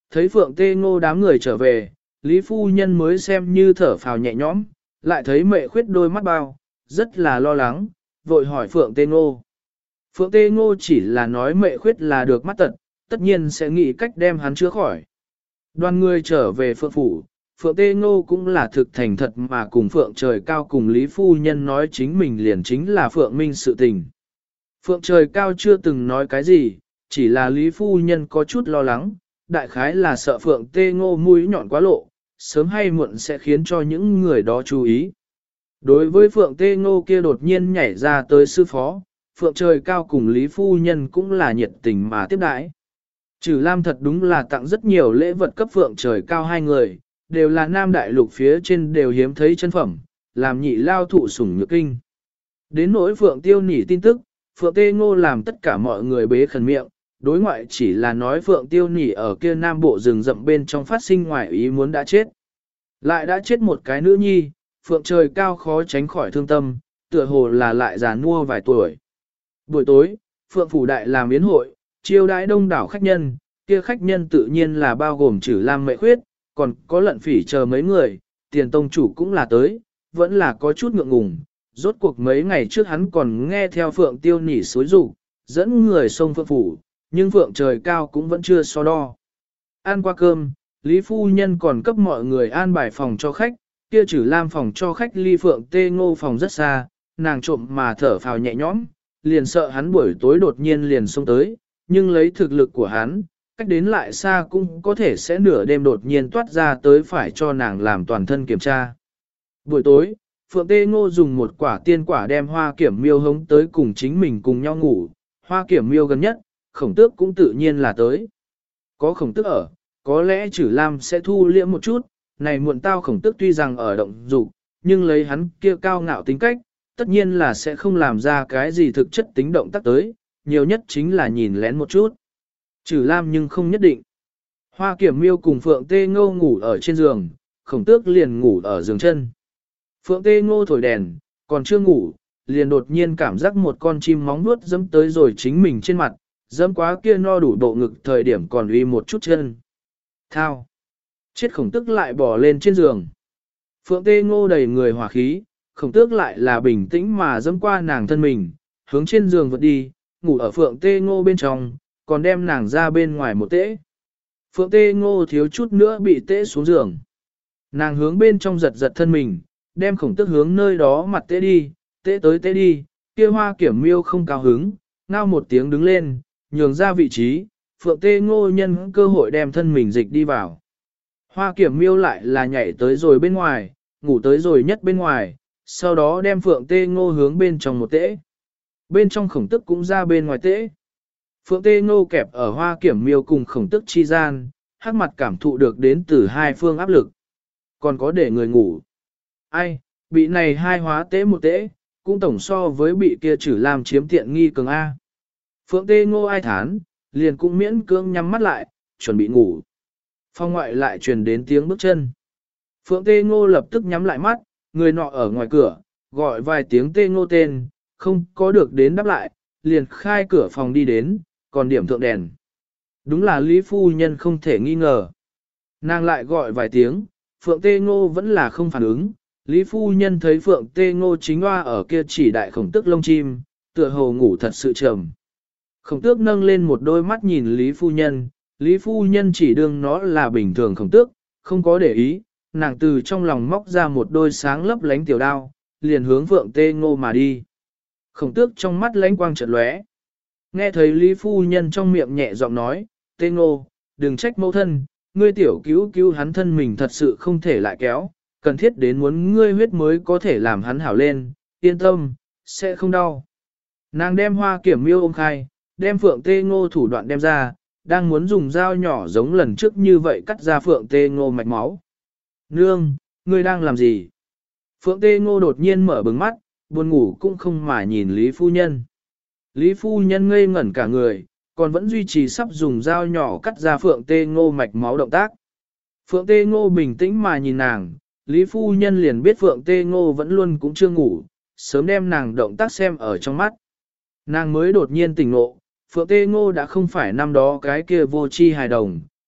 Thấy Phượng Tê Ngô đám người trở về, Lý Phu Nhân mới xem như thở phào nhẹ nhõm, lại thấy Mệ Khuyết đôi mắt bao, rất là lo lắng, vội hỏi Phượng Tê Ngô. Phượng Tê Ngô chỉ là nói Mệ Khuyết là được mắt tật, tất nhiên sẽ nghĩ cách đem hắn chữa khỏi. Đoàn người trở về Phượng Phủ, Phượng Tê Ngô cũng là thực thành thật mà cùng Phượng Trời Cao cùng Lý Phu Nhân nói chính mình liền chính là Phượng Minh sự tình. Phượng Trời Cao chưa từng nói cái gì, chỉ là Lý Phu Nhân có chút lo lắng, đại khái là sợ Phượng Tê Ngô mũi nhọn quá lộ, sớm hay muộn sẽ khiến cho những người đó chú ý. Đối với Phượng Tê Ngô kia đột nhiên nhảy ra tới sư phó, Phượng Trời Cao cùng Lý Phu Nhân cũng là nhiệt tình mà tiếp đãi. Trừ Lam thật đúng là tặng rất nhiều lễ vật cấp Phượng Trời Cao hai người, đều là nam đại lục phía trên đều hiếm thấy chân phẩm, làm nhị lao thụ sủng nhược kinh. Đến nỗi Phượng Tiêu Nỉ tin tức, Phượng Tê Ngô làm tất cả mọi người bế khẩn miệng, đối ngoại chỉ là nói Phượng Tiêu Nỉ ở kia nam bộ rừng rậm bên trong phát sinh ngoài ý muốn đã chết. Lại đã chết một cái nữ nhi, Phượng Trời Cao khó tránh khỏi thương tâm, tựa hồ là lại già nua vài tuổi. Buổi tối, Phượng Phủ Đại làm yến hội, chiêu đãi đông đảo khách nhân, kia khách nhân tự nhiên là bao gồm Trử Lam Mệ Khuyết, còn có Lận Phỉ chờ mấy người, Tiền tông chủ cũng là tới, vẫn là có chút ngượng ngùng. Rốt cuộc mấy ngày trước hắn còn nghe theo Phượng Tiêu Nỉ xối rủ, dẫn người xông Phượng Phủ, nhưng Phượng Trời Cao cũng vẫn chưa so đo. Ăn qua cơm, Lý Phu Nhân còn cấp mọi người an bài phòng cho khách, kia Trử Lam phòng cho khách ly Phượng Tê Ngô phòng rất xa, nàng trộm mà thở phào nhẹ nhõm, liền sợ hắn buổi tối đột nhiên liền xông tới, nhưng lấy thực lực của hắn, cách đến lại xa cũng có thể sẽ nửa đêm đột nhiên toát ra tới phải cho nàng làm toàn thân kiểm tra. Buổi tối, Phượng Tê Ngô dùng một quả tiên quả đem Hoa Kiểm Miêu hống tới cùng chính mình cùng nhau ngủ, Hoa Kiểm Miêu gần nhất, Khổng Tước cũng tự nhiên là tới. Có Khổng Tước ở, có lẽ Trử Lam sẽ thu liễm một chút, này muộn tao Khổng Tước tuy rằng ở động dục, nhưng lấy hắn kia cao ngạo tính cách, tất nhiên là sẽ không làm ra cái gì thực chất tính động tác tới, nhiều nhất chính là nhìn lén một chút. Trử Lam nhưng không nhất định. Hoa Kiểm Miêu cùng Phượng Tê Ngô ngủ ở trên giường, Khổng Tước liền ngủ ở giường chân. Phượng Tê Ngô thổi đèn, còn chưa ngủ, liền đột nhiên cảm giác một con chim móng vuốt dẫm tới rồi chính mình trên mặt, dẫm quá kia no đủ độ ngực thời điểm còn uy một chút chân. Thao! Chết Khổng Tước lại bỏ lên trên giường. Phượng Tê Ngô đầy người hỏa khí, Khổng Tước lại là bình tĩnh mà dẫm qua nàng thân mình, hướng trên giường vượt đi, ngủ ở Phượng Tê Ngô bên trong, còn đem nàng ra bên ngoài một tễ. Phượng Tê Ngô thiếu chút nữa bị tễ xuống giường. Nàng hướng bên trong giật giật thân mình, đem Khổng Tước hướng nơi đó mặt tễ đi, tễ tới tễ đi, kia Hoa Kiểm Miêu không cao hứng, ngao một tiếng đứng lên, nhường ra vị trí, Phượng Tê Ngô nhân cơ hội đem thân mình dịch đi vào. Hoa Kiểm Miêu lại là nhảy tới rồi bên ngoài, ngủ tới rồi nhất bên ngoài, sau đó đem Phượng Tê Ngô hướng bên trong một tễ. Bên trong Khổng Tước cũng ra bên ngoài tễ. Phượng Tê Ngô kẹp ở Hoa Kiểm Miêu cùng Khổng Tước chi gian, hắc mặt cảm thụ được đến từ hai phương áp lực. Còn có để người ngủ. Ai, bị này hai hóa tễ một tễ, cũng tổng so với bị kia Trử Lam chiếm tiện nghi cường A. Phượng Tê Ngô ai thán, liền cũng miễn cưỡng nhắm mắt lại, chuẩn bị ngủ. Phòng ngoại lại truyền đến tiếng bước chân. Phượng Tê Ngô lập tức nhắm lại mắt, người nọ ở ngoài cửa, gọi vài tiếng Tê Ngô tên, không có được đến đáp lại, liền khai cửa phòng đi đến, còn điểm thượng đèn. Đúng là Lý Phu Nhân không thể nghi ngờ. Nàng lại gọi vài tiếng, Phượng Tê Ngô vẫn là không phản ứng. Lý Phu Nhân thấy Phượng Tê Ngô chính hoa ở kia chỉ đại Khổng Tước lông chim, tựa hồ ngủ thật sự trầm. Khổng Tước nâng lên một đôi mắt nhìn Lý Phu Nhân, Lý Phu Nhân chỉ đương nó là bình thường Khổng Tước, không có để ý, nàng từ trong lòng móc ra một đôi sáng lấp lánh tiểu đao, liền hướng Phượng Tê Ngô mà đi. Khổng Tước trong mắt lánh quang chợt lóe. Nghe thấy Lý Phu Nhân trong miệng nhẹ giọng nói, Tê Ngô, đừng trách mẫu thân, ngươi tiểu cứu cứu hắn thân mình thật sự không thể lại kéo, cần thiết đến muốn ngươi huyết mới có thể làm hắn hảo lên, yên tâm, sẽ không đau. Nàng đem Hoa Kiểm Miêu ôm khai, đem Phượng Tê Ngô thủ đoạn đem ra, đang muốn dùng dao nhỏ giống lần trước như vậy cắt ra Phượng Tê Ngô mạch máu. Nương, ngươi đang làm gì? Phượng Tê Ngô đột nhiên mở bừng mắt, buồn ngủ cũng không mà nhìn Lý Phu Nhân. Lý Phu Nhân ngây ngẩn cả người, còn vẫn duy trì sắp dùng dao nhỏ cắt ra Phượng Tê Ngô mạch máu động tác. Phượng Tê Ngô bình tĩnh mà nhìn nàng, Lý Phu Nhân liền biết Phượng Tê Ngô vẫn luôn cũng chưa ngủ, sớm đem nàng động tác xem ở trong mắt. Nàng mới đột nhiên tỉnh ngộ, Phượng Tê Ngô đã không phải năm đó cái kia vô tri hài đồng,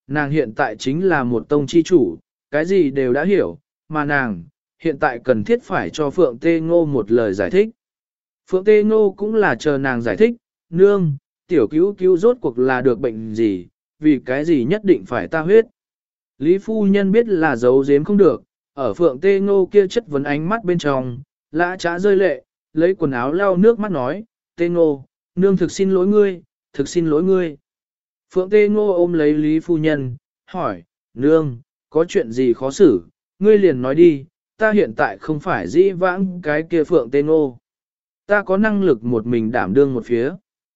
nàng hiện tại chính là một tông chi chủ, cái gì đều đã hiểu, mà nàng, hiện tại cần thiết phải cho Phượng Tê Ngô một lời giải thích. Phượng Tê Ngô cũng là chờ nàng giải thích, nương, tiểu cứu cứu rốt cuộc là được bệnh gì, vì cái gì nhất định phải ta huyết. Lý phu nhân biết là giấu giếm không được, ở Phượng Tê Ngô kia chất vấn ánh mắt bên trong, lã trá rơi lệ, lấy quần áo lau nước mắt nói, Tê Ngô, nương thực xin lỗi ngươi, thực xin lỗi ngươi. Phượng Tê Ngô ôm lấy Lý phu nhân, hỏi, nương, có chuyện gì khó xử, ngươi liền nói đi, ta hiện tại không phải dĩ vãng cái kia Phượng Tê Ngô. Ta có năng lực một mình đảm đương một phía.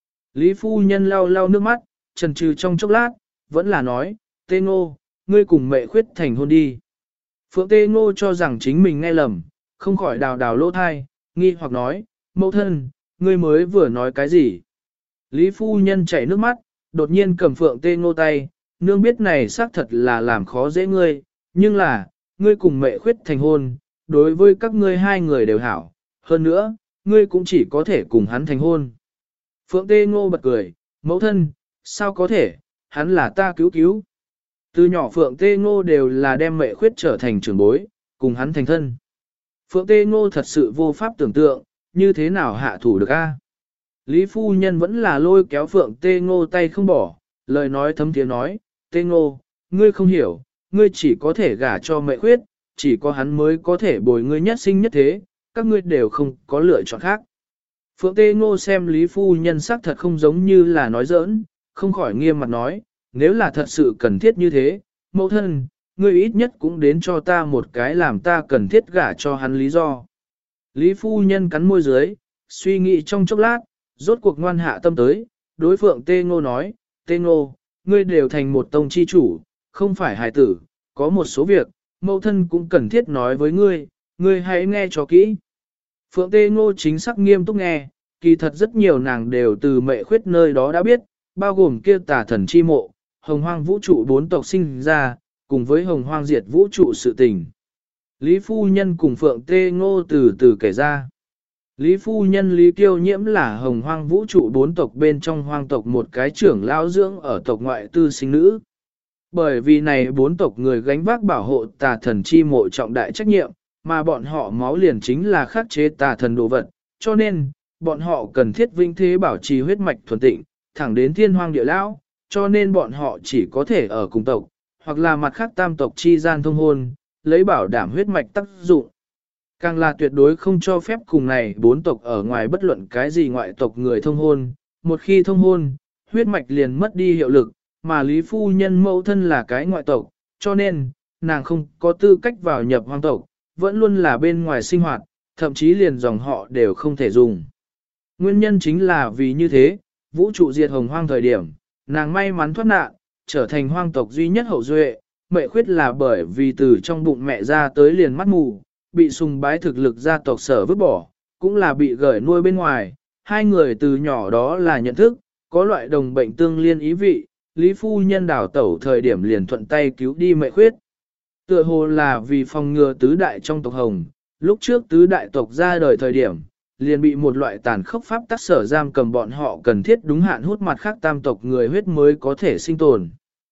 Lý phu nhân lau lau nước mắt, chần chừ trong chốc lát, vẫn là nói, Tê Ngô, ngươi cùng mẹ khuyết thành hôn đi. Phượng Tê Ngô cho rằng chính mình nghe lầm, không khỏi đào đào lỗ thai, nghi hoặc nói, mẫu thân, ngươi mới vừa nói cái gì? Lý phu nhân chảy nước mắt, đột nhiên cầm Phượng Tê Ngô tay, nương biết này xác thật là làm khó dễ ngươi, nhưng là, ngươi cùng mẹ khuyết thành hôn, đối với các ngươi hai người đều hảo, hơn nữa, ngươi cũng chỉ có thể cùng hắn thành hôn. Phượng Tê Ngô bật cười, mẫu thân, sao có thể, hắn là ta cứu cứu. Từ nhỏ Phượng Tê Ngô đều là đem mẹ khuyết trở thành trưởng bối, cùng hắn thành thân. Phượng Tê Ngô thật sự vô pháp tưởng tượng, như thế nào hạ thủ được a? Lý phu nhân vẫn là lôi kéo Phượng Tê Ngô tay không bỏ, lời nói thấm tiếng nói, Tê Ngô, ngươi không hiểu, ngươi chỉ có thể gả cho mẹ khuyết, chỉ có hắn mới có thể bồi ngươi nhất sinh nhất thế, các ngươi đều không có lựa chọn khác. Phượng Tê Ngô xem Lý phu nhân sắc thật không giống như là nói giỡn, không khỏi nghiêm mặt nói, nếu là thật sự cần thiết như thế, mẫu thân, ngươi ít nhất cũng đến cho ta một cái làm ta cần thiết gả cho hắn lý do. Lý phu nhân cắn môi dưới, suy nghĩ trong chốc lát, rốt cuộc ngoan hạ tâm tới, đối Phượng Tê Ngô nói, Tê Ngô, ngươi đều thành một tông chi chủ, không phải hài tử, có một số việc, mẫu thân cũng cần thiết nói với ngươi, ngươi hãy nghe cho kỹ. Phượng Tê Ngô chính xác nghiêm túc nghe, kỳ thật rất nhiều nàng đều từ mẹ khuyết nơi đó đã biết, bao gồm kia tà thần chi mộ, hồng hoang vũ trụ 4 tộc sinh ra, cùng với hồng hoang diệt vũ trụ sự tình. Lý phu nhân cùng Phượng Tê Ngô từ từ kể ra. Lý phu nhân Lý Kiêu Nhiễm là hồng hoang vũ trụ 4 tộc bên trong hoang tộc một cái trưởng lão dưỡng ở tộc ngoại tư sinh nữ. Bởi vì này 4 tộc người gánh vác bảo hộ tà thần chi mộ trọng đại trách nhiệm, mà bọn họ máu liền chính là khắc chế tà thần đồ vật, cho nên, bọn họ cần thiết vinh thế bảo trì huyết mạch thuần tịnh, thẳng đến thiên hoang địa lão, cho nên bọn họ chỉ có thể ở cùng tộc, hoặc là mặt khác tam tộc chi gian thông hôn, lấy bảo đảm huyết mạch tác dụng. Càng là tuyệt đối không cho phép cùng này 4 tộc ở ngoài bất luận cái gì ngoại tộc người thông hôn, một khi thông hôn, huyết mạch liền mất đi hiệu lực, mà Lý phu nhân mẫu thân là cái ngoại tộc, cho nên, nàng không có tư cách vào nhập hoang tộc, vẫn luôn là bên ngoài sinh hoạt, thậm chí liền dòng họ đều không thể dùng. Nguyên nhân chính là vì như thế, vũ trụ diệt hồng hoang thời điểm, nàng may mắn thoát nạn, trở thành hoang tộc duy nhất hậu duệ, mẹ khuyết là bởi vì từ trong bụng mẹ ra tới liền mắt mù, bị sùng bái thực lực gia tộc sở vứt bỏ, cũng là bị gửi nuôi bên ngoài, hai người từ nhỏ đó là nhận thức, có loại đồng bệnh tương liên ý vị, Lý phu nhân đảo tẩu thời điểm liền thuận tay cứu đi mẹ khuyết. Tựa hồ là vì phòng ngừa tứ đại trong tộc Hồng, lúc trước tứ đại tộc ra đời thời điểm, liền bị một loại tàn khốc pháp tắc sở giam cầm bọn họ cần thiết đúng hạn hút mặt khác tam tộc người huyết mới có thể sinh tồn.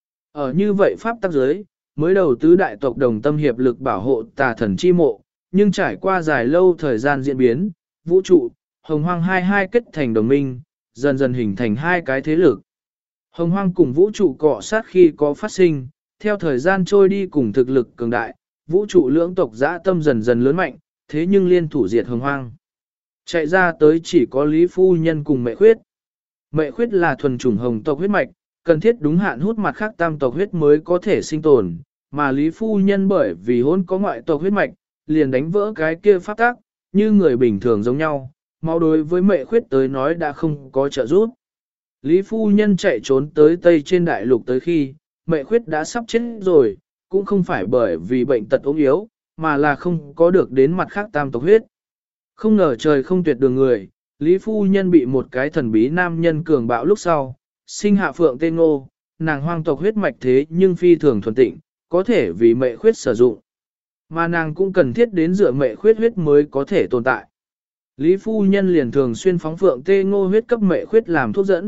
Ở như vậy pháp tắc giới, mới đầu tứ đại tộc đồng tâm hiệp lực bảo hộ tà thần chi mộ, nhưng trải qua dài lâu thời gian diễn biến, vũ trụ, hồng hoang hai kết thành đồng minh, dần dần hình thành hai cái thế lực. Hồng hoang cùng vũ trụ cọ sát khi có phát sinh, theo thời gian trôi đi cùng thực lực cường đại, vũ trụ lưỡng tộc dã tâm dần dần lớn mạnh, thế nhưng liên thủ diệt hồng hoang. Chạy ra tới chỉ có Lý phu nhân cùng mẹ khuyết. Mẹ khuyết là thuần chủng hồng tộc huyết mạch, cần thiết đúng hạn hút mặt khác tam tộc huyết mới có thể sinh tồn, mà Lý phu nhân bởi vì hôn có ngoại tộc huyết mạch, liền đánh vỡ cái kia pháp tác, như người bình thường giống nhau, máu đối với mẹ khuyết tới nói đã không có trợ giúp. Lý phu nhân chạy trốn tới Tây trên đại lục tới khi, mẹ khuyết đã sắp chết rồi, cũng không phải bởi vì bệnh tật ốm yếu, mà là không có được đến mặt khác tam tộc huyết. Không ngờ trời không tuyệt đường người, Lý phu nhân bị một cái thần bí nam nhân cường bạo lúc sau, sinh hạ Phượng Tê Ngô, nàng hoang tộc huyết mạch thế nhưng phi thường thuần tịnh, có thể vì mẹ khuyết sử dụng. Mà nàng cũng cần thiết đến dựa mẹ khuyết huyết mới có thể tồn tại. Lý phu nhân liền thường xuyên phóng Phượng Tê Ngô huyết cấp mẹ khuyết làm thuốc dẫn,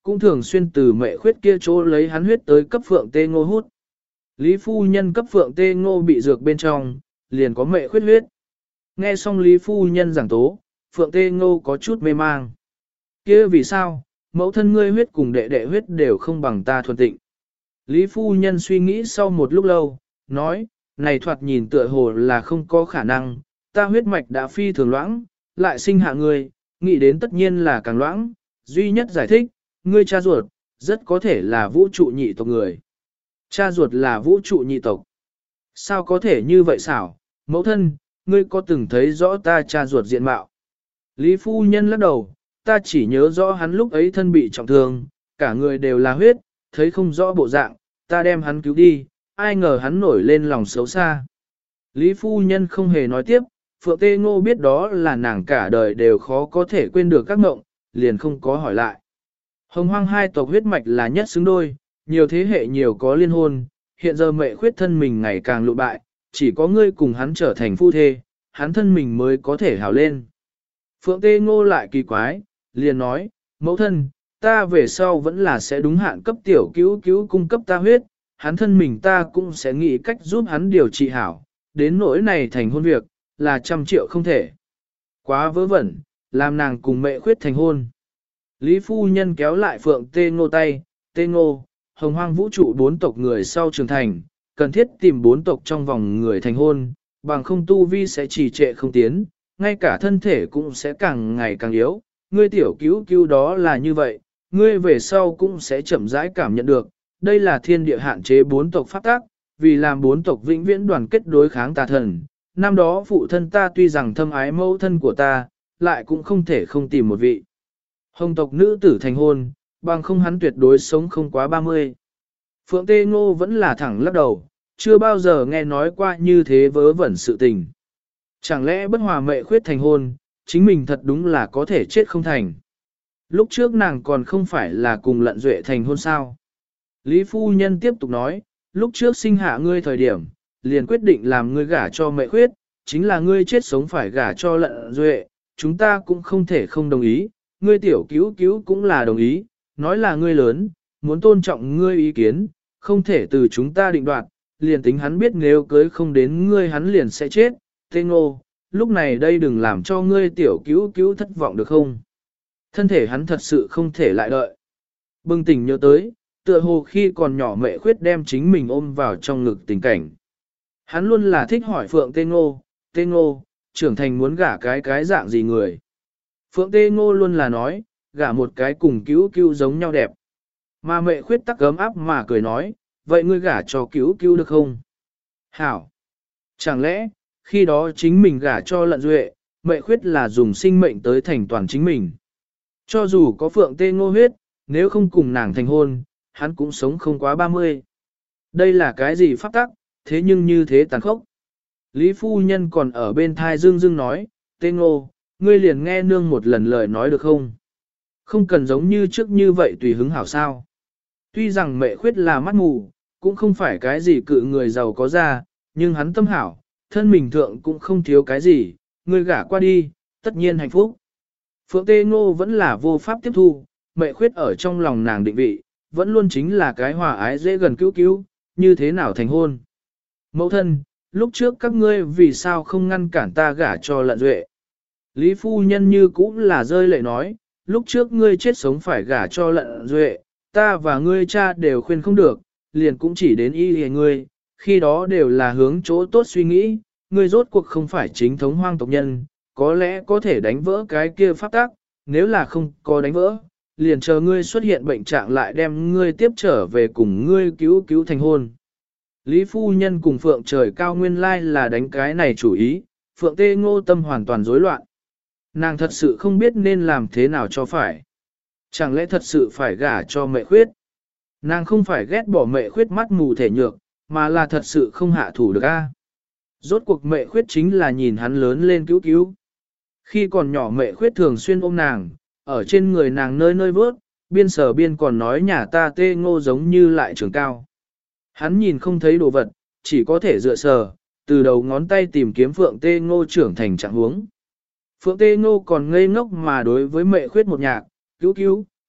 cũng thường xuyên từ mẹ khuyết kia chỗ lấy hắn huyết tới cấp Phượng Tê Ngô hút. Lý phu nhân cấp Phượng Tê Ngô bị dược bên trong, liền có mẹ khuyết huyết. Nghe xong Lý phu nhân giảng tố, Phượng Tê Ngô có chút mê mang. Kia vì sao, mẫu thân ngươi huyết cùng đệ đệ huyết đều không bằng ta thuần tịnh. Lý phu nhân suy nghĩ sau một lúc lâu, nói, này thoạt nhìn tựa hồ là không có khả năng, ta huyết mạch đã phi thường loãng, lại sinh hạ ngươi, nghĩ đến tất nhiên là càng loãng, duy nhất giải thích, ngươi cha ruột, rất có thể là vũ trụ nhị tộc người. Cha ruột là vũ trụ nhị tộc. Sao có thể như vậy xảo, mẫu thân, ngươi có từng thấy rõ ta cha ruột diện mạo? Lý phu nhân lắc đầu, ta chỉ nhớ rõ hắn lúc ấy thân bị trọng thương, cả người đều là huyết, thấy không rõ bộ dạng, ta đem hắn cứu đi, ai ngờ hắn nổi lên lòng xấu xa. Lý phu nhân không hề nói tiếp, Phượng Tê Ngô biết đó là nàng cả đời đều khó có thể quên được các mộng, liền không có hỏi lại. Hồng Hoang hai tộc huyết mạch là nhất xứng đôi, nhiều thế hệ nhiều có liên hôn, hiện giờ mẹ khuyết thân mình ngày càng lụ bại, chỉ có ngươi cùng hắn trở thành phu thê, hắn thân mình mới có thể hào lên. Phượng Tê Ngô lại kỳ quái, liền nói, mẫu thân, ta về sau vẫn là sẽ đúng hạn cấp tiểu cứu cứu cung cấp ta huyết, hắn thân mình ta cũng sẽ nghĩ cách giúp hắn điều trị hảo, đến nỗi này thành hôn việc, là 100 triệu không thể. Quá vớ vẩn, làm nàng cùng mẹ khuyết thành hôn. Lý phu nhân kéo lại Phượng Tê Ngô tay, Tê Ngô, Hồng Hoang vũ trụ 4 tộc người sau trưởng thành, cần thiết tìm 4 tộc trong vòng người thành hôn, bằng không tu vi sẽ trì trệ không tiến, ngay cả thân thể cũng sẽ càng ngày càng yếu. Ngươi tiểu cứu cứu đó là như vậy, ngươi về sau cũng sẽ chậm rãi cảm nhận được, đây là thiên địa hạn chế 4 tộc pháp tác, vì làm 4 tộc vĩnh viễn đoàn kết đối kháng tà thần. Năm đó phụ thân ta tuy rằng thâm ái mẫu thân của ta, lại cũng không thể không tìm một vị Hồng tộc nữ tử thành hôn, bằng không hắn tuyệt đối sống không quá 30. Phượng Tê Ngô vẫn là thẳng lắc đầu, chưa bao giờ nghe nói qua như thế vớ vẩn sự tình. Chẳng lẽ bất hòa mẹ khuyết thành hôn, chính mình thật đúng là có thể chết không thành. Lúc trước nàng còn không phải là cùng lận duệ thành hôn sao. Lý phu nhân tiếp tục nói, lúc trước sinh hạ ngươi thời điểm, liền quyết định làm ngươi gả cho mẹ khuyết, chính là ngươi chết sống phải gả cho lận duệ, chúng ta cũng không thể không đồng ý, ngươi tiểu cứu cứu cũng là đồng ý, nói là ngươi lớn, muốn tôn trọng ngươi ý kiến, không thể từ chúng ta định đoạt, liền tính hắn biết nếu cưới không đến ngươi hắn liền sẽ chết, Tê Ngô, lúc này đây đừng làm cho ngươi tiểu cứu cứu thất vọng được không? Thân thể hắn thật sự không thể lại đợi. Bừng tỉnh nhớ tới, tựa hồ khi còn nhỏ mẹ khuyết đem chính mình ôm vào trong ngực tình cảnh. Hắn luôn là thích hỏi Phượng Tê Ngô, trưởng thành muốn gả cái dạng gì người? Phượng Tê Ngô luôn là nói, gả một cái cùng cứu cứu giống nhau đẹp. Mà mẹ khuyết tắc ấm áp mà cười nói, vậy ngươi gả cho cứu cứu được không? Hảo! Chẳng lẽ, khi đó chính mình gả cho lận duệ, mẹ khuyết là dùng sinh mệnh tới thành toàn chính mình. Cho dù có Phượng Tê Ngô huyết, nếu không cùng nàng thành hôn, hắn cũng sống không quá 30. Đây là cái gì pháp tắc, thế nhưng như thế tàn khốc. Lý phu nhân còn ở bên thai dương dương nói, Tê Ngô, ngươi liền nghe nương một lần lời nói được không? Không cần giống như trước như vậy tùy hứng hảo sao. Tuy rằng mẹ khuyết là mắt mù, cũng không phải cái gì cự người giàu có ra, nhưng hắn tâm hảo, thân mình thượng cũng không thiếu cái gì, ngươi gả qua đi, tất nhiên hạnh phúc. Phượng Tê Ngô vẫn là vô pháp tiếp thu, mẹ khuyết ở trong lòng nàng định vị, vẫn luôn chính là cái hòa ái dễ gần cứu cứu, như thế nào thành hôn. Mẫu thân, lúc trước các ngươi vì sao không ngăn cản ta gả cho lận duệ. Lý phu nhân như cũng là rơi lệ nói, lúc trước ngươi chết sống phải gả cho lận duệ, ta và ngươi cha đều khuyên không được, liền cũng chỉ đến y hề ngươi, khi đó đều là hướng chỗ tốt suy nghĩ, ngươi rốt cuộc không phải chính thống hoang tộc nhân, có lẽ có thể đánh vỡ cái kia pháp tắc, nếu là không có đánh vỡ, liền chờ ngươi xuất hiện bệnh trạng lại đem ngươi tiếp trở về cùng ngươi cứu thành hôn. Lý phu nhân cùng Phượng Trời Cao nguyên lai là đánh cái này chủ ý, Phượng Tê Ngô tâm hoàn toàn rối loạn. Nàng thật sự không biết nên làm thế nào cho phải. Chẳng lẽ thật sự phải gả cho mẹ khuyết? Nàng không phải ghét bỏ mẹ khuyết mắt mù thể nhược, mà là thật sự không hạ thủ được a. Rốt cuộc mẹ khuyết chính là nhìn hắn lớn lên cứu. Khi còn nhỏ mẹ khuyết thường xuyên ôm nàng, ở trên người nàng nơi nơi vớt, biên sở biên còn nói nhà ta Tê Ngô giống như lại trưởng cao. Hắn nhìn không thấy đồ vật, chỉ có thể dựa sờ, từ đầu ngón tay tìm kiếm Phượng Tê Ngô trưởng thành trạng huống. Phượng Tê Ngô còn ngây ngốc mà đối với mẹ khuyết một nhạc, cứu,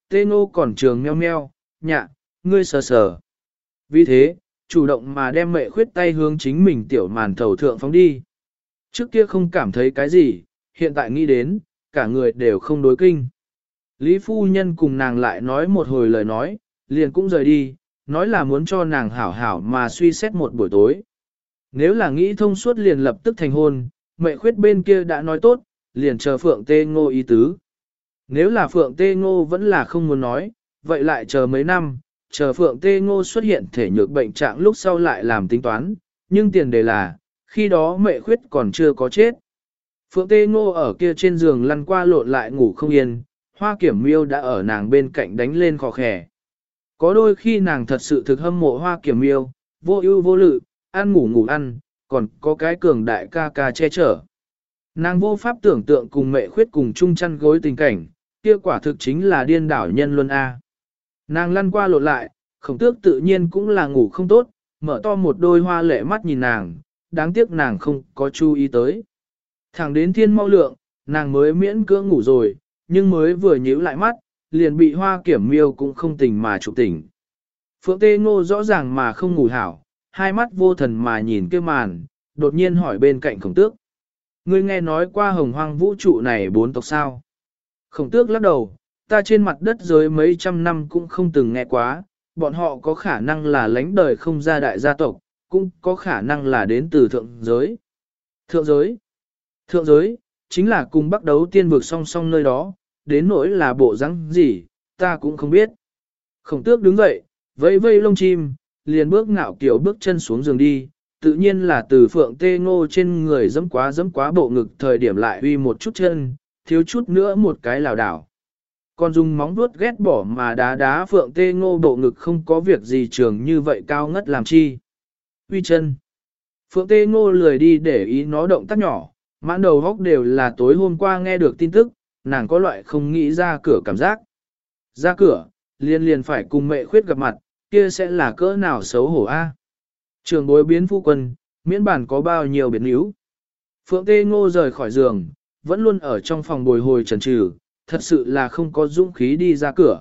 Tê Ngô còn trường meo meo, nhạ, ngươi sờ sờ. Vì thế, chủ động mà đem Mệ Khuyết tay hướng chính mình tiểu màn thầu thượng phóng đi. Trước kia không cảm thấy cái gì, hiện tại nghĩ đến, cả người đều không đối kinh. Lý phu nhân cùng nàng lại nói một hồi lời nói, liền cũng rời đi, nói là muốn cho nàng hảo hảo mà suy xét một buổi tối. Nếu là nghĩ thông suốt liền lập tức thành hôn, Mệ Khuyết bên kia đã nói tốt, liền chờ Phượng Tê Ngô ý tứ. Nếu là Phượng Tê Ngô vẫn là không muốn nói, vậy lại chờ mấy năm, chờ Phượng Tê Ngô xuất hiện thể nhược bệnh trạng lúc sau lại làm tính toán, nhưng tiền đề là, khi đó Mệ Khuyết còn chưa có chết. Phượng Tê Ngô ở kia trên giường lăn qua lộn lại ngủ không yên, Hoa Kiểm Miêu đã ở nàng bên cạnh đánh lên khò khè. Có đôi khi nàng thật sự thực hâm mộ Hoa Kiểm Miêu, vô ưu vô lự, ăn ngủ ngủ ăn, còn có cái cường đại ca ca che chở. Nàng vô pháp tưởng tượng cùng Mệ Khuyết cùng chung chăn gối tình cảnh, kia quả thực chính là điên đảo nhân luân A. Nàng lăn qua lộn lại, Khổng Tước tự nhiên cũng là ngủ không tốt, mở to một đôi hoa lệ mắt nhìn nàng, đáng tiếc nàng không có chú ý tới. Thẳng đến thiên mau lượng, nàng mới miễn cưỡng ngủ rồi, nhưng mới vừa nhíu lại mắt, liền bị Hoa Kiểm Miêu cũng không tỉnh mà chụp tỉnh. Phượng Tê Ngô rõ ràng mà không ngủ hảo, hai mắt vô thần mà nhìn kia màn, đột nhiên hỏi bên cạnh Khổng Tước. Ngươi nghe nói qua hồng hoang vũ trụ này 4 tộc sao? Khổng Tước lắc đầu, ta trên mặt đất giới mấy trăm năm cũng không từng nghe quá, bọn họ có khả năng là lãnh đời không ra đại gia tộc, cũng có khả năng là đến từ thượng giới. Thượng giới? Thượng giới, chính là cùng bắt đấu tiên vực song song nơi đó, đến nỗi là bộ rắn gì, ta cũng không biết. Khổng Tước đứng dậy, vẫy vây lông chim, liền bước ngạo kiểu bước chân xuống giường đi, tự nhiên là từ Phượng Tê Ngô trên người dẫm quá bộ ngực thời điểm lại uy một chút chân, thiếu chút nữa một cái lảo đảo. Còn dùng móng vuốt ghét bỏ mà đá Phượng Tê Ngô bộ ngực không có việc gì trường như vậy cao ngất làm chi. Uy chân. Phượng Tê Ngô lười đi để ý nó động tác nhỏ, mãn đầu góc đều là tối hôm qua nghe được tin tức, nàng có loại không nghĩ ra cửa cảm giác. Ra cửa, liền phải cùng Mệ Khuyết gặp mặt, kia sẽ là cỡ nào xấu hổ a? Trường bối biến phu quân, miễn bản có bao nhiêu biến yếu. Phượng Tê Ngô rời khỏi giường, vẫn luôn ở trong phòng bồi hồi chần chừ, thật sự là không có dũng khí đi ra cửa.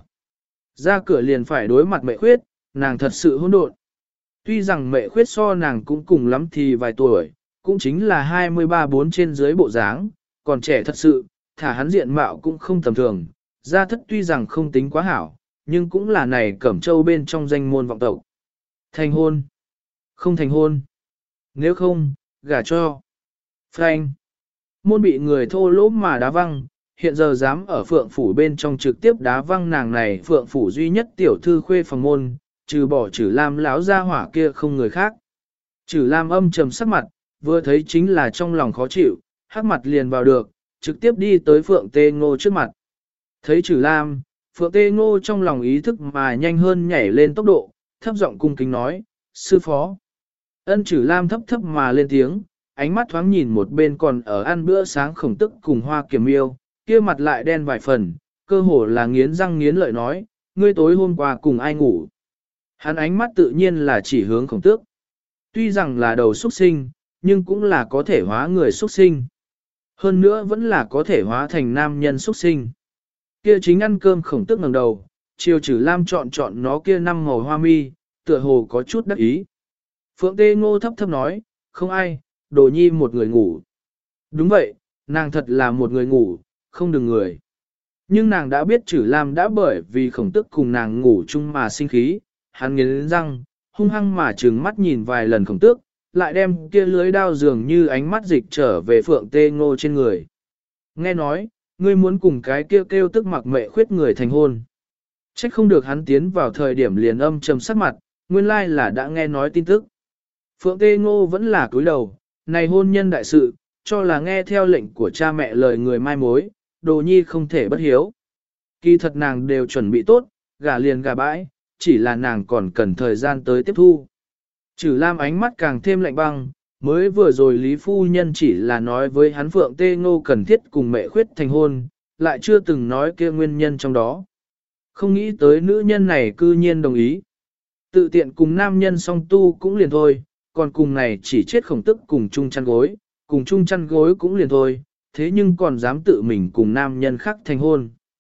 Ra cửa liền phải đối mặt Mệ Khuyết, nàng thật sự hỗn độn. Tuy rằng Mệ Khuyết so nàng cũng cùng lắm thì vài tuổi, cũng chính là 23-4 trên dưới bộ dáng, còn trẻ thật sự, thả hắn diện mạo cũng không tầm thường, gia thất tuy rằng không tính quá hảo, nhưng cũng là này Cẩm Châu bên trong danh môn vọng tộc. Thành hôn. Không thành hôn. Nếu không, gả cho. Frank. Môn bị người thô lỗ mà đá văng, hiện giờ dám ở Phượng Phủ bên trong trực tiếp đá văng nàng này Phượng Phủ duy nhất tiểu thư khuê phòng môn, trừ bỏ Trử Lam láo ra hỏa kia không người khác. Trử Lam âm trầm sắc mặt, vừa thấy chính là trong lòng khó chịu, hắc mặt liền vào được, trực tiếp đi tới Phượng Tê Ngô trước mặt. Thấy Trử Lam, Phượng Tê Ngô trong lòng ý thức mà nhanh hơn nhảy lên tốc độ, thấp giọng cung kính nói, sư phó. Ân Trử Lam thấp thấp mà lên tiếng, ánh mắt thoáng nhìn một bên còn ở ăn bữa sáng Khổng Tức cùng Hoa Kiểm Miêu, kia mặt lại đen vài phần, cơ hồ là nghiến răng nghiến lợi nói, ngươi tối hôm qua cùng ai ngủ. Hắn ánh mắt tự nhiên là chỉ hướng Khổng Tước. Tuy rằng là đầu xuất sinh, nhưng cũng là có thể hóa người xuất sinh. Hơn nữa vẫn là có thể hóa thành nam nhân xuất sinh. Kia chính ăn cơm Khổng Tước ngẩng đầu, chiều Trử Lam chọn nó kia 5 màu hoa mi, tựa hồ có chút đắc ý. Phượng Tê Ngô thấp thấp nói, không ai, Đồ Nhi một người ngủ. Đúng vậy, nàng thật là một người ngủ, không đừng người. Nhưng nàng đã biết Trử Lam đã bởi vì Khổng Tước cùng nàng ngủ chung mà sinh khí, hắn nghiến răng, hung hăng mà trừng mắt nhìn vài lần Khổng Tước, lại đem kia lưới đao dường như ánh mắt dịch trở về Phượng Tê Ngô trên người. Nghe nói, ngươi muốn cùng cái kêu tức mặc Mệ Khuyết người thành hôn. Trách không được hắn tiến vào thời điểm liền âm trầm sắc mặt, nguyên lai là đã nghe nói tin tức. Phượng Tê Ngô vẫn là cúi đầu, này hôn nhân đại sự, cho là nghe theo lệnh của cha mẹ lời người mai mối, Đồ Nhi không thể bất hiếu. Kỳ thật nàng đều chuẩn bị tốt, gả liền gả bãi, chỉ là nàng còn cần thời gian tới tiếp thu. Trử Lam ánh mắt càng thêm lạnh băng, mới vừa rồi Lý Phu Nhân chỉ là nói với hắn Phượng Tê Ngô cần thiết cùng Mệ Khuyết thành hôn, lại chưa từng nói kia nguyên nhân trong đó. Không nghĩ tới nữ nhân này cư nhiên đồng ý. Tự tiện cùng nam nhân song tu cũng liền thôi, còn cùng này chỉ chết Khổng Tức cùng chung chăn gối, cùng chung chăn gối cũng liền thôi, thế nhưng còn dám tự mình cùng nam nhân khác thành hôn.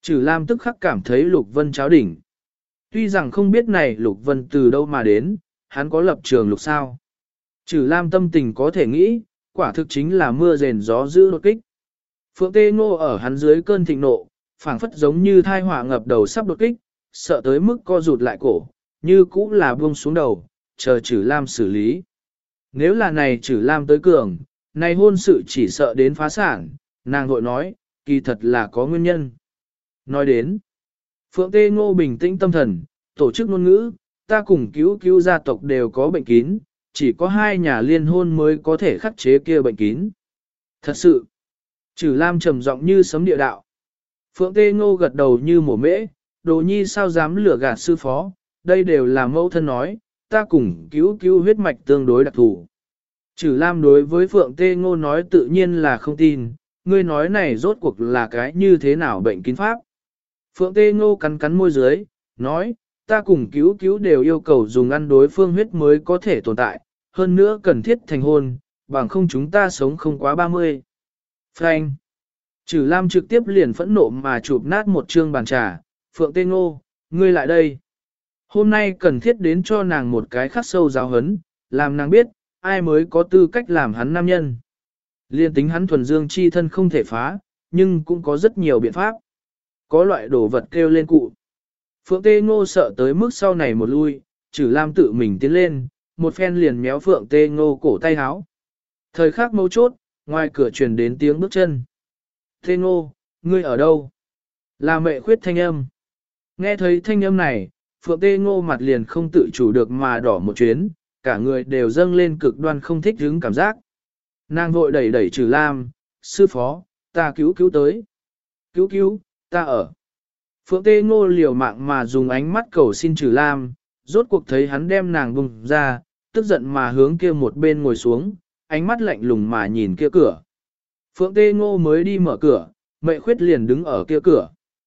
Trừ Lam tức khắc cảm thấy Lục Vân cháo đỉnh. Tuy rằng không biết này Lục Vân từ đâu mà đến, hắn có lập trường lục sao. Trừ Lam tâm tình có thể nghĩ, quả thực chính là mưa rền gió dữ đột kích. Phượng Tê Ngô ở hắn dưới cơn thịnh nộ, phảng phất giống như thai hỏa ngập đầu sắp đột kích, sợ tới mức co rụt lại cổ, như cũ là buông xuống đầu, chờ Trừ Lam xử lý. Nếu là này Trừ Lam tới cường, này hôn sự chỉ sợ đến phá sản, nàng vội nói, kỳ thật là có nguyên nhân. Nói đến, Phượng Tê Ngô bình tĩnh tâm thần, tổ chức ngôn ngữ, ta cùng cứu cứu gia tộc đều có bệnh kín, chỉ có hai nhà liên hôn mới có thể khắc chế kia bệnh kín. Thật sự, Trừ Lam trầm giọng như sấm địa đạo. Phượng Tê Ngô gật đầu như mổ mễ, đồ nhi sao dám lừa gạt sư phó, đây đều là mẫu thân nói, ta cùng cứu cứu huyết mạch tương đối đặc thù. Trừ Lam đối với Phượng Tê Ngô nói tự nhiên là không tin, ngươi nói này rốt cuộc là cái như thế nào bệnh kín pháp. Phượng Tê Ngô cắn cắn môi dưới, nói, ta cùng cứu cứu đều yêu cầu dùng ăn đối phương huyết mới có thể tồn tại, hơn nữa cần thiết thành hôn, bằng không chúng ta sống không quá 30. Frank. Trừ Lam trực tiếp liền phẫn nộ mà chụp nát một trương bàn trà, Phượng Tê Ngô, ngươi lại đây. Hôm nay cần thiết đến cho nàng một cái khắc sâu giáo hấn, làm nàng biết, ai mới có tư cách làm hắn nam nhân. Liên tính hắn thuần dương chi thân không thể phá, nhưng cũng có rất nhiều biện pháp. Có loại đồ vật kêu lên cụ. Phượng Tê Ngô sợ tới mức sau này một lui, Trừ Lam tự mình tiến lên, một phen liền méo Phượng Tê Ngô cổ tay háo. Thời khắc mấu chốt, ngoài cửa truyền đến tiếng bước chân. Tê Ngô, ngươi ở đâu? Là Mệ Khuyết thanh âm. Nghe thấy thanh âm này, Phượng Tê Ngô mặt liền không tự chủ được mà đỏ một chuyến, cả người đều dâng lên cực đoan không thích hứng cảm giác. Nàng vội đẩy đẩy Trừ Lam, sư phó, ta cứu cứu tới. Cứu, ta ở. Phượng Tê Ngô liều mạng mà dùng ánh mắt cầu xin Trừ Lam, rốt cuộc thấy hắn đem nàng bùng ra, tức giận mà hướng kia một bên ngồi xuống, ánh mắt lạnh lùng mà nhìn kia cửa. Phượng Tê Ngô mới đi mở cửa, Mệ Khuyết liền đứng ở kia cửa.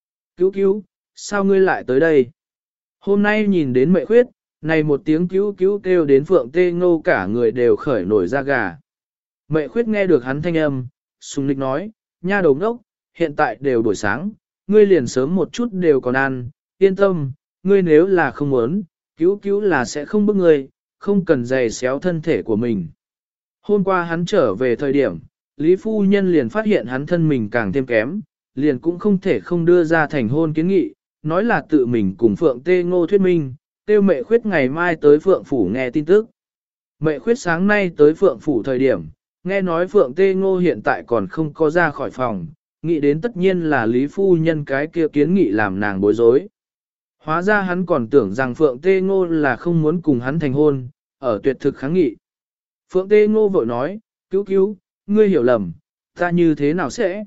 Cứu, sao ngươi lại tới đây? Hôm nay nhìn đến Mệ Khuyết, này một tiếng cứu kêu đến Phượng Tê Ngô cả người đều khởi nổi da gà. Mệ Khuyết nghe được hắn thanh âm, sùng lịch nói, nha đầu ngốc, hiện tại đều buổi sáng, ngươi liền sớm một chút đều còn ăn, yên tâm, ngươi nếu là không muốn, cứu là sẽ không bức ngươi, không cần giày xéo thân thể của mình. Hôm qua hắn trở về thời điểm, Lý Phu Nhân liền phát hiện hắn thân mình càng thêm kém, liền cũng không thể không đưa ra thành hôn kiến nghị, nói là tự mình cùng Phượng Tê Ngô thuyết minh, tiêu Mệ Khuyết ngày mai tới Phượng Phủ nghe tin tức. Mệ Khuyết sáng nay tới Phượng Phủ thời điểm, nghe nói Phượng Tê Ngô hiện tại còn không có ra khỏi phòng, nghĩ đến tất nhiên là Lý Phu Nhân cái kia kiến nghị làm nàng bối rối. Hóa ra hắn còn tưởng rằng Phượng Tê Ngô là không muốn cùng hắn thành hôn, ở tuyệt thực kháng nghị. Phượng Tê Ngô vội nói, cứu, ngươi hiểu lầm, ta như thế nào sẽ?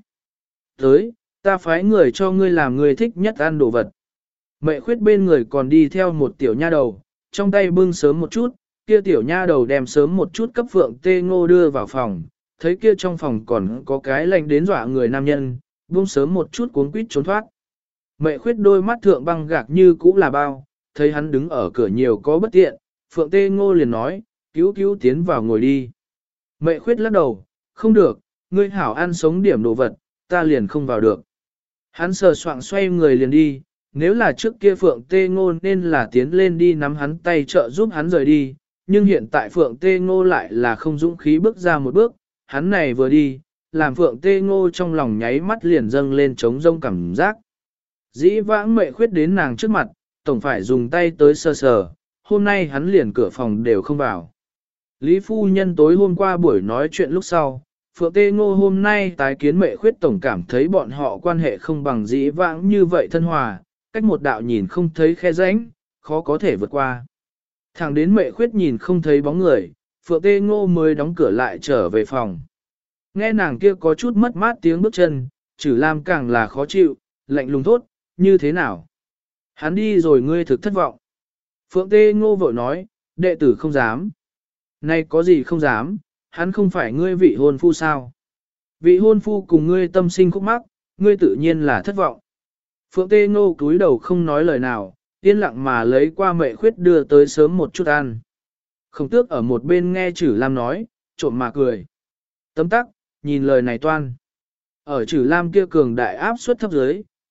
Tới, ta phái người cho ngươi làm ngươi thích nhất ăn đồ vật. Mệ Khuyết bên người còn đi theo một tiểu nha đầu, trong tay bưng sớm một chút, kia tiểu nha đầu đem sớm một chút cấp Phượng Tê Ngô đưa vào phòng, thấy kia trong phòng còn có cái lạnh đến dọa người nam nhân, buông sớm một chút cuốn quýt trốn thoát. Mệ Khuyết đôi mắt thượng băng gạc như cũ là bao, thấy hắn đứng ở cửa nhiều có bất tiện, Phượng Tê Ngô liền nói, cứu tiến vào ngồi đi. Mệ Khuyết lắc đầu, không được, ngươi hảo ăn sống điểm đồ vật, ta liền không vào được. Hắn sờ soạng xoay người liền đi, nếu là trước kia Phượng Tê Ngô nên là tiến lên đi nắm hắn tay trợ giúp hắn rời đi, nhưng hiện tại Phượng Tê Ngô lại là không dũng khí bước ra một bước, hắn này vừa đi, làm Phượng Tê Ngô trong lòng nháy mắt liền dâng lên trống rông cảm giác. Dĩ vãng Mệ Khuyết đến nàng trước mặt, tổng phải dùng tay tới sờ sờ, hôm nay hắn liền cửa phòng đều không vào. Lý Phu Nhân tối hôm qua buổi nói chuyện lúc sau, Phượng Tê Ngô hôm nay tái kiến Mệ Khuyết tổng cảm thấy bọn họ quan hệ không bằng dĩ vãng như vậy thân hòa, cách một đạo nhìn không thấy khe rãnh, khó có thể vượt qua. Thẳng đến Mệ Khuyết nhìn không thấy bóng người, Phượng Tê Ngô mới đóng cửa lại trở về phòng. Nghe nàng kia có chút mất mát tiếng bước chân, Trừ Lam càng là khó chịu, lạnh lùng thốt, như thế nào? Hắn đi rồi ngươi thực thất vọng. Phượng Tê Ngô vội nói, đệ tử không dám. Này có gì không dám, hắn không phải ngươi vị hôn phu sao? Vị hôn phu cùng ngươi tâm sinh khúc mắc, ngươi tự nhiên là thất vọng. Phượng Tê Ngô cúi đầu không nói lời nào, yên lặng mà lấy qua Mệ Khuyết đưa tới sớm một chút ăn. Khổng Tước ở một bên nghe Trừ Lam nói, trộm mà cười. Tấm tắc, nhìn lời này toan. Ở Trừ Lam kia cường đại áp suất thấp dưới,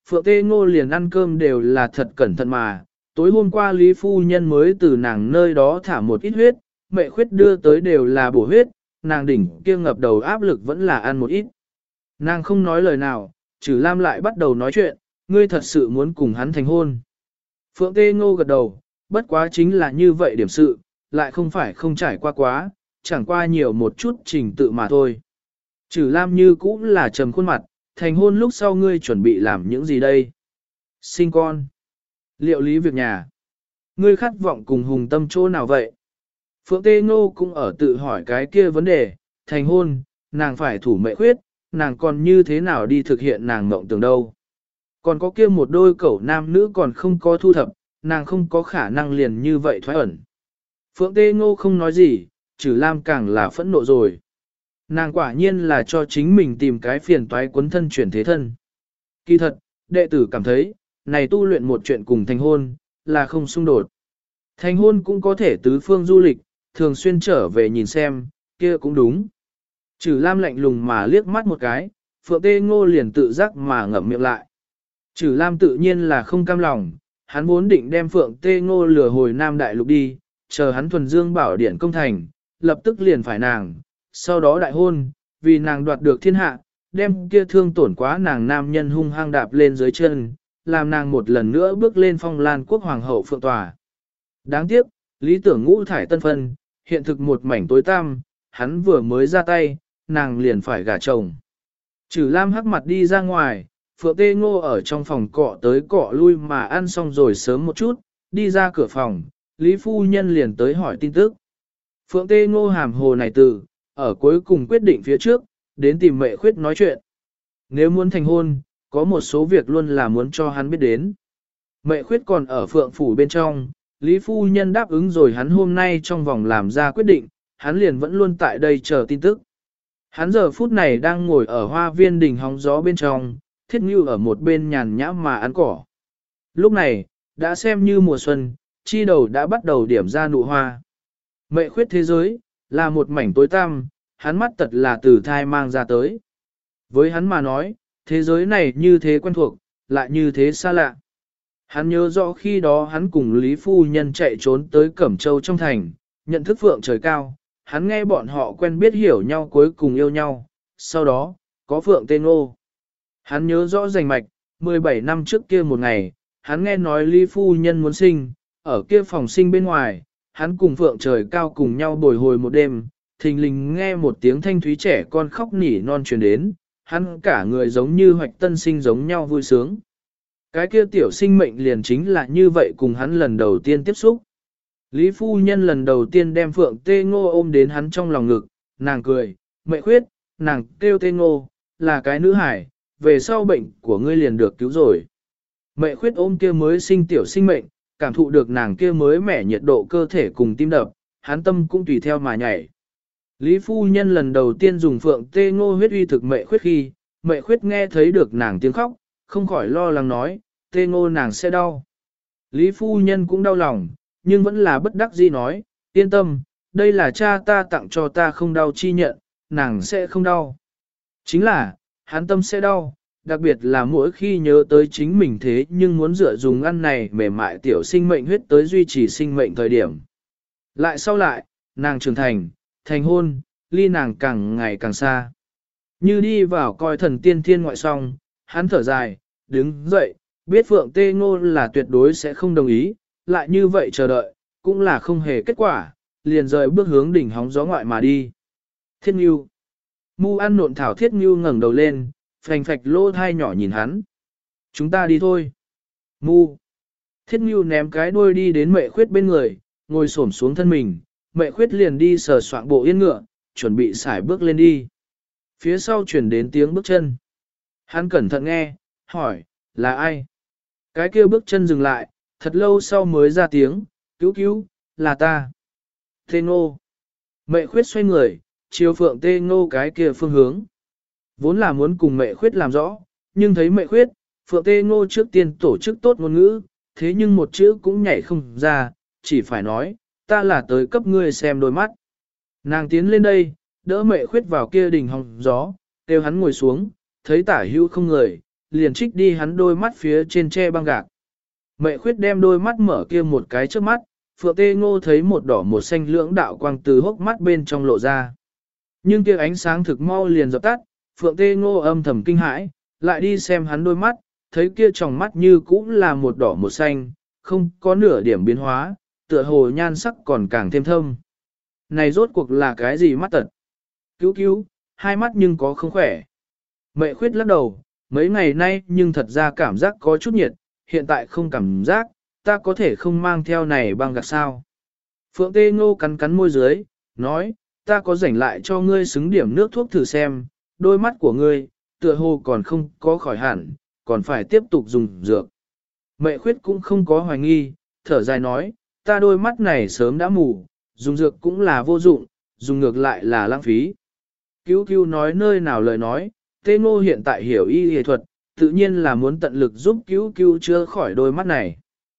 Phượng Tê Ngô liền ăn cơm đều là thật cẩn thận mà, tối hôm qua Lý Phu Nhân mới từ nàng nơi đó thả một ít huyết, mẹ khuyết đưa tới đều là bổ huyết, nàng đỉnh kia ngập đầu áp lực vẫn là ăn một ít. Nàng không nói lời nào, Trử Lam lại bắt đầu nói chuyện, ngươi thật sự muốn cùng hắn thành hôn. Phượng Tê Ngô gật đầu, bất quá chính là như vậy điểm sự, lại không phải không trải qua quá, chẳng qua nhiều một chút trình tự mà thôi. Trử Lam như cũ là trầm khuôn mặt, thành hôn lúc sau ngươi chuẩn bị làm những gì đây? Sinh con. Liệu lý việc nhà. Ngươi khát vọng cùng hùng tâm chỗ nào vậy? Phượng Tê Ngô cũng ở tự hỏi cái kia vấn đề, thành hôn, nàng phải thủ mẹ khuyết, nàng còn như thế nào đi thực hiện nàng mộng tưởng đâu. Còn có kia một đôi cẩu nam nữ còn không có thu thập, nàng không có khả năng liền như vậy thoái ẩn. Phượng Tê Ngô không nói gì, Trử Lam càng là phẫn nộ rồi. Nàng quả nhiên là cho chính mình tìm cái phiền toái quấn thân chuyển thế thân. Kỳ thật, đệ tử cảm thấy, này tu luyện một chuyện cùng thành hôn, là không xung đột. Thành hôn cũng có thể tứ phương du lịch, thường xuyên trở về nhìn xem, kia cũng đúng. Trử Lam lạnh lùng mà liếc mắt một cái, Phượng Tê Ngô liền tự giác mà ngậm miệng lại. Trử Lam tự nhiên là không cam lòng, hắn vốn định đem Phượng Tê Ngô lừa hồi Nam Đại Lục đi, chờ hắn thuần dương bảo điển công thành, lập tức liền phải nàng, sau đó đại hôn, vì nàng đoạt được thiên hạ, đem kia thương tổn quá nàng nam nhân hung hăng đạp lên dưới chân, làm nàng một lần nữa bước lên phong lan quốc hoàng hậu phượng tòa. Đáng tiếc, lý tưởng ngũ thải tân phân, hiện thực một mảnh tối tăm, hắn vừa mới ra tay, nàng liền phải gả chồng. Trử Lam hắc mặt đi ra ngoài, Phượng Tê Ngô ở trong phòng cọ tới cọ lui mà ăn xong rồi sớm một chút, đi ra cửa phòng, Lý Phu Nhân liền tới hỏi tin tức. Phượng Tê Ngô hàm hồ này từ, ở cuối cùng quyết định phía trước, đến tìm mẹ khuyết nói chuyện. Nếu muốn thành hôn, có một số việc luôn là muốn cho hắn biết đến. Mẹ khuyết còn ở Phượng Phủ bên trong, Lý Phu Nhân đáp ứng rồi hắn hôm nay trong vòng làm ra quyết định, hắn liền vẫn luôn tại đây chờ tin tức. Hắn giờ phút này đang ngồi ở hoa viên đình hóng gió bên trong, Thiết Ngưu ở một bên nhàn nhã mà ăn cỏ. Lúc này, đã xem như mùa xuân, chi đầu đã bắt đầu điểm ra nụ hoa. Mẹ khuyết thế giới, là một mảnh tối tăm, hắn mắt tật là từ thai mang ra tới. Với hắn mà nói, thế giới này như thế quen thuộc, lại như thế xa lạ. Hắn nhớ rõ khi đó hắn cùng Lý Phu Nhân chạy trốn tới Cẩm Châu trong thành, nhận thức Phượng trời cao, hắn nghe bọn họ quen biết hiểu nhau cuối cùng yêu nhau, sau đó, có Phượng Tê Ngô. Hắn nhớ rõ rành mạch, 17 năm trước kia một ngày, hắn nghe nói Lý Phu Nhân muốn sinh, ở kia phòng sinh bên ngoài, hắn cùng Phượng trời cao cùng nhau bồi hồi một đêm, thình lình nghe một tiếng thanh thúy trẻ con khóc nỉ non truyền đến, hắn cả người giống như hoạch tân sinh giống nhau vui sướng. Cái kia tiểu sinh mệnh liền chính là như vậy cùng hắn lần đầu tiên tiếp xúc. Lý Phu Nhân lần đầu tiên đem Phượng Tê Ngô ôm đến hắn trong lòng ngực, nàng cười, mẹ khuyết, nàng kêu Tê Ngô, là cái nữ hải, về sau bệnh của ngươi liền được cứu rồi. Mẹ khuyết ôm kia mới sinh tiểu sinh mệnh, cảm thụ được nàng kia mới mẻ nhiệt độ cơ thể cùng tim đập, hắn tâm cũng tùy theo mà nhảy. Lý Phu Nhân lần đầu tiên dùng Phượng Tê Ngô huyết uy thực mẹ khuyết khi, mẹ khuyết nghe thấy được nàng tiếng khóc, không khỏi lo lắng nói, Tê Ngô nàng sẽ đau. Lý Phu Nhân cũng đau lòng, nhưng vẫn là bất đắc dĩ nói, yên tâm, đây là cha ta tặng cho ta không đau chi nhận, nàng sẽ không đau. Chính là, hắn tâm sẽ đau, đặc biệt là mỗi khi nhớ tới chính mình thế nhưng muốn dựa dùng ăn này mềm mại tiểu sinh mệnh huyết tới duy trì sinh mệnh thời điểm. Lại sau lại, nàng trưởng thành, thành hôn, ly nàng càng ngày càng xa. Như đi vào coi thần tiên thiên ngoại song, hắn thở dài, đứng dậy, biết Phượng Tê Ngô là tuyệt đối sẽ không đồng ý, lại như vậy chờ đợi, cũng là không hề kết quả, liền rời bước hướng đỉnh hóng gió ngoại mà đi. Thiết Ngưu. Mu ăn nộn thảo Thiết Ngưu ngẩng đầu lên, phành phạch lỗ thai nhỏ nhìn hắn. Chúng ta đi thôi. Mu. Thiết Ngưu ném cái đuôi đi đến mẹ khuyết bên người, ngồi xổm xuống thân mình, mẹ khuyết liền đi sờ soạng bộ yên ngựa, chuẩn bị xài bước lên đi. Phía sau chuyển đến tiếng bước chân. Hắn cẩn thận nghe, hỏi, là ai? Cái kia bước chân dừng lại, thật lâu sau mới ra tiếng, cứu cứu, là ta. Tê Ngô. Mẹ khuyết xoay người, chiều Phượng Tê Ngô cái kia phương hướng. Vốn là muốn cùng mẹ khuyết làm rõ, nhưng thấy mẹ khuyết, Phượng Tê Ngô trước tiên tổ chức tốt ngôn ngữ, thế nhưng một chữ cũng nhảy không ra, chỉ phải nói, ta là tới cấp ngươi xem đôi mắt. Nàng tiến lên đây, đỡ mẹ khuyết vào kia đình hòng gió, kêu hắn ngồi xuống, thấy tả hữu không người, liền trích đi hắn đôi mắt phía trên che băng gạc. Mệ khuyết đem đôi mắt mở kia một cái trước mắt, Phượng Tê Ngô thấy một đỏ một xanh lưỡng đạo quang từ hốc mắt bên trong lộ ra. Nhưng kia ánh sáng thực mau liền dập tắt, Phượng Tê Ngô âm thầm kinh hãi, lại đi xem hắn đôi mắt, thấy kia tròng mắt như cũng là một đỏ một xanh, không có nửa điểm biến hóa, tựa hồ nhan sắc còn càng thêm thâm. Này rốt cuộc là cái gì mắt tật? Cứu cứu, hai mắt nhưng có không khỏe. Mệ khuyết lắc đầu, mấy ngày nay nhưng thật ra cảm giác có chút nhiệt, hiện tại không cảm giác, ta có thể không mang theo này băng gạc sao. Phượng Tê Ngô cắn cắn môi dưới, nói, ta có rảnh lại cho ngươi xứng điểm nước thuốc thử xem, đôi mắt của ngươi, tựa hồ còn không có khỏi hẳn, còn phải tiếp tục dùng dược. Mệ khuyết cũng không có hoài nghi, thở dài nói, ta đôi mắt này sớm đã mù, dùng dược cũng là vô dụng, dùng ngược lại là lãng phí. Cứu cứu nói nơi nào lời nói, Tê Ngô hiện tại hiểu y y thuật, tự nhiên là muốn tận lực giúp cứu cứu chữa khỏi đôi mắt này.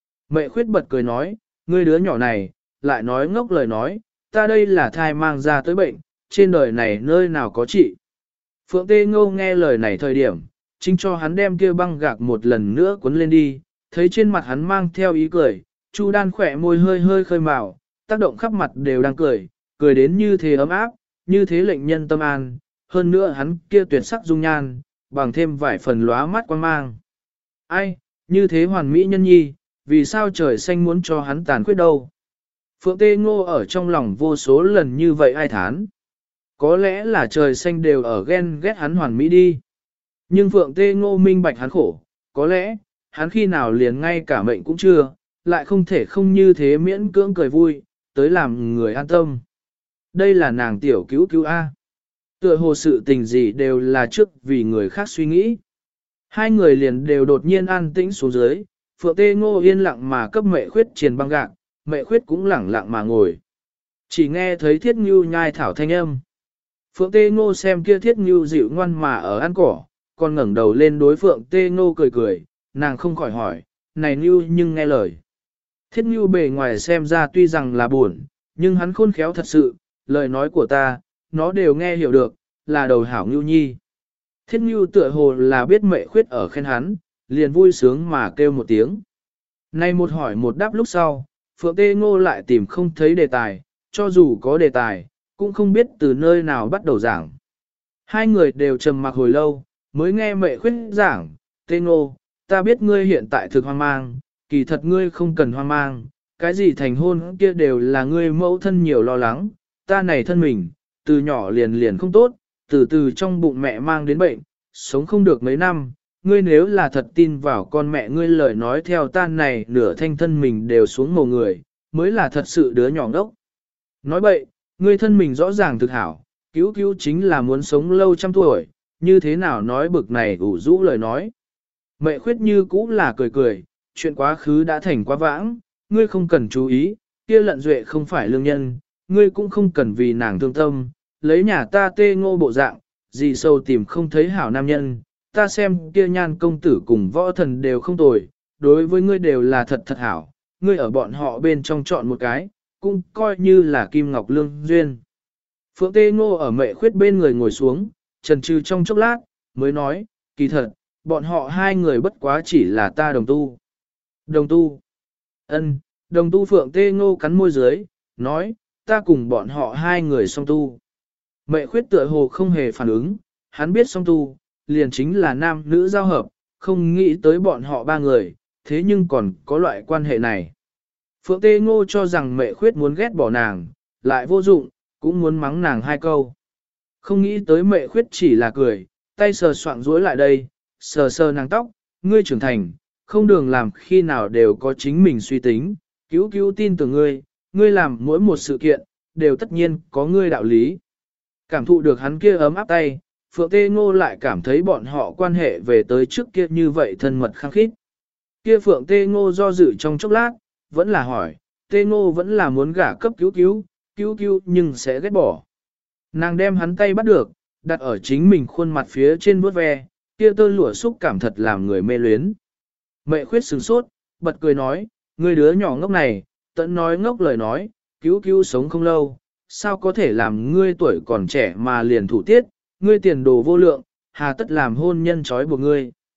Mệ khuyết bật cười nói, ngươi đứa nhỏ này, lại nói ngốc lời nói, ta đây là thai mang ra tới bệnh, trên đời này nơi nào có trị. Phượng Tê Ngô nghe lời này thời điểm, chính cho hắn đem kia băng gạc một lần nữa cuốn lên đi, thấy trên mặt hắn mang theo ý cười, Chu Đan khỏe môi hơi hơi khơi màu, tác động khắp mặt đều đang cười, cười đến như thế ấm áp, như thế lệnh nhân tâm an, hơn nữa hắn kia tuyệt sắc dung nhan, bằng thêm vài phần lóa mắt quan mang. Ai, như thế hoàn mỹ nhân nhi, vì sao trời xanh muốn cho hắn tàn khuyết đâu? Phượng Tê Ngô ở trong lòng vô số lần như vậy ai thán. Có lẽ là trời xanh đều ở ghen ghét hắn hoàn mỹ đi. Nhưng Phượng Tê Ngô minh bạch hắn khổ, có lẽ, hắn khi nào liền ngay cả mệnh cũng chưa, lại không thể không như thế miễn cưỡng cười vui, tới làm người an tâm. Đây là nàng tiểu cứu cứu A. Tựa hồ sự tình gì đều là trước vì người khác suy nghĩ. Hai người liền đều đột nhiên an tĩnh xuống dưới, Phượng Tê Ngô yên lặng mà cấp Mệ khuyết triền băng gạc, Mệ khuyết cũng lẳng lặng mà ngồi. Chỉ nghe thấy Thiết Ngưu nhai thảo thanh âm. Phượng Tê Ngô xem kia Thiết Ngưu dịu ngoan mà ở ăn cỏ, còn ngẩng đầu lên đối Phượng Tê Ngô cười cười, nàng không khỏi hỏi, này Ngưu nhưng nghe lời. Thiết Ngưu bề ngoài xem ra tuy rằng là buồn, nhưng hắn khôn khéo thật sự, lời nói của ta, nó đều nghe hiểu được, là đầu hảo Ngưu nhi. Thiết Ngưu tựa hồ là biết Mệ khuyết ở khen hắn, liền vui sướng mà kêu một tiếng. Nay một hỏi một đáp lúc sau, Phượng Tê Ngô lại tìm không thấy đề tài, cho dù có đề tài, cũng không biết từ nơi nào bắt đầu giảng. Hai người đều trầm mặc hồi lâu, mới nghe Mệ khuyết giảng, Tê Ngô, ta biết ngươi hiện tại thực hoang mang, kỳ thật ngươi không cần hoang mang, cái gì thành hôn kia đều là ngươi mẫu thân nhiều lo lắng, ta này thân mình, từ nhỏ liền liền không tốt, từ từ trong bụng mẹ mang đến bệnh, sống không được mấy năm, ngươi nếu là thật tin vào con mẹ ngươi lời nói theo ta này nửa thanh thân mình đều xuống mồ người, mới là thật sự đứa nhỏ ngốc. Nói bậy, ngươi thân mình rõ ràng thực hảo, cứu cứu chính là muốn sống lâu trăm tuổi, như thế nào nói bực này ủ rũ lời nói. Mệ khuyết như cũ là cười cười, chuyện quá khứ đã thành quá vãng, ngươi không cần chú ý, kia lận duệ không phải lương nhân, ngươi cũng không cần vì nàng thương tâm, lấy nhà ta Tê Ngô bộ dạng, gì sâu tìm không thấy hảo nam nhân, ta xem kia nhan công tử cùng võ thần đều không tồi, đối với ngươi đều là thật thật hảo, ngươi ở bọn họ bên trong chọn một cái, cũng coi như là kim ngọc lương duyên. Phượng Tê Ngô ở Mệ khuyết bên người ngồi xuống, chần chừ trong chốc lát, mới nói, kỳ thật, bọn họ hai người bất quá chỉ là ta đồng tu. Đồng tu. Ân, đồng tu. Phượng Tê Ngô cắn môi dưới, nói, ta cùng bọn họ hai người song tu. Mệ khuyết tựa hồ không hề phản ứng, hắn biết song tu, liền chính là nam nữ giao hợp, không nghĩ tới bọn họ ba người, thế nhưng còn có loại quan hệ này. Phượng Tê Ngô cho rằng Mệ khuyết muốn ghét bỏ nàng, lại vô dụng, cũng muốn mắng nàng hai câu. Không nghĩ tới Mệ khuyết chỉ là cười, tay sờ soạng rối lại đây, sờ sờ nàng tóc, ngươi trưởng thành, không đường làm khi nào đều có chính mình suy tính, cứu cứu tin tưởng ngươi, ngươi làm mỗi một sự kiện, đều tất nhiên có ngươi đạo lý. Cảm thụ được hắn kia ấm áp tay, Phượng Tê Ngô lại cảm thấy bọn họ quan hệ về tới trước kia như vậy thân mật khăng khít. Kia Phượng Tê Ngô do dự trong chốc lát, vẫn là hỏi, Tê Ngô vẫn là muốn gả cấp cứu cứu, cứu cứu nhưng sẽ ghét bỏ. Nàng đem hắn tay bắt được, đặt ở chính mình khuôn mặt phía trên vuốt ve, kia tơ lụa xúc cảm thật làm người mê luyến. Mệ khuyết sửng sốt, bật cười nói, ngươi đứa nhỏ ngốc này, tận nói ngốc lời nói, cứu cứu sống không lâu, sao có thể làm ngươi tuổi còn trẻ mà liền thủ tiết, ngươi tiền đồ vô lượng, hà tất làm hôn nhân trói buộc ngươi.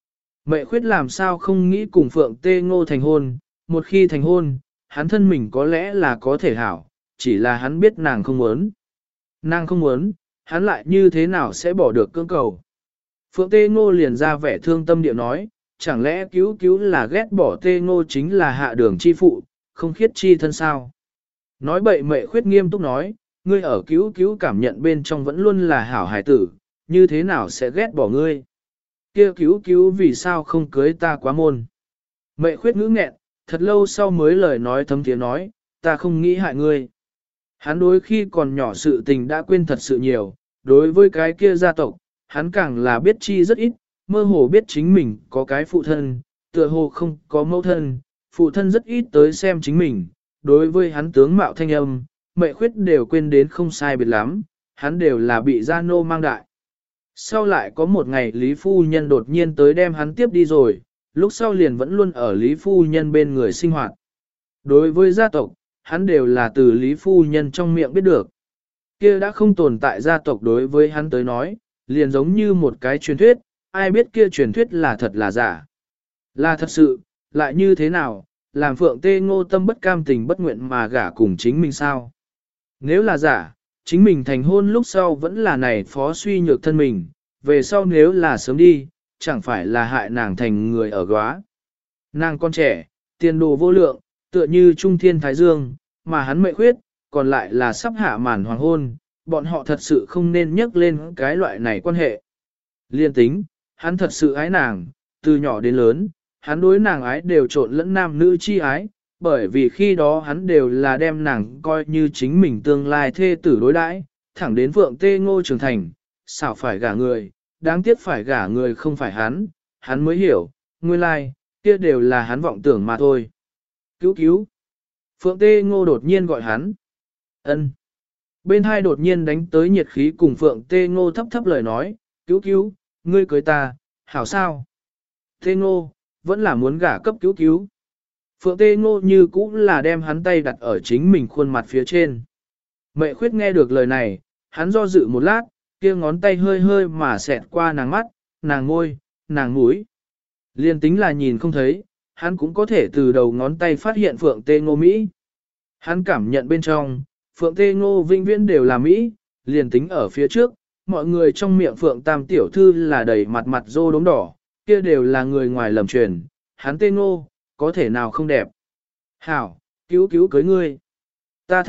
Mẹ khuyết làm sao không nghĩ cùng Phượng Tê Ngô thành hôn, một khi thành hôn, hắn thân mình có lẽ là có thể hảo, chỉ là hắn biết nàng không muốn. Nàng không muốn, hắn lại như thế nào sẽ bỏ được cưỡng cầu. Phượng Tê Ngô liền ra vẻ thương tâm điệu nói, chẳng lẽ cứu cứu là ghét bỏ Tê Ngô chính là hạ đường chi phụ, không khiết chi thân sao? Nói bậy mẹ khuyết nghiêm túc nói, ngươi ở cứu cứu cảm nhận bên trong vẫn luôn là hảo hài tử, như thế nào sẽ ghét bỏ ngươi? Kia cứu cứu vì sao không cưới ta quá môn? Mẹ khuyết ngữ nghẹn, thật lâu sau mới lời nói thấm tiếng nói, ta không nghĩ hại ngươi. Hắn đối khi còn nhỏ sự tình đã quên thật sự nhiều, đối với cái kia gia tộc, hắn càng là biết chi rất ít, mơ hồ biết chính mình có cái phụ thân, tựa hồ không có mẫu thân, phụ thân rất ít tới xem chính mình, đối với hắn tướng mạo thanh âm, mẹ khuyết đều quên đến không sai biệt lắm, hắn đều là bị gia nô mang đại. Sau lại có một ngày Lý Phu Nhân đột nhiên tới đem hắn tiếp đi rồi, lúc sau liền vẫn luôn ở Lý Phu Nhân bên người sinh hoạt. Đối với gia tộc, hắn đều là từ Lý Phu Nhân trong miệng biết được. Kia đã không tồn tại gia tộc đối với hắn tới nói, liền giống như một cái truyền thuyết, ai biết kia truyền thuyết là thật là giả. Là thật sự, lại như thế nào, làm Phượng Tê Ngô tâm bất cam tình bất nguyện mà gả cùng chính mình sao? Nếu là giả, chính mình thành hôn lúc sau vẫn là này phó suy nhược thân mình, về sau nếu là sớm đi, chẳng phải là hại nàng thành người ở góa. Nàng con trẻ, tiền đồ vô lượng, tựa như trung thiên thái dương, mà hắn mẹ khuyết, còn lại là sắp hạ màn hoàng hôn, bọn họ thật sự không nên nhắc lên cái loại này quan hệ. Liên tính, hắn thật sự ái nàng, từ nhỏ đến lớn, hắn đối nàng ái đều trộn lẫn nam nữ chi ái, bởi vì khi đó hắn đều là đem nàng coi như chính mình tương lai thê tử đối đãi, thẳng đến Phượng Tê Ngô trưởng thành, xảo phải gả người, đáng tiếc phải gả người không phải hắn mới hiểu, nguyên lai, kia đều là hắn vọng tưởng mà thôi. Cứu cứu! Phượng Tê Ngô đột nhiên gọi hắn. Ân. Bên hai đột nhiên đánh tới nhiệt khí cùng Phượng Tê Ngô thấp thấp lời nói, cứu cứu, ngươi cưới ta, hảo sao? Tê Ngô, vẫn là muốn gả cấp cứu cứu. Phượng Tê Ngô như cũ là đem hắn tay đặt ở chính mình khuôn mặt phía trên. Mẹ khuyết nghe được lời này, hắn do dự một lát, kia ngón tay hơi hơi mà xẹt qua nàng mắt, nàng môi, nàng mũi. Liên tính là nhìn không thấy, hắn cũng có thể từ đầu ngón tay phát hiện Phượng Tê Ngô Mỹ. Hắn cảm nhận bên trong, Phượng Tê Ngô vinh viễn đều là Mỹ, liền tính ở phía trước, mọi người trong miệng Phượng Tam Tiểu Thư là đầy mặt mặt rô đốm đỏ, kia đều là người ngoài lầm truyền, hắn Tê Ngô, có thể nào không đẹp. Hảo, cứu cứu cưới ngươi. Ta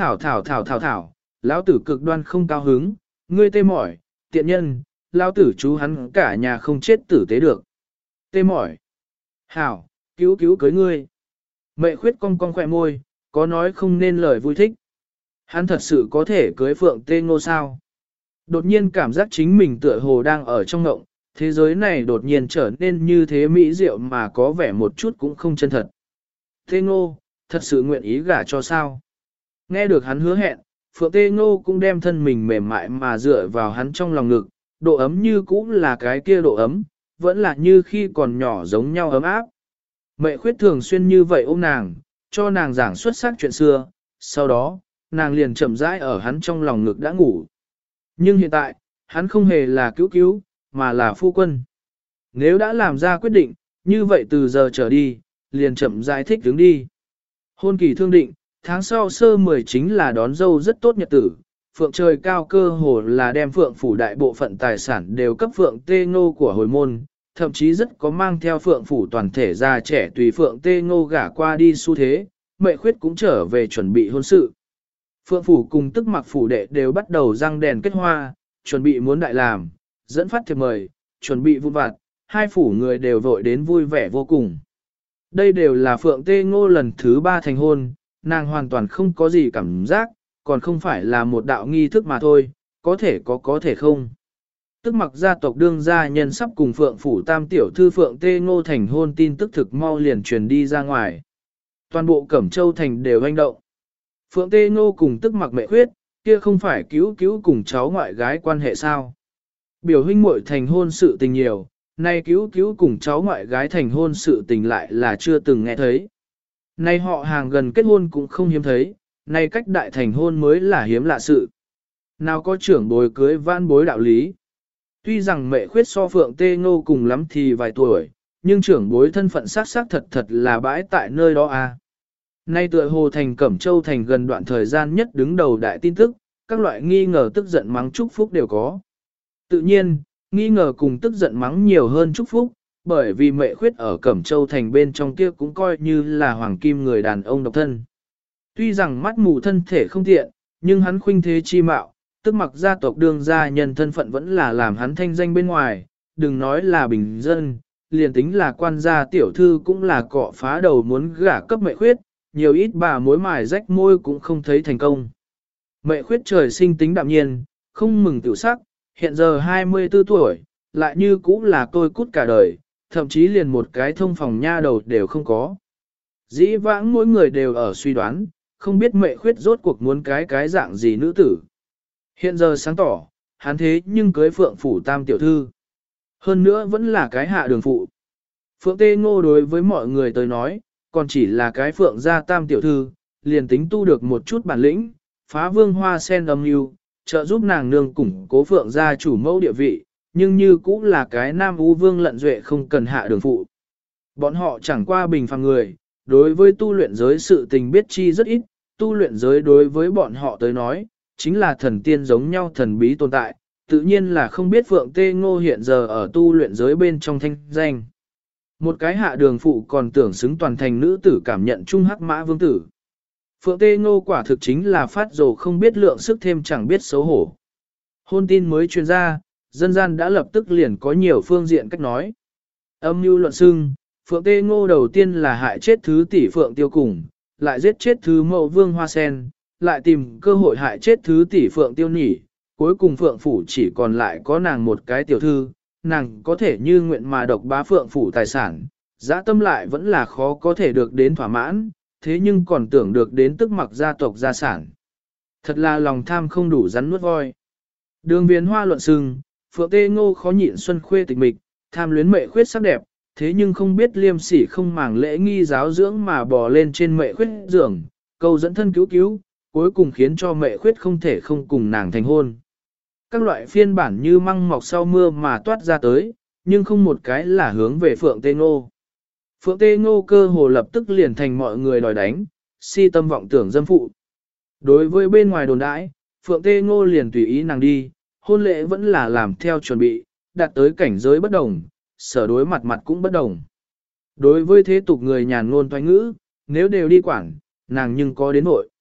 thảo, lão tử cực đoan không cao hứng, ngươi tê mỏi, tiện nhân, lão tử chú hắn cả nhà không chết tử tế được. Tê mỏi. Hảo, cứu cứu cưới ngươi. Mẹ khuyết cong cong khỏe môi, có nói không nên lời vui thích. Hắn thật sự có thể cưới Phượng Tê Ngô sao? Đột nhiên cảm giác chính mình tựa hồ đang ở trong ngộng, thế giới này đột nhiên trở nên như thế mỹ diệu mà có vẻ một chút cũng không chân thật. Tê Ngô, thật sự nguyện ý gả cho sao? Nghe được hắn hứa hẹn, Phượng Tê Ngô cũng đem thân mình mềm mại mà dựa vào hắn trong lòng ngực, độ ấm như cũ là cái kia độ ấm, vẫn là như khi còn nhỏ giống nhau ấm áp. Mẹ khuyết thường xuyên như vậy ôm nàng, cho nàng giảng xuất sắc chuyện xưa, sau đó, nàng liền chậm rãi ở hắn trong lòng ngực đã ngủ. Nhưng hiện tại, hắn không hề là cứu cứu, mà là phu quân. Nếu đã làm ra quyết định, như vậy từ giờ trở đi, liền chậm rãi thích đứng đi. Hôn kỳ thương định, tháng sau sơ 10 chính là đón dâu rất tốt nhật tử. Phượng trời cao cơ hồ là đem Phượng phủ đại bộ phận tài sản đều cấp Phượng Tê Ngô của hồi môn, thậm chí rất có mang theo Phượng phủ toàn thể già trẻ tùy Phượng Tê Ngô gả qua đi xu thế, mẹ khuyết cũng trở về chuẩn bị hôn sự. Phượng phủ cùng tức mặc phủ đệ đều bắt đầu răng đèn kết hoa, chuẩn bị muốn đại làm, dẫn phát thiệp mời, chuẩn bị vụn vặt, hai phủ người đều vội đến vui vẻ vô cùng. Đây đều là Phượng Tê Ngô lần thứ 3 thành hôn, nàng hoàn toàn không có gì cảm giác, còn không phải là một đạo nghi thức mà thôi, có thể không. Tức mặc gia tộc đương gia nhân sắp cùng Phượng phủ tam tiểu thư Phượng Tê Ngô thành hôn tin tức thực mau liền truyền đi ra ngoài. Toàn bộ Cẩm Châu thành đều hoành động. Phượng Tê Ngô cùng tức mặc mẹ khuyết, kia không phải cứu cứu cùng cháu ngoại gái quan hệ sao. Biểu huynh muội thành hôn sự tình nhiều, nay cứu cứu cùng cháu ngoại gái thành hôn sự tình lại là chưa từng nghe thấy. Nay họ hàng gần kết hôn cũng không hiếm thấy, nay cách đại thành hôn mới là hiếm lạ sự. Nào có trưởng bối cưới vãn bối đạo lý. Tuy rằng mẹ khuyết so Phượng Tê Ngô cùng lắm thì vài tuổi, nhưng trưởng bối thân phận xác thật thật là bãi tại nơi đó à. Nay tựa hồ thành Cẩm Châu thành gần đoạn thời gian nhất đứng đầu đại tin tức, các loại nghi ngờ tức giận mắng chúc phúc đều có. Tự nhiên, nghi ngờ cùng tức giận mắng nhiều hơn chúc phúc, bởi vì Mệ Khuyết ở Cẩm Châu thành bên trong kia cũng coi như là hoàng kim người đàn ông độc thân. Tuy rằng mắt mù thân thể không tiện, nhưng hắn khuynh thế chi mạo, tức mặc gia tộc đương gia nhân thân phận vẫn là làm hắn thanh danh bên ngoài, đừng nói là bình dân, liền tính là quan gia tiểu thư cũng là cọ phá đầu muốn gả cấp Mệ Khuyết, nhiều ít bà mối mài rách môi cũng không thấy thành công. Mệ Khuyết trời sinh tính đạm nhiên, không mừng tiểu sắc, hiện giờ 24 tuổi, lại như cũng là tôi cút cả đời, thậm chí liền một cái thông phòng nha đầu đều không có. Dĩ vãng mỗi người đều ở suy đoán, không biết Mệ Khuyết rốt cuộc muốn cái dạng gì nữ tử. Hiện giờ sáng tỏ, hắn thế nhưng cưới Phượng Phủ Tam tiểu thư. Hơn nữa vẫn là cái hạ đường phụ. Phượng Tê Ngô đối với mọi người tới nói, còn chỉ là cái Phượng gia Tam tiểu thư, liền tính tu được một chút bản lĩnh, phá vương hoa sen âm mưu, trợ giúp nàng nương củng cố Phượng gia chủ mẫu địa vị, nhưng như cũng là cái Nam U Vương lận duệ không cần hạ đường phụ. Bọn họ chẳng qua bình phàm người, đối với tu luyện giới sự tình biết chi rất ít, tu luyện giới đối với bọn họ tới nói, chính là thần tiên giống nhau thần bí tồn tại, tự nhiên là không biết Phượng Tê Ngô hiện giờ ở tu luyện giới bên trong thanh danh. Một cái hạ đường phụ còn tưởng xứng toàn thành nữ tử cảm nhận trung hắc mã vương tử. Phượng Tê Ngô quả thực chính là phát rồ không biết lượng sức thêm chẳng biết xấu hổ. Hôn tin mới truyền ra, dân gian đã lập tức liền có nhiều phương diện cách nói. Âm mưu luận xưng, Phượng Tê Ngô đầu tiên là hại chết thứ tỷ Phượng Tiêu Cùng, lại giết chết thứ mẫu Vương Hoa Sen, lại tìm cơ hội hại chết thứ tỷ Phượng Tiêu Nhỉ, cuối cùng Phượng Phủ chỉ còn lại có nàng một cái tiểu thư, nàng có thể như nguyện mà độc bá Phượng Phủ tài sản, dã tâm lại vẫn là khó có thể được đến thỏa mãn, thế nhưng còn tưởng được đến tức mặc gia tộc gia sản. Thật là lòng tham không đủ rắn nuốt voi. Đường Viễn Hoa luận xưng, Phượng Tê Ngô khó nhịn xuân khuê tịch mịch, tham luyến Mệ Khuyết sắc đẹp, thế nhưng không biết liêm sỉ không màng lễ nghi giáo dưỡng mà bò lên trên Mệ Khuyết giường, câu dẫn thân cứu, cuối cùng khiến cho Mệ Khuyết không thể không cùng nàng thành hôn. Các loại phiên bản như măng mọc sau mưa mà toát ra tới, nhưng không một cái là hướng về Phượng Tê Ngô. Phượng Tê Ngô cơ hồ lập tức liền thành mọi người đòi đánh, si tâm vọng tưởng dâm phụ. Đối với bên ngoài đồn đãi, Phượng Tê Ngô liền tùy ý nàng đi, hôn lễ vẫn là làm theo chuẩn bị, đạt tới cảnh giới bất đồng, sở đối mặt cũng bất đồng. Đối với thế tục người nhàn ngôn toanh ngữ, nếu đều đi quảng, nàng nhưng có đến nội.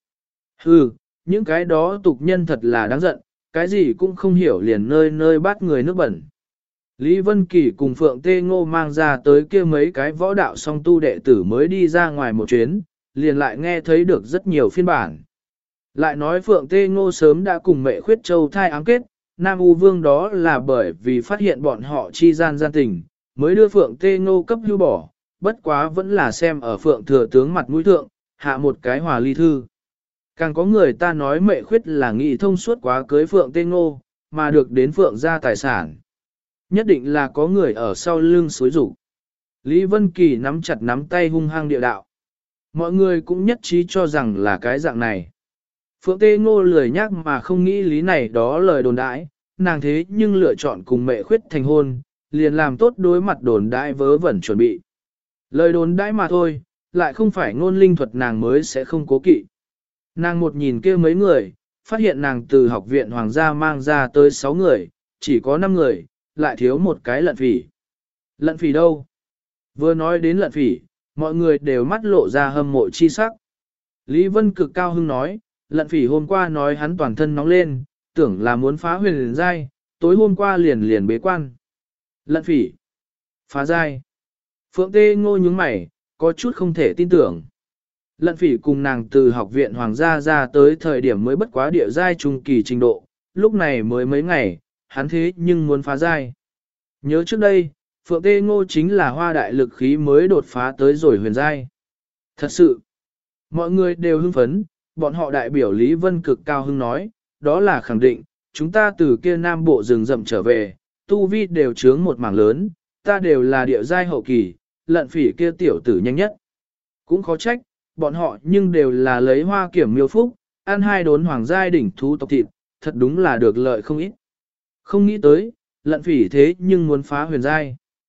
Những cái đó tục nhân thật là đáng giận, cái gì cũng không hiểu liền nơi nơi bắt người nước bẩn. Lý Vân Kỳ cùng Phượng Tê Ngô mang ra tới kia mấy cái võ đạo song tu đệ tử mới đi ra ngoài một chuyến, liền lại nghe thấy được rất nhiều phiên bản. Lại nói Phượng Tê Ngô sớm đã cùng Mệ Khuyết Châu thai ám kết, Nam U Vương đó là bởi vì phát hiện bọn họ chi gian gian tình, mới đưa Phượng Tê Ngô cấp hưu bỏ, bất quá vẫn là xem ở Phượng Thừa Tướng mặt mũi thượng, hạ một cái hòa ly thư. Càng có người ta nói Mệ Khuyết là nghị thông suốt quá cưới Phượng Tê Ngô, mà được đến Phượng gia tài sản. Nhất định là có người ở sau lưng xối rủ. Lý Vân Kỳ nắm chặt nắm tay hung hăng địa đạo. Mọi người cũng nhất trí cho rằng là cái dạng này. Phượng Tê Ngô lười nhắc mà không nghĩ lý này đó lời đồn đãi, nàng thế nhưng lựa chọn cùng Mệ Khuyết thành hôn, liền làm tốt đối mặt đồn đãi vớ vẩn chuẩn bị. Lời đồn đãi mà thôi, lại không phải ngôn linh thuật nàng mới sẽ không cố kỵ. Nàng một nhìn kia mấy người, phát hiện nàng từ học viện hoàng gia mang ra tới 6 người, chỉ có 5 người, lại thiếu một cái lận phỉ. Lận phỉ đâu? Vừa nói đến lận phỉ, mọi người đều mắt lộ ra hâm mộ chi sắc. Lý Vân cực cao hưng nói, lận phỉ hôm qua nói hắn toàn thân nóng lên, tưởng là muốn phá huyền liền giai, tối hôm qua liền bế quan. Lận phỉ. Phá giai. Phượng Tê Ngô nhướng mày, có chút không thể tin tưởng. Lận phỉ cùng nàng từ học viện hoàng gia ra tới thời điểm mới bất quá địa giai trung kỳ trình độ, lúc này mới mấy ngày, hắn thế nhưng muốn phá giai. Nhớ trước đây, Phượng Tê Ngô chính là hoa đại lực khí mới đột phá tới rồi huyền giai. Thật sự, mọi người đều hưng phấn, bọn họ đại biểu Lý Vân cực cao hưng nói, đó là khẳng định, chúng ta từ kia nam bộ rừng rậm trở về, tu vi đều chướng một mảng lớn, ta đều là địa giai hậu kỳ, lận phỉ kia tiểu tử nhanh nhất. Cũng khó trách, bọn họ nhưng đều là lấy hoa kiểm miêu phúc, ăn 2 đốn hoàng giai đỉnh thú tộc thịt, thật đúng là được lợi không ít. Không nghĩ tới, lận phỉ thế nhưng muốn phá huyền giai.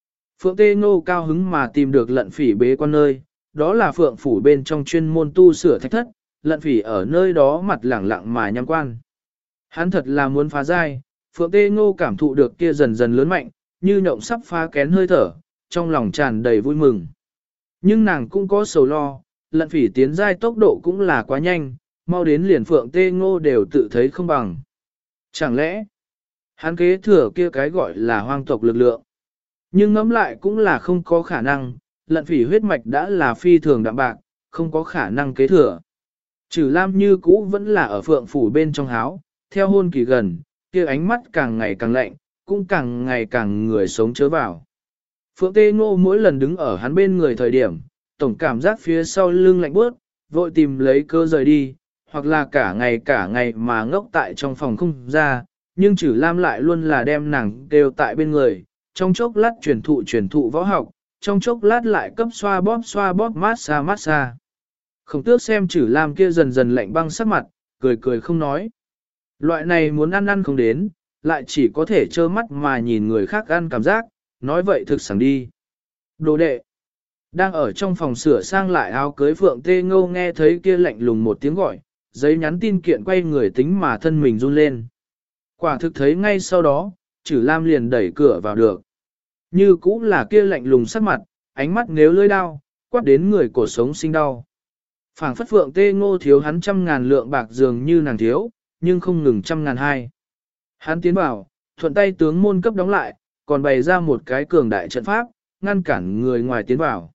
Phượng Tê Ngô cao hứng mà tìm được lận phỉ bế quan nơi, đó là phượng phủ bên trong chuyên môn tu sửa thạch thất, lận phỉ ở nơi đó mặt lẳng lặng mà nhắm quan. Hắn thật là muốn phá giai, Phượng Tê Ngô cảm thụ được kia dần dần lớn mạnh, như nhộng sắp phá kén hơi thở, trong lòng tràn đầy vui mừng. Nhưng nàng cũng có sầu lo, lận phỉ tiến giai tốc độ cũng là quá nhanh, mau đến liền Phượng Tê Ngô đều tự thấy không bằng. Chẳng lẽ, hắn kế thừa kia cái gọi là hoang tộc lực lượng. Nhưng ngẫm lại cũng là không có khả năng, lận phỉ huyết mạch đã là phi thường đạm bạc, không có khả năng kế thừa. Trừ Lam như cũ vẫn là ở phượng phủ bên trong háo, theo hôn kỳ gần, kia ánh mắt càng ngày càng lạnh, cũng càng ngày càng người sống chớ vào. Phượng Tê Ngô mỗi lần đứng ở hắn bên người thời điểm, tổng cảm giác phía sau lưng lạnh bước, vội tìm lấy cơ rời đi, hoặc là cả ngày mà ngốc tại trong phòng không ra, nhưng Trử Lam lại luôn là đem nàng đều tại bên người, trong chốc lát truyền thụ võ học, trong chốc lát lại cấp xoa bóp massage. Khổng Tước xem Trử Lam kia dần dần lạnh băng sắc mặt, cười cười không nói. Loại này muốn ăn không đến, lại chỉ có thể trơ mắt mà nhìn người khác ăn cảm giác, nói vậy thực sảng đi. Đồ đệ, đang ở trong phòng sửa sang lại áo cưới Phượng Tê Ngô nghe thấy kia lạnh lùng một tiếng gọi, giấy nhắn tin kiện quay người tính mà thân mình run lên. Quả thực thấy ngay sau đó, Trử Lam liền đẩy cửa vào được. Như cũng là kia lạnh lùng sắc mặt, ánh mắt nếu lưỡi đao, quát đến người cổ sống sinh đau. Phảng phất Phượng Tê Ngô thiếu hắn 100.000 lượng bạc dường như nàng thiếu, nhưng không ngừng 100.200. Hắn tiến vào, thuận tay tướng môn cấp đóng lại, còn bày ra một cái cường đại trận pháp, ngăn cản người ngoài tiến vào.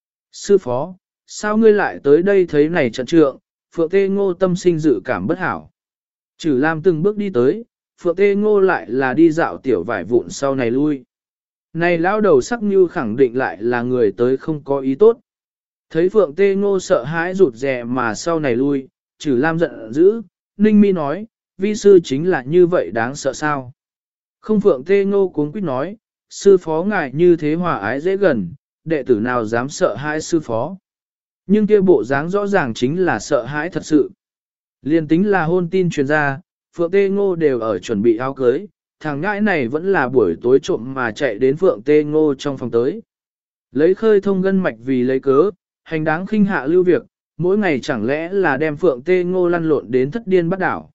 Sư phó, sao ngươi lại tới đây thấy này trận trượng? Phượng Tê Ngô tâm sinh dự cảm bất hảo. Trử Lam từng bước đi tới, Phượng Tê Ngô lại là đi dạo tiểu vải vụn sau này lui. Này lão đầu sắc như khẳng định lại là người tới không có ý tốt. Thấy Phượng Tê Ngô sợ hãi rụt rè mà sau này lui, Trử Lam giận dữ, Ninh Mi nói, vi sư chính là như vậy đáng sợ sao? Không Phượng Tê Ngô cuống quýt nói, sư phó ngài như thế hòa ái dễ gần, đệ tử nào dám sợ hãi sư phó. Nhưng kia bộ dáng rõ ràng chính là sợ hãi thật sự. Liên tính là hôn tin truyền ra, Phượng Tê Ngô đều ở chuẩn bị áo cưới, thằng ngãi này vẫn là buổi tối trộm mà chạy đến Phượng Tê Ngô trong phòng tới. Lấy khơi thông gân mạch vì lấy cớ, hành đáng khinh hạ lưu việc, mỗi ngày chẳng lẽ là đem Phượng Tê Ngô lăn lộn đến thất điên bắt đảo.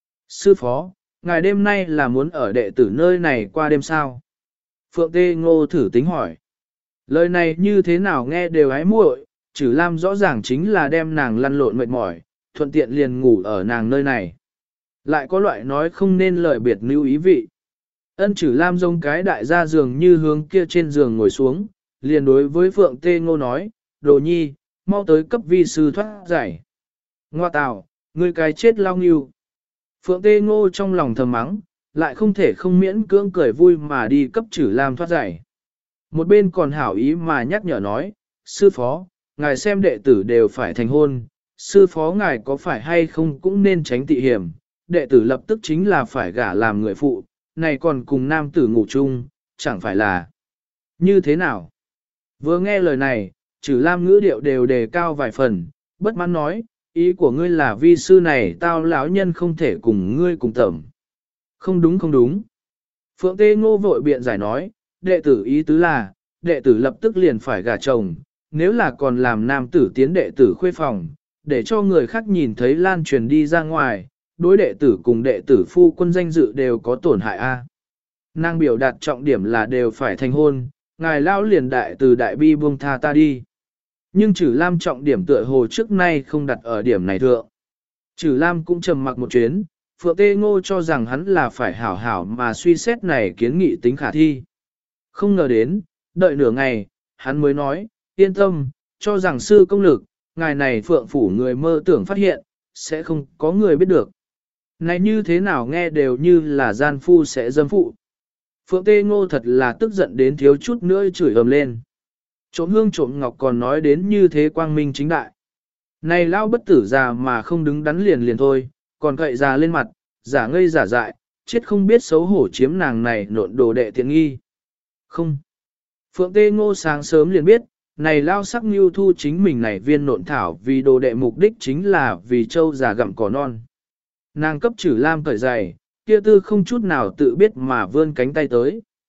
Sư phó, ngài đêm nay là muốn ở đệ tử nơi này qua đêm sao? Phượng Tê Ngô thử tính hỏi. Lời này như thế nào nghe đều ái muội, Trử Lam rõ ràng chính là đem nàng lăn lộn mệt mỏi, thuận tiện liền ngủ ở nàng nơi này. Lại có loại nói không nên lời biệt lưu ý vị. Ân Trử Lam giống cái đại gia giường như hướng kia trên giường ngồi xuống, liền đối với Phượng Tê Ngô nói, đồ nhi, mau tới cấp vi sư thoát giải. Ngoa tào, ngươi cái chết lao nghiêu. Phượng Tê Ngô trong lòng thầm mắng, lại không thể không miễn cưỡng cười vui mà đi cấp Trử Lam thoát giải. Một bên còn hảo ý mà nhắc nhở nói, sư phó, ngài xem đệ tử đều phải thành hôn, sư phó ngài có phải hay không cũng nên tránh tị hiểm, đệ tử lập tức chính là phải gả làm người phụ, này còn cùng nam tử ngủ chung, chẳng phải là như thế nào. Vừa nghe lời này, Trử Lam ngữ điệu đều đề cao vài phần, bất mãn nói, ý của ngươi là vi sư này tao lão nhân không thể cùng ngươi cùng tẩm. Không đúng không đúng. Phượng Tê Ngô vội biện giải nói, đệ tử ý tứ là, đệ tử lập tức liền phải gả chồng, nếu là còn làm nam tử tiến đệ tử khuê phòng, để cho người khác nhìn thấy lan truyền đi ra ngoài, đối đệ tử cùng đệ tử phu quân danh dự đều có tổn hại a. Nàng biểu đạt trọng điểm là đều phải thành hôn, ngài lao liền đại từ đại bi buông tha ta đi. Nhưng Trử Lam trọng điểm tựa hồ trước nay không đặt ở điểm này thượng. Trử Lam cũng trầm mặc một chuyến, Phượng Tê Ngô cho rằng hắn là phải hảo hảo mà suy xét này kiến nghị tính khả thi. Không ngờ đến, đợi nửa ngày, hắn mới nói, yên tâm, cho rằng sư công lực, ngài này Phượng phủ người mơ tưởng phát hiện, sẽ không có người biết được. Này như thế nào nghe đều như là gian phu sẽ dâm phụ. Phượng Tê Ngô thật là tức giận đến thiếu chút nữa chửi ầm lên. Trộm hương trộm ngọc còn nói đến như thế quang minh chính đại. Này lao bất tử già mà không đứng đắn liền liền thôi, còn cậy già lên mặt, giả ngây giả dại, chết không biết xấu hổ chiếm nàng này nộn đồ đệ tiện nghi. Không. Phượng Tê Ngô sáng sớm liền biết, này lao sắc như thu chính mình này viên nộn thảo vì đồ đệ mục đích chính là vì châu già gặm cỏ non. Nàng cấp Trử Lam cởi giày, kia tư không chút nào tự biết mà vươn cánh tay tới.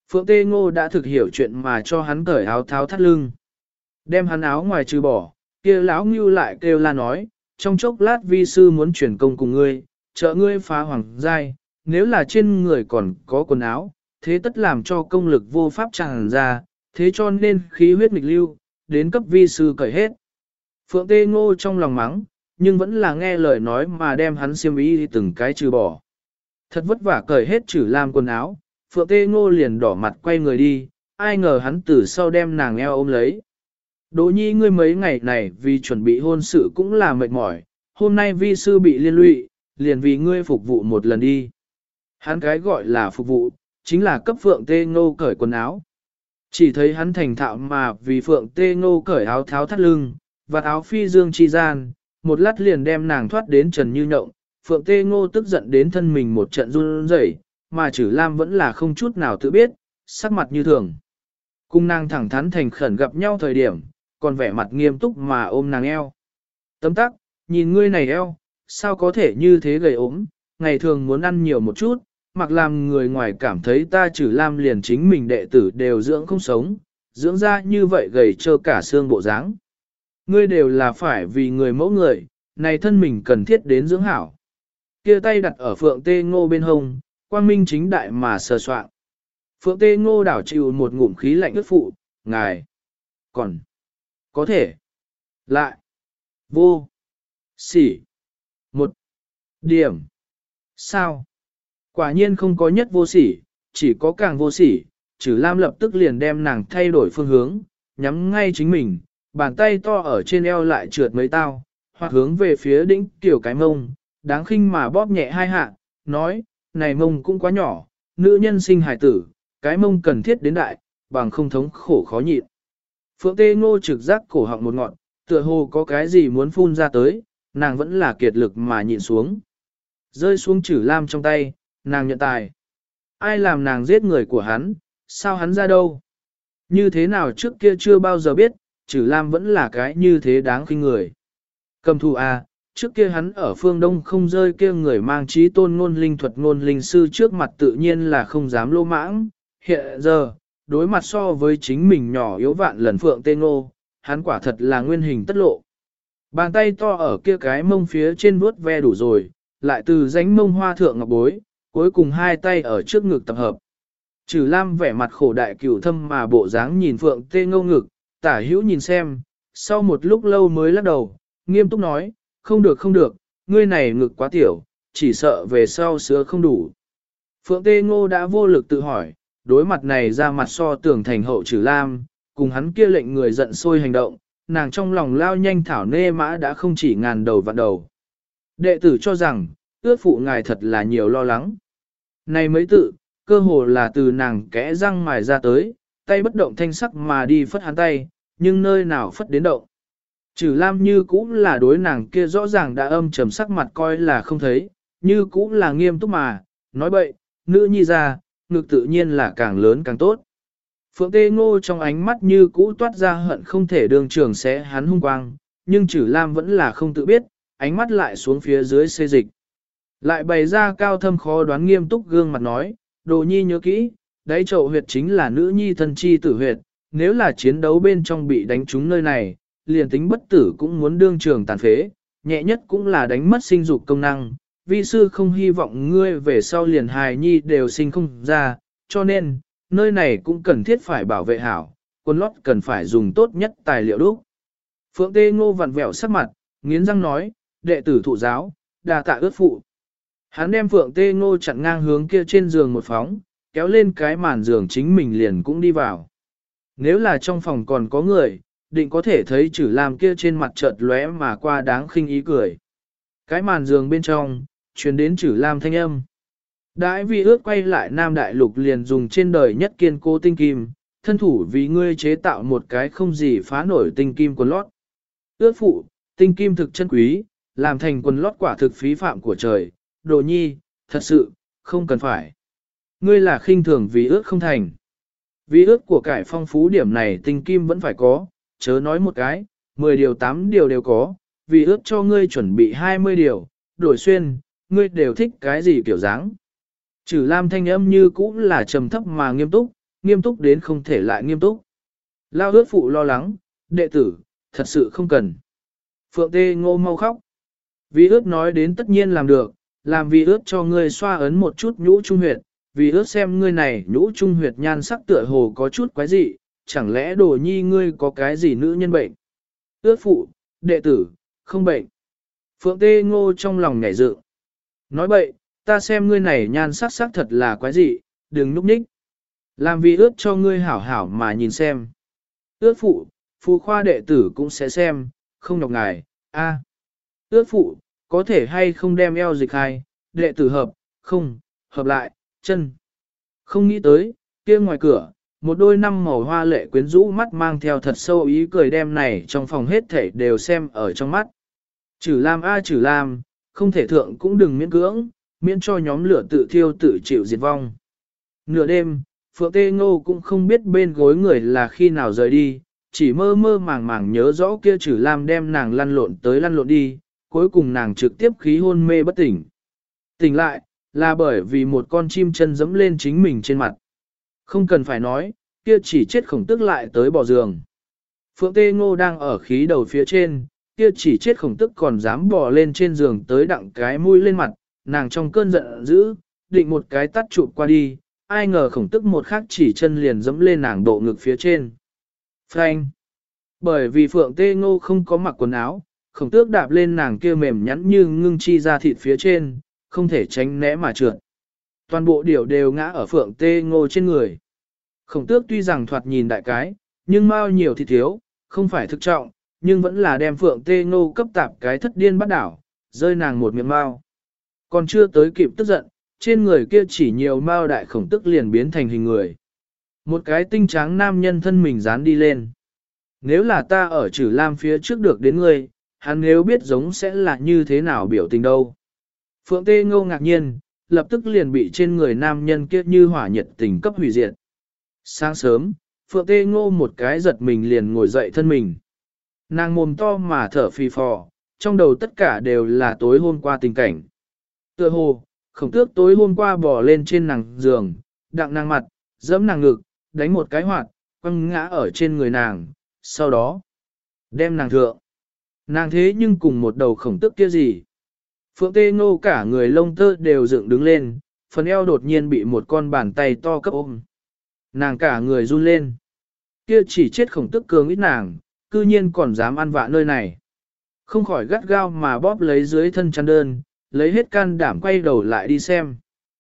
Phượng Tê Ngô đã thực hiểu chuyện mà cho hắn cởi áo tháo thắt lưng. Đem hắn áo ngoài trừ bỏ, kia lão Ngưu lại kêu la nói, trong chốc lát vi sư muốn chuyển công cùng ngươi, trợ ngươi phá hoàng giai, nếu là trên người còn có quần áo, thế tất làm cho công lực vô pháp tràn ra, thế cho nên khí huyết nghịch lưu, đến cấp vi sư cởi hết. Phượng Tê Ngô trong lòng mắng, nhưng vẫn là nghe lời nói mà đem hắn xiêm y từng cái trừ bỏ. Thật vất vả cởi hết Trử Lam quần áo, Phượng Tê Ngô liền đỏ mặt quay người đi, ai ngờ hắn từ sau đem nàng eo ôm lấy. Đỗ nhi ngươi mấy ngày này vì chuẩn bị hôn sự cũng là mệt mỏi, hôm nay vi sư bị liên lụy, liền vì ngươi phục vụ một lần đi. Hắn cái gọi là phục vụ, chính là cấp Phượng Tê Ngô cởi quần áo. Chỉ thấy hắn thành thạo mà vì Phượng Tê Ngô cởi áo tháo thắt lưng, và áo phi dương chi gian, một lát liền đem nàng thoát đến trần như nhộng. Phượng Tê Ngô tức giận đến thân mình một trận run rẩy, mà Trử Lam vẫn là không chút nào tự biết, sắc mặt như thường. Cung nàng thẳng thắn thành khẩn gặp nhau thời điểm, còn vẻ mặt nghiêm túc mà ôm nàng eo. Tấm tắc, nhìn ngươi này eo, sao có thể như thế gầy ốm, ngày thường muốn ăn nhiều một chút, mặc làm người ngoài cảm thấy ta Trử Lam liền chính mình đệ tử đều dưỡng không sống, dưỡng ra như vậy gầy trơ cả xương bộ dáng. Ngươi đều là phải vì người mẫu người, này thân mình cần thiết đến dưỡng hảo. Kia tay đặt ở Phượng Tê Ngô bên hông, quang minh chính đại mà sờ soạn. Phượng Tê Ngô đảo chịu một ngụm khí lạnh ướt phụ, ngài. Còn. Có thể. Lại. Vô. Sỉ. Một. Điểm. Sao? Quả nhiên không có nhất vô sỉ, chỉ có càng vô sỉ. Trử Lam lập tức liền đem nàng thay đổi phương hướng, nhắm ngay chính mình, bàn tay to ở trên eo lại trượt mấy tao, hoặc hướng về phía đỉnh tiểu cái mông, đáng khinh mà bóp nhẹ hai hạ, nói, này mông cũng quá nhỏ, nữ nhân sinh hài tử, cái mông cần thiết đến đại, bằng không thống khổ khó nhịn. Phượng Tê Ngô trực giác cổ họng một ngọn, tựa hồ có cái gì muốn phun ra tới, nàng vẫn là kiệt lực mà nhịn xuống. Rơi xuống Trử Lam trong tay, nàng nhận tài. Ai làm nàng giết người của hắn, sao hắn ra đâu? Như thế nào trước kia chưa bao giờ biết, Trử Lam vẫn là cái như thế đáng khinh người. Cầm thù à, trước kia hắn ở phương Đông không rơi kia người mang trí tôn ngôn linh thuật ngôn linh sư trước mặt tự nhiên là không dám lô mãng. Hiện giờ, đối mặt so với chính mình nhỏ yếu vạn lần Phượng Tê Ngô, hắn quả thật là nguyên hình tất lộ. Bàn tay to ở kia cái mông phía trên vuốt ve đủ rồi, lại từ dánh mông hoa thượng ngọc bối, cuối cùng hai tay ở trước ngực tập hợp. Trử Lam vẻ mặt khổ đại cửu thâm mà bộ dáng nhìn Phượng Tê Ngô ngực, tả hữu nhìn xem, sau một lúc lâu mới lắc đầu, nghiêm túc nói, không được không được, ngươi này ngực quá tiểu, chỉ sợ về sau sữa không đủ. Phượng Tê Ngô đã vô lực tự hỏi, đối mặt này ra mặt so tưởng thành hậu Trử Lam, cùng hắn kia lệnh người giận sôi hành động, nàng trong lòng lao nhanh thảo nê mã đã không chỉ ngàn đầu vạn đầu. Đệ tử cho rằng, ước phụ ngài thật là nhiều lo lắng. Này mấy tự, cơ hồ là từ nàng kẽ răng mài ra tới, tay bất động thanh sắc mà đi phất hắn tay, nhưng nơi nào phất đến động. Trử Lam như cũ là đối nàng kia rõ ràng đã âm trầm sắc mặt coi là không thấy, như cũ là nghiêm túc mà, nói bậy, nữ nhi ra, ngực tự nhiên là càng lớn càng tốt. Phượng Tê Ngô trong ánh mắt như cũ toát ra hận không thể đường trường sẽ hắn hung quang, nhưng Trử Lam vẫn là không tự biết, ánh mắt lại xuống phía dưới xê dịch. Lại bày ra cao thâm khó đoán nghiêm túc gương mặt nói, đồ nhi nhớ kỹ, đáy chậu huyệt chính là nữ nhi thân chi tử huyệt, nếu là chiến đấu bên trong bị đánh trúng nơi này, liền tính bất tử cũng muốn đương trường tàn phế, nhẹ nhất cũng là đánh mất sinh dục công năng, vi sư không hy vọng ngươi về sau liền hài nhi đều sinh không ra, cho nên, nơi này cũng cần thiết phải bảo vệ hảo, quần lót cần phải dùng tốt nhất tài liệu đúc. Phượng Tê Ngô vặn vẹo sắc mặt, nghiến răng nói, đệ tử thụ giáo, đà tạ ước phụ. Hắn đem Phượng Tê Ngô chặn ngang hướng kia trên giường một phóng, kéo lên cái màn giường chính mình liền cũng đi vào. Nếu là trong phòng còn có người, định có thể thấy Trử Lam kia trên mặt chợt lóe mà qua đáng khinh ý cười. Cái màn giường bên trong, truyền đến Trử Lam thanh âm. Đãi vì ước quay lại Nam Đại Lục liền dùng trên đời nhất kiên cố tinh kim, thân thủ vì ngươi chế tạo một cái không gì phá nổi tinh kim quần lót. Ước phụ, tinh kim thực chân quý, làm thành quần lót quả thực phí phạm của trời, đồ nhi, thật sự, không cần phải. Ngươi là khinh thường vì ước không thành. Vì ước của cải phong phú điểm này tinh kim vẫn phải có, chớ nói một cái, 10 điều 8 điều đều có, vì ước cho ngươi chuẩn bị 20 điều, đổi xuyên, ngươi đều thích cái gì kiểu dáng. Trử Lam thanh âm như cũ là trầm thấp mà nghiêm túc, nghiêm túc đến không thể lại nghiêm túc. Lao ước phụ lo lắng, đệ tử, thật sự không cần. Phượng Tê Ngô mau khóc. Vì ước nói đến tất nhiên làm được, làm vì ước cho ngươi xoa ấn một chút nhũ trung huyệt, vì ước xem ngươi này nhũ trung huyệt nhan sắc tựa hồ có chút quái dị, chẳng lẽ đồ nhi ngươi có cái gì nữ nhân bệnh. Ước phụ, đệ tử, không bệnh. Phượng Tê Ngô trong lòng nhảy dựng. Nói bậy, ta xem ngươi này nhan sắc sắc thật là quái dị, đừng núp nhích. Làm vì ước cho ngươi hảo hảo mà nhìn xem. Ước phụ, phù khoa đệ tử cũng sẽ xem, không nhọc ngài, a. Ước phụ, có thể hay không đem eo dịch hai, đệ tử hợp, không, hợp lại, chân. Không nghĩ tới, kia ngoài cửa, một đôi năm màu hoa lệ quyến rũ mắt mang theo thật sâu ý cười đem này trong phòng hết thảy đều xem ở trong mắt. Chử Lam a Chử Lam, không thể thượng cũng đừng miễn cưỡng, miễn cho nhóm lửa tự thiêu tự chịu diệt vong. Nửa đêm, Phượng Tê Ngô cũng không biết bên gối người là khi nào rời đi, chỉ mơ mơ màng màng nhớ rõ kia Chử Lam đem nàng lăn lộn tới lăn lộn đi, cuối cùng nàng trực tiếp khí hôn mê bất tỉnh. Tỉnh lại, là bởi vì một con chim chân dẫm lên chính mình trên mặt. Không cần phải nói, kia chỉ chết khổng tức lại tới bỏ giường. Phượng Tê Ngô đang ở khí đầu phía trên, kia chỉ chết khổng tức còn dám bò lên trên giường tới đặng cái mũi lên mặt, nàng trong cơn giận dữ, định một cái tắt chụp qua đi, ai ngờ khổng tức một khắc chỉ chân liền dẫm lên nàng độ ngực phía trên. Phanh! Bởi vì Phượng Tê Ngô không có mặc quần áo, khổng tước đạp lên nàng kia mềm nhắn như ngưng chi ra thịt phía trên, không thể tránh né mà trượt. Toàn bộ điểu đều ngã ở Phượng Tê Ngô trên người. Khổng tước tuy rằng thoạt nhìn đại cái, nhưng mau nhiều thì thiếu, không phải thực trọng, nhưng vẫn là đem Phượng Tê Ngô cấp tạp cái thất điên bắt đảo, rơi nàng một miệng mau. Còn chưa tới kịp tức giận, trên người kia chỉ nhiều mao đại khổng tức liền biến thành hình người. Một cái tinh tráng nam nhân thân mình dán đi lên. Nếu là ta ở Chử Lam phía trước được đến ngươi, hắn nếu biết giống sẽ là như thế nào biểu tình đâu. Phượng Tê Ngô ngạc nhiên, lập tức liền bị trên người nam nhân kia như hỏa nhiệt tình cấp hủy diệt. Sáng sớm, Phượng Tê Ngô một cái giật mình liền ngồi dậy thân mình. Nàng mồm to mà thở phì phò, trong đầu tất cả đều là tối hôm qua tình cảnh. Tựa hồ, khổng tước tối hôm qua bò lên trên nàng giường, đặng nàng mặt, dẫm nàng ngực, đánh một cái hoạt, quăng ngã ở trên người nàng, sau đó đem nàng thượng. Nàng thế nhưng cùng một đầu khổng tước kia gì? Phượng Tê Ngô cả người lông tơ đều dựng đứng lên, phần eo đột nhiên bị một con bàn tay to cấp ôm. Nàng cả người run lên. Kia chỉ chết khổng tước cường ít nàng, cư nhiên còn dám ăn vạ nơi này. Không khỏi gắt gao mà bóp lấy dưới thân chăn đơn, lấy hết can đảm quay đầu lại đi xem.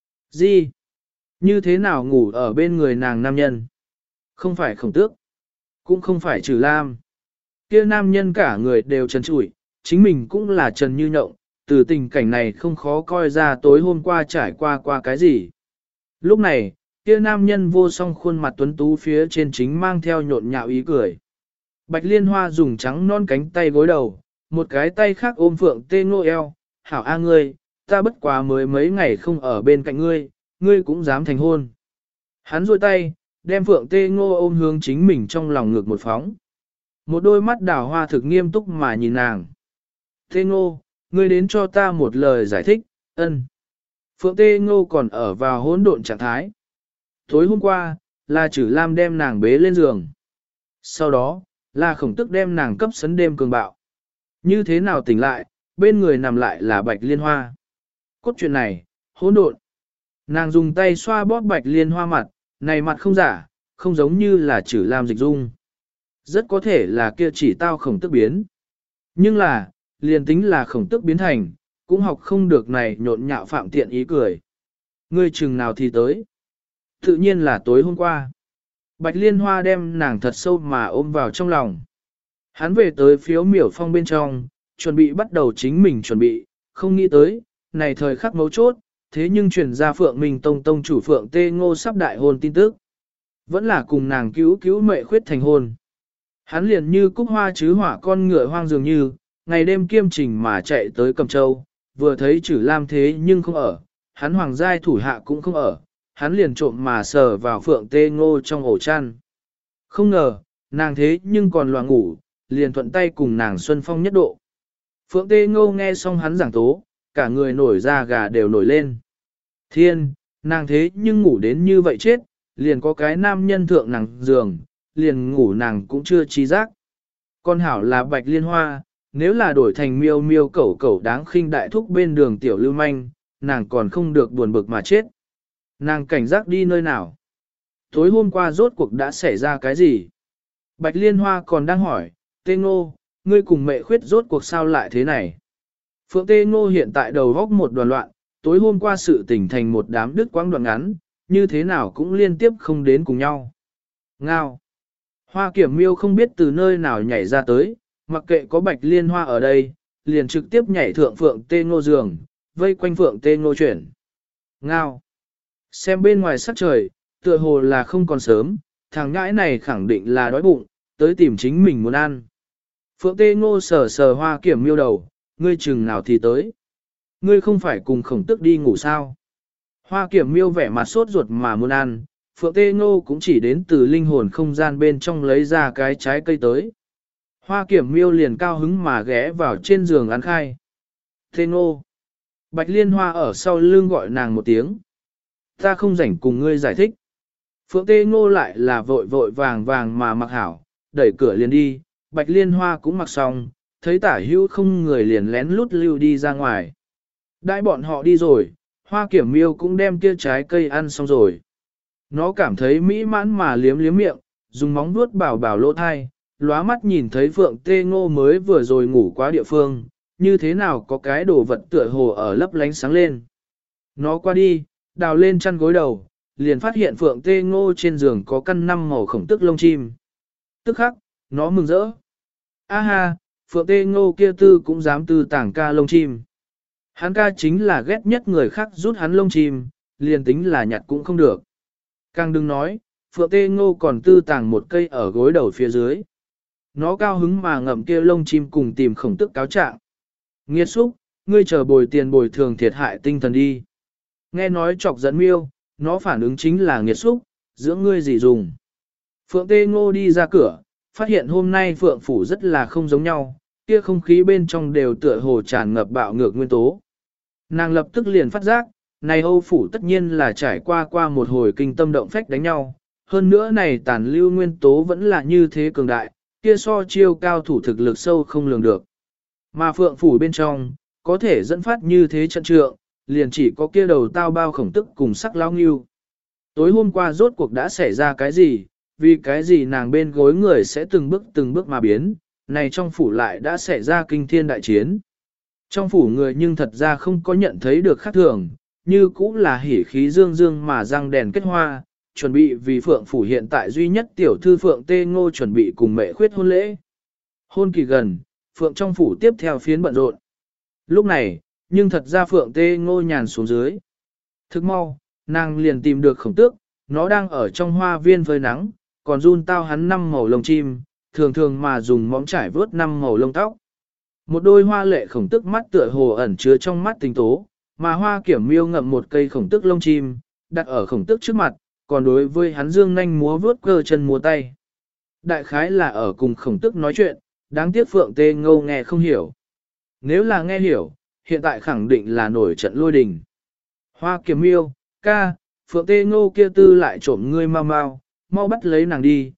Gì? Như thế nào ngủ ở bên người nàng nam nhân? Không phải khổng tước, cũng không phải Trừ Lam. Kia nam nhân cả người đều trần trụi, chính mình cũng là trần như nhộng, từ tình cảnh này không khó coi ra tối hôm qua trải qua cái gì. Lúc này, kia nam nhân vô song khuôn mặt tuấn tú phía trên chính mang theo nhộn nhạo ý cười. Bạch Liên Hoa dùng trắng non cánh tay gối đầu, một cái tay khác ôm Phượng Tê Ngô eo, hảo a ngươi, ta bất quá mới mấy ngày không ở bên cạnh ngươi, ngươi cũng dám thành hôn. Hắn duỗi tay, đem Phượng Tê Ngô ôm hướng chính mình trong lòng ngực một phóng. Một đôi mắt đào hoa thực nghiêm túc mà nhìn nàng. Tê Ngô, ngươi đến cho ta một lời giải thích, ân. Phượng Tê Ngô còn ở vào hỗn độn trạng thái. Tối hôm qua, là Chử Lam đem nàng bế lên giường. Sau đó, là khổng tức đem nàng cấp sấn đêm cường bạo. Như thế nào tỉnh lại, bên người nằm lại là Bạch Liên Hoa. Cốt truyện này, hỗn độn. Nàng dùng tay xoa bóp Bạch Liên Hoa mặt, này mặt không giả, không giống như là Chử Lam dịch dung. Rất có thể là kia chỉ tao khổng tức biến. Nhưng là, liền tính là khổng tức biến thành, cũng học không được này nhộn nhạo phạm tiện ý cười. Ngươi chừng nào thì tới. Tự nhiên là tối hôm qua. Bạch Liên Hoa đem nàng thật sâu mà ôm vào trong lòng. Hắn về tới phiếu miểu phong bên trong, chuẩn bị bắt đầu chính mình chuẩn bị, không nghĩ tới, này thời khắc mấu chốt, thế nhưng truyền ra Phượng Minh Tông Tông chủ Phượng Tê Ngô sắp đại hôn tin tức. Vẫn là cùng nàng cứu mẹ khuyết thành hôn. Hắn liền như cúc hoa chứ hỏa con ngựa hoang dường như, ngày đêm kiêm trình mà chạy tới Cẩm Châu, vừa thấy Chử Lam thế nhưng không ở, hắn hoàng giai thủ hạ cũng không ở, hắn liền trộm mà sờ vào Phượng Tê Ngô trong ổ chăn. Không ngờ, nàng thế nhưng còn loạn ngủ, liền thuận tay cùng nàng xuân phong nhất độ. Phượng Tê Ngô nghe xong hắn giảng tố, cả người nổi da gà đều nổi lên. Thiên, nàng thế nhưng ngủ đến như vậy chết, liền có cái nam nhân thượng nàng giường, liền ngủ nàng cũng chưa trí giác. Con hảo là bạch liên hoa, nếu là đổi thành miêu miêu cẩu cẩu đáng khinh đại thúc bên đường tiểu lưu manh, nàng còn không được buồn bực mà chết. Nàng cảnh giác đi nơi nào? Tối hôm qua rốt cuộc đã xảy ra cái gì? Bạch liên hoa còn đang hỏi, Tê Ngô, ngươi cùng mẹ khuyết rốt cuộc sao lại thế này? Phượng Tê Ngô hiện tại đầu góc một đoàn loạn, tối hôm qua sự tình thành một đám đứt quãng đoạn ngắn, như thế nào cũng liên tiếp không đến cùng nhau. Ngao. Hoa Kiểm Miêu không biết từ nơi nào nhảy ra tới, mặc kệ có bạch liên hoa ở đây, liền trực tiếp nhảy thượng Phượng Tê Ngô giường, vây quanh Phượng Tê Ngô chuyển. Ngao. Xem bên ngoài sắc trời, tựa hồ là không còn sớm, thằng ngãi này khẳng định là đói bụng, tới tìm chính mình muốn ăn. Phượng Tê Ngô sờ sờ Hoa Kiểm Miêu đầu, ngươi chừng nào thì tới. Ngươi không phải cùng Khổng Tước đi ngủ sao? Hoa Kiểm Miêu vẻ mặt sốt ruột mà muốn ăn, Phượng Tê Ngô cũng chỉ đến từ linh hồn không gian bên trong lấy ra cái trái cây tới. Hoa Kiểm Miêu liền cao hứng mà ghé vào trên giường ăn khai. Tê Ngô. Bạch Liên Hoa ở sau lưng gọi nàng một tiếng. Ta không rảnh cùng ngươi giải thích. Phượng Tê Ngô lại là vội vội vàng vàng mà mặc hảo, đẩy cửa liền đi, Bạch Liên Hoa cũng mặc xong, thấy tả hữu không người liền lén lút lưu đi ra ngoài. Đãi bọn họ đi rồi, Hoa Kiểm Miêu cũng đem kia trái cây ăn xong rồi. Nó cảm thấy mỹ mãn mà liếm liếm miệng, dùng móng vuốt bảo bảo lỗ thai, lóa mắt nhìn thấy Phượng Tê Ngô mới vừa rồi ngủ quá địa phương, như thế nào có cái đồ vật tựa hồ ở lấp lánh sáng lên. Nó qua đi, đào lên chăn gối đầu, liền phát hiện Phượng Tê Ngô trên giường có căn 5 màu Khổng Tước lông chim. Tức khắc, nó mừng rỡ. A ha, Phượng Tê Ngô kia tư cũng dám tư tảng ca lông chim. Hắn ca chính là ghét nhất người khác rút hắn lông chim, liền tính là nhặt cũng không được. Càng đừng nói, Phượng Tê Ngô còn tư tàng một cây ở gối đầu phía dưới. Nó cao hứng mà ngậm kia lông chim cùng tìm Khổng Tước cáo trạng. Nghiệt xúc, ngươi chờ bồi tiền bồi thường thiệt hại tinh thần đi. Nghe nói chọc giận miêu, nó phản ứng chính là nghiệt xúc, dưỡng ngươi gì dùng. Phượng Tê Ngô đi ra cửa, phát hiện hôm nay Phượng Phủ rất là không giống nhau, kia không khí bên trong đều tựa hồ tràn ngập bạo ngược nguyên tố. Nàng lập tức liền phát giác, này Âu Phủ tất nhiên là trải qua một hồi kinh tâm động phách đánh nhau, hơn nữa này tàn lưu nguyên tố vẫn là như thế cường đại, kia so chiêu cao thủ thực lực sâu không lường được. Mà Phượng Phủ bên trong, có thể dẫn phát như thế trận trượng, liền chỉ có kia đầu tao bao Khổng Tức cùng sắc lao nghiêu. Tối hôm qua rốt cuộc đã xảy ra cái gì, vì cái gì nàng bên gối người sẽ từng bước mà biến, này trong phủ lại đã xảy ra kinh thiên đại chiến. Trong phủ người nhưng thật ra không có nhận thấy được khác thường, như cũng là hỉ khí dương dương mà răng đèn kết hoa, chuẩn bị vì Phượng Phủ hiện tại duy nhất tiểu thư Phượng Tê Ngô chuẩn bị cùng mẹ khuyết hôn lễ. Hôn kỳ gần, Phượng trong phủ tiếp theo phiến bận rộn. Lúc này, nhưng thật ra Phượng Tê Ngô nhàn xuống dưới. Thức mau, nàng liền tìm được Khổng Tước, nó đang ở trong hoa viên phơi nắng, còn run tao hắn 5 màu lông chim, thường thường mà dùng móng trải vớt 5 màu lông tóc. Một đôi hoa lệ Khổng Tước mắt tựa hồ ẩn chứa trong mắt tình tố, mà Hoa Kiểm Miêu ngậm một cây Khổng Tước lông chim, đặt ở Khổng Tước trước mặt, còn đối với hắn dương nhanh múa vướt cơ chân múa tay. Đại khái là ở cùng Khổng Tước nói chuyện, đáng tiếc Phượng Tê Ngô nghe không hiểu. Nếu là nghe hiểu, hiện tại khẳng định là nổi trận lôi đình. Hoa Kiểm Miêu, ca, Phượng Tê Ngô kia tư lại trộm ngươi mau bắt lấy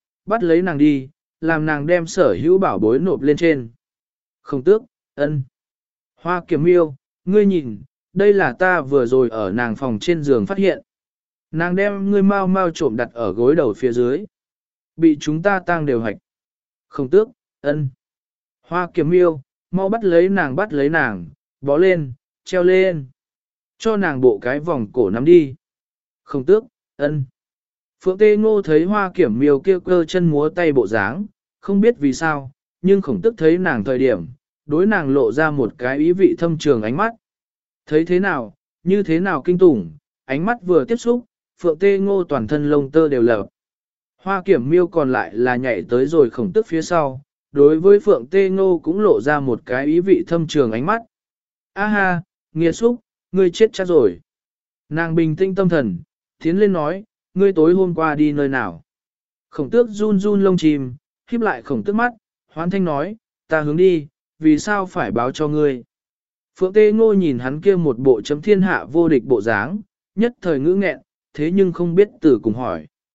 nàng đi, làm nàng đem sở hữu bảo bối nộp lên trên. Khổng Tước, ân. Hoa Kiểm Miêu, ngươi nhìn, đây là ta vừa rồi ở nàng phòng trên giường phát hiện. Nàng đem ngươi mau trộm đặt ở gối đầu phía dưới. Bị chúng ta tang đều hạch. Khổng Tước, ân. Hoa Kiểm Miêu, mau bắt lấy nàng, bó lên, treo lên. Cho nàng bộ cái vòng cổ nắm đi. Khổng Tước, ân. Phượng Tê Ngô thấy Hoa Kiểm Miêu kêu cơ chân múa tay bộ dáng, không biết vì sao, nhưng Khổng Tước thấy nàng thời điểm, đối nàng lộ ra một cái ý vị thâm trường ánh mắt. Thấy thế nào, như thế nào kinh tủng, ánh mắt vừa tiếp xúc, Phượng Tê Ngô toàn thân lông tơ đều lở. Hoa Kiểm Miêu còn lại là nhảy tới rồi Khổng Tước phía sau, đối với Phượng Tê Ngô cũng lộ ra một cái ý vị thâm trường ánh mắt. A ha, nghiệt xúc, ngươi chết chắc rồi. Nàng bình tĩnh tâm thần, tiến lên nói, ngươi tối hôm qua đi nơi nào. Khổng Tước run run lông chim, híp lại Khổng Tước mắt, hoán thanh nói, ta hướng đi, vì sao phải báo cho ngươi. Phượng Tê Ngô nhìn hắn kia một bộ chấm thiên hạ vô địch bộ dáng, nhất thời ngữ nghẹn, thế nhưng không biết từ cùng hỏi.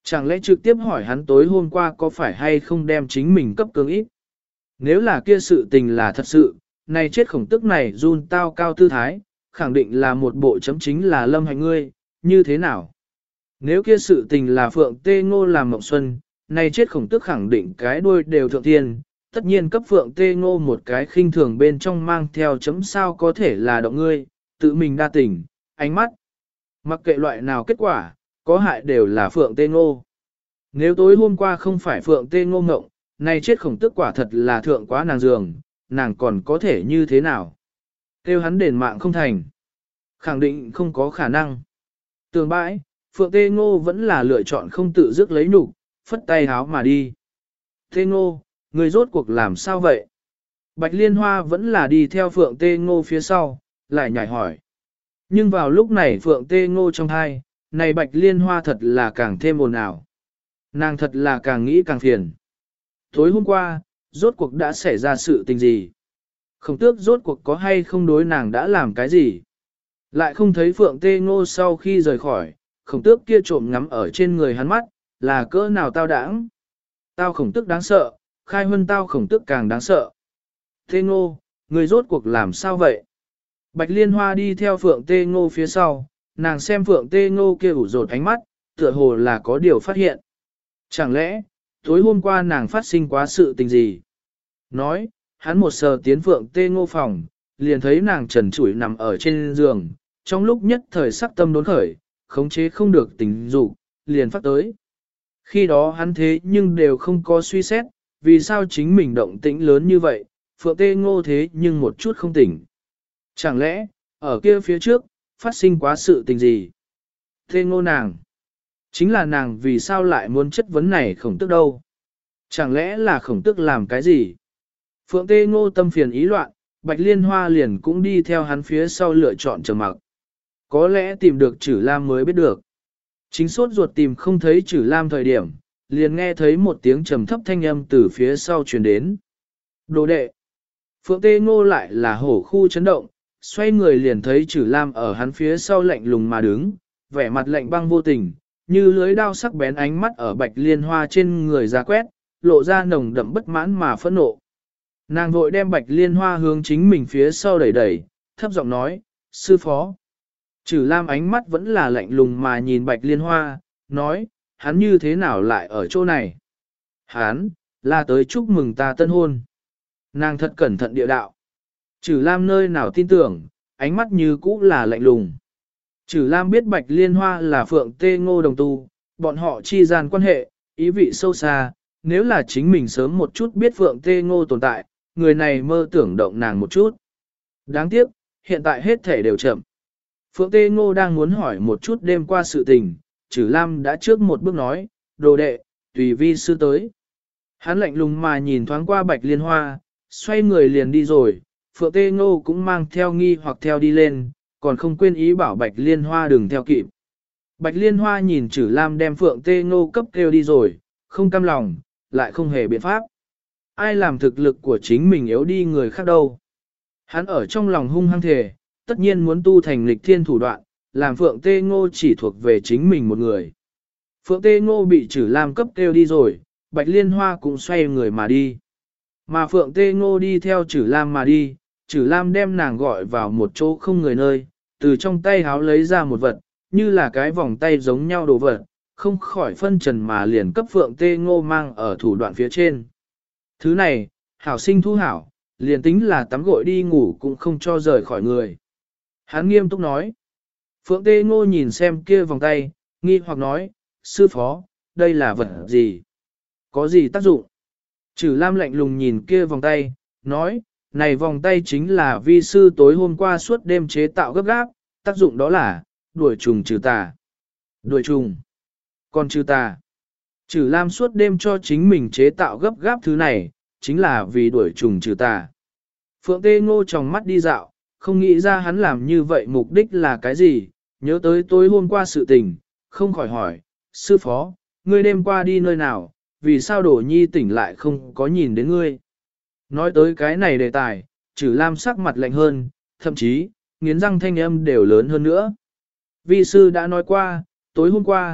Chẳng lẽ trực tiếp hỏi hắn tối hôm qua có phải hay không đem chính mình cấp cưỡng ít? Nếu là kia sự tình là thật sự, này chết khổng tức này run tao cao tư thái, khẳng định là một bộ chấm chính là lâm hành ngươi, như thế nào? Nếu kia sự tình là Phượng Tê Ngô làm Mộng Xuân, này chết khổng tức khẳng định cái đuôi đều thượng thiên, tất nhiên cấp Phượng Tê Ngô một cái khinh thường bên trong mang theo chấm sao có thể là động ngươi, tự mình đa tình, ánh mắt. Mặc kệ loại nào kết quả, có hại đều là Phượng Tê Ngô. Nếu tối hôm qua không phải Phượng Tê Ngô ngộng, này chết khổng tức quả thật là thượng quá nàng giường, nàng còn có thể như thế nào? Kêu hắn đền mạng không thành. Khẳng định không có khả năng. Tường bãi, Phượng Tê Ngô vẫn là lựa chọn không tự dứt lấy nhục, phất tay háo mà đi. Tê Ngô, người rốt cuộc làm sao vậy? Bạch Liên Hoa vẫn là đi theo Phượng Tê Ngô phía sau, lại nhảy hỏi. Nhưng vào lúc này Phượng Tê Ngô trong hai, này Bạch Liên Hoa thật là càng thêm ồn ào. Nàng thật là càng nghĩ càng phiền. Tối hôm qua, rốt cuộc đã xảy ra sự tình gì? Khổng tước rốt cuộc có hay không đối nàng đã làm cái gì? Lại không thấy Phượng Tê Ngô sau khi rời khỏi, khổng tước kia trộm ngắm ở trên người hắn mắt, là cỡ nào tao đãng? Tao khổng tước đáng sợ, khai hơn tao khổng tước càng đáng sợ. Tê Ngô, người rốt cuộc làm sao vậy? Bạch Liên Hoa đi theo Phượng Tê Ngô phía sau, nàng xem Phượng Tê Ngô kia ủ rột ánh mắt, tựa hồ là có điều phát hiện. Chẳng lẽ, tối hôm qua nàng phát sinh quá sự tình gì? Nói, hắn một sờ tiến Phượng Tê Ngô phòng, liền thấy nàng trần trụi nằm ở trên giường, trong lúc nhất thời sắc tâm đốn khởi, khống chế không được tình dục, liền phát tới. Khi đó hắn thế nhưng đều không có suy xét, vì sao chính mình động tĩnh lớn như vậy, Phượng Tê Ngô thế nhưng một chút không tỉnh. Chẳng lẽ, ở kia phía trước, phát sinh quá sự tình gì? Tê Ngô nàng, chính là nàng vì sao lại muốn chất vấn này khổng tức đâu? Chẳng lẽ là khổng tức làm cái gì? Phượng Tê Ngô tâm phiền ý loạn, Bạch Liên Hoa liền cũng đi theo hắn phía sau lựa chọn trầm mặc. Có lẽ tìm được Chử Lam mới biết được. Chính sốt ruột tìm không thấy Chử Lam thời điểm, liền nghe thấy một tiếng trầm thấp thanh âm từ phía sau truyền đến. Đồ đệ! Phượng Tê Ngô lại là hổ khu chấn động, xoay người liền thấy Chử Lam ở hắn phía sau lạnh lùng mà đứng, vẻ mặt lạnh băng vô tình, như lưới đao sắc bén ánh mắt ở Bạch Liên Hoa trên người ra quét, lộ ra nồng đậm bất mãn mà phẫn nộ. Nàng vội đem Bạch Liên Hoa hướng chính mình phía sau đẩy đẩy, thấp giọng nói, sư phó. Chử Lam ánh mắt vẫn là lạnh lùng mà nhìn Bạch Liên Hoa, nói, hắn như thế nào lại ở chỗ này? Hắn, là tới chúc mừng ta tân hôn. Nàng thật cẩn thận địa đạo. Chử Lam nơi nào tin tưởng, ánh mắt như cũ là lạnh lùng. Chử Lam biết Bạch Liên Hoa là Phượng Tê Ngô đồng tu, bọn họ chi gian quan hệ, ý vị sâu xa, nếu là chính mình sớm một chút biết Phượng Tê Ngô tồn tại, người này mơ tưởng động nàng một chút. Đáng tiếc, hiện tại hết thể đều chậm. Phượng Tê Ngô đang muốn hỏi một chút đêm qua sự tình, Chử Lam đã trước một bước nói, đồ đệ, tùy vi sư tới. Hắn lạnh lùng mà nhìn thoáng qua Bạch Liên Hoa, xoay người liền đi rồi, Phượng Tê Ngô cũng mang theo nghi hoặc theo đi lên, còn không quên ý bảo Bạch Liên Hoa đừng theo kịp. Bạch Liên Hoa nhìn Chử Lam đem Phượng Tê Ngô cấp kêu đi rồi, không cam lòng, lại không hề biện pháp. Ai làm thực lực của chính mình yếu đi người khác đâu. Hắn ở trong lòng hung hăng thề, tất nhiên muốn tu thành lịch thiên thủ đoạn, làm Phượng Tê Ngô chỉ thuộc về chính mình một người. Phượng Tê Ngô bị Chử Lam cấp kêu đi rồi, Bạch Liên Hoa cũng xoay người mà đi. Mà Phượng Tê Ngô đi theo Chử Lam mà đi, Chử Lam đem nàng gọi vào một chỗ không người nơi, từ trong tay háo lấy ra một vật, như là cái vòng tay giống nhau đồ vật, không khỏi phân trần mà liền cấp Phượng Tê Ngô mang ở thủ đoạn phía trên. Thứ này, hảo sinh thu hảo, liền tính là tắm gội đi ngủ cũng không cho rời khỏi người. Hắn nghiêm túc nói. Phượng Tê Ngô nhìn xem kia vòng tay, nghi hoặc nói, sư phó, đây là vật gì? Có gì tác dụng? Chử Lam lạnh lùng nhìn kia vòng tay, nói, này vòng tay chính là vi sư tối hôm qua suốt đêm chế tạo gấp gáp, tác dụng đó là, đuổi trùng trừ tà. Đuổi trùng. Còn trừ tà. Chử Lam suốt đêm cho chính mình chế tạo gấp gáp thứ này, chính là vì đuổi trùng trừ tà. Phượng Tê Ngô tròng mắt đi dạo, không nghĩ ra hắn làm như vậy mục đích là cái gì, nhớ tới tối hôm qua sự tình, không khỏi hỏi, sư phó, ngươi đêm qua đi nơi nào, vì sao Đổ Nhi tỉnh lại không có nhìn đến ngươi. Nói tới cái này đề tài, Chử Lam sắc mặt lạnh hơn, thậm chí, nghiến răng thanh âm đều lớn hơn nữa. Vi sư đã nói qua, tối hôm qua,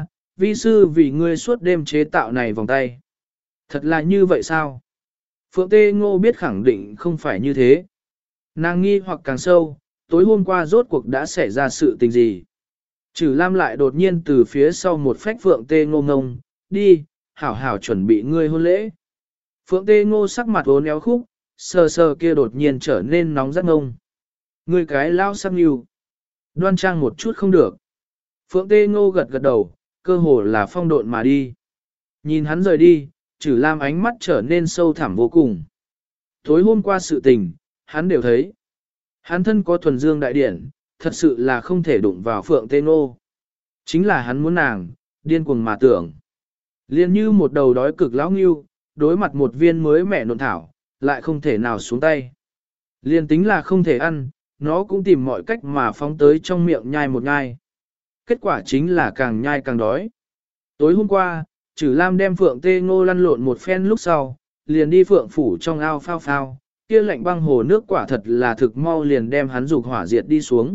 vi sư vì ngươi suốt đêm chế tạo này vòng tay. Thật là như vậy sao? Phượng Tê Ngô biết khẳng định không phải như thế. Nàng nghi hoặc càng sâu, tối hôm qua rốt cuộc đã xảy ra sự tình gì? Trừ Lam lại đột nhiên từ phía sau một phách Phượng Tê Ngô ngông, đi, hảo hảo chuẩn bị ngươi hôn lễ. Phượng Tê Ngô sắc mặt uốn éo khúc, sờ sờ kia đột nhiên trở nên nóng rất ngông. Ngươi cái lao sắc nhiều. Đoan trang một chút không được. Phượng Tê Ngô gật gật đầu, cơ hồ là phong độn mà đi. Nhìn hắn rời đi, Trử Lam ánh mắt trở nên sâu thẳm vô cùng. Tối hôm qua sự tình, hắn đều thấy. Hắn thân có thuần dương đại điển, thật sự là không thể đụng vào Phượng Tê Ngô. Chính là hắn muốn nàng, điên cuồng mà tưởng. Liên như một đầu đói cực lão nghiêu, đối mặt một viên mới mẻ nộn thảo, lại không thể nào xuống tay. Liên tính là không thể ăn, nó cũng tìm mọi cách mà phóng tới trong miệng nhai một nhai. Kết quả chính là càng nhai càng đói. Tối hôm qua, Trử Lam đem Phượng Tê Ngô lăn lộn một phen lúc sau, liền đi Phượng phủ trong ao phao phao, kia lạnh băng hồ nước quả thật là thực mau liền đem hắn dục hỏa diệt đi xuống.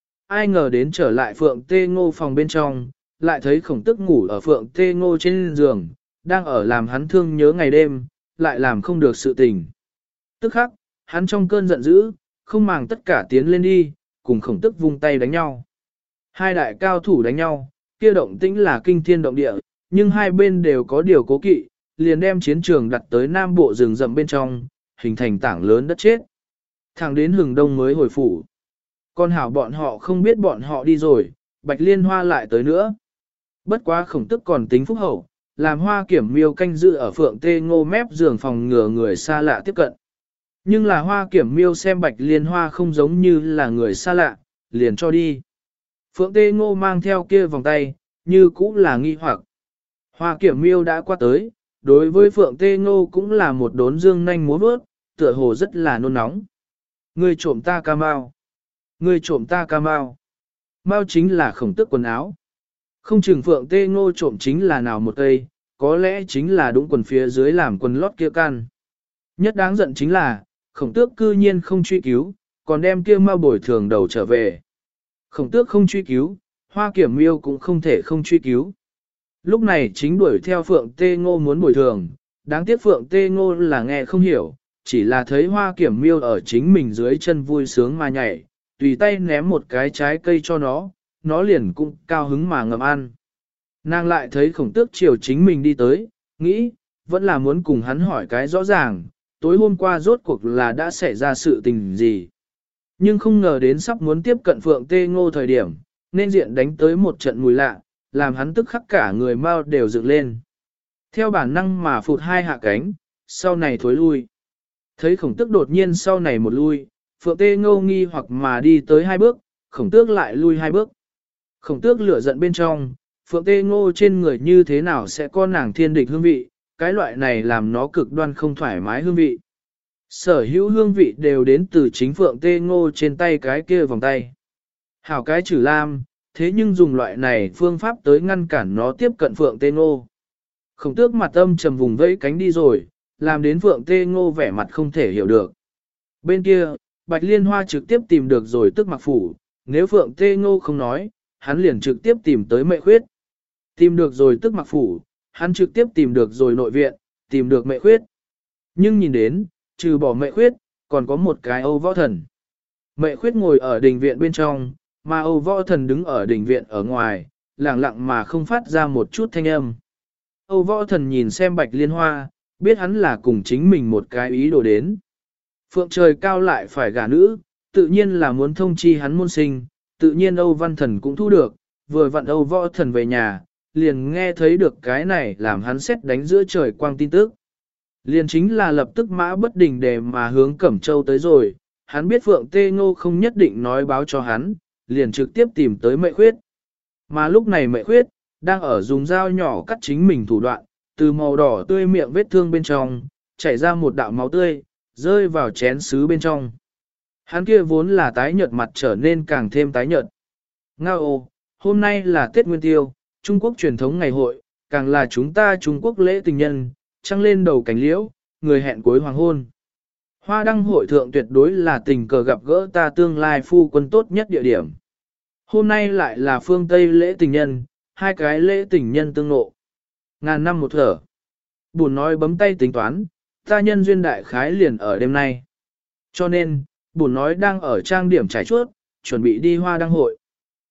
Ai ngờ đến trở lại Phượng Tê Ngô phòng bên trong, lại thấy Khổng Tức ngủ ở Phượng Tê Ngô trên giường, đang ở làm hắn thương nhớ ngày đêm, lại làm không được sự tình. Tức khắc, hắn trong cơn giận dữ, không màng tất cả tiến lên đi, cùng Khổng Tức vung tay đánh nhau. Hai đại cao thủ đánh nhau, kia động tĩnh là kinh thiên động địa, nhưng hai bên đều có điều cố kỵ, liền đem chiến trường đặt tới nam bộ rừng rậm bên trong, hình thành tảng lớn đất chết. Thẳng đến hừng đông mới hồi phủ. Con hảo bọn họ không biết bọn họ đi rồi, Bạch Liên Hoa lại tới nữa. Bất quá Khổng Tức còn tính phúc hậu, làm Hoa Kiểm Miêu canh giữ ở Phượng Tê Ngô mép giường phòng ngừa người xa lạ tiếp cận. Nhưng là Hoa Kiểm Miêu xem Bạch Liên Hoa không giống như là người xa lạ, liền cho đi. Phượng Tê Ngô mang theo kia vòng tay, như cũ là nghi hoặc. Hoa Kiểm Miêu đã qua tới, đối với Phượng Tê Ngô cũng là một đốn dương nanh múa vớt, tựa hồ rất là nôn nóng. Ngươi trộm ta ca mao. Ngươi trộm ta ca mao. Mao chính là Khổng Tức quần áo. Không chừng Phượng Tê Ngô trộm chính là nào một cây, có lẽ chính là đúng quần phía dưới làm quần lót kia can. Nhất đáng giận chính là, Khổng Tước cư nhiên không truy cứu, còn đem kia mao bồi thường đầu trở về. Khổng Tước không truy cứu, Hoa Kiểm Miêu cũng không thể không truy cứu. Lúc này chính đuổi theo Phượng Tê Ngô muốn bồi thường, đáng tiếc Phượng Tê Ngô là nghe không hiểu, chỉ là thấy Hoa Kiểm Miêu ở chính mình dưới chân vui sướng mà nhảy, tùy tay ném một cái trái cây cho nó liền cũng cao hứng mà ngậm ăn. Nàng lại thấy Khổng Tước chiều chính mình đi tới, nghĩ, vẫn là muốn cùng hắn hỏi cái rõ ràng, tối hôm qua rốt cuộc là đã xảy ra sự tình gì. Nhưng không ngờ đến sắp muốn tiếp cận Phượng Tê Ngô thời điểm, nên diện đánh tới một trận mùi lạ, làm hắn tức khắc cả người mau đều dựng lên. Theo bản năng mà phụt hai hạ cánh, sau này thối lui. Thấy Khổng Tước đột nhiên sau này một lui, Phượng Tê Ngô nghi hoặc mà đi tới hai bước, Khổng Tước lại lui hai bước. Khổng Tước lửa giận bên trong, Phượng Tê Ngô trên người như thế nào sẽ có nàng thiên địch hương vị, cái loại này làm nó cực đoan không thoải mái hương vị. Sở hữu hương vị đều đến từ chính Phượng Tê Ngô trên tay cái kia vòng tay. Hảo cái Trử Lam, thế nhưng dùng loại này phương pháp tới ngăn cản nó tiếp cận Phượng Tê Ngô. Khổng Tước mặt âm trầm vùng vẫy cánh đi rồi, làm đến Phượng Tê Ngô vẻ mặt không thể hiểu được. Bên kia, Bạch Liên Hoa trực tiếp tìm được rồi Tức Mặc Phủ, nếu Phượng Tê Ngô không nói, hắn liền trực tiếp tìm tới Mệ Khuyết. Tìm được rồi Tức Mặc Phủ, hắn trực tiếp tìm được rồi nội viện, tìm được Mệ Khuyết. Nhưng nhìn đến, trừ bỏ Mệ Khuyết, còn có một cái Âu Võ Thần. Mệ Khuyết ngồi ở đình viện bên trong, mà Âu Võ Thần đứng ở đình viện ở ngoài, lặng lặng mà không phát ra một chút thanh âm. Âu Võ Thần nhìn xem Bạch Liên Hoa, biết hắn là cùng chính mình một cái ý đồ đến. Phượng trời cao lại phải gả nữ, tự nhiên là muốn thông chi hắn môn sinh, tự nhiên Âu Văn Thần cũng thu được, vừa vặn Âu Võ Thần về nhà, liền nghe thấy được cái này làm hắn xét đánh giữa trời quang tin tức. Liền chính là lập tức mã bất đình để mà hướng Cẩm Châu tới rồi, hắn biết Phượng Tê Ngô không nhất định nói báo cho hắn, liền trực tiếp tìm tới Mệ Khuyết. Mà lúc này Mệ Khuyết, đang ở dùng dao nhỏ cắt chính mình thủ đoạn, từ màu đỏ tươi miệng vết thương bên trong, chảy ra một đạo máu tươi, rơi vào chén sứ bên trong. Hắn kia vốn là tái nhợt mặt trở nên càng thêm tái nhợt. Ngao ô, hôm nay là Tết Nguyên Tiêu, Trung Quốc truyền thống ngày hội, càng là chúng ta Trung Quốc lễ tình nhân, trăng lên đầu cánh liễu, người hẹn cuối hoàng hôn. Hoa đăng hội thượng tuyệt đối là tình cờ gặp gỡ ta tương lai phu quân tốt nhất địa điểm. Hôm nay lại là phương Tây lễ tình nhân, hai cái lễ tình nhân tương ngộ. Ngàn năm một thở. Buồn nói bấm tay tính toán, ta nhân duyên đại khái liền ở đêm nay. Cho nên, buồn nói đang ở trang điểm trải chuốt, chuẩn bị đi hoa đăng hội.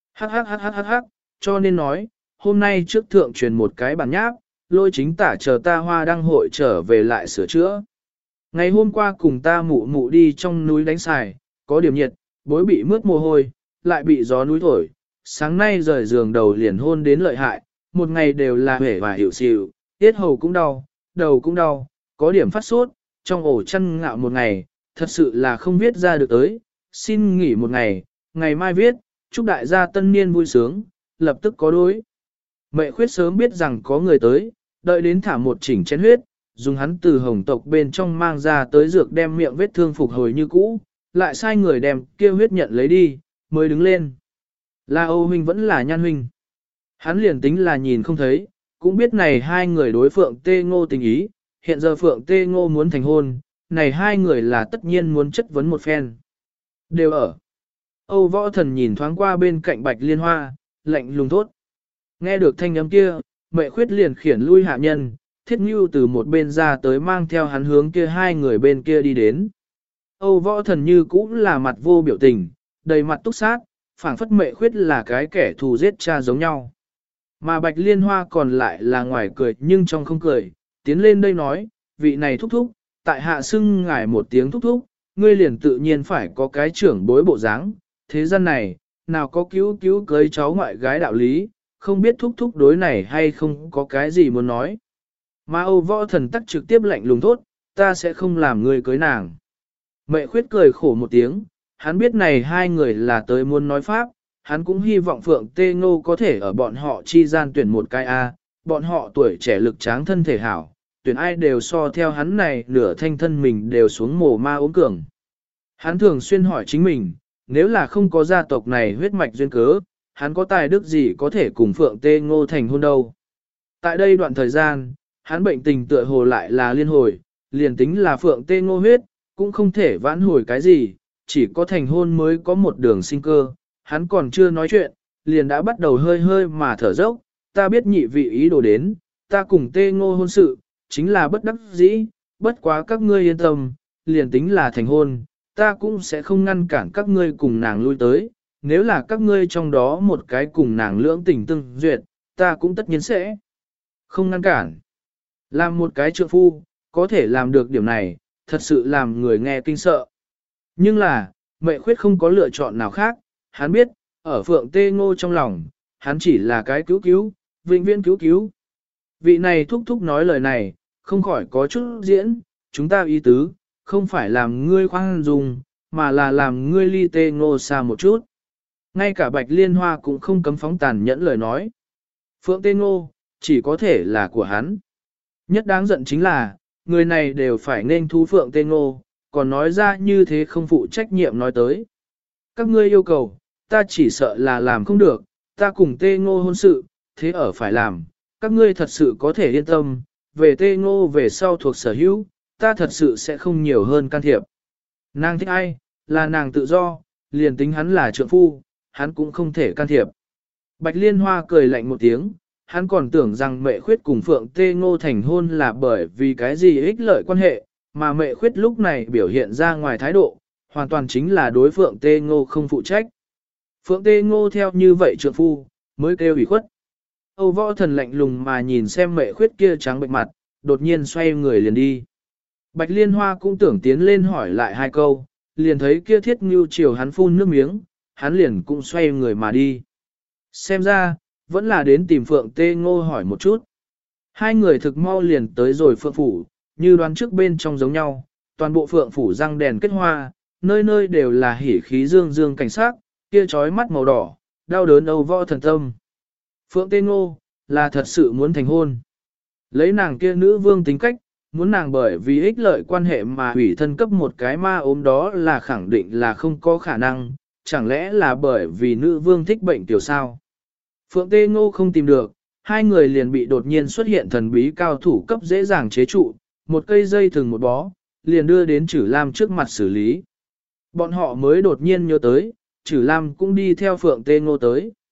Hắc, cho nên nói, hôm nay trước thượng truyền một cái bản nháp, lôi chính tả chờ ta hoa đăng hội trở về lại sửa chữa. Ngày hôm qua cùng ta mụ mụ đi trong núi đánh xài, có điểm nhiệt, bối bị mướt mồ hôi, lại bị gió núi thổi. Sáng nay rời giường đầu liền hôn đến lợi hại, một ngày đều là hể và hiểu xỉu, tiết hầu cũng đau, đầu cũng đau, có điểm phát sốt, trong ổ chăn ngạo một ngày, thật sự là không viết ra được tới, xin nghỉ một ngày, ngày mai viết, chúc đại gia tân niên vui sướng, lập tức có đối. Mẹ khuyết sớm biết rằng có người tới, đợi đến thả một chỉnh chén huyết, dùng hắn từ hồng tộc bên trong mang ra tới dược đem miệng vết thương phục hồi như cũ, lại sai người đem kia huyết nhận lấy đi, mới đứng lên. Là Âu huynh vẫn là Nhan huynh. Hắn liền tính là nhìn không thấy, cũng biết này hai người đối Phượng Tê Ngô tình ý, hiện giờ Phượng Tê Ngô muốn thành hôn, này hai người là tất nhiên muốn chất vấn một phen. Đều ở. Âu Võ Thần nhìn thoáng qua bên cạnh Bạch Liên Hoa, lạnh lùng thốt. Nghe được thanh âm kia, Mẹ Khuyết liền khiển lui hạ nhân, Thiết Ngưu từ một bên ra tới mang theo hắn hướng kia hai người bên kia đi đến. Âu Võ Thần như cũng là mặt vô biểu tình, đầy mặt túc sát, phảng phất Mẹ Khuyết là cái kẻ thù giết cha giống nhau. Mà Bạch Liên Hoa còn lại là ngoài cười nhưng trong không cười, tiến lên đây nói, vị này thúc thúc, tại hạ xưng ngài một tiếng thúc thúc, ngươi liền tự nhiên phải có cái trưởng bối bộ dáng. Thế gian này, nào có cứu cưới cháu ngoại gái đạo lý, không biết thúc thúc đối này hay không có cái gì muốn nói. Mà Âu Võ Thần tắc trực tiếp lạnh lùng thốt, ta sẽ không làm ngươi cưới nàng. Mẹ Khuyết cười khổ một tiếng, hắn biết này hai người là tới muốn nói pháp, hắn cũng hy vọng Phượng Tê Ngô có thể ở bọn họ chi gian tuyển một cái A, bọn họ tuổi trẻ lực tráng thân thể hảo, tuyển ai đều so theo hắn này nửa thanh thân mình đều xuống mồ ma ốm cường. Hắn thường xuyên hỏi chính mình, nếu là không có gia tộc này huyết mạch duyên cớ, hắn có tài đức gì có thể cùng Phượng Tê Ngô thành hôn đâu. Tại đây đoạn thời gian, hắn bệnh tình tựa hồ lại là liên hồi, liền tính là Phượng Tê Ngô huyết, cũng không thể vãn hồi cái gì, chỉ có thành hôn mới có một đường sinh cơ. Hắn còn chưa nói chuyện, liền đã bắt đầu hơi hơi mà thở dốc, ta biết nhị vị ý đồ đến, ta cùng Tê Ngô hôn sự, chính là bất đắc dĩ, bất quá các ngươi yên tâm, liền tính là thành hôn, ta cũng sẽ không ngăn cản các ngươi cùng nàng lui tới, nếu là các ngươi trong đó một cái cùng nàng lưỡng tình tương duyệt, ta cũng tất nhiên sẽ không ngăn cản. Làm một cái trượng phu, có thể làm được điểm này, thật sự làm người nghe kinh sợ. Nhưng là, Mẹ Khuyết không có lựa chọn nào khác, hắn biết, ở Phượng Tê Ngô trong lòng, hắn chỉ là cái cứu, vĩnh viễn cứu. Vị này thúc thúc nói lời này, không khỏi có chút diễn, chúng ta ý tứ, không phải làm ngươi khoan dung, mà là làm ngươi ly Tê Ngô xa một chút. Ngay cả Bạch Liên Hoa cũng không cấm phóng tàn nhẫn lời nói. Phượng Tê Ngô, chỉ có thể là của hắn. Nhất đáng giận chính là, người này đều phải nên thú Phượng Tê Ngô, còn nói ra như thế không phụ trách nhiệm nói tới. Các ngươi yêu cầu, ta chỉ sợ là làm không được, ta cùng Tê Ngô hôn sự, thế ở phải làm, các ngươi thật sự có thể yên tâm, về Tê Ngô về sau thuộc sở hữu, ta thật sự sẽ không nhiều hơn can thiệp. Nàng thích ai, là nàng tự do, liền tính hắn là trượng phu, hắn cũng không thể can thiệp. Bạch Liên Hoa cười lạnh một tiếng, hắn còn tưởng rằng Mẹ Khuyết cùng Phượng Tê Ngô thành hôn là bởi vì cái gì ích lợi quan hệ, mà Mẹ Khuyết lúc này biểu hiện ra ngoài thái độ, hoàn toàn chính là đối Phượng Tê Ngô không phụ trách. Phượng Tê Ngô theo như vậy trượng phu, mới kêu ủy khuất. Âu Võ Thần lạnh lùng mà nhìn xem Mẹ Khuyết kia trắng bệnh mặt, đột nhiên xoay người liền đi. Bạch Liên Hoa cũng tưởng tiến lên hỏi lại hai câu, liền thấy kia Thiết Ngưu chiều hắn phun nước miếng, hắn liền cũng xoay người mà đi. Xem ra, vẫn là đến tìm Phượng Tê Ngô hỏi một chút. Hai người thực mau liền tới rồi Phượng Phủ, như đoán trước bên trong giống nhau, toàn bộ Phượng Phủ răng đèn kết hoa, nơi nơi đều là hỉ khí dương dương cảnh sát, kia trói mắt màu đỏ, đau đớn Âu Võ Thần tâm. Phượng Tê Ngô, là thật sự muốn thành hôn. Lấy nàng kia nữ vương tính cách, muốn nàng bởi vì ích lợi quan hệ mà hủy thân cấp một cái ma ốm đó là khẳng định là không có khả năng, chẳng lẽ là bởi vì nữ vương thích bệnh tiểu sao. Phượng Tê Ngô không tìm được, hai người liền bị đột nhiên xuất hiện thần bí cao thủ cấp dễ dàng chế trụ, một cây dây thừng một bó, liền đưa đến Trử Lam trước mặt xử lý. Bọn họ mới đột nhiên nhớ tới, Trử Lam cũng đi theo Phượng Tê Ngô tới.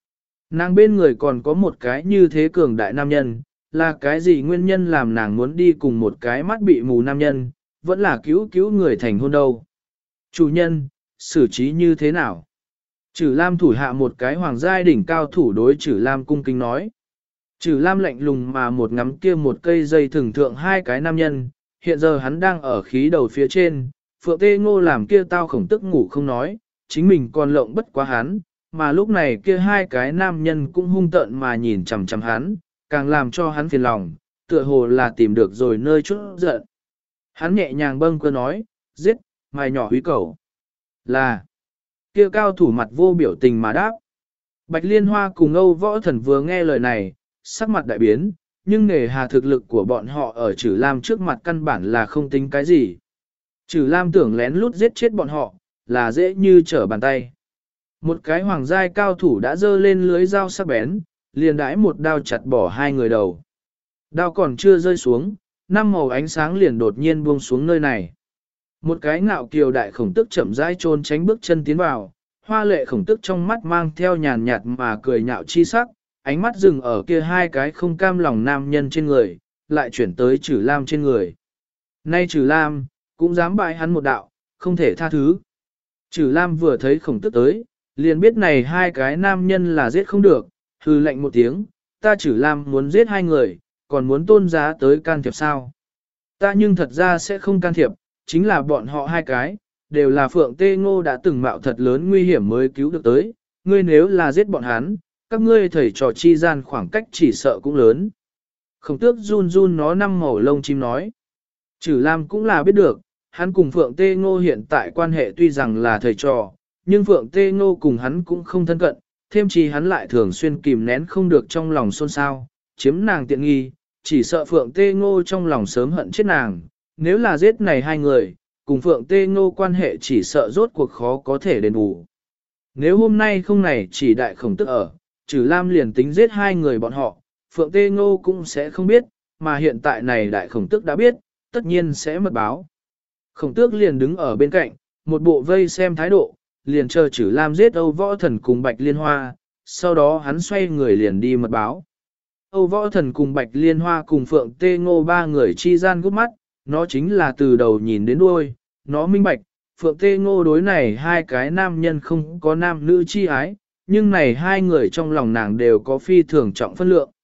Nàng bên người còn có một cái như thế cường đại nam nhân, là cái gì nguyên nhân làm nàng muốn đi cùng một cái mắt bị mù nam nhân, vẫn là cứu cứu người thành hôn đâu. Chủ nhân, xử trí như thế nào? Trử Lam thủ hạ một cái hoàng giai đỉnh cao thủ đối Trử Lam cung kính nói. Trử Lam lạnh lùng mà một ngắm kia một cây dây thừng thượng hai cái nam nhân, hiện giờ hắn đang ở khí đầu phía trên, Phượng Tê Ngô làm kia tao khổng tức ngủ không nói, chính mình còn lộng bất quá hắn, mà lúc này kia hai cái nam nhân cũng hung tợn mà nhìn chằm chằm hắn, càng làm cho hắn phiền lòng, tựa hồ là tìm được rồi nơi chút giận. Hắn nhẹ nhàng bâng cơ nói, giết, mày nhỏ húy cầu. Là, kia cao thủ mặt vô biểu tình mà đáp. Bạch Liên Hoa cùng Âu Võ Thần vừa nghe lời này, sắc mặt đại biến, nhưng nề hà thực lực của bọn họ ở Trử Lam trước mặt căn bản là không tính cái gì. Trử Lam tưởng lén lút giết chết bọn họ, là dễ như trở bàn tay. Một cái hoàng giai cao thủ đã dơ lên lưới dao sắc bén, liền đãi một đao chặt bỏ hai người đầu. Đao còn chưa rơi xuống, năm màu ánh sáng liền đột nhiên buông xuống nơi này. Một cái ngạo kiều đại khổng tức chậm rãi trôn tránh bước chân tiến vào, hoa lệ khổng tức trong mắt mang theo nhàn nhạt mà cười nhạo chi sắc, ánh mắt dừng ở kia hai cái không cam lòng nam nhân trên người, lại chuyển tới Trử Lam trên người. Nay Trử Lam, cũng dám bại hắn một đạo, không thể tha thứ. Trử Lam vừa thấy khổng tức tới, liền biết này hai cái nam nhân là giết không được, hừ lạnh một tiếng, ta Trử Lam muốn giết hai người, còn muốn tôn giá tới can thiệp sao? Ta nhưng thật ra sẽ không can thiệp, chính là bọn họ hai cái, đều là Phượng Tê Ngô đã từng mạo thật lớn nguy hiểm mới cứu được tới, ngươi nếu là giết bọn hắn, các ngươi thầy trò chi gian khoảng cách chỉ sợ cũng lớn. Khổng tước run run nó năm màu lông chim nói. Trử Lam cũng là biết được, hắn cùng Phượng Tê Ngô hiện tại quan hệ tuy rằng là thầy trò, nhưng Phượng Tê Ngô cùng hắn cũng không thân cận, thêm chi hắn lại thường xuyên kìm nén không được trong lòng xôn xao, chiếm nàng tiện nghi, chỉ sợ Phượng Tê Ngô trong lòng sớm hận chết nàng, nếu là giết này hai người, cùng Phượng Tê Ngô quan hệ chỉ sợ rốt cuộc khó có thể đền bù. Nếu hôm nay không này chỉ đại khổng tức ở, Trử Lam liền tính giết hai người bọn họ, Phượng Tê Ngô cũng sẽ không biết, mà hiện tại này đại khổng tức đã biết, tất nhiên sẽ mật báo. Khổng tước liền đứng ở bên cạnh, một bộ vây xem thái độ, liền chờ Trử Lam giết Âu Võ Thần cùng Bạch Liên Hoa, sau đó hắn xoay người liền đi mật báo. Âu Võ Thần cùng Bạch Liên Hoa cùng Phượng Tê Ngô ba người chi gian gút mắt, nó chính là từ đầu nhìn đến đuôi, nó minh bạch, Phượng Tê Ngô đối này hai cái nam nhân không có nam nữ chi ái, nhưng này hai người trong lòng nàng đều có phi thường trọng phân lượng.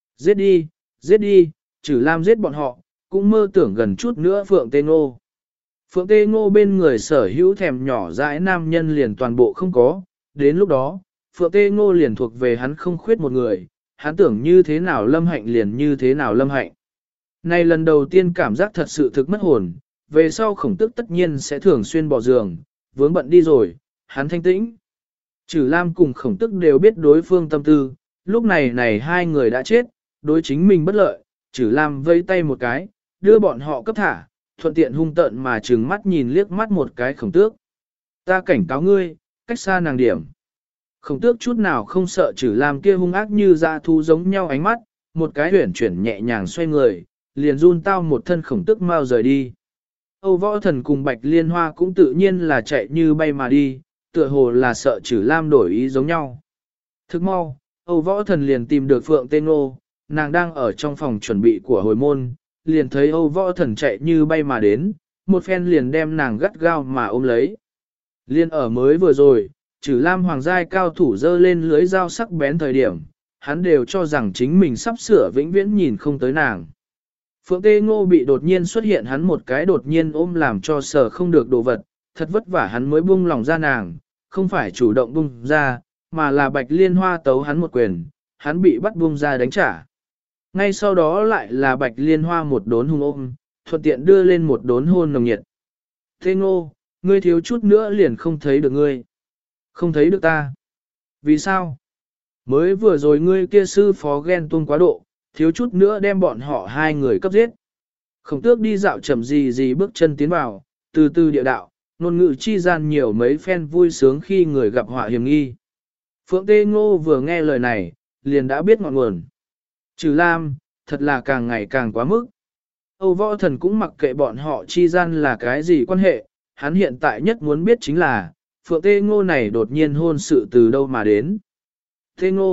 Giết đi, Trử Lam giết bọn họ, cũng mơ tưởng gần chút nữa Phượng Tê Ngô. Phượng Tê Ngô bên người sở hữu thèm nhỏ dãi nam nhân liền toàn bộ không có, đến lúc đó, Phượng Tê Ngô liền thuộc về hắn không khuyết một người, hắn tưởng như thế nào Lâm Hạnh liền như thế nào Lâm Hạnh. Này lần đầu tiên cảm giác thật sự thực mất hồn, về sau khổng tức tất nhiên sẽ thường xuyên bỏ giường, vướng bận đi rồi, hắn thanh tĩnh. Trử Lam cùng khổng tức đều biết đối phương tâm tư, lúc này hai người đã chết, đối chính mình bất lợi, Trử Lam vây tay một cái, đưa bọn họ cấp thả, thuận tiện hung tợn mà trừng mắt nhìn liếc mắt một cái khổng tước. Ta cảnh cáo ngươi, cách xa nàng điểm. Khổng tước chút nào không sợ Trử Lam kia hung ác như dã thú giống nhau ánh mắt, một cái huyển chuyển nhẹ nhàng xoay người, liền run tao một thân khổng tước mau rời đi. Âu Võ Thần cùng Bạch Liên Hoa cũng tự nhiên là chạy như bay mà đi, tựa hồ là sợ Trử Lam đổi ý giống nhau. Thức mau, Âu Võ Thần liền tìm được Phượng Tê Ngô, nàng đang ở trong phòng chuẩn bị của hồi môn, liền thấy Âu Võ Thần chạy như bay mà đến, một phen liền đem nàng gắt gao mà ôm lấy. Liên ở mới vừa rồi, Trử Lam hoàng giai cao thủ dơ lên lưới dao sắc bén thời điểm, hắn đều cho rằng chính mình sắp sửa vĩnh viễn nhìn không tới nàng. Phượng Tê Ngô bị đột nhiên xuất hiện hắn một cái đột nhiên ôm làm cho sở không được đồ vật, thật vất vả hắn mới buông lòng ra nàng, không phải chủ động buông ra, mà là Bạch Liên Hoa tấu hắn một quyền, hắn bị bắt buông ra đánh trả. Ngay sau đó lại là Bạch Liên Hoa một đốn hung ôm, thuận tiện đưa lên một đốn hôn nồng nhiệt. Tê Ngô, ngươi thiếu chút nữa liền không thấy được ngươi. Không thấy được ta. Vì sao? Mới vừa rồi ngươi kia sư phó ghen tuông quá độ, thiếu chút nữa đem bọn họ hai người cấp giết. Khổng tước đi dạo chậm gì bước chân tiến vào, từ từ địa đạo, ngôn ngữ chi gian nhiều mấy phen vui sướng khi người gặp họa hiểm nghi. Phượng Tê Ngô vừa nghe lời này, liền đã biết ngọn nguồn. Trừ Lam, thật là càng ngày càng quá mức. Âu Võ Thần cũng mặc kệ bọn họ chi gian là cái gì quan hệ, hắn hiện tại nhất muốn biết chính là, Phượng Tê Ngô này đột nhiên hôn sự từ đâu mà đến. Tê Ngô,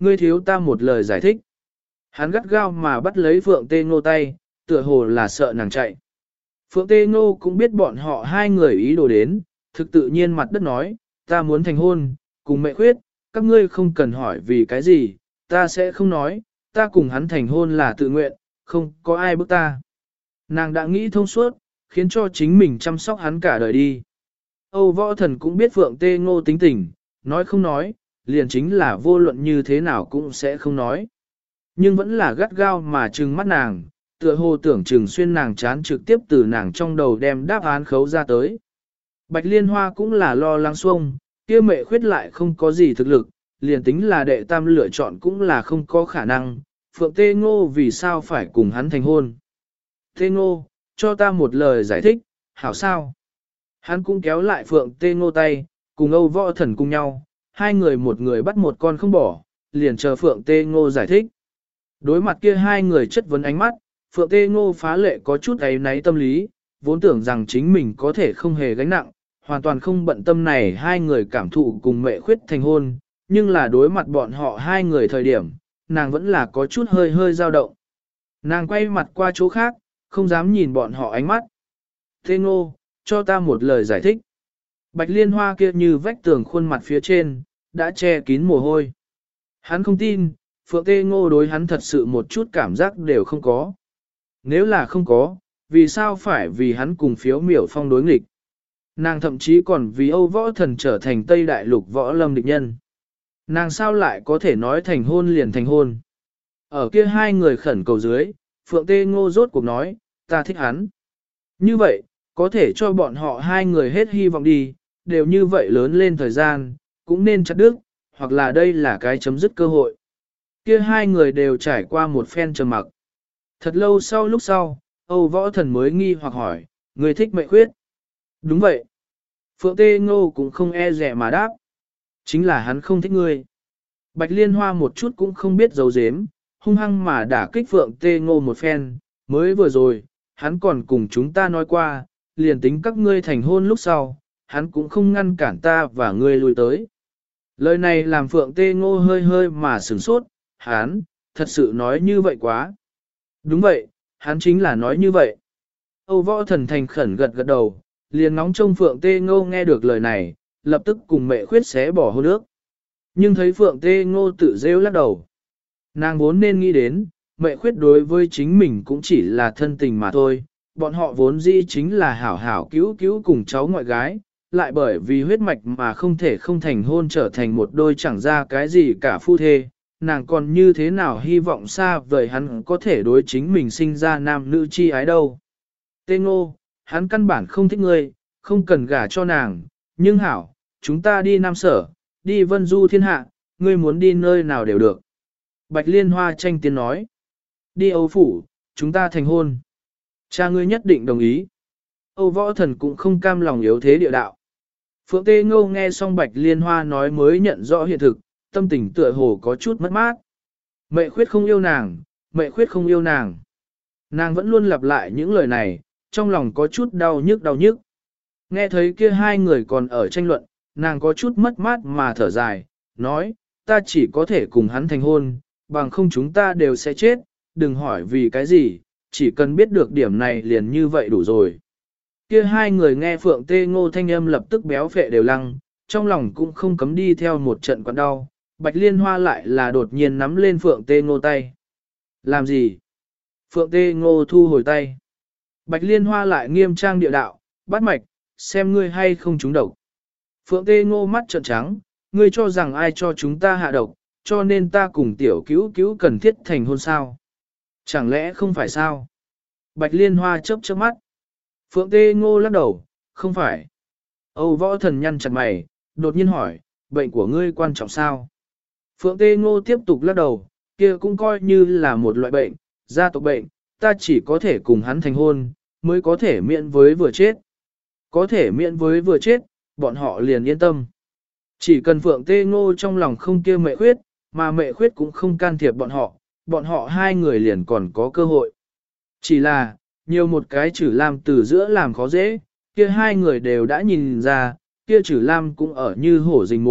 ngươi thiếu ta một lời giải thích. Hắn gắt gao mà bắt lấy Phượng Tê Ngô tay, tựa hồ là sợ nàng chạy. Phượng Tê Ngô cũng biết bọn họ hai người ý đồ đến, thực tự nhiên mặt đất nói, ta muốn thành hôn, cùng mẹ khuyết, các ngươi không cần hỏi vì cái gì, ta sẽ không nói, ta cùng hắn thành hôn là tự nguyện, không có ai bức ta. Nàng đã nghĩ thông suốt, khiến cho chính mình chăm sóc hắn cả đời đi. Âu Võ Thần cũng biết Phượng Tê Ngô tính tình, nói không nói, liền chính là vô luận như thế nào cũng sẽ không nói. Nhưng vẫn là gắt gao mà trừng mắt nàng, tựa hồ tưởng trừng xuyên nàng chán trực tiếp từ nàng trong đầu đem đáp án khấu ra tới. Bạch Liên Hoa cũng là lo lắng xuông, kia mẹ khuyết lại không có gì thực lực, liền tính là đệ tam lựa chọn cũng là không có khả năng, Phượng Tê Ngô vì sao phải cùng hắn thành hôn. Tê Ngô, cho ta một lời giải thích, hảo sao? Hắn cũng kéo lại Phượng Tê Ngô tay, cùng Âu Võ Thần cùng nhau, hai người một người bắt một con không bỏ, liền chờ Phượng Tê Ngô giải thích. Đối mặt kia hai người chất vấn ánh mắt, Phượng Tê Ngô phá lệ có chút áy náy tâm lý, vốn tưởng rằng chính mình có thể không hề gánh nặng, hoàn toàn không bận tâm này hai người cảm thụ cùng mẹ khuyết thành hôn, nhưng là đối mặt bọn họ hai người thời điểm, nàng vẫn là có chút hơi hơi dao động. Nàng quay mặt qua chỗ khác, không dám nhìn bọn họ ánh mắt. Tê Ngô, cho ta một lời giải thích. Bạch Liên Hoa kia như vách tường khuôn mặt phía trên, đã che kín mồ hôi. Hắn không tin, Phượng Tê Ngô đối hắn thật sự một chút cảm giác đều không có. Nếu là không có, vì sao phải vì hắn cùng phiếu miểu phong đối nghịch? Nàng thậm chí còn vì Âu Võ Thần trở thành Tây Đại Lục võ lâm địch nhân. Nàng sao lại có thể nói thành hôn liền thành hôn? Ở kia hai người khẩn cầu dưới, Phượng Tê Ngô rốt cuộc nói, ta thích hắn. Như vậy, có thể cho bọn họ hai người hết hy vọng đi, đều như vậy lớn lên thời gian, cũng nên chặt đứt, hoặc là đây là cái chấm dứt cơ hội. Kia hai người đều trải qua một phen trầm mặc. Thật lâu sau lúc sau, Âu Võ Thần mới nghi hoặc hỏi, người thích mẹ khuyết. Đúng vậy. Phượng Tê Ngô cũng không e rẻ mà đáp. Chính là hắn không thích ngươi. Bạch Liên Hoa một chút cũng không biết giấu giếm, hung hăng mà đả kích Phượng Tê Ngô một phen, mới vừa rồi, hắn còn cùng chúng ta nói qua, liền tính các ngươi thành hôn lúc sau, hắn cũng không ngăn cản ta và ngươi lui tới. Lời này làm Phượng Tê Ngô hơi hơi mà sửng sốt, hắn, thật sự nói như vậy quá. Đúng vậy, hắn chính là nói như vậy. Âu Võ Thần thành khẩn gật gật đầu, liền ngóng trông Phượng Tê Ngô nghe được lời này, lập tức cùng mẹ khuyết xé bỏ hôn nước. Nhưng thấy Phượng Tê Ngô tự rêu lắc đầu. Nàng vốn nên nghĩ đến, mẹ khuyết đối với chính mình cũng chỉ là thân tình mà thôi, bọn họ vốn dĩ chính là hảo hảo cứu cứu cùng cháu ngoại gái, lại bởi vì huyết mạch mà không thể không thành hôn trở thành một đôi chẳng ra cái gì cả phu thê, nàng còn như thế nào hy vọng xa vời hắn có thể đối chính mình sinh ra nam nữ chi ái đâu. Tê Ngô, hắn căn bản không thích ngươi, không cần gả cho nàng, nhưng hảo, chúng ta đi Nam Sở, đi Vân Du thiên hạ, ngươi muốn đi nơi nào đều được. Bạch Liên Hoa tranh tiếng nói, đi Âu Phủ, chúng ta thành hôn. Cha ngươi nhất định đồng ý. Âu Võ Thần cũng không cam lòng yếu thế địa đạo. Phượng Tê Ngô nghe xong Bạch Liên Hoa nói mới nhận rõ hiện thực, tâm tình tựa hồ có chút mất mát. Mẹ khuyết không yêu nàng, mẹ khuyết không yêu nàng. Nàng vẫn luôn lặp lại những lời này, trong lòng có chút đau nhức đau nhức. Nghe thấy kia hai người còn ở tranh luận, nàng có chút mất mát mà thở dài, nói, ta chỉ có thể cùng hắn thành hôn, bằng không chúng ta đều sẽ chết, đừng hỏi vì cái gì, chỉ cần biết được điểm này liền như vậy đủ rồi. Kia hai người nghe Phượng Tê Ngô thanh âm lập tức béo phệ đều lăng, trong lòng cũng không cấm đi theo một trận quặn đau. Bạch Liên Hoa lại là đột nhiên nắm lên Phượng Tê Ngô tay. Làm gì? Phượng Tê Ngô thu hồi tay. Bạch Liên Hoa lại nghiêm trang địa đạo, bắt mạch, xem ngươi hay không trúng độc. Phượng Tê Ngô mắt trợn trắng, ngươi cho rằng ai cho chúng ta hạ độc, cho nên ta cùng tiểu cứu cứu cần thiết thành hôn sao? Chẳng lẽ không phải sao? Bạch Liên Hoa chớp chớp mắt. Phượng Tê Ngô lắc đầu, không phải. Âu Võ Thần nhăn chặt mày, đột nhiên hỏi, bệnh của ngươi quan trọng sao? Phượng Tê Ngô tiếp tục lắc đầu, kia cũng coi như là một loại bệnh, gia tộc bệnh, ta chỉ có thể cùng hắn thành hôn, mới có thể miễn với vừa chết. Có thể miễn với vừa chết, bọn họ liền yên tâm. Chỉ cần Phượng Tê Ngô trong lòng không kia mẹ khuyết, mà mẹ khuyết cũng không can thiệp bọn họ hai người liền còn có cơ hội. Chỉ là, nhiều một cái chử lam từ giữa làm khó dễ, kia hai người đều đã nhìn ra, kia chử lam cũng ở như hổ rình mồi,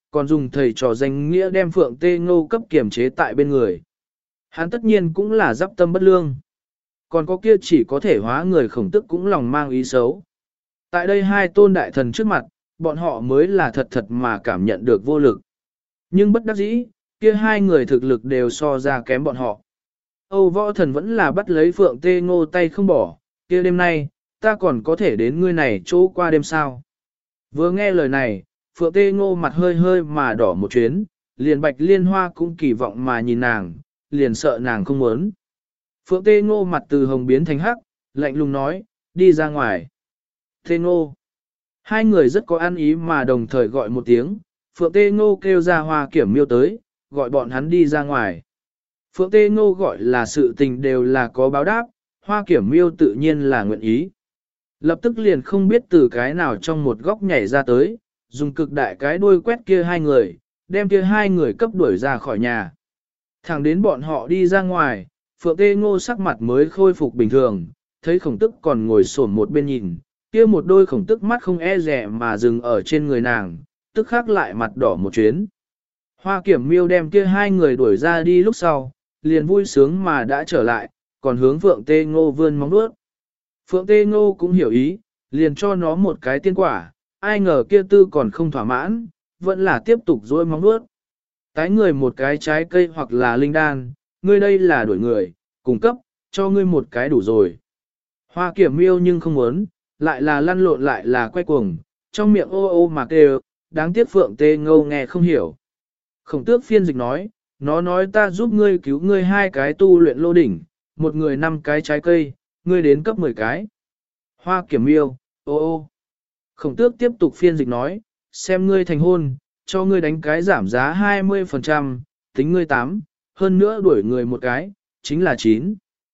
còn dùng thầy trò danh nghĩa đem Phượng Tê Ngô cấp kiểm chế tại bên người. Hắn tất nhiên cũng là giáp tâm bất lương. Còn có kia chỉ có thể hóa người Khổng Tước cũng lòng mang ý xấu. Tại đây hai tôn đại thần trước mặt, bọn họ mới là thật thật mà cảm nhận được vô lực. Nhưng bất đắc dĩ, kia hai người thực lực đều so ra kém bọn họ. Âu Võ Thần vẫn là bắt lấy Phượng Tê Ngô tay không bỏ, kia đêm nay, ta còn có thể đến ngươi này chỗ qua đêm sao. Vừa nghe lời này, Phượng Tê Ngô mặt hơi hơi mà đỏ một chuyến, liền Bạch Liên Hoa cũng kỳ vọng mà nhìn nàng, liền sợ nàng không muốn. Phượng Tê Ngô mặt từ hồng biến thành hắc, lạnh lùng nói, đi ra ngoài. Tê Ngô. Hai người rất có ăn ý mà đồng thời gọi một tiếng, Phượng Tê Ngô kêu ra Hoa Kiểm Miêu tới, gọi bọn hắn đi ra ngoài. Phượng Tê Ngô gọi là sự tình đều là có báo đáp, Hoa Kiểm Miêu tự nhiên là nguyện ý. Lập tức liền không biết từ cái nào trong một góc nhảy ra tới, dùng cực đại cái đuôi quét kia hai người, đem kia hai người cấp đuổi ra khỏi nhà. Thẳng đến bọn họ đi ra ngoài, Phượng Tê Ngô sắc mặt mới khôi phục bình thường, thấy Khổng Tức còn ngồi xổm một bên nhìn, kia một đôi Khổng Tức mắt không e rẻ mà dừng ở trên người nàng, tức khắc lại mặt đỏ một chuyến. Hoa Kiểm Miêu đem kia hai người đuổi ra đi lúc sau, liền vui sướng mà đã trở lại, còn hướng Phượng Tê Ngô vươn móng vuốt. Phượng Tê Ngô cũng hiểu ý, liền cho nó một cái tiên quả, ai ngờ kia tư còn không thỏa mãn, vẫn là tiếp tục dối móng vuốt. Tái người một cái trái cây hoặc là linh đan, ngươi đây là đuổi người, cung cấp, cho ngươi một cái đủ rồi. Hoa Kiểm Miêu nhưng không muốn, lại là lăn lộn lại là quay cuồng, trong miệng ô ô mà kêu, đáng tiếc Phượng Tê Ngô nghe không hiểu. Khổng Tước phiên dịch nói, nó nói ta giúp ngươi cứu ngươi hai cái tu luyện lô đỉnh, một người 5 cái trái cây, ngươi đến cấp 10 cái. Hoa Kiểm Miêu, ô ô. Khổng Tước tiếp tục phiên dịch nói, xem ngươi thành hôn, cho ngươi đánh cái giảm giá 20%, tính ngươi 8, hơn nữa đuổi người một cái, chính là 9.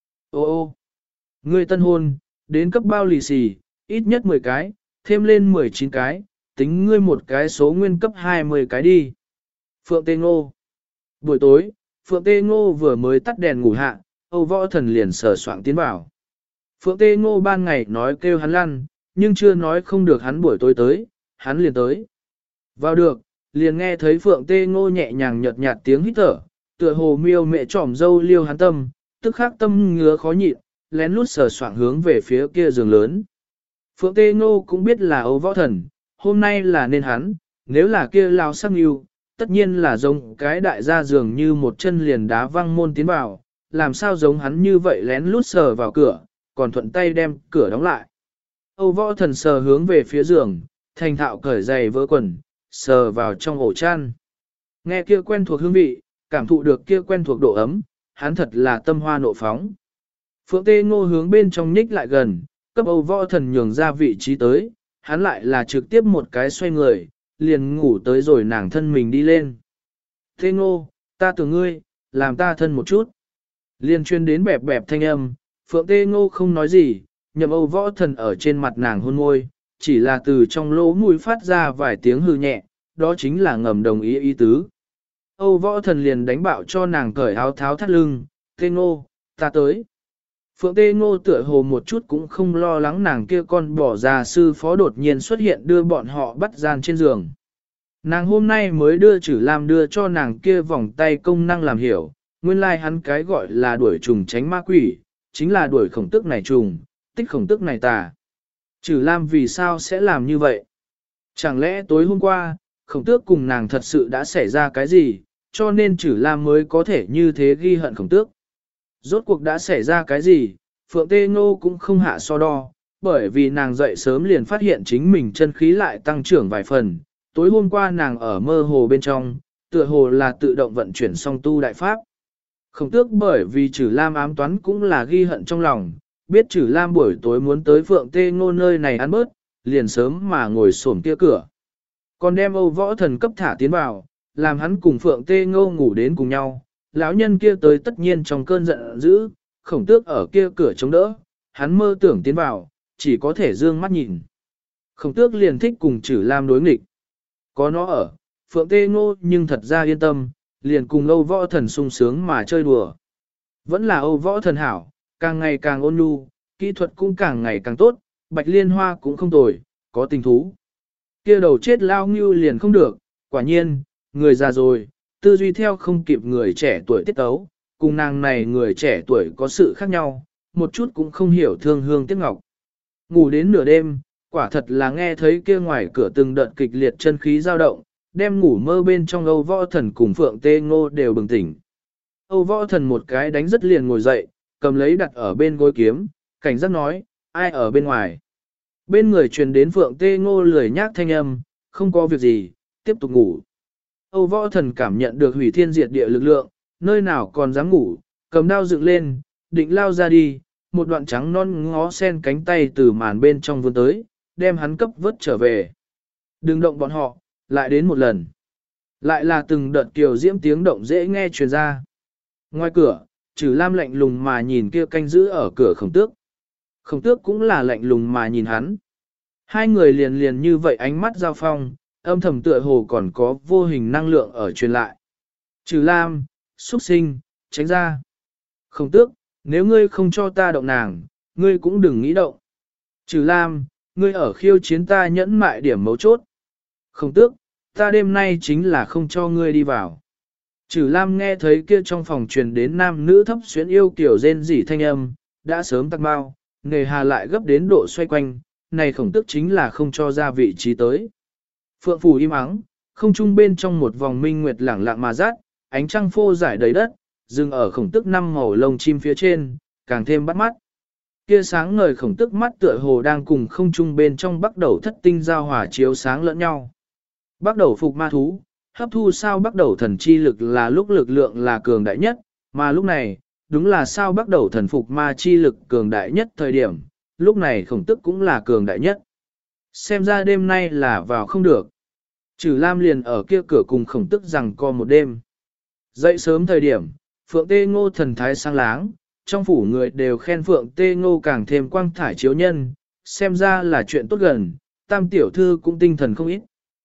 Ô ô. Ngươi tân hôn, đến cấp bao lì xì, ít nhất 10 cái, thêm lên 19 cái, tính ngươi một cái số nguyên cấp 20 cái đi. Phượng Tê Ngô. Buổi tối, Phượng Tê Ngô vừa mới tắt đèn ngủ hạ, Âu Võ Thần liền sờ soạng tiến vào. Phượng Tê Ngô ban ngày nói kêu hắn lăn, nhưng chưa nói không được hắn buổi tối tới, hắn liền tới. Vào được, liền nghe thấy Phượng Tê Ngô nhẹ nhàng nhợt nhạt tiếng hít thở, tựa hồ miêu mẹ trỏm dâu liêu hắn tâm, tức khắc tâm ngứa khó nhịn, lén lút sờ soạng hướng về phía kia giường lớn. Phượng Tê Ngô cũng biết là Âu Võ Thần, hôm nay là nên hắn, nếu là kia lao sắc yêu, tất nhiên là giống cái đại gia dường như một chân liền đá văng môn tiến vào, làm sao giống hắn như vậy lén lút sờ vào cửa, còn thuận tay đem cửa đóng lại. Âu Võ Thần sờ hướng về phía giường, thành thạo cởi giày vỡ quần, sờ vào trong ổ chăn. Nghe kia quen thuộc hương vị, cảm thụ được kia quen thuộc độ ấm, hắn thật là tâm hoa nộ phóng. Phượng Tê Ngô hướng bên trong nhích lại gần, cấp Âu Võ Thần nhường ra vị trí tới, hắn lại là trực tiếp một cái xoay người, liền ngủ tới rồi nàng thân mình đi lên. Tê Ngô, ta tưởng ngươi, làm ta thân một chút. Liền chuyên đến bẹp bẹp thanh âm, Phượng Tê Ngô không nói gì, nhậm Âu Võ Thần ở trên mặt nàng hôn môi, chỉ là từ trong lỗ mũi phát ra vài tiếng hư nhẹ, đó chính là ngầm đồng ý ý tứ. Âu Võ Thần liền đánh bạo cho nàng cởi áo tháo thắt lưng, Tê Ngô, ta tới. Phượng Tê Ngô tựa hồ một chút cũng không lo lắng nàng kia con bỏ ra sư phó đột nhiên xuất hiện đưa bọn họ bắt gian trên giường. Nàng hôm nay mới đưa Trử Lam đưa cho nàng kia vòng tay công năng làm hiểu, nguyên lai like hắn cái gọi là đuổi trùng tránh ma quỷ, chính là đuổi Khổng Tước này trùng, tích Khổng Tước này tà. Trử Lam vì sao sẽ làm như vậy? Chẳng lẽ tối hôm qua, Khổng Tước cùng nàng thật sự đã xảy ra cái gì, cho nên Trử Lam mới có thể như thế ghi hận Khổng Tước? Rốt cuộc đã xảy ra cái gì, Phượng Tê Ngô cũng không hạ so đo, bởi vì nàng dậy sớm liền phát hiện chính mình chân khí lại tăng trưởng vài phần. Tối hôm qua nàng ở mơ hồ bên trong, tựa hồ là tự động vận chuyển song tu đại pháp. Khổng Tước bởi vì Trử Lam ám toán cũng là ghi hận trong lòng, biết Trử Lam buổi tối muốn tới Phượng Tê Ngô nơi này ăn bớt, liền sớm mà ngồi xổm kia cửa. Còn đem Âu Võ Thần cấp thả tiến vào, làm hắn cùng Phượng Tê Ngô ngủ đến cùng nhau. Lão nhân kia tới tất nhiên trong cơn giận dữ, Khổng Tước ở kia cửa chống đỡ, hắn mơ tưởng tiến vào, chỉ có thể dương mắt nhìn. Khổng Tước liền thích cùng Trử Lam đối nghịch. Có nó ở, Phượng Tê Ngô nhưng thật ra yên tâm, liền cùng Âu Võ Thần sung sướng mà chơi đùa. Vẫn là Âu Võ Thần hảo, càng ngày càng ôn nhu, kỹ thuật cũng càng ngày càng tốt, Bạch Liên Hoa cũng không tồi, có tình thú. Kia đầu chết lao ngưu liền không được, Quả nhiên, người già rồi, tư duy theo không kịp người trẻ tuổi tiết tấu, cùng nàng này người trẻ tuổi có sự khác nhau, một chút cũng không hiểu thương hương tiếc ngọc. Ngủ đến nửa đêm, quả thật là nghe thấy kia ngoài cửa từng đợt kịch liệt chân khí dao động, đem ngủ mơ bên trong Âu Võ Thần cùng Phượng Tê Ngô đều bừng tỉnh. Âu Võ Thần một cái đánh rất liền ngồi dậy, cầm lấy đặt ở bên gối kiếm, cảnh giác nói, ai ở bên ngoài. Bên người truyền đến Phượng Tê Ngô lười nhác thanh âm, không có việc gì, tiếp tục ngủ. Âu Võ Thần cảm nhận được hủy thiên diệt địa lực lượng, nơi nào còn dám ngủ, cầm đao dựng lên, định lao ra đi, một đoạn trắng non ngó sen cánh tay từ màn bên trong vươn tới, đem hắn cấp vớt trở về. Đừng động bọn họ, lại đến một lần. Lại là từng đợt kiều diễm tiếng động dễ nghe truyền ra. Ngoài cửa, Trừ Lam lạnh lùng mà nhìn kia canh giữ ở cửa Khổng Tước. Khổng Tước cũng là lạnh lùng mà nhìn hắn. Hai người liền liền như vậy ánh mắt giao phong, âm thầm tựa hồ còn có vô hình năng lượng ở truyền lại. Trừ Lam, xuất sinh, tránh ra. Khổng Tước, nếu ngươi không cho ta động nàng, ngươi cũng đừng nghĩ động. Trừ Lam, ngươi ở khiêu chiến ta nhẫn mại điểm mấu chốt. Khổng Tước, ta đêm nay chính là không cho ngươi đi vào. Trừ Lam nghe thấy kia trong phòng truyền đến nam nữ thấp xuyến yêu kiểu rên rỉ thanh âm, đã sớm tắc bao, nghề hà lại gấp đến độ xoay quanh, này Khổng Tước chính là không cho ra vị trí tới. Phượng phủ im ắng, không trung bên trong một vòng minh nguyệt lẳng lặng mà rát, ánh trăng phô giải đầy đất, dừng ở Khổng Tước năm màu lông chim phía trên, càng thêm bắt mắt. Kia sáng ngời Khổng Tước mắt tựa hồ đang cùng không trung bên trong bắt đầu thất tinh giao hòa chiếu sáng lẫn nhau. Bắt đầu phục ma thú, hấp thu sao bắt đầu thần chi lực là lúc lực lượng là cường đại nhất, mà lúc này, đúng là sao bắt đầu thần phục ma chi lực cường đại nhất thời điểm, lúc này Khổng Tước cũng là cường đại nhất. Xem ra đêm nay là vào không được. Trừ Lam liền ở kia cửa cùng Khổng Tước rằng co một đêm. Dậy sớm thời điểm, Phượng Tê Ngô thần thái sáng láng, trong phủ người đều khen Phượng Tê Ngô càng thêm quang thải chiếu nhân, xem ra là chuyện tốt gần, tam tiểu thư cũng tinh thần không ít.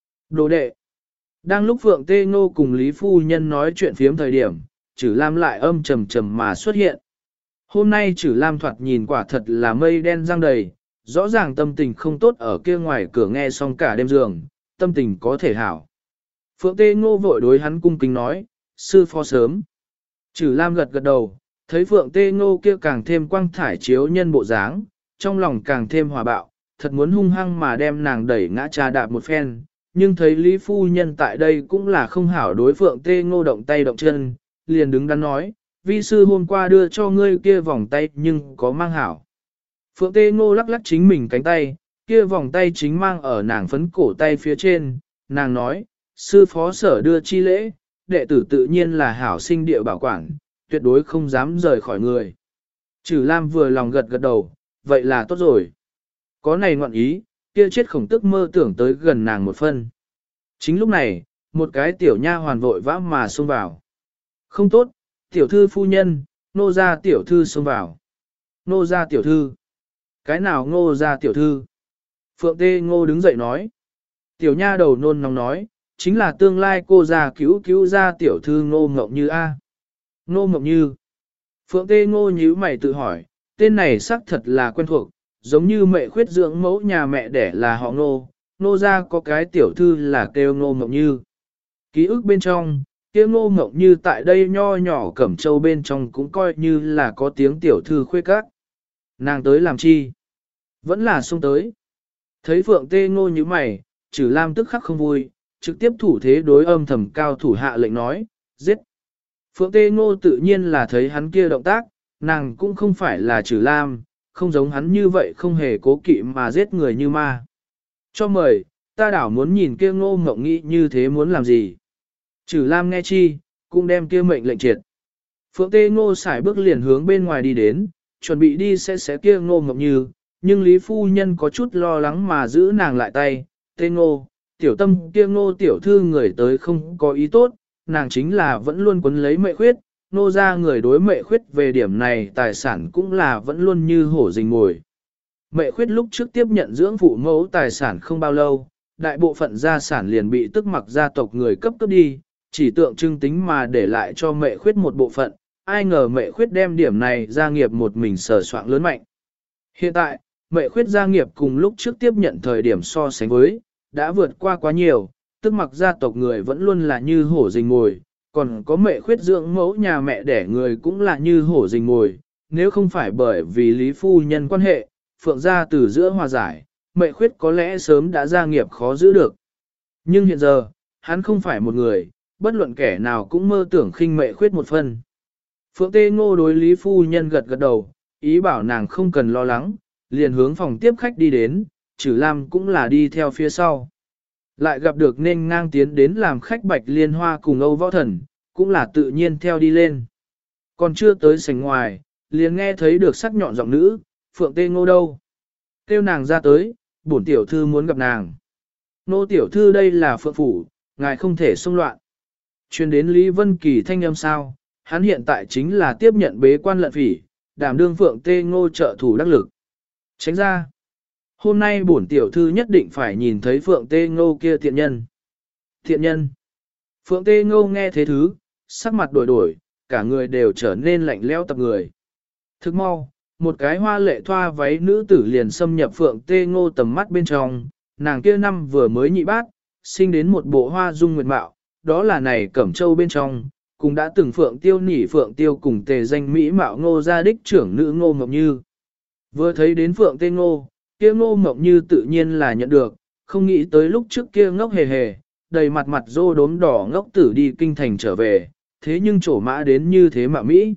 Đồ đệ. Đang lúc Phượng Tê Ngô cùng Lý Phu Nhân nói chuyện phiếm thời điểm, Trừ Lam lại âm trầm trầm mà xuất hiện. Hôm nay Trừ Lam thoạt nhìn quả thật là mây đen giăng đầy, rõ ràng tâm tình không tốt ở kia ngoài cửa nghe xong cả đêm giường, tâm tình có thể hảo. Phượng Tê Ngô vội đối hắn cung kính nói, sư phó sớm. Trừ Lam gật gật đầu, thấy Phượng Tê Ngô kia càng thêm quang thải chiếu nhân bộ dáng, trong lòng càng thêm hòa bạo, thật muốn hung hăng mà đem nàng đẩy ngã trà đạp một phen, nhưng thấy Lý Phu Nhân tại đây cũng là không hảo đối Phượng Tê Ngô động tay động chân, liền đứng đắn nói, vi sư hôm qua đưa cho ngươi kia vòng tay nhưng có mang hảo. Phượng Tê Ngô lắc lắc chính mình cánh tay, kia vòng tay chính mang ở nàng phấn cổ tay phía trên, nàng nói, sư phó sở đưa chi lễ, đệ tử tự nhiên là hảo sinh địa bảo quản, tuyệt đối không dám rời khỏi người. Trừ Lam vừa lòng gật gật đầu, vậy là tốt rồi. Có này ngoạn ý, kia chết Khổng Tước mơ tưởng tới gần nàng một phân. Chính lúc này, một cái tiểu nha hoàn vội vã mà xông vào. Không tốt, tiểu thư phu nhân, nô gia tiểu thư xông vào. Nô gia tiểu thư. Cái nào Ngô gia tiểu thư? Phượng Tê Ngô đứng dậy nói. Tiểu nha đầu nôn nóng nói, chính là tương lai cô già cứu gia tiểu thư Ngô Ngộng Như A. Ngô Ngộng Như. Phượng Tê Ngô nhíu mày tự hỏi, tên này xác thật là quen thuộc, giống như mẹ khuyết dưỡng mẫu nhà mẹ đẻ là họ Ngô, Ngô gia có cái tiểu thư là kêu Ngô Ngộng Như. Ký ức bên trong, kia Ngô Ngộng Như tại đây nho nhỏ Cẩm Châu bên trong cũng coi như là có tiếng tiểu thư khuê các. Nàng tới làm chi? Vẫn là xông tới. Thấy Phượng Tê Ngô như mày, Trừ Lam tức khắc không vui, trực tiếp thủ thế đối âm thầm cao thủ hạ lệnh nói, giết. Phượng Tê Ngô tự nhiên là thấy hắn kia động tác, nàng cũng không phải là Trừ Lam, không giống hắn như vậy không hề cố kỵ mà giết người như ma. Cho mời, ta đảo muốn nhìn kia Ngô Ngộng nghĩ như thế muốn làm gì. Trừ Lam nghe chi, cũng đem kia mệnh lệnh triệt. Phượng Tê Ngô xài bước liền hướng bên ngoài đi đến, chuẩn bị đi sẽ kia Ngô Ngộng Như, nhưng Lý Phu Nhân có chút lo lắng mà giữ nàng lại tay. Tê Ngô, tiểu tâm kia Ngô tiểu thư người tới không có ý tốt, nàng chính là vẫn luôn quấn lấy mẹ khuyết, nô ra người đối mẹ khuyết về điểm này tài sản cũng là vẫn luôn như hổ rình mồi. Mẹ khuyết lúc trước tiếp nhận dưỡng phụ mẫu tài sản không bao lâu, đại bộ phận gia sản liền bị tức mặc gia tộc người cấp đi, chỉ tượng trưng tính mà để lại cho mẹ khuyết một bộ phận, ai ngờ mẹ khuyết đem điểm này gia nghiệp một mình sở soạn lớn mạnh. Hiện tại, mẹ khuyết gia nghiệp cùng lúc trước tiếp nhận thời điểm so sánh với, đã vượt qua quá nhiều, tức mặc gia tộc người vẫn luôn là như hổ rình mồi, còn có mẹ khuyết dưỡng mẫu nhà mẹ đẻ người cũng là như hổ rình mồi, nếu không phải bởi vì Lý Phu Nhân quan hệ, Phượng gia từ giữa hòa giải, mẹ khuyết có lẽ sớm đã gia nghiệp khó giữ được. Nhưng hiện giờ, hắn không phải một người, bất luận kẻ nào cũng mơ tưởng khinh mẹ khuyết một phần. Phượng Tê Ngô đối Lý Phu Nhân gật gật đầu, ý bảo nàng không cần lo lắng, liền hướng phòng tiếp khách đi đến, Trử Lam cũng là đi theo phía sau. Lại gặp được nên ngang tiến đến làm khách Bạch Liên Hoa cùng Âu Võ Thần, cũng là tự nhiên theo đi lên. Còn chưa tới sảnh ngoài, liền nghe thấy được sắc nhọn giọng nữ, Phượng Tê Ngô đâu? Kêu nàng ra tới, bổn tiểu thư muốn gặp nàng. Nô tiểu thư đây là Phượng Phủ, ngài không thể xông loạn. Truyền đến Lý Vân Kỳ thanh âm sao, hắn hiện tại chính là tiếp nhận bế quan lận phỉ, đảm đương Phượng Tê Ngô trợ thủ đắc lực. Tránh ra. Hôm nay bổn tiểu thư nhất định phải nhìn thấy Phượng Tê Ngô kia thiện nhân. Thiện nhân. Phượng Tê Ngô nghe thế thứ, sắc mặt đổi đổi, cả người đều trở nên lạnh lẽo tập người. Thức mau, một cái hoa lệ thoa váy nữ tử liền xâm nhập Phượng Tê Ngô tầm mắt bên trong, nàng kia năm vừa mới nhị bát, sinh đến một bộ hoa dung nguyệt mạo, đó là này Cẩm Châu bên trong, cũng đã từng Phượng Tiêu nỉ Phượng Tiêu cùng tề danh Mỹ mạo Ngô gia đích trưởng nữ Ngô Mộng Như. Vừa thấy đến Phượng Tê Ngô, kia Ngô Mộng Như tự nhiên là nhận được, không nghĩ tới lúc trước kia ngốc hề hề, đầy mặt mặt rô đốm đỏ ngốc tử đi kinh thành trở về, thế nhưng trổ mã đến như thế mạo Mỹ.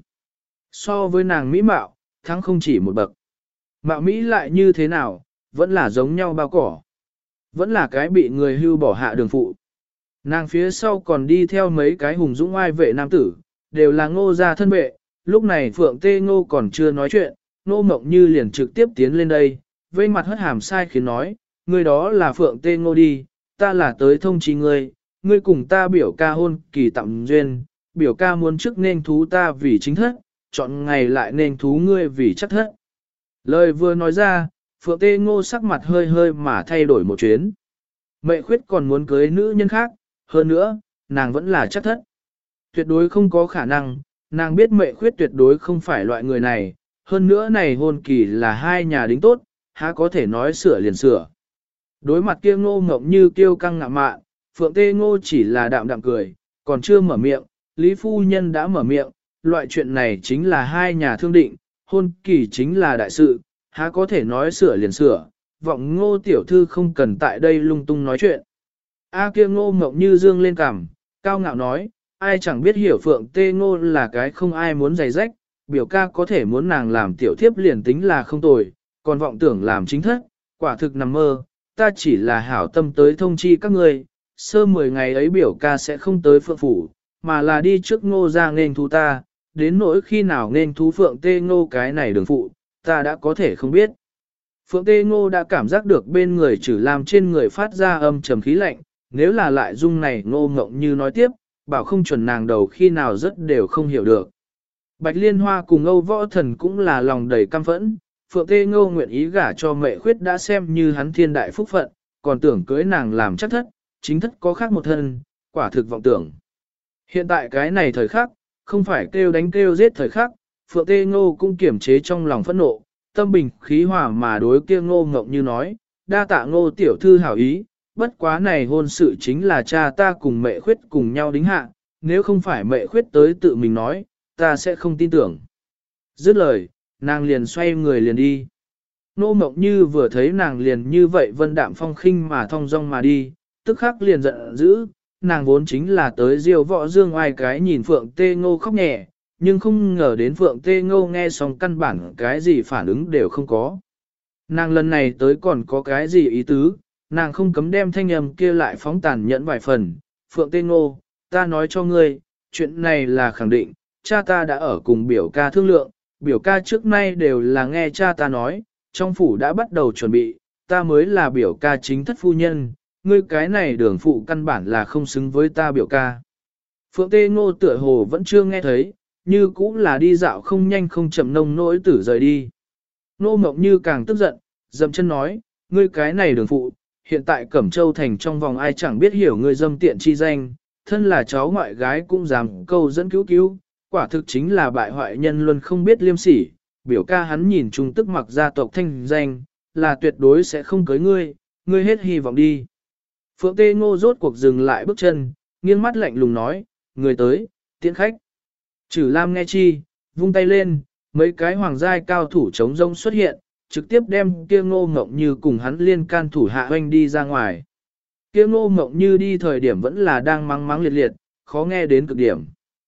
So với nàng Mỹ mạo, thắng không chỉ một bậc. Mạo Mỹ lại như thế nào, vẫn là giống nhau bao cỏ. Vẫn là cái bị người hưu bỏ hạ đường phụ. Nàng phía sau còn đi theo mấy cái hùng dũng oai vệ nam tử, đều là Ngô gia thân vệ. Lúc này Phượng Tê Ngô còn chưa nói chuyện, Ngô Mộng Như liền trực tiếp tiến lên đây, vây mặt hất hàm sai khiến nói, người đó là Phượng Tê Ngô đi, ta là tới thông chí ngươi, ngươi cùng ta biểu ca hôn kỳ tặng duyên, biểu ca muốn trước nên thú ta vì chính thất, chọn ngày lại nên thú ngươi vì chắc thất. Lời vừa nói ra, Phượng Tê Ngô sắc mặt hơi hơi mà thay đổi một chuyến. Mẹ khuyết còn muốn cưới nữ nhân khác, hơn nữa, nàng vẫn là chắc thất. Tuyệt đối không có khả năng, nàng biết mẹ khuyết tuyệt đối không phải loại người này, hơn nữa này hôn kỳ là hai nhà đính tốt, há có thể nói sửa liền sửa. Đối mặt kia Ngô Ngộng Như kiêu căng ngạo mạn, Phượng Tê Ngô chỉ là đạm đạm cười, còn chưa mở miệng, Lý Phu Nhân đã mở miệng, loại chuyện này chính là hai nhà thương định, hôn kỳ chính là đại sự, há có thể nói sửa liền sửa, vọng Ngô tiểu thư không cần tại đây lung tung nói chuyện. A kia Ngô Ngộng Như dương lên cằm, cao ngạo nói, ai chẳng biết hiểu Phượng Tê Ngô là cái không ai muốn giày rách, biểu ca có thể muốn nàng làm tiểu thiếp liền tính là không tồi, còn vọng tưởng làm chính thất, quả thực nằm mơ, ta chỉ là hảo tâm tới thông chi các ngươi, sơ 10 ngày ấy biểu ca sẽ không tới Phượng Phủ, mà là đi trước Ngô ra nên thú ta, đến nỗi khi nào nên thú Phượng Tê Ngô cái này đường phụ, ta đã có thể không biết. Phượng Tê Ngô đã cảm giác được bên người Trử Lam trên người phát ra âm trầm khí lạnh, nếu là lại dung này Ngô Ngộng Như nói tiếp, bảo không chuẩn nàng đầu khi nào rất đều không hiểu được. Bạch Liên Hoa cùng Âu Võ Thần cũng là lòng đầy căm phẫn, Phượng Tê Ngô nguyện ý gả cho mẹ khuyết đã xem như hắn thiên đại phúc phận, còn tưởng cưới nàng làm chắc thất, chính thất có khác một thân, quả thực vọng tưởng. Hiện tại cái này thời khắc, không phải kêu đánh kêu giết thời khắc, Phượng Tê Ngô cũng kiềm chế trong lòng phẫn nộ, tâm bình khí hòa mà đối kia Ngô Ngộng Như nói, đa tạ Ngô tiểu thư hảo ý, bất quá này hôn sự chính là cha ta cùng mẹ khuyết cùng nhau đính hạ, nếu không phải mẹ khuyết tới tự mình nói, ta sẽ không tin tưởng. Dứt lời, nàng liền xoay người liền đi. Ngô Ngộng Như vừa thấy nàng liền như vậy vân đạm phong khinh mà thong dong mà đi, tức khắc liền giận dữ, nàng vốn chính là tới diêu võ dương ai cái nhìn Phượng Tê Ngô khóc nhẹ, nhưng không ngờ đến Phượng Tê Ngô nghe xong căn bản cái gì phản ứng đều không có. Nàng lần này tới còn có cái gì ý tứ, nàng không cấm đem thanh âm kia lại phóng tàn nhẫn vài phần. Phượng Tê Ngô, ta nói cho ngươi, chuyện này là khẳng định, cha ta đã ở cùng biểu ca thương lượng, biểu ca trước nay đều là nghe cha ta nói, trong phủ đã bắt đầu chuẩn bị, ta mới là biểu ca chính thất phu nhân, ngươi cái này đường phụ căn bản là không xứng với ta biểu ca. Phượng Tê Ngô tựa hồ vẫn chưa nghe thấy, như cũng là đi dạo không nhanh không chậm nông nỗi tử rời đi. Ngô Mộng Như càng tức giận, dậm chân nói, ngươi cái này đường phụ, hiện tại Cẩm Châu thành trong vòng ai chẳng biết hiểu ngươi dâm tiện chi danh, thân là cháu ngoại gái cũng dám câu dẫn cứu cứu, quả thực chính là bại hoại nhân luôn không biết liêm sỉ, biểu ca hắn nhìn trung tức mặc gia tộc thanh danh, là tuyệt đối sẽ không cưới ngươi, ngươi hết hy vọng đi. Phượng Tê Ngô rốt cuộc dừng lại bước chân, nghiêng mắt lạnh lùng nói, người tới, tiễn khách. Chử Lam nghe chi, vung tay lên, mấy cái hoàng giai cao thủ chống rông xuất hiện, trực tiếp đem kia Ngô Ngộng Như cùng hắn liên can thủ hạ hoanh đi ra ngoài. Kia Ngô Ngộng Như đi thời điểm vẫn là đang mắng mắng liệt liệt, khó nghe đến cực điểm.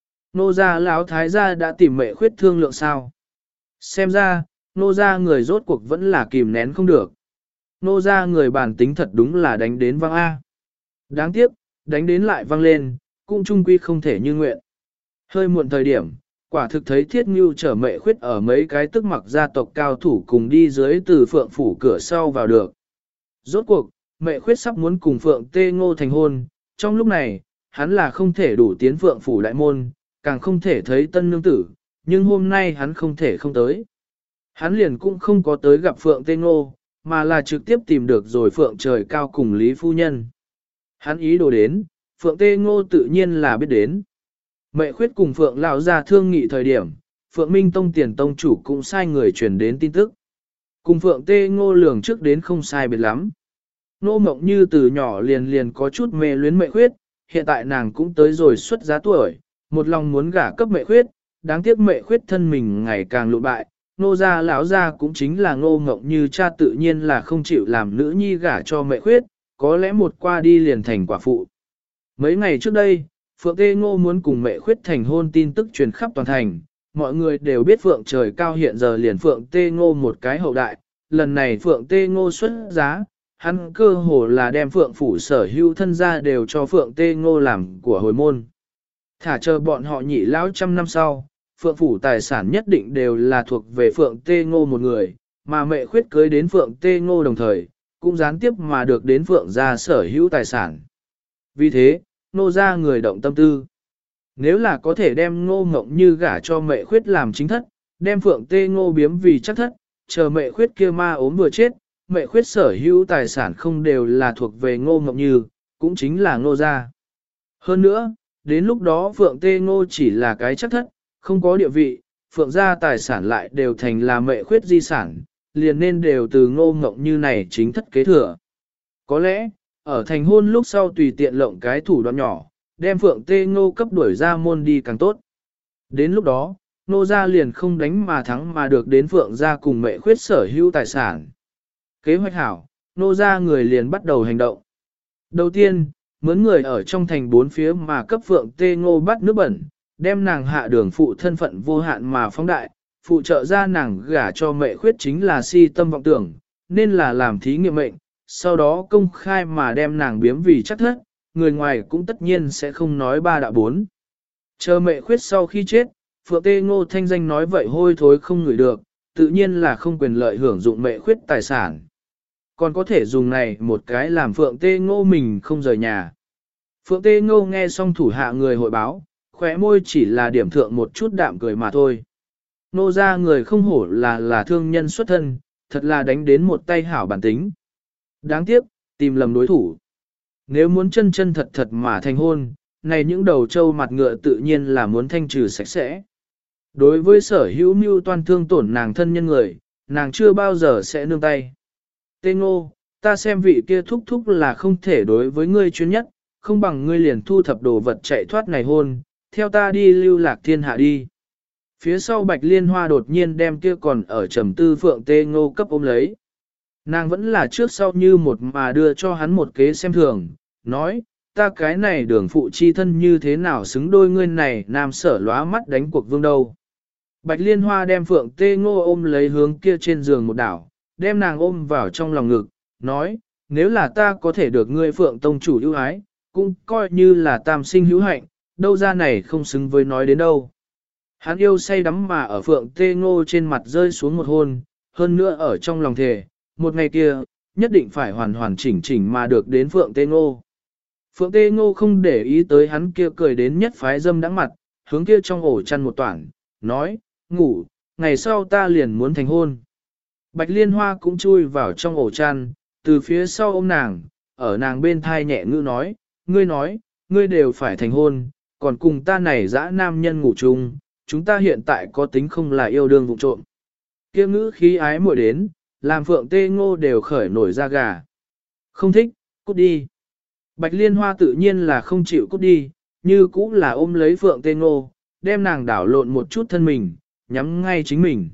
Nô gia lão thái gia đã tìm Mệ Khuyết thương lượng sao? Xem ra, nô gia người rốt cuộc vẫn là kìm nén không được. Nô gia người bản tính thật đúng là đánh đến vang A. Đáng tiếc, đánh đến lại vang lên, cũng trung quy không thể như nguyện. Hơi muộn thời điểm, quả thực thấy Thiết Ngưu chở Mệ Khuyết ở mấy cái tức mặc gia tộc cao thủ cùng đi dưới từ Phượng phủ cửa sau vào được. Rốt cuộc, Mệ Khuyết sắp muốn cùng Phượng Tê Ngô thành hôn, trong lúc này, hắn là không thể đủ tiến Phượng phủ đại môn, càng không thể thấy tân nương tử, nhưng hôm nay hắn không thể không tới. Hắn liền cũng không có tới gặp Phượng Tê Ngô, mà là trực tiếp tìm được rồi Phượng Trời Cao cùng Lý Phu Nhân. Hắn ý đồ đến, Phượng Tê Ngô tự nhiên là biết đến. Mệ Khuyết cùng Phượng lão ra thương nghị thời điểm, Phượng Minh Tông tiền tông chủ cũng sai người truyền đến tin tức. Cùng Phượng Tê Ngô lường trước đến không sai biệt lắm. Nô Mộng Như từ nhỏ liền có chút mê luyến Mệ Khuyết, hiện tại nàng cũng tới rồi xuất giá tuổi, một lòng muốn gả cấp Mệ Khuyết, đáng tiếc Mệ Khuyết thân mình ngày càng lụ bại, nô gia lão gia cũng chính là Ngô Ngộng Như cha tự nhiên là không chịu làm nữ nhi gả cho Mệ Khuyết, có lẽ một qua đi liền thành quả phụ. Mấy ngày trước đây, Phượng Tê Ngô muốn cùng Mệ Khuyết thành hôn tin tức truyền khắp toàn thành, mọi người đều biết Phượng Trời Cao hiện giờ liền Phượng Tê Ngô một cái hậu đại, lần này Phượng Tê Ngô xuất giá, hắn cơ hồ là đem Phượng phủ sở hữu thân gia đều cho Phượng Tê Ngô làm của hồi môn. Thả chờ bọn họ nhị lão trăm năm sau, Phượng phủ tài sản nhất định đều là thuộc về Phượng Tê Ngô một người, mà Mệ Khuyết cưới đến Phượng Tê Ngô đồng thời, cũng gián tiếp mà được đến Phượng gia sở hữu tài sản. Vì thế, nô gia người động tâm tư. Nếu là có thể đem Ngô Ngộng Như gả cho Mệ Khuyết làm chính thất, đem Phượng Tê Ngô biếm vì chắc thất, chờ Mệ Khuyết kia ma ốm vừa chết, Mệ Khuyết sở hữu tài sản không đều là thuộc về Ngô Ngộng Như, cũng chính là Ngô gia. Hơn nữa, đến lúc đó Phượng Tê Ngô chỉ là cái chắc thất, không có địa vị, Phượng gia tài sản lại đều thành là Mệ Khuyết di sản, liền nên đều từ Ngô Ngộng Như này chính thất kế thừa. Có lẽ, ở thành hôn lúc sau tùy tiện lộng cái thủ đoạn nhỏ, đem Phượng Tê Ngô cấp đuổi ra môn đi càng tốt. Đến lúc đó, Nô gia liền không đánh mà thắng mà được đến Phượng gia cùng Mệ Khuyết sở hữu tài sản. Kế hoạch hảo, Nô gia người liền bắt đầu hành động. Đầu tiên, mướn người ở trong thành bốn phía mà cấp Phượng Tê Ngô bắt nước bẩn, đem nàng hạ đường phụ thân phận vô hạn mà phóng đại, phụ trợ ra nàng gả cho Mệ Khuyết chính là si tâm vọng tưởng, nên là làm thí nghiệm mệnh, sau đó công khai mà đem nàng biếm vì chắc thất, người ngoài cũng tất nhiên sẽ không nói ba đạo bốn. Chờ Mệ Khuyết sau khi chết, Phượng Tê Ngô thanh danh nói vậy hôi thối không ngửi được, tự nhiên là không quyền lợi hưởng dụng Mệ Khuyết tài sản. Còn có thể dùng này một cái làm Phượng Tê Ngô mình không rời nhà. Phượng Tê Ngô nghe xong thủ hạ người hội báo, khóe môi chỉ là điểm thượng một chút đạm cười mà thôi. Nô ra người không hổ là thương nhân xuất thân, thật là đánh đến một tay hảo bản tính. Đáng tiếc, tìm lầm đối thủ. Nếu muốn chân chân thật thật mà thành hôn, này những đầu trâu mặt ngựa tự nhiên là muốn thanh trừ sạch sẽ. Đối với sở hữu mưu toan thương tổn nàng thân nhân người, nàng chưa bao giờ sẽ nương tay. Tê Ngô, ta xem vị kia thúc thúc là không thể đối với ngươi chuyên nhất, không bằng ngươi liền thu thập đồ vật chạy thoát này hôn, theo ta đi lưu lạc thiên hạ đi. Phía sau Bạch Liên Hoa đột nhiên đem kia còn ở trầm tư Phượng Tê Ngô cấp ôm lấy. Nàng vẫn là trước sau như một mà đưa cho hắn một kế xem thường, nói, ta cái này đường phụ chi thân như thế nào xứng đôi ngươi này nam sở lóa mắt đánh cuộc vương đâu. Bạch Liên Hoa đem Phượng Tê Ngô ôm lấy hướng kia trên giường một đảo, đem nàng ôm vào trong lòng ngực, nói, nếu là ta có thể được ngươi Phượng Tông chủ ưu ái, cũng coi như là tam sinh hữu hạnh, đâu ra này không xứng với nói đến đâu. Hắn yêu say đắm mà ở Phượng Tê Ngô trên mặt rơi xuống một hôn, hơn nữa ở trong lòng thề, một ngày kia, nhất định phải hoàn hoàn chỉnh chỉnh mà được đến Phượng Tê Ngô. Phượng Tê Ngô không để ý tới hắn kia cười đến nhất phái dâm đắng mặt, hướng kia trong ổ chăn một toảng, nói, ngủ, ngày sau ta liền muốn thành hôn. Bạch Liên Hoa cũng chui vào trong ổ chăn, từ phía sau ôm nàng, ở nàng bên thai nhẹ ngữ nói, ngươi đều phải thành hôn, còn cùng ta này dã nam nhân ngủ chung, chúng ta hiện tại có tính không là yêu đương vụ trộm. Kia ngữ khí ái muội đến, làm Phượng Tê Ngô đều khởi nổi da gà. Không thích, cút đi. Bạch Liên Hoa tự nhiên là không chịu cút đi, như cũ là ôm lấy Phượng Tê Ngô, đem nàng đảo lộn một chút thân mình, nhắm ngay chính mình.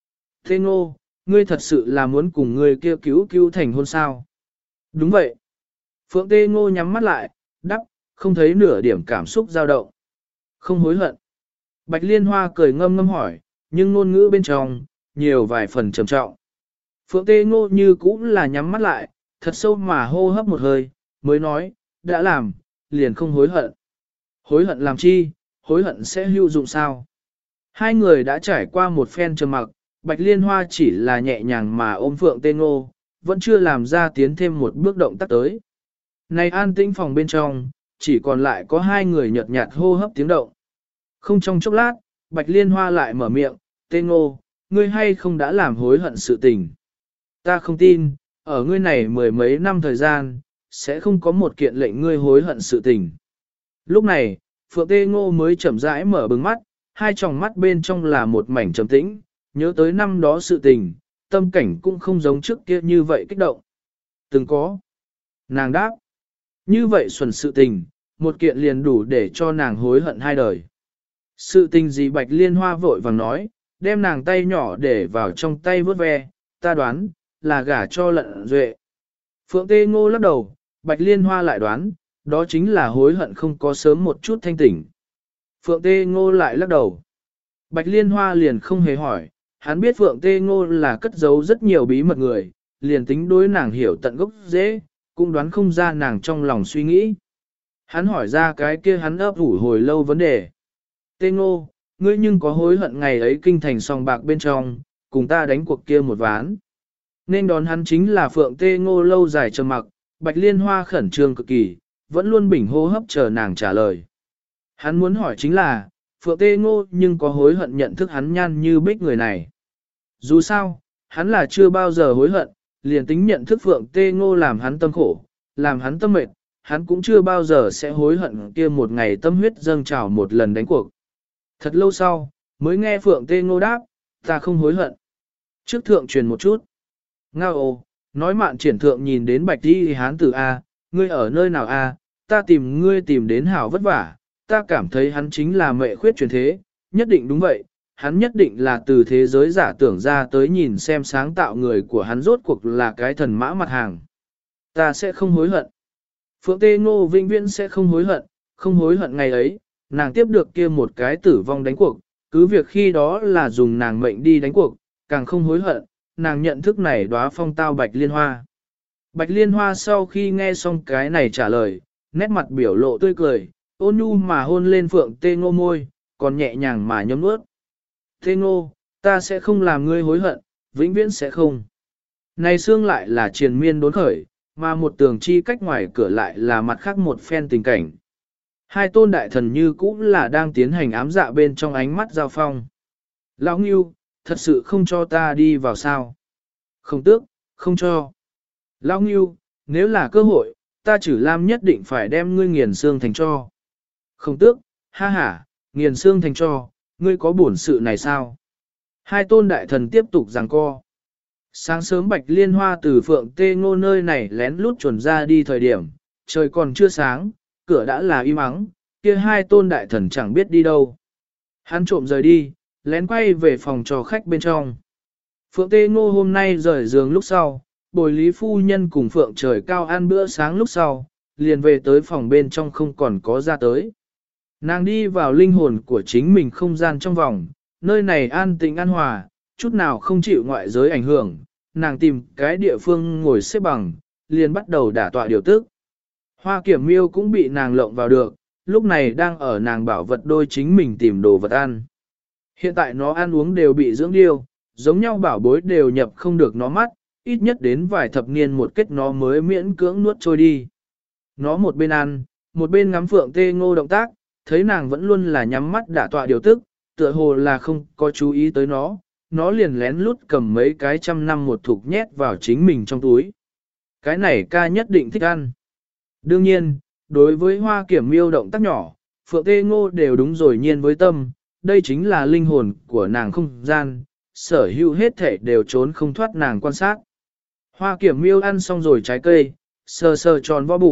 Tê Ngô, ngươi thật sự là muốn cùng người kia cứu cứu thành hôn sao? Đúng vậy. Phượng Tê Ngô nhắm mắt lại, đắp, không thấy nửa điểm cảm xúc dao động. Không hối hận. Bạch Liên Hoa cười ngâm ngâm hỏi, nhưng ngôn ngữ bên trong, nhiều vài phần trầm trọng. Phượng Tê Ngô như cũ là nhắm mắt lại, thật sâu mà hô hấp một hơi, mới nói, đã làm, liền không hối hận. Hối hận làm chi, hối hận sẽ hữu dụng sao? Hai người đã trải qua một phen trầm mặc, Bạch Liên Hoa chỉ là nhẹ nhàng mà ôm Phượng Tê Ngô, vẫn chưa làm ra tiến thêm một bước động tác tới. Này an tĩnh phòng bên trong, chỉ còn lại có hai người nhợt nhạt hô hấp tiếng động. Không trong chốc lát, Bạch Liên Hoa lại mở miệng, Tê Ngô, ngươi hay không đã làm hối hận sự tình. Ta không tin, ở ngươi này mười mấy năm thời gian, sẽ không có một kiện lệnh ngươi hối hận sự tình. Lúc này, Phượng Tê Ngô mới chậm rãi mở bừng mắt, hai tròng mắt bên trong là một mảnh trầm tĩnh, nhớ tới năm đó sự tình, tâm cảnh cũng không giống trước kia như vậy kích động. Từng có. Nàng đáp. Như vậy xuẩn sự tình, một kiện liền đủ để cho nàng hối hận hai đời. Sự tình gì Bạch Liên Hoa vội vàng nói, đem nàng tay nhỏ để vào trong tay vớt ve, ta đoán, là gả cho Lận Duệ. Phượng Tê Ngô lắc đầu, Bạch Liên Hoa lại đoán, đó chính là hối hận không có sớm một chút thanh tỉnh. Phượng Tê Ngô lại lắc đầu. Bạch Liên Hoa liền không hề hỏi, hắn biết Phượng Tê Ngô là cất giấu rất nhiều bí mật người, liền tính đối nàng hiểu tận gốc dễ, cũng đoán không ra nàng trong lòng suy nghĩ. Hắn hỏi ra cái kia hắn ấp ủ hồi lâu vấn đề. Tê Ngô, ngươi nhưng có hối hận ngày ấy kinh thành song bạc bên trong, cùng ta đánh cuộc kia một ván. Nên đón hắn chính là Phượng Tê Ngô lâu dài trầm mặc, Bạch Liên Hoa khẩn trương cực kỳ, vẫn luôn bình hô hấp chờ nàng trả lời. Hắn muốn hỏi chính là, Phượng Tê Ngô nhưng có hối hận nhận thức hắn nhan như bích người này. Dù sao, hắn là chưa bao giờ hối hận, liền tính nhận thức Phượng Tê Ngô làm hắn tâm khổ, làm hắn tâm mệt, hắn cũng chưa bao giờ sẽ hối hận kia một ngày tâm huyết dâng trào một lần đánh cuộc. Thật lâu sau, mới nghe Phượng Tê Ngô đáp, ta không hối hận. Trước thượng truyền một chút. Ngao ồ, nói mạn triển thượng nhìn đến bạch đi hán tử A, ngươi ở nơi nào A, ta tìm ngươi tìm đến hảo vất vả, ta cảm thấy hắn chính là mệ khuyết truyền thế, nhất định đúng vậy, hắn nhất định là từ thế giới giả tưởng ra tới nhìn xem sáng tạo người của hắn rốt cuộc là cái thần mã mặt hàng. Ta sẽ không hối hận. Phượng Tê Ngô vĩnh viễn sẽ không hối hận ngày ấy, nàng tiếp được kia một cái tử vong đánh cuộc, cứ việc khi đó là dùng nàng mệnh đi đánh cuộc, càng không hối hận, nàng nhận thức này đóa phong tao Bạch Liên Hoa. Bạch Liên Hoa sau khi nghe xong cái này trả lời, nét mặt biểu lộ tươi cười, ôn nhu mà hôn lên Phượng Tê Ngô môi, còn nhẹ nhàng mà nhấm nuốt. Tê Ngô, ta sẽ không làm ngươi hối hận, vĩnh viễn sẽ không. Này xương lại là triền miên đốn khởi, mà một tường chi cách ngoài cửa lại là mặt khác một phen tình cảnh. Hai tôn đại thần như cũ là đang tiến hành ám dạ bên trong ánh mắt giao phong. Lão Ngưu, thật sự không cho ta đi vào sao? Không tước, không cho. Lão Ngưu, nếu là cơ hội, ta Trử Lam nhất định phải đem ngươi nghiền xương thành cho. Không tước, ha ha, nghiền xương thành cho, ngươi có bổn sự này sao? Hai tôn đại thần tiếp tục giằng co. Sáng sớm Bạch Liên Hoa từ Phượng Tê Ngô nơi này lén lút chuồn ra đi thời điểm, trời còn chưa sáng, cửa đã là im ắng, kia hai tôn đại thần chẳng biết đi đâu. Hắn trộm rời đi, lén quay về phòng trò khách bên trong. Phượng Tê Ngô hôm nay rời giường lúc sau, bồi Lý Phu Nhân cùng Phượng Trời Cao ăn bữa sáng lúc sau, liền về tới phòng bên trong không còn có ra tới. Nàng đi vào linh hồn của chính mình không gian trong vòng, nơi này an tĩnh an hòa, chút nào không chịu ngoại giới ảnh hưởng, nàng tìm cái địa phương ngồi xếp bằng, liền bắt đầu đả tọa điều tức. Hoa Kiểm Miêu cũng bị nàng lộng vào được, lúc này đang ở nàng bảo vật đôi chính mình tìm đồ vật ăn. Hiện tại nó ăn uống đều bị dưỡng điêu, giống nhau bảo bối đều nhập không được nó mắt, ít nhất đến vài thập niên một kết nó mới miễn cưỡng nuốt trôi đi. Nó một bên ăn, một bên ngắm Phượng Tê Ngô động tác, thấy nàng vẫn luôn là nhắm mắt đả tọa điều tức, tựa hồ là không có chú ý tới nó liền lén lút cầm mấy cái trăm năm một thục nhét vào chính mình trong túi. Cái này ca nhất định thích ăn. Đương nhiên, đối với Hoa Kiểm Miêu động tác nhỏ, Phượng Tê Ngô đều đúng rồi nhiên với tâm, đây chính là linh hồn của nàng không gian, sở hữu hết thể đều trốn không thoát nàng quan sát. Hoa Kiểm Miêu ăn xong rồi trái cây, sờ sờ tròn vo bụng,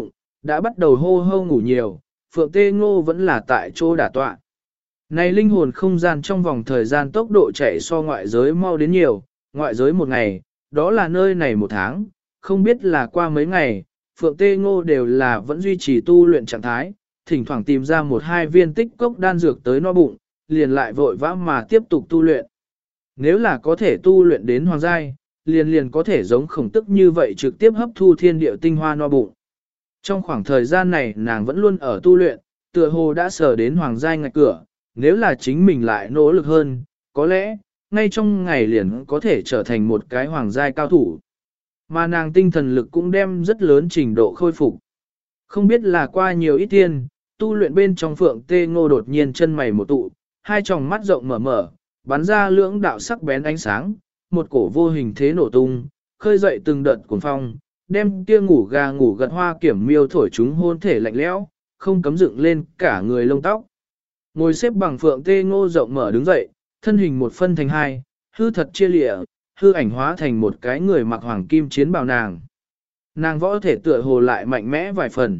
đã bắt đầu hô hô ngủ nhiều, Phượng Tê Ngô vẫn là tại chỗ đả tọa. Này linh hồn không gian trong vòng thời gian tốc độ chạy so ngoại giới mau đến nhiều, ngoại giới một ngày, đó là nơi này một tháng, không biết là qua mấy ngày, Phượng Tê Ngô đều là vẫn duy trì tu luyện trạng thái, thỉnh thoảng tìm ra một hai viên tích cốc đan dược tới no bụng, liền lại vội vã mà tiếp tục tu luyện. Nếu là có thể tu luyện đến hoàng giai, liền có thể giống Khổng Tức như vậy trực tiếp hấp thu thiên địa tinh hoa no bụng. Trong khoảng thời gian này nàng vẫn luôn ở tu luyện, tựa hồ đã sờ đến hoàng giai ngạch cửa, nếu là chính mình lại nỗ lực hơn, có lẽ, ngay trong ngày liền có thể trở thành một cái hoàng giai cao thủ. Mà nàng tinh thần lực cũng đem rất lớn trình độ khôi phục. Không biết là qua nhiều ít tiên, tu luyện bên trong Phượng Tê Ngô đột nhiên chân mày một tụ, hai tròng mắt rộng mở mở, bắn ra lưỡng đạo sắc bén ánh sáng, một cổ vô hình thế nổ tung, khơi dậy từng đợt cuồng phong, đem kia ngủ gà ngủ gật Hoa Kiểm Miêu thổi chúng hôn thể lạnh lẽo, không cấm dựng lên cả người lông tóc. Ngồi xếp bằng Phượng Tê Ngô rộng mở đứng dậy, thân hình một phân thành hai, hư thật chia lịa, hư ảnh hóa thành một cái người mặc hoàng kim chiến bào nàng. Nàng võ thể tựa hồ lại mạnh mẽ vài phần.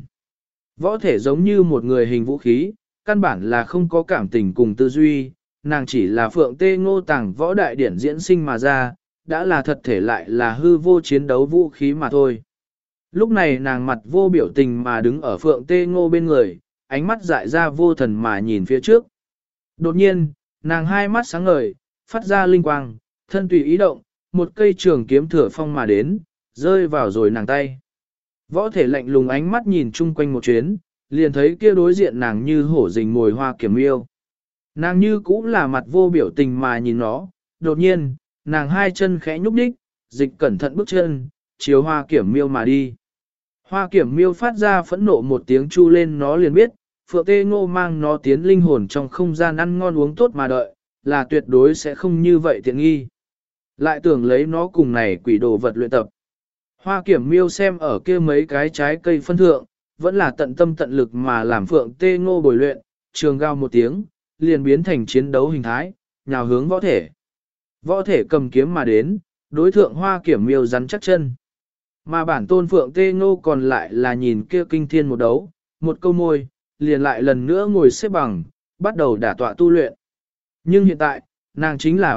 Võ thể giống như một người hình vũ khí, căn bản là không có cảm tình cùng tư duy, nàng chỉ là Phượng Tê Ngô tàng võ đại điển diễn sinh mà ra, đã là thật thể lại là hư vô chiến đấu vũ khí mà thôi. Lúc này nàng mặt vô biểu tình mà đứng ở Phượng Tê Ngô bên người, ánh mắt dại ra vô thần mà nhìn phía trước. Đột nhiên, nàng hai mắt sáng ngời, phát ra linh quang, thân tùy ý động, một cây trường kiếm thừa phong mà đến, rơi vào rồi nàng tay. Võ thể lạnh lùng ánh mắt nhìn chung quanh một chuyến, liền thấy kia đối diện nàng như hổ rình mồi Hoa Kiểm Miêu. Nàng như cũng là mặt vô biểu tình mà nhìn nó, đột nhiên, nàng hai chân khẽ nhúc nhích, dịch cẩn thận bước chân, chiều Hoa Kiểm Miêu mà đi. Hoa Kiểm Miêu phát ra phẫn nộ một tiếng chu lên, nó liền biết, Phượng Tê Ngô mang nó tiến linh hồn trong không gian ăn ngon uống tốt mà đợi, là tuyệt đối sẽ không như vậy tiện nghi. Lại tưởng lấy nó cùng này quỷ đồ vật luyện tập. Hoa Kiểm Miêu xem ở kia mấy cái trái cây phân thượng, vẫn là tận tâm tận lực mà làm Phượng Tê Ngô bồi luyện, trường gào một tiếng, liền biến thành chiến đấu hình thái, nhào hướng võ thể. Võ thể cầm kiếm mà đến, đối thượng Hoa Kiểm Miêu rắn chắc chân. Mà bản tôn Phượng Tê Ngô còn lại là nhìn kia kinh thiên một đấu, một câu môi, liền lại lần nữa ngồi xếp bằng, bắt đầu đả tọa tu luyện. Nhưng hiện tại, nàng chính là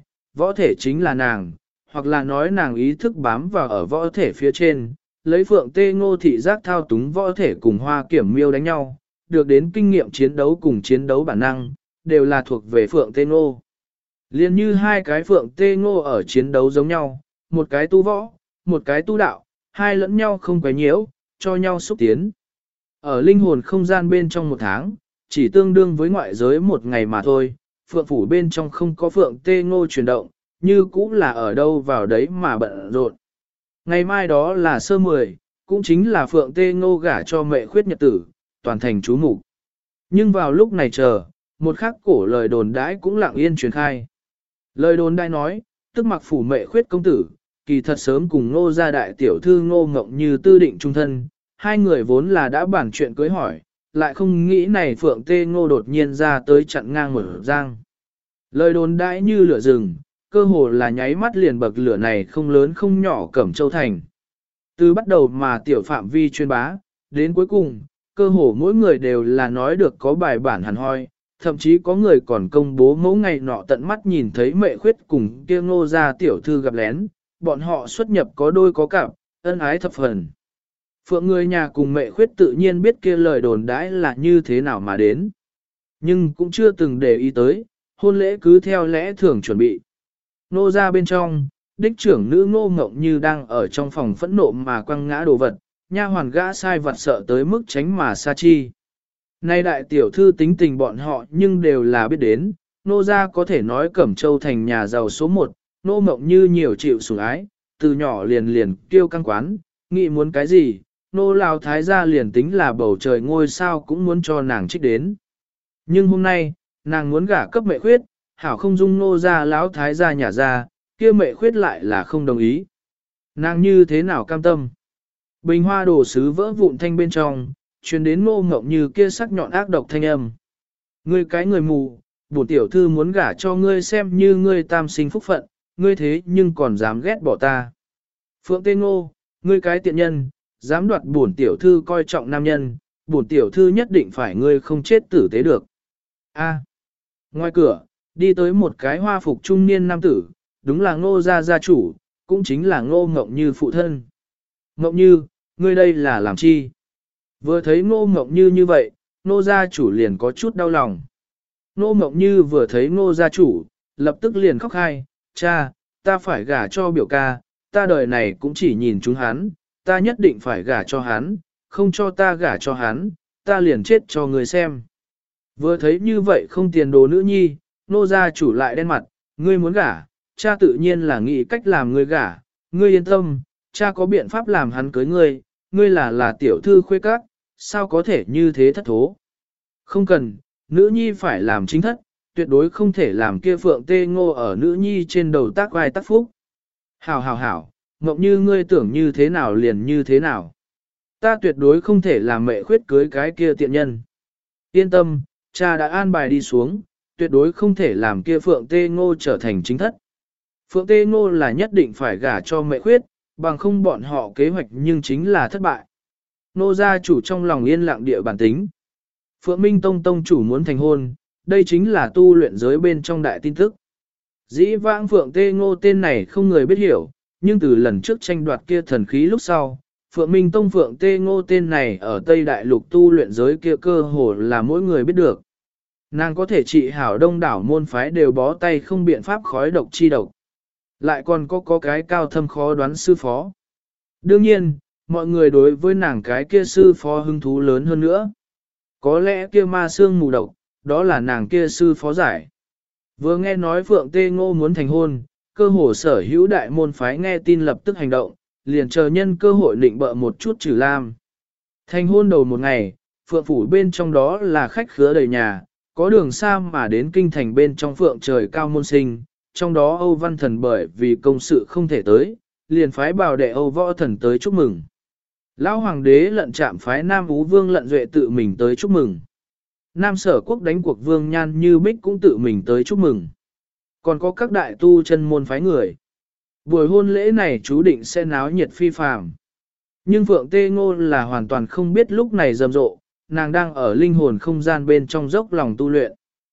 võ thể chính là nàng, hoặc là nói nàng ý thức bám vào ở võ thể phía trên, lấy Phượng Tê Ngô thị giác thao túng võ thể cùng Hoa Kiểm Miêu đánh nhau, được đến kinh nghiệm chiến đấu cùng chiến đấu bản năng, đều là thuộc về Phượng Tê Ngô. Liên như hai cái Phượng Tê Ngô ở chiến đấu giống nhau, một cái tu võ, một cái tu đạo, hai lẫn nhau không quấy nhiễu, cho nhau xúc tiến. Ở linh hồn không gian bên trong một tháng, chỉ tương đương với ngoại giới một ngày mà thôi, Phượng phủ bên trong không có Phượng Tê Ngô chuyển động, như cũng là ở đâu vào đấy mà bận rộn. Ngày mai đó là sơ 10, cũng chính là Phượng Tê Ngô gả cho Mệ Khuyết nhật tử, toàn thành chú mục. Nhưng vào lúc này chờ, một khắc cổ lời đồn đãi cũng lặng yên truyền khai. Lời đồn đãi nói, tức mặc phủ Mệ Khuyết công tử, kỳ thật sớm cùng Ngô gia đại tiểu thư Ngô Ngộng Như tư định trung thân, hai người vốn là đã bàn chuyện cưới hỏi, lại không nghĩ này Phượng Tê Ngô đột nhiên ra tới chặn ngang một giang. Lời đồn đãi như lửa rừng, cơ hồ là nháy mắt liền bậc lửa này không lớn không nhỏ Cẩm Châu thành. Từ bắt đầu mà tiểu phạm vi chuyên bá, đến cuối cùng, cơ hồ mỗi người đều là nói được có bài bản hẳn hoi, thậm chí có người còn công bố mẫu ngày nọ tận mắt nhìn thấy Mệ Khuyết cùng kia Ngô gia tiểu thư gặp lén, bọn họ xuất nhập có đôi có cặp, ân ái thập phần. Phượng người nhà cùng Mệ Khuyết tự nhiên biết kia lời đồn đãi là như thế nào mà đến, nhưng cũng chưa từng để ý tới, hôn lễ cứ theo lẽ thường chuẩn bị. Nô ra bên trong, đích trưởng nữ Ngô Ngộng Như đang ở trong phòng phẫn nộ mà quăng ngã đồ vật, nha hoàn gã sai vật sợ tới mức tránh mà xa chi. Nay đại tiểu thư tính tình bọn họ nhưng đều là biết đến, nô gia có thể nói Cẩm Châu thành nhà giàu số 1, Ngô Ngộng Như nhiều chịu sủng ái, từ nhỏ liền kêu căng quán, nghĩ muốn cái gì, nô lão thái gia liền tính là bầu trời ngôi sao cũng muốn cho nàng trích đến. Nhưng hôm nay, nàng muốn gả cấp Mệ Khuyết, hảo không dung nô gia lão thái gia nhả ra, kia Mệ Khuyết lại là không đồng ý. Nàng như thế nào cam tâm? Bình hoa đồ sứ vỡ vụn thanh bên trong, truyền đến Ngô Ngộng Như kia sắc nhọn ác độc thanh âm. Ngươi cái người mù, bổn tiểu thư muốn gả cho ngươi xem như ngươi tam sinh phúc phận, ngươi thế nhưng còn dám ghét bỏ ta. Phượng Tê Ngô, ngươi cái tiện nhân, dám đoạt bổn tiểu thư coi trọng nam nhân, bổn tiểu thư nhất định phải ngươi không chết tử tế được. A. Ngoài cửa, đi tới một cái hoa phục trung niên nam tử, đúng là Ngô gia gia chủ, cũng chính là Ngô Ngộng Như phụ thân. Ngộng Như, ngươi đây là làm chi? Vừa thấy Ngô Ngộng Như như vậy, Ngô gia chủ liền có chút đau lòng. Ngô Ngộng Như vừa thấy Ngô gia chủ, lập tức liền khóc hai, cha, ta phải gả cho biểu ca, ta đời này cũng chỉ nhìn chúng hắn, ta nhất định phải gả cho hắn, không cho ta gả cho hắn, ta liền chết cho người xem. Vừa thấy như vậy không tiền đồ nữ nhi, Ngô gia chủ lại đen mặt, ngươi muốn gả, cha tự nhiên là nghĩ cách làm ngươi gả, ngươi yên tâm, cha có biện pháp làm hắn cưới ngươi, ngươi là tiểu thư khuê các, sao có thể như thế thất thố. Không cần, nữ nhi phải làm chính thất, tuyệt đối không thể làm kia Phượng Tê Ngô ở nữ nhi trên đầu tác vai tác phúc. Hảo hảo hảo, Ngộng Như ngươi tưởng như thế nào liền như thế nào. Ta tuyệt đối không thể làm mẹ khuyết cưới cái kia tiện nhân. Yên tâm, cha đã an bài đi xuống, tuyệt đối không thể làm kia Phượng Tê Ngô trở thành chính thất. Phượng Tê Ngô là nhất định phải gả cho mẹ khuyết, bằng không bọn họ kế hoạch nhưng chính là thất bại. Nô gia chủ trong lòng yên lặng địa bản tính. Phượng Minh Tông tông chủ muốn thành hôn, đây chính là tu luyện giới bên trong đại tin tức. Dĩ vãng Phượng Tê Ngô tên này không người biết hiểu, nhưng từ lần trước tranh đoạt kia thần khí lúc sau, Phượng Minh Tông Phượng Tê Ngô tên này ở Tây Đại Lục tu luyện giới kia cơ hồ là mỗi người biết được. Nàng có thể trị hảo đông đảo môn phái đều bó tay không biện pháp khói độc chi độc. Lại còn có cái cao thâm khó đoán sư phó. Đương nhiên, mọi người đối với nàng cái kia sư phó hứng thú lớn hơn nữa. Có lẽ kia ma xương mù độc, đó là nàng kia sư phó giải. Vừa nghe nói Phượng Tê Ngô muốn thành hôn, cơ hồ sở hữu đại môn phái nghe tin lập tức hành động, liền chờ nhân cơ hội định bợ một chút trừ lam. Thành hôn đầu một ngày, Phượng phủ bên trong đó là khách khứa đầy nhà, có đường xa mà đến kinh thành bên trong Phượng trời cao môn sinh, trong đó Âu Văn Thần bởi vì công sự không thể tới, liền phái bảo đệ Âu Võ Thần tới chúc mừng. Lão Hoàng đế lận chạm phái Nam Ú Vương lận duệ tự mình tới chúc mừng. Nam Sở Quốc đánh cuộc Vương Nhan Như Bích cũng tự mình tới chúc mừng. Còn có các đại tu chân môn phái người. Buổi hôn lễ này chú định sẽ náo nhiệt phi phàm. Nhưng Phượng Tê Ngô là hoàn toàn không biết lúc này rầm rộ, nàng đang ở linh hồn không gian bên trong dốc lòng tu luyện.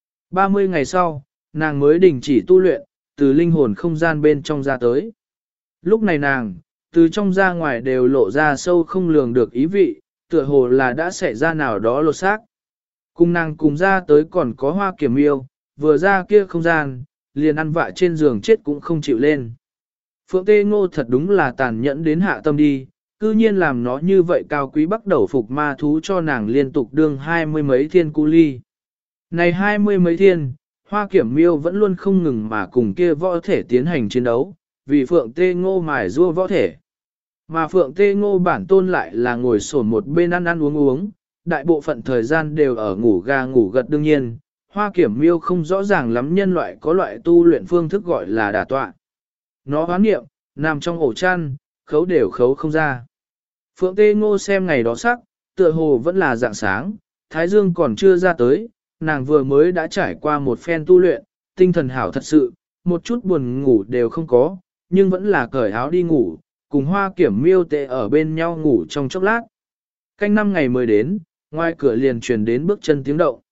30 ngày sau, nàng mới đình chỉ tu luyện, từ linh hồn không gian bên trong ra tới. Lúc này nàng, từ trong ra ngoài đều lộ ra sâu không lường được ý vị, tựa hồ là đã xảy ra nào đó lột xác. Cùng nàng cùng ra tới còn có Hoa Kiểm Miêu, vừa ra kia không gian, liền ăn vạ trên giường chết cũng không chịu lên. Phượng Tê Ngô thật đúng là tàn nhẫn đến hạ tâm đi, cư nhiên làm nó như vậy cao quý bắt đầu phục ma thú cho nàng liên tục đương 20 mấy thiên cu ly. Này 20 mấy thiên, Hoa Kiểm Miêu vẫn luôn không ngừng mà cùng kia võ thể tiến hành chiến đấu, vì Phượng Tê Ngô mài rua võ thể. Mà Phượng Tê Ngô bản tôn lại là ngồi sổn một bên ăn ăn uống uống, đại bộ phận thời gian đều ở ngủ gà ngủ gật đương nhiên. Hoa Kiểm Miêu không rõ ràng lắm nhân loại có loại tu luyện phương thức gọi là đả tọa. Nó hoán nghiệm, nằm trong ổ chăn, khấu đều khấu không ra. Phượng Tê Ngô xem ngày đó sắc, tựa hồ vẫn là dạng sáng, Thái Dương còn chưa ra tới, nàng vừa mới đã trải qua một phen tu luyện, tinh thần hảo thật sự, một chút buồn ngủ đều không có, nhưng vẫn là cởi áo đi ngủ, cùng Hoa Kiểm Miêu tệ ở bên nhau ngủ trong chốc lát. Canh 5 ngày mới đến, ngoài cửa liền truyền đến bước chân tiếng động.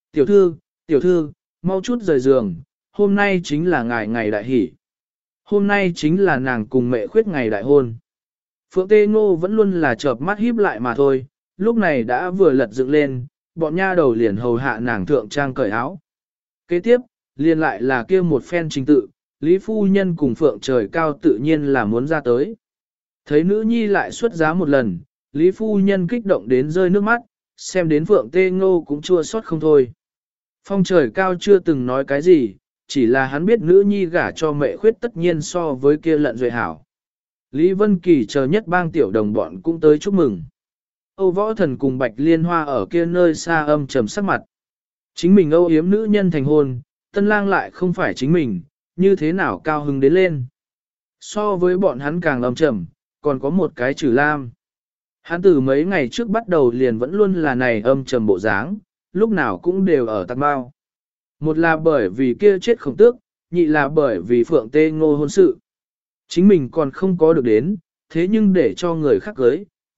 Tiểu thư, mau chút rời giường, hôm nay chính là ngày đại hỷ. Hôm nay chính là nàng cùng mẹ khuyết ngày đại hôn. Phượng Tê Ngô vẫn luôn là chợp mắt híp lại mà thôi, lúc này đã vừa lật dựng lên, bọn nha đầu liền hầu hạ nàng thượng trang cởi áo. Kế tiếp, liền lại là kia một phen trình tự, Lý Phu Nhân cùng Phượng trời cao tự nhiên là muốn ra tới. Thấy nữ nhi lại xuất giá một lần, Lý Phu Nhân kích động đến rơi nước mắt, xem đến Phượng Tê Ngô cũng chua xót không thôi. Phong trời cao chưa từng nói cái gì, chỉ là hắn biết nữ nhi gả cho mẹ khuyết tất nhiên so với kia lận duệ hảo. Lý Vân Kỳ chờ nhất bang tiểu đồng bọn cũng tới chúc mừng. Âu Võ Thần cùng Bạch Liên Hoa ở kia nơi xa âm trầm sắc mặt. Chính mình âu yếm nữ nhân thành hôn, tân lang lại không phải chính mình, như thế nào cao hứng đến lên. So với bọn hắn càng âm trầm, còn có một cái Trừ Lam. Hắn từ mấy ngày trước bắt đầu liền vẫn luôn là này âm trầm bộ dáng, lúc nào cũng đều ở tạc bao. Một là bởi vì kia chết Khổng Tước, nhị là bởi vì Phượng Tê Ngô hôn sự. Chính mình còn không có được đến, thế nhưng để cho người khác cưới,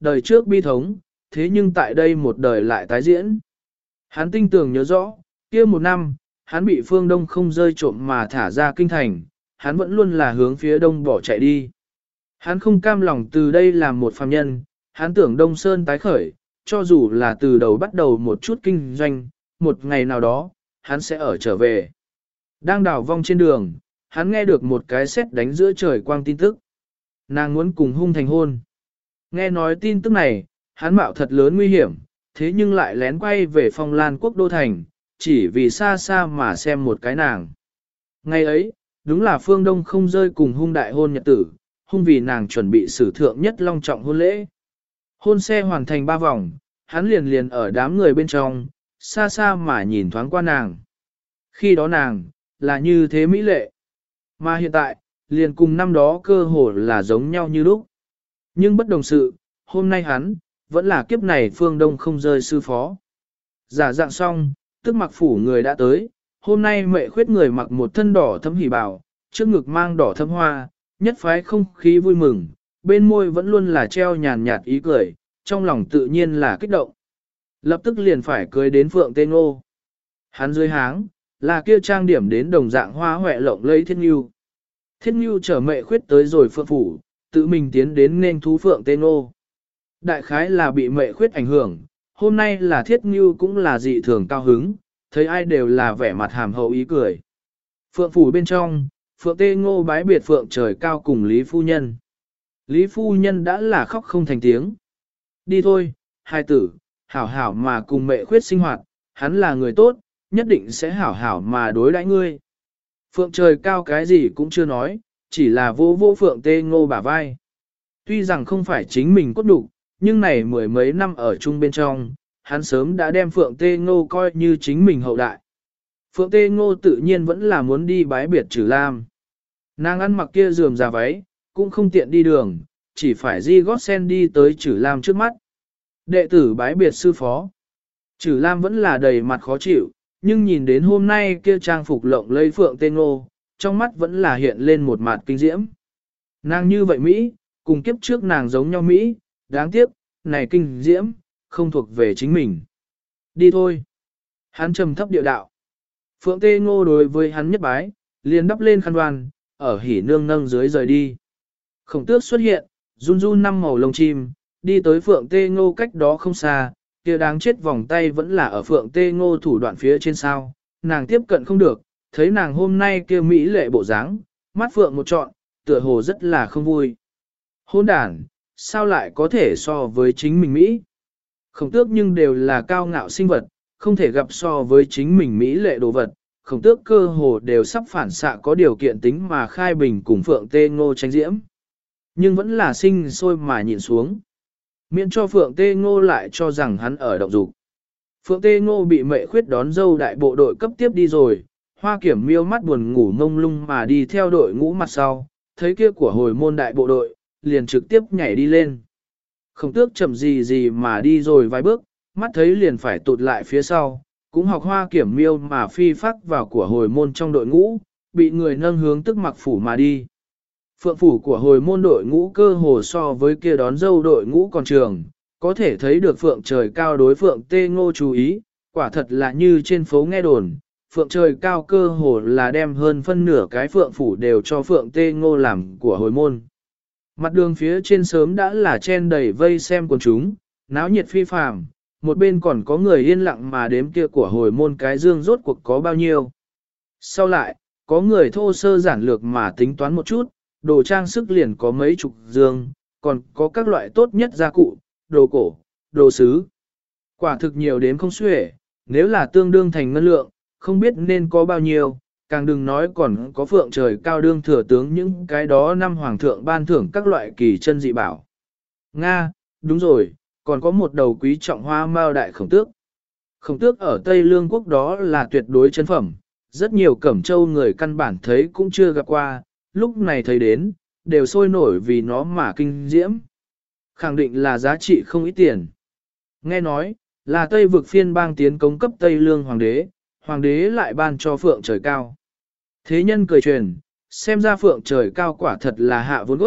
đời trước bi thống, thế nhưng tại đây một đời lại tái diễn. Hắn tinh tường nhớ rõ, kia một năm, hắn bị phương đông không rơi trộm mà thả ra kinh thành, hắn vẫn luôn là hướng phía đông bỏ chạy đi. Hắn không cam lòng từ đây làm một phàm nhân, hắn tưởng Đông Sơn tái khởi, cho dù là từ đầu bắt đầu một chút kinh doanh, một ngày nào đó, hắn sẽ ở trở về. Đang đảo vong trên đường, hắn nghe được một cái sét đánh giữa trời quang tin tức. Nàng muốn cùng Hung thành hôn. Nghe nói tin tức này, hắn mạo thật lớn nguy hiểm, thế nhưng lại lén quay về Phong Lan quốc đô thành, chỉ vì xa xa mà xem một cái nàng. Ngày ấy, đúng là phương Đông không rơi cùng Hung đại hôn nhật tử, Hung vì nàng chuẩn bị sử thượng nhất long trọng hôn lễ. Hôn xe hoàn thành 3 vòng, hắn liền ở đám người bên trong, xa xa mà nhìn thoáng qua nàng. Khi đó nàng, là như thế mỹ lệ. Mà hiện tại, liền cùng năm đó cơ hồ là giống nhau như lúc. Nhưng bất đồng sự, hôm nay hắn, vẫn là kiếp này phương Đông không rơi sư phó. Giả dạng xong, tức mặc phủ người đã tới, hôm nay mẹ khuyết người mặc một thân đỏ thấm hỉ bào, trước ngực mang đỏ thấm hoa, nhất phái không khí vui mừng, bên môi vẫn luôn là treo nhàn nhạt ý cười, trong lòng tự nhiên là kích động. Lập tức liền phải cưới đến Phượng Tê Ngô. Hắn dưới háng, là kia trang điểm đến đồng dạng hoa hoẹ lộng lẫy Thiết Nhu. Thiết Nhu chở mẹ khuyết tới rồi Phượng phủ, tự mình tiến đến nên thú Phượng Tê Ngô. Đại khái là bị mẹ khuyết ảnh hưởng, hôm nay là Thiết Nhu cũng là dị thường cao hứng, thấy ai đều là vẻ mặt hàm hậu ý cười. Phượng phủ bên trong, Phượng Tê Ngô bái biệt Phượng trời cao cùng Lý Phu Nhân. Lý Phu Nhân đã là khóc không thành tiếng. Đi thôi, hai tử, hảo hảo mà cùng mẹ khuyết sinh hoạt, hắn là người tốt, nhất định sẽ hảo hảo mà đối đãi ngươi. Phượng trời cao cái gì cũng chưa nói, chỉ là vô vô Phượng Tê Ngô bả vai. Tuy rằng không phải chính mình cốt đủ, nhưng này mười mấy năm ở chung bên trong, hắn sớm đã đem Phượng Tê Ngô coi như chính mình hậu đại. Phượng Tê Ngô tự nhiên vẫn là muốn đi bái biệt Trử Lam. Nàng ăn mặc kia rườm rà váy, cũng không tiện đi đường, chỉ phải di gót sen đi tới Trử Lam trước mắt. Đệ tử bái biệt sư phó. Trử Lam vẫn là đầy mặt khó chịu, nhưng nhìn đến hôm nay kia trang phục lộng lẫy Phượng Tê Ngô, trong mắt vẫn là hiện lên một mặt kinh diễm. Nàng như vậy Mỹ, cùng kiếp trước nàng giống nhau Mỹ, đáng tiếc, này kinh diễm, không thuộc về chính mình. Đi thôi. Hắn trầm thấp điệu đạo. Phượng Tê Ngô đối với hắn nhất bái, liền đắp lên khăn đoan, ở hỉ nương nâng dưới rời đi. Khổng tước xuất hiện, run run 5 màu lông chim, đi tới Phượng Tê Ngô cách đó không xa, kia đáng chết vòng tay vẫn là ở Phượng Tê Ngô thủ đoạn phía trên sao, nàng tiếp cận không được, thấy nàng hôm nay kia mỹ lệ bộ dáng, mắt Phượng một trọn, tựa hồ rất là không vui. Hôn đàn, sao lại có thể so với chính mình Mỹ? Khổng tước nhưng đều là cao ngạo sinh vật, không thể gặp so với chính mình Mỹ lệ đồ vật, khổng tước cơ hồ đều sắp phản xạ có điều kiện tính mà khai bình cùng Phượng Tê Ngô tranh diễm. Nhưng vẫn là sinh sôi mà nhìn xuống. Miễn cho Phượng Tê Ngô lại cho rằng hắn ở động dục. Phượng Tê Ngô bị mẹ khuyết đón dâu đại bộ đội cấp tiếp đi rồi, Hoa Kiểm Miêu mắt buồn ngủ ngông lung mà đi theo đội ngũ mặt sau, thấy kia của hồi môn đại bộ đội, liền trực tiếp nhảy đi lên. Khổng tước chậm gì mà đi rồi vài bước, mắt thấy liền phải tụt lại phía sau, cũng học Hoa Kiểm Miêu mà phi phắc vào của hồi môn trong đội ngũ, bị người nâng hướng tức mặc phủ mà đi. Phượng phủ của hồi môn đội ngũ cơ hồ so với kia đón dâu đội ngũ còn trường, có thể thấy được Phượng trời cao đối Phượng Tê Ngô chú ý, quả thật là như trên phố nghe đồn, Phượng trời cao cơ hồ là đem hơn phân nửa cái Phượng phủ đều cho Phượng Tê Ngô làm của hồi môn. Mặt đường phía trên sớm đã là chen đầy vây xem quần chúng, náo nhiệt phi phàm, một bên còn có người yên lặng mà đếm kia của hồi môn cái dương rốt cuộc có bao nhiêu. Sau lại, có người thô sơ giản lược mà tính toán một chút, đồ trang sức liền có mấy chục dương, còn có các loại tốt nhất gia cụ, đồ cổ, đồ sứ. Quả thực nhiều đến không xuể, nếu là tương đương thành ngân lượng, không biết nên có bao nhiêu, càng đừng nói còn có Phượng trời cao đương thừa tướng những cái đó năm hoàng thượng ban thưởng các loại kỳ chân dị bảo. Nga, đúng rồi, còn có một đầu quý trọng hoa mao đại khổng tước. Khổng tước ở Tây Lương quốc đó là tuyệt đối chân phẩm, rất nhiều cẩm châu người căn bản thấy cũng chưa gặp qua, lúc này thấy đến, đều sôi nổi vì nó mà kinh diễm. Khẳng định là giá trị không ít tiền. Nghe nói, là Tây vực phiên bang tiến cống cấp Tây Lương hoàng đế lại ban cho Phượng trời cao. Thế nhân cười truyền, xem ra Phượng trời cao quả thật là hạ vốn gốc,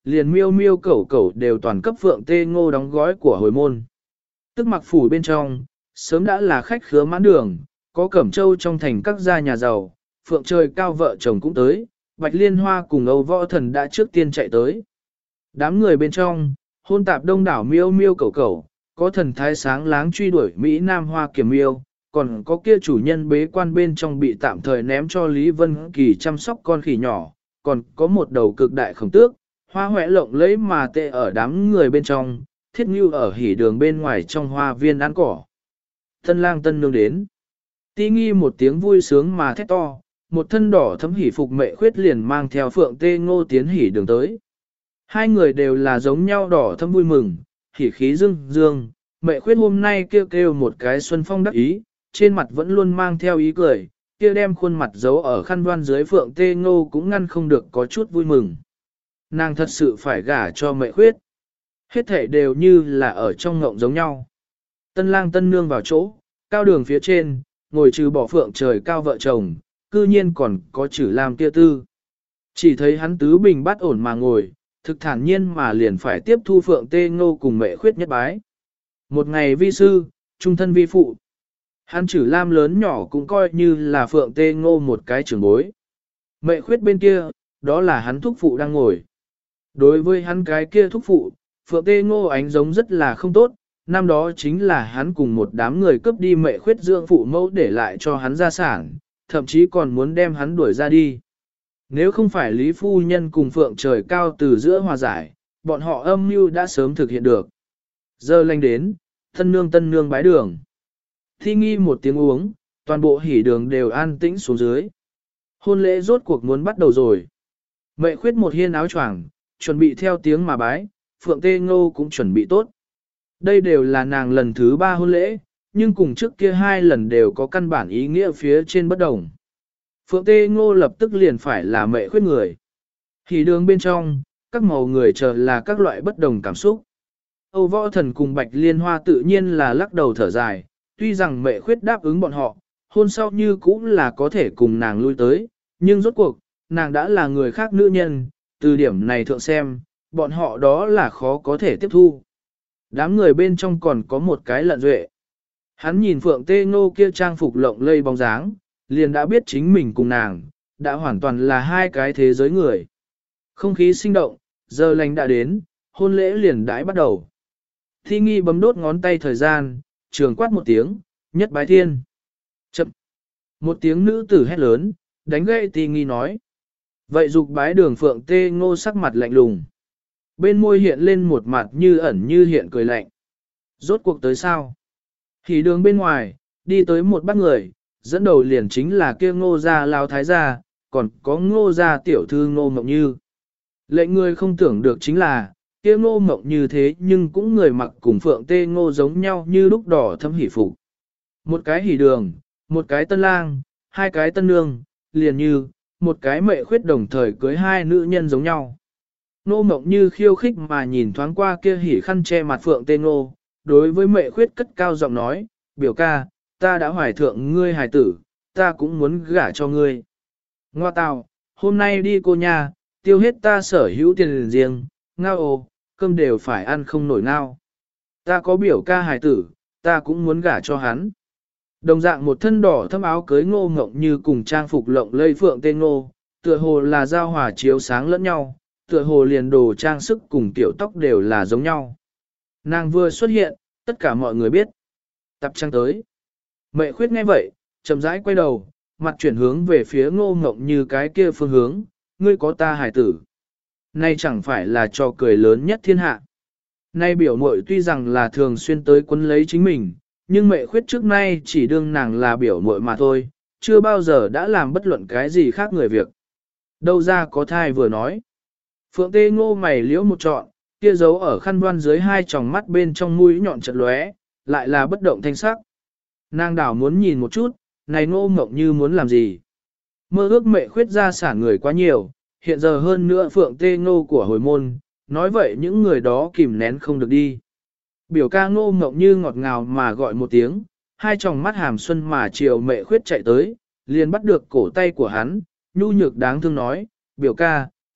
liền miêu miêu cẩu cẩu đều toàn cấp Phượng Tê Ngô đóng gói của hồi môn. Tức mặc phủ bên trong, sớm đã là khách khứa mãn đường, có Cẩm Châu trong thành các gia nhà giàu, Phượng Trời Cao vợ chồng cũng tới, Bạch Liên Hoa cùng Âu Võ Thần đã trước tiên chạy tới. Đám người bên trong, hôn tạp đông đảo miêu miêu cẩu cẩu, có thần thái sáng láng truy đuổi Mỹ Nam Hoa Kiểm miêu, còn có kia chủ nhân bế quan bên trong bị tạm thời ném cho Lý Vân Kỳ chăm sóc con khỉ nhỏ, còn có một đầu cực đại khổng tước, hoa hoẹ lộng lấy mà tệ ở đám người bên trong, thiết ngưu ở hỉ đường bên ngoài trong hoa viên ăn cỏ. Tân lang tân nương đến. Ti nghi một tiếng vui sướng mà thét to, một thân đỏ thấm hỉ phục mẹ khuyết liền mang theo Phượng Tê Ngô tiến hỉ đường tới. Hai người đều là giống nhau đỏ thấm vui mừng, hỉ khí dương dương, mẹ khuyết hôm nay kêu kêu một cái xuân phong đắc ý, trên mặt vẫn luôn mang theo ý cười, kia đem khuôn mặt giấu ở khăn đoan dưới Phượng Tê Ngô cũng ngăn không được có chút vui mừng. Nàng thật sự phải gả cho mẹ khuyết. Hết thể đều như là ở trong ngộng giống nhau. Tân lang tân nương vào chỗ, cao đường phía trên, ngồi trừ bỏ Phượng Trời Cao vợ chồng, cư nhiên còn có chữ làm tia tư. Chỉ thấy hắn tứ bình bắt ổn mà ngồi, thực thản nhiên mà liền phải tiếp thu Phượng Tê Ngô cùng mẹ khuyết nhất bái. Một ngày vi sư, trung thân vi phụ. Hắn chữ lam lớn nhỏ cũng coi như là Phượng Tê Ngô một cái trưởng bối. Mẹ khuyết bên kia, đó là hắn thúc phụ đang ngồi. Đối với hắn cái kia thúc phụ, Phượng Tê Ngô ánh giống rất là không tốt, năm đó chính là hắn cùng một đám người cướp đi mẹ khuyết dưỡng phụ mẫu để lại cho hắn gia sản, thậm chí còn muốn đem hắn đuổi ra đi. Nếu không phải Lý Phu Nhân cùng Phượng Trời Cao từ giữa hòa giải, bọn họ âm mưu đã sớm thực hiện được. Giờ lành đến, tân nương bái đường. Thi nghi một tiếng uống, toàn bộ hỉ đường đều an tĩnh xuống dưới. Hôn lễ rốt cuộc muốn bắt đầu rồi. Mẹ khuyết một hiên áo choàng, chuẩn bị theo tiếng mà bái, Phượng Tê Ngô cũng chuẩn bị tốt. Đây đều là nàng lần thứ 3 hôn lễ, nhưng cùng trước kia 2 lần đều có căn bản ý nghĩa phía trên bất đồng. Phượng Tê Ngô lập tức liền phải là mẹ khuyết người. Hỉ đường bên trong, các màu người chờ là các loại bất đồng cảm xúc. Âu Võ Thần cùng Bạch Liên Hoa tự nhiên là lắc đầu thở dài, tuy rằng mẹ khuyết đáp ứng bọn họ, hôn sau như cũng là có thể cùng nàng lui tới, nhưng rốt cuộc, nàng đã là người khác nữ nhân, từ điểm này thượng xem, bọn họ đó là khó có thể tiếp thu. Đám người bên trong còn có một cái lận duệ. Hắn nhìn Phượng Tê Ngô kia trang phục lộng lây bóng dáng, liền đã biết chính mình cùng nàng, đã hoàn toàn là hai cái thế giới người. Không khí sinh động, giờ lành đã đến, hôn lễ liền đãi bắt đầu. Thi nghi bấm đốt ngón tay thời gian, trường quát một tiếng, nhất bái thiên. Chậm. Một tiếng nữ tử hét lớn, đánh gậy Thi nghi nói. Vậy dục bái đường Phượng Tê Ngô sắc mặt lạnh lùng. Bên môi hiện lên một mặt như ẩn như hiện cười lạnh. Rốt cuộc tới sao? Hỉ đường bên ngoài, đi tới một bác người, dẫn đầu liền chính là kia Ngô gia lao thái gia, còn có Ngô gia tiểu thư Ngô Mộng Như. Lệnh người không tưởng được chính là, kia Ngô Mộng Như thế nhưng cũng người mặc cùng Phượng Tê Ngô giống nhau như lúc đỏ thâm hỉ phục. Một cái hỉ đường, một cái tân lang, hai cái tân nương, liền như, một cái mẹ khuyết đồng thời cưới hai nữ nhân giống nhau. Ngô Mộng Như khiêu khích mà nhìn thoáng qua kia hỉ khăn che mặt Phượng Tê Ngô, đối với mẹ khuyết cất cao giọng nói, biểu ca, ta đã hoài thượng ngươi hài tử, ta cũng muốn gả cho ngươi. Ngoa tào, hôm nay đi cô nhà, tiêu hết ta sở hữu tiền riêng, ngao ồ, cơm đều phải ăn không nổi ngao. Ta có biểu ca hài tử, ta cũng muốn gả cho hắn. Đồng dạng một thân đỏ thâm áo cưới Ngô Ngộng Như cùng trang phục lộng lây Phượng Tê Ngô, tựa hồ là giao hòa chiếu sáng lẫn nhau, tựa hồ liền đồ trang sức cùng tiểu tóc đều là giống nhau. Nàng vừa xuất hiện, tất cả mọi người biết. Tập trang tới. Mẹ khuyết nghe vậy, chậm rãi quay đầu, mặt chuyển hướng về phía Ngô Ngộng Như cái kia phương hướng, ngươi có ta hài tử. Nay chẳng phải là trò cười lớn nhất thiên hạ. Nay biểu muội tuy rằng là thường xuyên tới quấn lấy chính mình, nhưng mẹ khuyết trước nay chỉ đương nàng là biểu muội mà thôi, chưa bao giờ đã làm bất luận cái gì khác người việc. Đâu ra có thai vừa nói. Phượng Tê Ngô mày liễu một trọn, kia giấu ở khăn đoan dưới hai tròng mắt bên trong mũi nhọn chật lóe, lại là bất động thanh sắc. Nàng đảo muốn nhìn một chút, này Ngô Mộng Như muốn làm gì. Mơ ước mẹ khuyết gia sản người quá nhiều, hiện giờ hơn nữa Phượng Tê Ngô của hồi môn, nói vậy những người đó kìm nén không được đi. Biểu ca Ngô Mộng Như ngọt ngào mà gọi một tiếng, hai tròng mắt hàm xuân mà chiều mẹ khuyết chạy tới, liền bắt được cổ tay của hắn, nhu nhược đáng thương nói, biểu ca,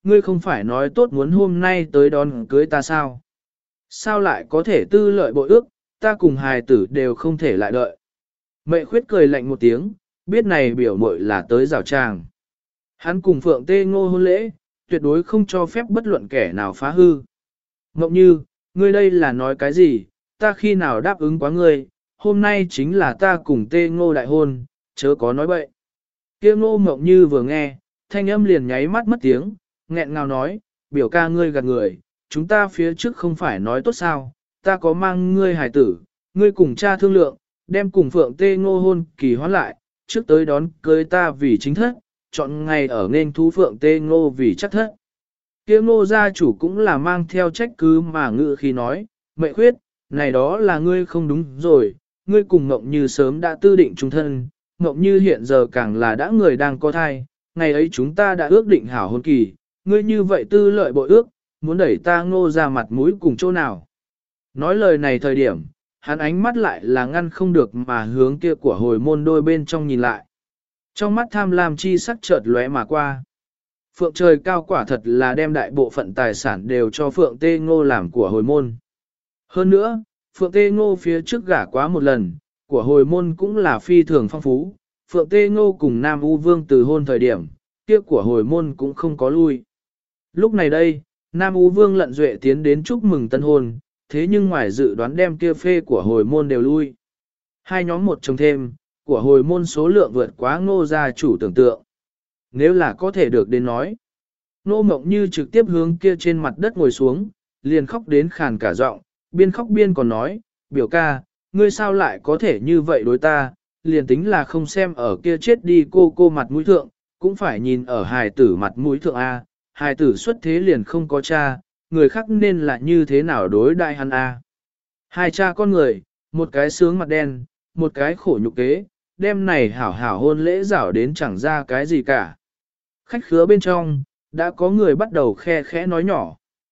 ngươi không phải nói tốt muốn hôm nay tới đón cưới ta sao? Sao lại có thể tư lợi bội ước, ta cùng hài tử đều không thể lại đợi. Mẹ khuyết cười lạnh một tiếng, biết này biểu muội là tới rào tràng. Hắn cùng Phượng Tê Ngô hôn lễ, tuyệt đối không cho phép bất luận kẻ nào phá hư. Ngọc Như, ngươi đây là nói cái gì, ta khi nào đáp ứng quá ngươi, hôm nay chính là ta cùng Tê Ngô đại hôn, chớ có nói bậy. Kia Ngô Ngọc Như vừa nghe, thanh âm liền nháy mắt mất tiếng, nghẹn ngào nói, biểu ca ngươi gạt người, chúng ta phía trước không phải nói tốt sao, ta có mang ngươi hài tử, ngươi cùng cha thương lượng, đem cùng Phượng Tê Ngô hôn kỳ hoãn lại, trước tới đón cưới ta vì chính thất, chọn ngày ở nên thú Phượng Tê Ngô vì chắc thất. Kia Ngô gia chủ cũng là mang theo trách cứ mà ngự khi nói, mẹ khuyết, này đó là ngươi không đúng rồi, ngươi cùng Ngộng Như sớm đã tư định chung thân, Ngộng Như hiện giờ càng là đã người đang có thai, ngày ấy chúng ta đã ước định hảo hôn kỳ, ngươi như vậy tư lợi bội ước, muốn đẩy ta Ngô ra mặt mũi cùng chỗ nào. Nói lời này thời điểm, hắn ánh mắt lại là ngăn không được mà hướng kia của hồi môn đôi bên trong nhìn lại. Trong mắt tham lam chi sắc chợt lóe mà qua. Phượng trời cao quả thật là đem đại bộ phận tài sản đều cho Phượng Tê Ngô làm của hồi môn. Hơn nữa, Phượng Tê Ngô phía trước gả quá một lần, của hồi môn cũng là phi thường phong phú. Phượng Tê Ngô cùng Nam U Vương từ hôn thời điểm, kia của hồi môn cũng không có lui. Lúc này đây, Nam U Vương lận duệ tiến đến chúc mừng tân hôn, thế nhưng ngoài dự đoán đem kia phê của hồi môn đều lui. Hai nhóm một chồng thêm, của hồi môn số lượng vượt quá Ngô gia chủ tưởng tượng. Nếu là có thể được đến nói. Ngô Mộng Như trực tiếp hướng kia trên mặt đất ngồi xuống, liền khóc đến khàn cả giọng, biên khóc biên còn nói, biểu ca, ngươi sao lại có thể như vậy đối ta, liền tính là không xem ở kia chết đi cô mặt mũi thượng, cũng phải nhìn ở hài tử mặt mũi thượng A, hài tử xuất thế liền không có cha, người khác nên là như thế nào đối đại hắn A. Hai cha con người, một cái sướng mặt đen, một cái khổ nhục kế, đêm này hảo hảo hôn lễ rảo đến chẳng ra cái gì cả. Khách khứa bên trong, đã có người bắt đầu khe khẽ nói nhỏ.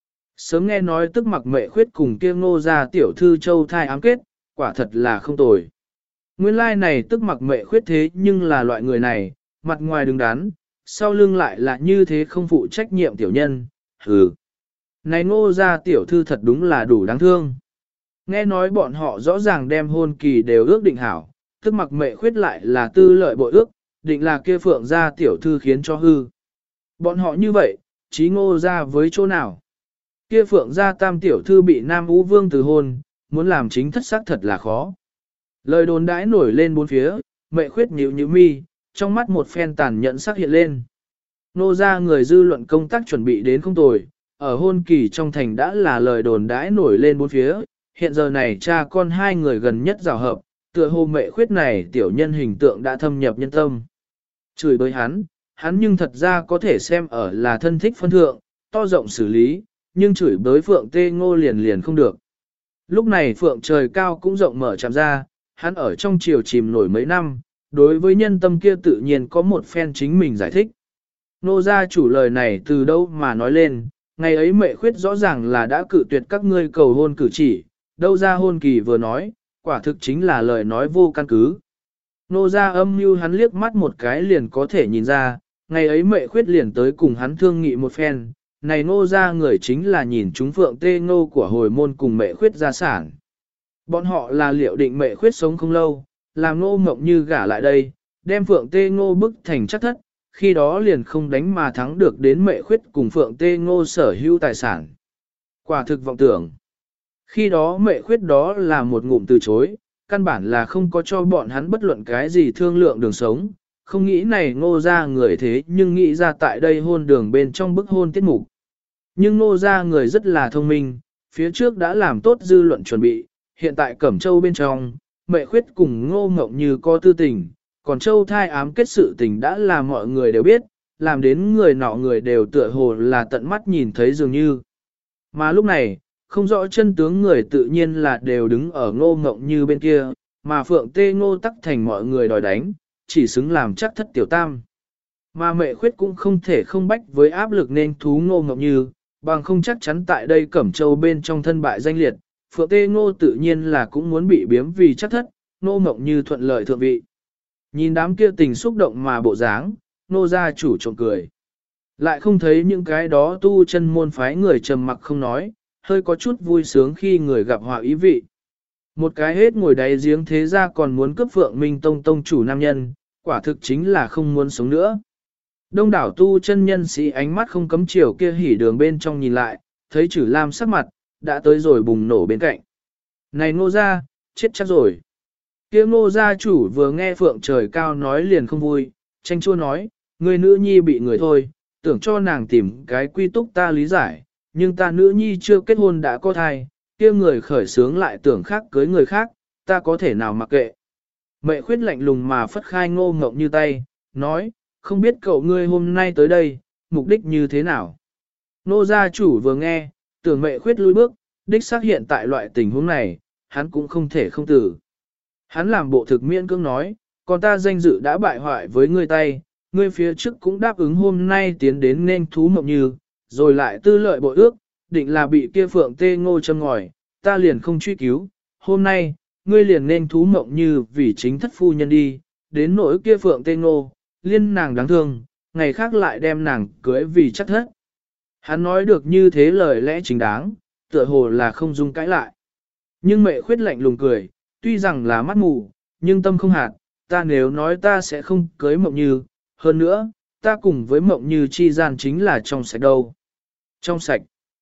Sớm nghe nói tức mặc mẹ khuyết cùng kia Ngô gia tiểu thư châu thai ám kết, quả thật là không tồi. Nguyên lai này tức mặc mẹ khuyết thế nhưng là loại người này, mặt ngoài đứng đắn, sau lưng lại là như thế không phụ trách nhiệm tiểu nhân, hừ. Này Ngô gia tiểu thư thật đúng là đủ đáng thương. Nghe nói bọn họ rõ ràng đem hôn kỳ đều ước định hảo, tức mặc mẹ khuyết lại là tư lợi bội ước, định là kia Phượng gia tiểu thư khiến cho hư. Bọn họ như vậy, chí Ngô gia với chỗ nào? Kia Phượng gia tam tiểu thư bị Nam Ú Vương từ hôn, muốn làm chính thất xác thật là khó. Lời đồn đãi nổi lên bốn phía, mẹ khuyết nhíu nhíu mi, trong mắt một phen tàn nhẫn sắc hiện lên. Nô gia người dư luận công tác chuẩn bị đến không tồi, ở hôn kỳ trong thành đã là lời đồn đãi nổi lên bốn phía, hiện giờ này cha con hai người gần nhất rào hợp, tựa hồ mẹ khuyết này tiểu nhân hình tượng đã thâm nhập nhân tâm. Chửi bới hắn nhưng thật ra có thể xem ở là thân thích phân thượng, to rộng xử lý, nhưng chửi bới Phượng Tê Ngô liền không được. Lúc này Phượng trời cao cũng rộng mở chạm ra, hắn ở trong chiều chìm nổi mấy năm, đối với nhân tâm kia tự nhiên có một phen chính mình giải thích. Nô gia chủ lời này từ đâu mà nói lên, ngày ấy mẹ khuyết rõ ràng là đã cự tuyệt các ngươi cầu hôn cử chỉ, đâu ra hôn kỳ vừa nói, quả thực chính là lời nói vô căn cứ. Nô gia âm mưu hắn liếc mắt một cái liền có thể nhìn ra, ngày ấy mẹ khuyết liền tới cùng hắn thương nghị một phen, này nô gia người chính là nhìn chúng Phượng Tê Ngô của hồi môn cùng mẹ khuyết gia sản. Bọn họ là liệu định mẹ khuyết sống không lâu, làm Ngô Mộng Như gả lại đây, đem Phượng Tê Ngô bức thành chắc thất, khi đó liền không đánh mà thắng được đến mẹ khuyết cùng Phượng Tê Ngô sở hữu tài sản. Quả thực vọng tưởng. Khi đó mẹ khuyết đó là một ngụm từ chối, căn bản là không có cho bọn hắn bất luận cái gì thương lượng đường sống, không nghĩ này Ngô gia người thế nhưng nghĩ ra tại đây hôn đường bên trong bức hôn tiết mục. Nhưng Ngô gia người rất là thông minh, phía trước đã làm tốt dư luận chuẩn bị, hiện tại Cẩm Châu bên trong, mẹ khuyết cùng Ngô Ngộng Như có tư tình, còn Châu thai ám kết sự tình đã là mọi người đều biết, làm đến người nọ người đều tựa hồ là tận mắt nhìn thấy dường như. Mà lúc này, không rõ chân tướng người tự nhiên là đều đứng ở Ngô Ngộng Như bên kia, mà Phượng Tê Ngô tắc thành mọi người đòi đánh, chỉ xứng làm chắc thất tiểu tam. Mà mẹ khuyết cũng không thể không bách với áp lực nên thú Ngô Ngộng Như, bằng không chắc chắn tại đây Cẩm Châu bên trong thân bại danh liệt, Phượng Tê Ngô tự nhiên là cũng muốn bị biếm vì chắc thất, Ngô Ngộng Như thuận lợi thượng vị. Nhìn đám kia tình xúc động mà bộ dáng, Ngô gia chủ trộm cười. Lại không thấy những cái đó tu chân môn phái người trầm mặc không nói, hơi có chút vui sướng khi người gặp họa ý vị. Một cái hết ngồi đáy giếng thế ra còn muốn cướp Phượng Minh Tông tông chủ nam nhân, quả thực chính là không muốn sống nữa. Đông đảo tu chân nhân sĩ ánh mắt không cấm chiều kia hỉ đường bên trong nhìn lại, thấy Trử Lam sắc mặt, đã tới rồi bùng nổ bên cạnh. Này Ngô gia, chết chắc rồi. Kia Ngô gia chủ vừa nghe Phượng Trời Cao nói liền không vui, tranh chua nói, người nữ nhi bị người thôi, tưởng cho nàng tìm cái quy túc ta lý giải, nhưng ta nữ nhi chưa kết hôn đã có thai, kia người khởi sướng lại tưởng khác cưới người khác, ta có thể nào mặc kệ. Mẹ khuyết lạnh lùng mà phất khai Ngô Ngộng Như tay, nói, không biết cậu ngươi hôm nay tới đây, mục đích như thế nào. Nô gia chủ vừa nghe, tưởng mẹ khuyết lui bước, đích xác hiện tại loại tình huống này, hắn cũng không thể không tử. Hắn làm bộ thực miễn cưỡng nói, còn ta danh dự đã bại hoại với ngươi tay, ngươi phía trước cũng đáp ứng hôm nay tiến đến nên thú Mộng Như, rồi lại tư lợi bội ước, định là bị kia Phượng Tê Ngô châm ngòi, ta liền không truy cứu, hôm nay, ngươi liền nên thú Mộng Như vì chính thất phu nhân đi, đến nỗi kia Phượng Tê Ngô, liên nàng đáng thương, ngày khác lại đem nàng cưới vì chắc thất. Hắn nói được như thế lời lẽ chính đáng, tựa hồ là không dung cãi lại. Nhưng mẹ khuyết lạnh lùng cười, tuy rằng là mắt mù, nhưng tâm không hạt, ta nếu nói ta sẽ không cưới Mộng Như, hơn nữa, ta cùng với Mộng Như chi gian chính là trong sạch đâu. Trong sạch.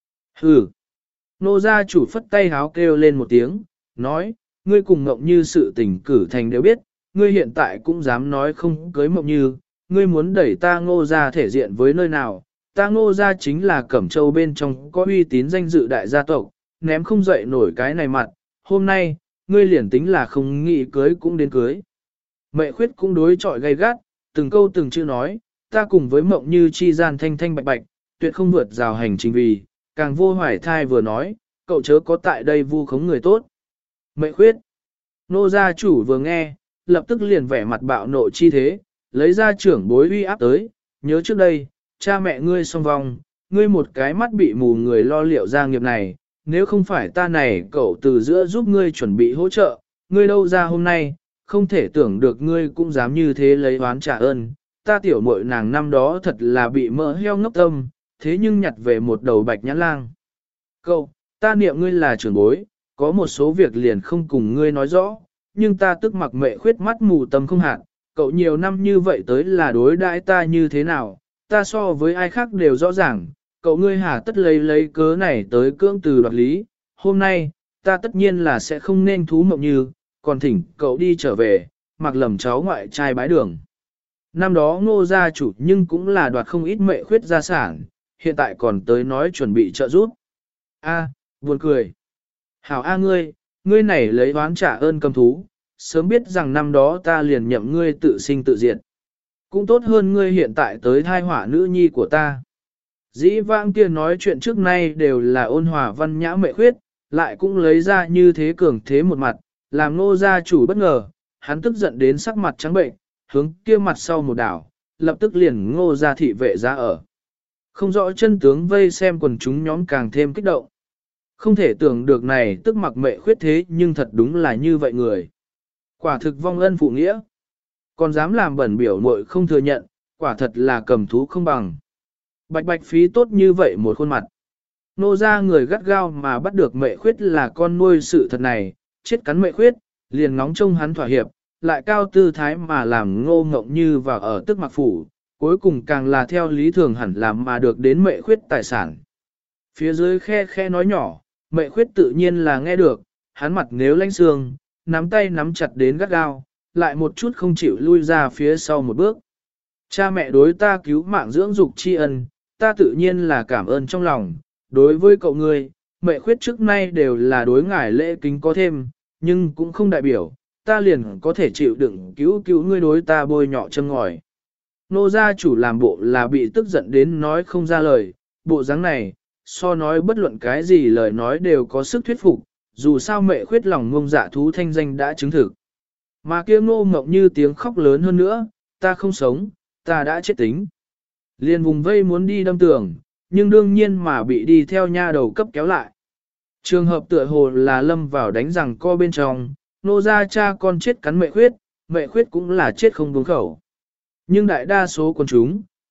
Hừ. Nô gia chủ phất tay háo kêu lên một tiếng, nói, ngươi cùng Mộng Như sự tình cử thành đều biết, ngươi hiện tại cũng dám nói không cưới Mộng Như, ngươi muốn đẩy ta Ngô gia thể diện với nơi nào, ta Ngô gia chính là Cẩm Châu bên trong có uy tín danh dự đại gia tộc, ném không dậy nổi cái này mặt, hôm nay, ngươi liền tính là không nghĩ cưới cũng đến cưới. Mẹ khuyết cũng đối chọi gay gắt, từng câu từng chữ nói, ta cùng với Mộng Như chi gian thanh thanh bạch bạch, tuyệt không vượt rào hành trình vì, càng vô hoài thai vừa nói, cậu chớ có tại đây vu khống người tốt. Mẹ khuyết, nô gia chủ vừa nghe, lập tức liền vẻ mặt bạo nộ chi thế, lấy ra trưởng bối uy áp tới, nhớ trước đây, cha mẹ ngươi song vong, ngươi một cái mắt bị mù người lo liệu gia nghiệp này, nếu không phải ta này cậu từ giữa giúp ngươi chuẩn bị hỗ trợ, ngươi đâu ra hôm nay, không thể tưởng được ngươi cũng dám như thế lấy oán trả ơn, ta tiểu muội nàng năm đó thật là bị mỡ heo ngốc tâm, thế nhưng nhặt về một đầu bạch nhãn lang. Cậu, ta niệm ngươi là trưởng bối, có một số việc liền không cùng ngươi nói rõ, nhưng ta tức mặc mẹ khuyết mắt mù tâm không hạn, cậu nhiều năm như vậy tới là đối đãi ta như thế nào, ta so với ai khác đều rõ ràng, cậu ngươi hà tất lấy cớ này tới cưỡng từ đoạt lý, hôm nay, ta tất nhiên là sẽ không nên thú Mộng Như, còn thỉnh cậu đi trở về, mặc lầm cháu ngoại trai bái đường. Năm đó Ngô gia chủ nhưng cũng là đoạt không ít mẹ khuyết gia sản, hiện tại còn tới nói chuẩn bị trợ giúp. A, buồn cười. Hảo A ngươi này lấy oán trả ơn cầm thú, sớm biết rằng năm đó ta liền nhậm ngươi tự sinh tự diệt. Cũng tốt hơn ngươi hiện tại tới thai hỏa nữ nhi của ta. Dĩ vãng kia nói chuyện trước nay đều là ôn hòa văn nhã mẹ khuyết, lại cũng lấy ra như thế cường thế một mặt, làm Ngô gia chủ bất ngờ, hắn tức giận đến sắc mặt trắng bệnh, hướng kia mặt sau một đảo, lập tức liền Ngô gia thị vệ ra ở. Không rõ chân tướng vây xem quần chúng nhóm càng thêm kích động. Không thể tưởng được này tức mặc mẹ khuyết thế nhưng thật đúng là như vậy người. Quả thực vong ân phụ nghĩa. Còn dám làm bẩn biểu muội không thừa nhận, quả thật là cầm thú không bằng. Bạch bạch phí tốt như vậy một khuôn mặt. Nô ra người gắt gao mà bắt được mẹ khuyết là con nuôi sự thật này, chết cắn mẹ khuyết, liền ngóng trông hắn thỏa hiệp, lại cao tư thái mà làm Ngô Ngộng Như vào ở tức mặc phủ, cuối cùng càng là theo lý thường hẳn làm mà được đến mẹ khuyết tài sản. Phía dưới khe khe nói nhỏ, mẹ khuyết tự nhiên là nghe được, hắn mặt nếu lanh xương, nắm tay nắm chặt đến gắt gao, lại một chút không chịu lui ra phía sau một bước. Cha mẹ đối ta cứu mạng dưỡng dục tri ân, ta tự nhiên là cảm ơn trong lòng, đối với cậu ngươi, mẹ khuyết trước nay đều là đối ngải lễ kính có thêm, nhưng cũng không đại biểu, ta liền có thể chịu đựng cứu ngươi đối ta bôi nhọ châm ngòi. Nô gia chủ làm bộ là bị tức giận đến nói không ra lời, bộ dáng này, so nói bất luận cái gì lời nói đều có sức thuyết phục, dù sao mẹ khuyết lòng ngông dạ thú thanh danh đã chứng thực. Mà kia Ngô Ngộng Như tiếng khóc lớn hơn nữa, ta không sống, ta đã chết tính. Liên vùng vây muốn đi đâm tường, nhưng đương nhiên mà bị đi theo nha đầu cấp kéo lại. Trường hợp tựa hồ là lâm vào đánh rằng co bên trong, nô gia cha con chết cắn mẹ khuyết cũng là chết không đúng khẩu. Nhưng đại đa số quần chúng,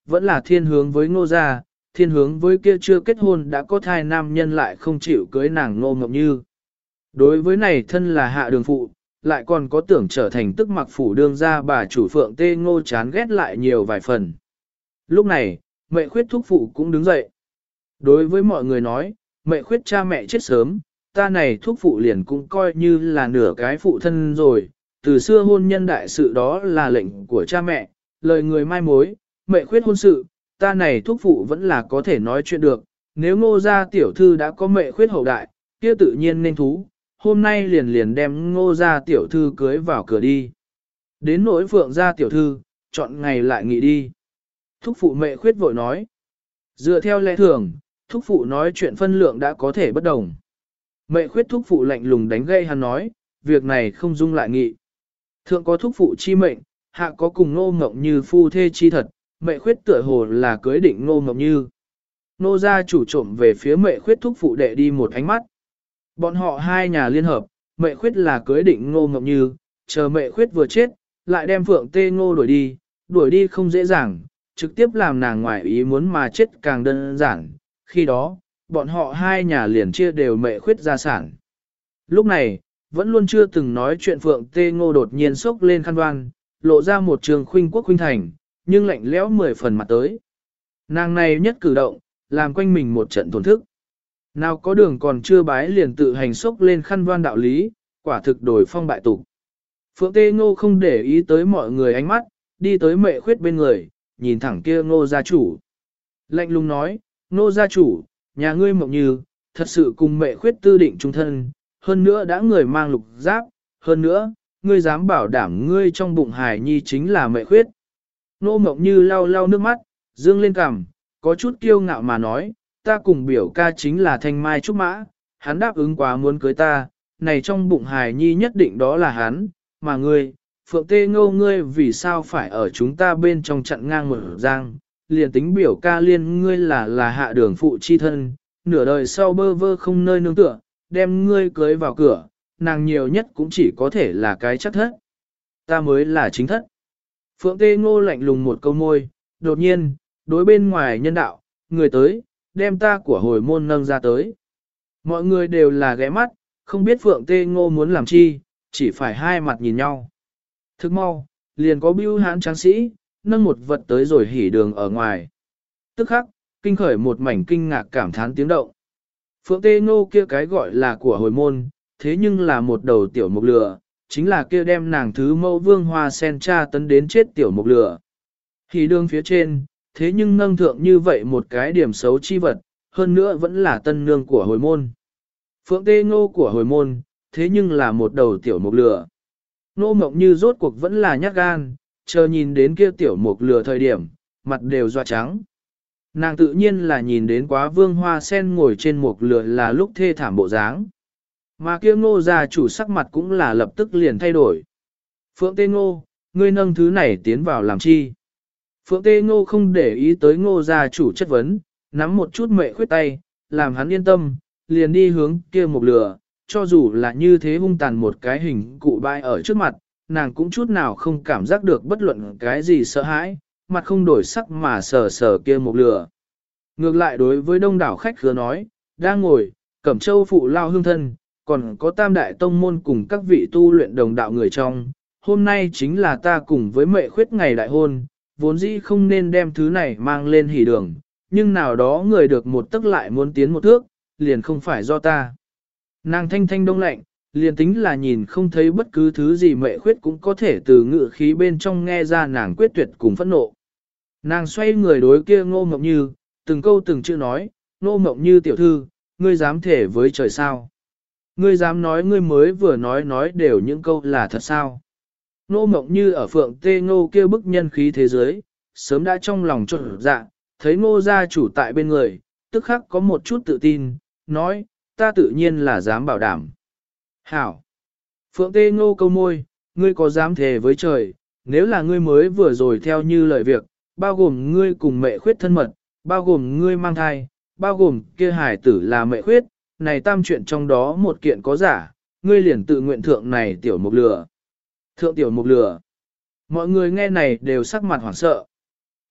vẫn là thiên hướng với ngô gia, thiên hướng với kia chưa kết hôn đã có thai nam nhân lại không chịu cưới nàng Ngô Ngọc Như. Đối với này thân là hạ đường phụ, lại còn có tưởng trở thành tức mặc phủ đương gia bà chủ Phượng Tê Ngô chán ghét lại nhiều vài phần. Lúc này, Mệ Khuyết thúc phụ cũng đứng dậy. Đối với mọi người nói, Mệ Khuyết cha mẹ chết sớm, ta này thúc phụ liền cũng coi như là nửa cái phụ thân rồi, từ xưa hôn nhân đại sự đó là lệnh của cha mẹ, lời người mai mối, Mệ Khuyết hôn sự, ta này thúc phụ vẫn là có thể nói chuyện được, nếu Ngô gia tiểu thư đã có Mệ Khuyết hậu đại, kia tự nhiên nên thú, hôm nay liền liền đem Ngô gia tiểu thư cưới vào cửa đi. Đến nỗi Phượng gia tiểu thư, chọn ngày lại nghỉ đi. Thúc phụ Mệ Khuyết vội nói. Dựa theo lẽ thường, thúc phụ nói chuyện phân lượng đã có thể bất đồng. Mệ Khuyết thúc phụ lạnh lùng đánh gây hắn nói, việc này không dung lại nghị. Thượng có thúc phụ chi mệnh, hạ có cùng Ngô Ngọc Như phu thê chi thật, Mệ Khuyết tựa hồ là cưới định Ngô Ngọc Như. Nô gia chủ trộm về phía Mệ Khuyết thúc phụ đệ đi một ánh mắt. Bọn họ hai nhà liên hợp, Mệ Khuyết là cưới định Ngô Ngọc Như, chờ Mệ Khuyết vừa chết, lại đem Phượng Tê Ngô đuổi đi không dễ dàng, trực tiếp làm nàng ngoài ý muốn mà chết càng đơn giản. Khi đó, bọn họ hai nhà liền chia đều Mệ Khuyết gia sản. Lúc này, vẫn luôn chưa từng nói chuyện Phượng Tê Ngô đột nhiên sốc lên khăn đoan, lộ ra một trường khuynh quốc khuynh thành, nhưng lạnh lẽo 10 phần mặt tới. Nàng này nhất cử động, làm quanh mình một trận tổn thức. Nào có đường còn chưa bái liền tự hành sốc lên khăn đoan đạo lý, quả thực đổi phong bại tục. Phượng Tê Ngô không để ý tới mọi người ánh mắt, đi tới Mệ Khuyết bên người, nhìn thẳng kia Ngô gia chủ. Lạnh lùng nói, Ngô gia chủ, nhà ngươi Mộng Như, thật sự cùng Mệ Khuyết tư định chung thân, hơn nữa đã người mang lục giáp, hơn nữa, ngươi dám bảo đảm ngươi trong bụng hài nhi chính là Mệ Khuyết. Ngô Mộng Như lau lau nước mắt, dương lên cằm, có chút kiêu ngạo mà nói, ta cùng biểu ca chính là Thanh Mai Trúc Mã, hắn đáp ứng quá muốn cưới ta, này trong bụng hài nhi nhất định đó là hắn, mà ngươi, Phượng Tê Ngô ngươi vì sao phải ở chúng ta bên trong chặn ngang một giang, liền tính biểu ca liên ngươi là hạ đường phụ chi thân, nửa đời sau bơ vơ không nơi nương tựa, đem ngươi cưới vào cửa, nàng nhiều nhất cũng chỉ có thể là cái chắc thất. Ta mới là chính thất. Phượng Tê Ngô lạnh lùng một câu môi, đột nhiên, đối bên ngoài nhân đạo, người tới, đem ta của hồi môn nâng ra tới. Mọi người đều là ghé mắt, không biết Phượng Tê Ngô muốn làm chi, chỉ phải hai mặt nhìn nhau. Thức mau, liền có bưu hãn tráng sĩ, nâng một vật tới rồi hỉ đường ở ngoài. Tức khắc, kinh khởi một mảnh kinh ngạc cảm thán tiếng động. Phượng Tê Ngô kia cái gọi là của hồi môn, thế nhưng là một đầu tiểu mục lửa, chính là kia đem nàng thứ mẫu vương hoa sen tra tấn đến chết tiểu mục lửa. Hỉ đường phía trên, thế nhưng nâng thượng như vậy một cái điểm xấu chi vật, hơn nữa vẫn là tân nương của hồi môn. Phượng Tê Ngô của hồi môn, thế nhưng là một đầu tiểu mục lửa. Nô Mộng Như rốt cuộc vẫn là nhát gan, chờ nhìn đến kia tiểu mục lửa thời điểm, mặt đều doa trắng. Nàng tự nhiên là nhìn đến quá vương hoa sen ngồi trên mục lửa là lúc thê thảm bộ dáng. Mà kia Ngô gia chủ sắc mặt cũng là lập tức liền thay đổi. Phượng Tê Ngô, ngươi nâng thứ này tiến vào làm chi? Phượng Tê Ngô không để ý tới Ngô gia chủ chất vấn, nắm một chút Mệ Khuyết tay, làm hắn yên tâm, liền đi hướng kia mục lửa, cho dù là như thế hung tàn một cái hình cụ bại ở trước mặt, nàng cũng chút nào không cảm giác được bất luận cái gì sợ hãi, mặt không đổi sắc mà sờ sờ kia mục lửa. Ngược lại đối với đông đảo khách khứa nói, đang ngồi, Cẩm Châu phụ lao hương thân, còn có tam đại tông môn cùng các vị tu luyện đồng đạo người trong, hôm nay chính là ta cùng với Mệ Khuyết ngày đại hôn, vốn dĩ không nên đem thứ này mang lên hỉ đường, nhưng nào đó người được một tức lại muốn tiến một thước, liền không phải do ta. Nàng thanh thanh đông lạnh, liền tính là nhìn không thấy bất cứ thứ gì Mệ Khuyết cũng có thể từ ngự khí bên trong nghe ra nàng quyết tuyệt cùng phẫn nộ. Nàng xoay người đối kia Ngô Mộng Như, từng câu từng chữ nói, Ngô Mộng Như tiểu thư, ngươi dám thể với trời sao? Ngươi dám nói ngươi mới vừa nói đều những câu là thật sao? Ngô Mộng Như ở Phượng Tê Ngô kia bức nhân khí thế giới, sớm đã trong lòng trộn dạ, thấy Ngô gia chủ tại bên người, tức khắc có một chút tự tin, nói, ta tự nhiên là dám bảo đảm. Hảo! Phượng Tê Ngô câu môi, ngươi có dám thề với trời, nếu là ngươi mới vừa rồi theo như lời việc, bao gồm ngươi cùng Mệ Khuyết thân mật, bao gồm ngươi mang thai, bao gồm kia hải tử là Mệ Khuyết, này tam chuyện trong đó một kiện có giả, ngươi liền tự nguyện thượng này tiểu mục lửa. Thượng tiểu mục lửa. Mọi người nghe này đều sắc mặt hoảng sợ.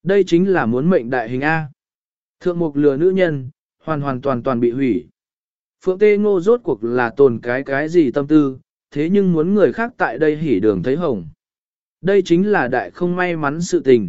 Đây chính là muốn mệnh đại hình A. Thượng mục lừa nữ nhân, hoàn toàn bị hủy. Phượng Tê Ngô rốt cuộc là tồn cái gì tâm tư, thế nhưng muốn người khác tại đây hỉ đường thấy hồng. Đây chính là đại không may mắn sự tình.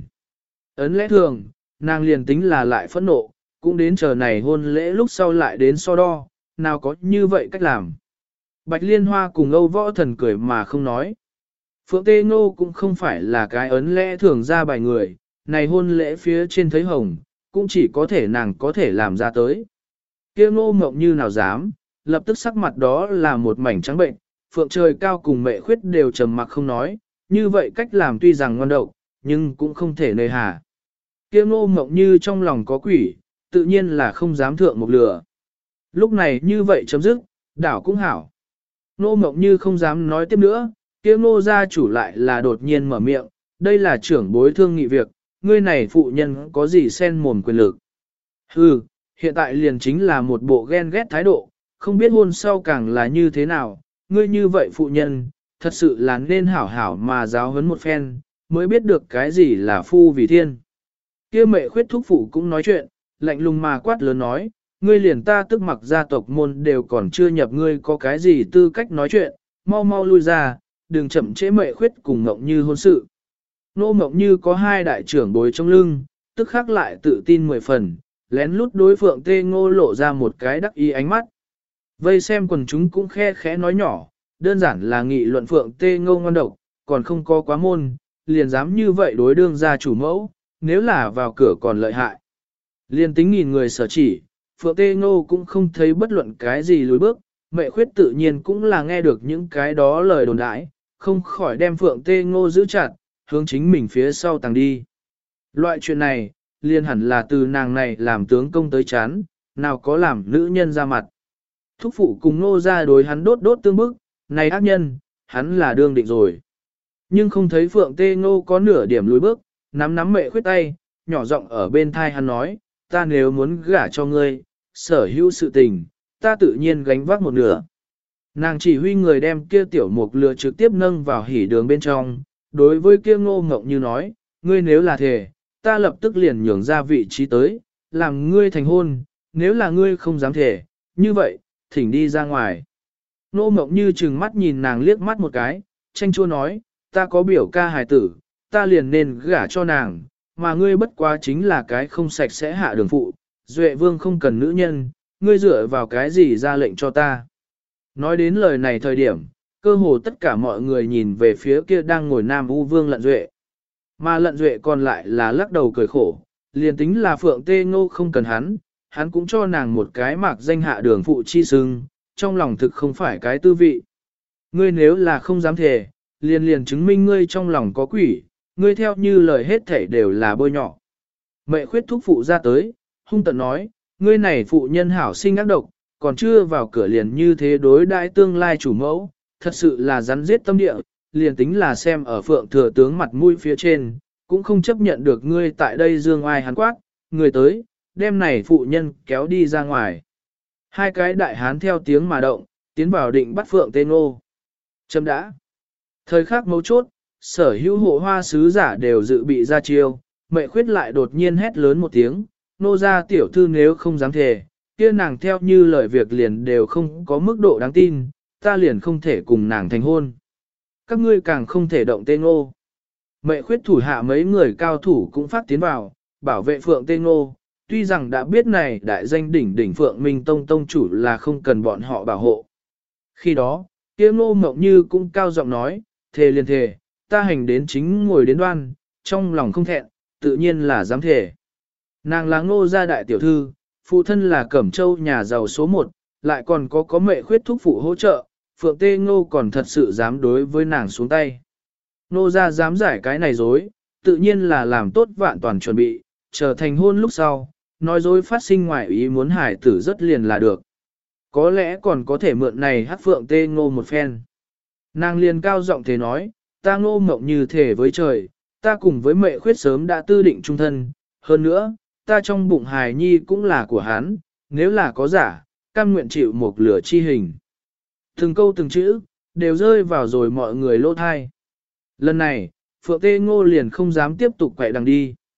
Ấn lẽ thường, nàng liền tính là lại phẫn nộ, cũng đến chờ này hôn lễ lúc sau lại đến so đo, nào có như vậy cách làm. Bạch Liên Hoa cùng Âu Võ Thần cười mà không nói. Phượng Tê Ngô cũng không phải là cái ấn lẽ thường ra bài người, này hôn lễ phía trên thấy hồng, cũng chỉ có thể nàng có thể làm ra tới. Kia Ngô Mộng Như nào dám, lập tức sắc mặt đó là một mảnh trắng bệnh, Phượng Trời Cao cùng Mẹ Khuyết đều trầm mặc không nói, như vậy cách làm tuy rằng ngon độc, nhưng cũng không thể nơi hà. Kia Ngô Mộng Như trong lòng có quỷ, tự nhiên là không dám thượng một lửa. Lúc này như vậy chấm dứt, đảo cũng hảo. Ngô Mộng Như không dám nói tiếp nữa, kia Ngô gia chủ lại là đột nhiên mở miệng, đây là trưởng bối thương nghị việc, ngươi này phụ nhân có gì xen mồm quyền lực. Hừ, hiện tại liền chính là một bộ ghen ghét thái độ, không biết hôn sau càng là như thế nào, ngươi như vậy phụ nhân, thật sự là nên hảo hảo mà giáo huấn một phen, mới biết được cái gì là phu vì thiên. Kia Mẹ Khuyết thúc phụ cũng nói chuyện, lạnh lùng mà quát lớn nói, ngươi liền ta tức mặc gia tộc môn đều còn chưa nhập ngươi có cái gì tư cách nói chuyện, mau mau lui ra, đừng chậm trễ Mẹ Khuyết cùng Ngộng Như hôn sự. Nô Ngộng Như có hai đại trưởng bối trong lưng, tức khắc lại tự tin 10 phần, lén lút đối Phượng Tê Ngô lộ ra một cái đắc ý ánh mắt. Vây xem quần chúng cũng khe khẽ nói nhỏ, đơn giản là nghị luận Phượng Tê Ngô ngon độc, còn không có quá môn, liền dám như vậy đối đương gia chủ mẫu, nếu là vào cửa còn lợi hại. Liền tính nghìn người sở chỉ, Phượng Tê Ngô cũng không thấy bất luận cái gì lùi bước, Mẹ Khuyết tự nhiên cũng là nghe được những cái đó lời đồn đãi, không khỏi đem Phượng Tê Ngô giữ chặt, hướng chính mình phía sau tàng đi. Loại chuyện này, liền hẳn là từ nàng này làm tướng công tới chán, nào có làm nữ nhân ra mặt. Thúc phụ cùng Ngô ra đối hắn đốt tương bức, này ác nhân, hắn là đương định rồi. Nhưng không thấy Phượng Tê Ngô có nửa điểm lùi bước, nắm Mẹ Khuyết tay, nhỏ giọng ở bên thai hắn nói, ta nếu muốn gả cho ngươi, sở hữu sự tình, ta tự nhiên gánh vác một nửa. Nàng chỉ huy người đem kia tiểu mục lừa trực tiếp nâng vào hỉ đường bên trong, đối với kia Ngô Ngộng Như nói, ngươi nếu là thề, ta lập tức liền nhường ra vị trí tới, làm ngươi thành hôn, nếu là ngươi không dám thề, như vậy, thỉnh đi ra ngoài. Ngô Ngộng Như trừng mắt nhìn nàng liếc mắt một cái, tranh chua nói, ta có biểu ca hài tử, ta liền nên gả cho nàng, mà ngươi bất quá chính là cái không sạch sẽ hạ đường phụ, Duệ Vương không cần nữ nhân, ngươi dựa vào cái gì ra lệnh cho ta. Nói đến lời này thời điểm, cơ hồ tất cả mọi người nhìn về phía kia đang ngồi Nam U Vương Lận Duệ. Mà Lận Duệ còn lại là lắc đầu cười khổ, liền tính là Phượng Tê Ngô không cần hắn cũng cho nàng một cái mạc danh hạ đường phụ chi sưng, trong lòng thực không phải cái tư vị. Ngươi nếu là không dám thề, liền chứng minh ngươi trong lòng có quỷ, ngươi theo như lời hết thảy đều là bôi nhọ. Mẹ Khuyết thúc phụ ra tới, hung tận nói, ngươi này phụ nhân hảo sinh ác độc, còn chưa vào cửa liền như thế đối đãi tương lai chủ mẫu, thật sự là rắn giết tâm địa, liền tính là xem ở Phượng thừa tướng mặt mũi phía trên, cũng không chấp nhận được ngươi tại đây dương ai hắn quát, người tới, đem này phụ nhân kéo đi ra ngoài. Hai cái đại hán theo tiếng mà động, tiến vào định bắt Phượng Tê Ngô. Chấm đã. Thời khắc mấu chốt, sở hữu hộ hoa sứ giả đều dự bị ra chiêu, Mẹ Khuyết lại đột nhiên hét lớn một tiếng, nô gia tiểu thư nếu không dám thề, kia nàng theo như lời việc liền đều không có mức độ đáng tin, ta liền không thể cùng nàng thành hôn. Các ngươi càng không thể động Tê Ngô. Mẹ Khuyết thủ hạ mấy người cao thủ cũng phát tiến vào, bảo vệ Phượng Tê Ngô, tuy rằng đã biết này đại danh đỉnh Phượng Minh Tông tông chủ là không cần bọn họ bảo hộ. Khi đó, kia Ngô Ngộng Như cũng cao giọng nói, thề liền thề, ta hành đến chính ngồi đến đoan, trong lòng không thẹn, tự nhiên là dám thề. Nàng là Ngô gia đại tiểu thư, phụ thân là Cẩm Châu nhà giàu số 1, lại còn có Mẹ Khuyết thúc phụ hỗ trợ, Phượng Tê Ngô còn thật sự dám đối với nàng xuống tay. Ngô gia dám giải cái này dối, tự nhiên là làm tốt vạn toàn chuẩn bị, trở thành hôn lúc sau, nói dối phát sinh ngoài ý muốn hải tử rất liền là được. Có lẽ còn có thể mượn này hát Phượng Tê Ngô một phen. Nàng liền cao giọng thế nói, ta Ngô Ngộng Như thể với trời, ta cùng với Mẹ Khuyết sớm đã tư định chung thân, hơn nữa, ta trong bụng hài nhi cũng là của hắn, nếu là có giả, cam nguyện chịu một lửa chi hình. Từng câu từng chữ, đều rơi vào rồi mọi người lỗ thai. Lần này, Phượng Tê Ngô liền không dám tiếp tục quậy đằng đi.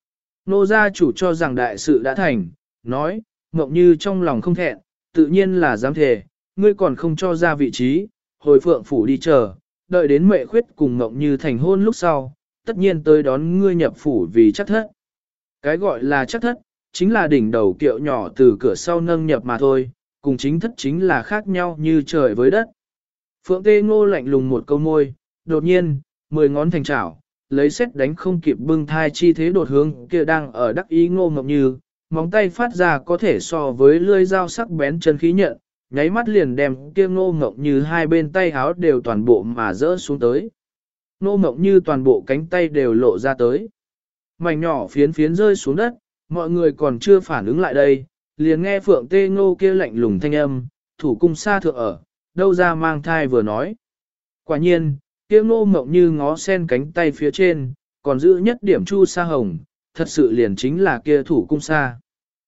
Nô gia chủ cho rằng đại sự đã thành, nói, Ngọc Như trong lòng không thẹn, tự nhiên là dám thề, ngươi còn không cho ra vị trí, hồi phượng phủ đi chờ, đợi đến mẹ khuyết cùng Ngọc Như thành hôn lúc sau, tất nhiên tới đón ngươi nhập phủ vì chắc thất. Cái gọi là chắc thất, chính là đỉnh đầu kiệu nhỏ từ cửa sau nâng nhập mà thôi, cùng chính thất chính là khác nhau như trời với đất. Phượng Tê Ngô lạnh lùng một câu môi, đột nhiên, 10 ngón thành chảo, lấy xét đánh không kịp bưng thai chi thế đột hướng kia đang ở đắc ý Ngô Ngọc Như, móng tay phát ra có thể so với lưỡi dao sắc bén chân khí nhận, nháy mắt liền đem kia Ngô Ngọc Như hai bên tay háo đều toàn bộ mà rỡ xuống tới. Ngô Ngọc Như toàn bộ cánh tay đều lộ ra tới. Mảnh nhỏ phiến phiến rơi xuống đất, mọi người còn chưa phản ứng lại đây, liền nghe Phượng Tê Ngô kia lạnh lùng thanh âm, thủ cung xa thượng ở, đâu ra mang thai vừa nói. Quả nhiên, kia Ngô Ngọc Như ngó sen cánh tay phía trên, còn giữ nhất điểm chu sa hồng, thật sự liền chính là kia thủ cung xa.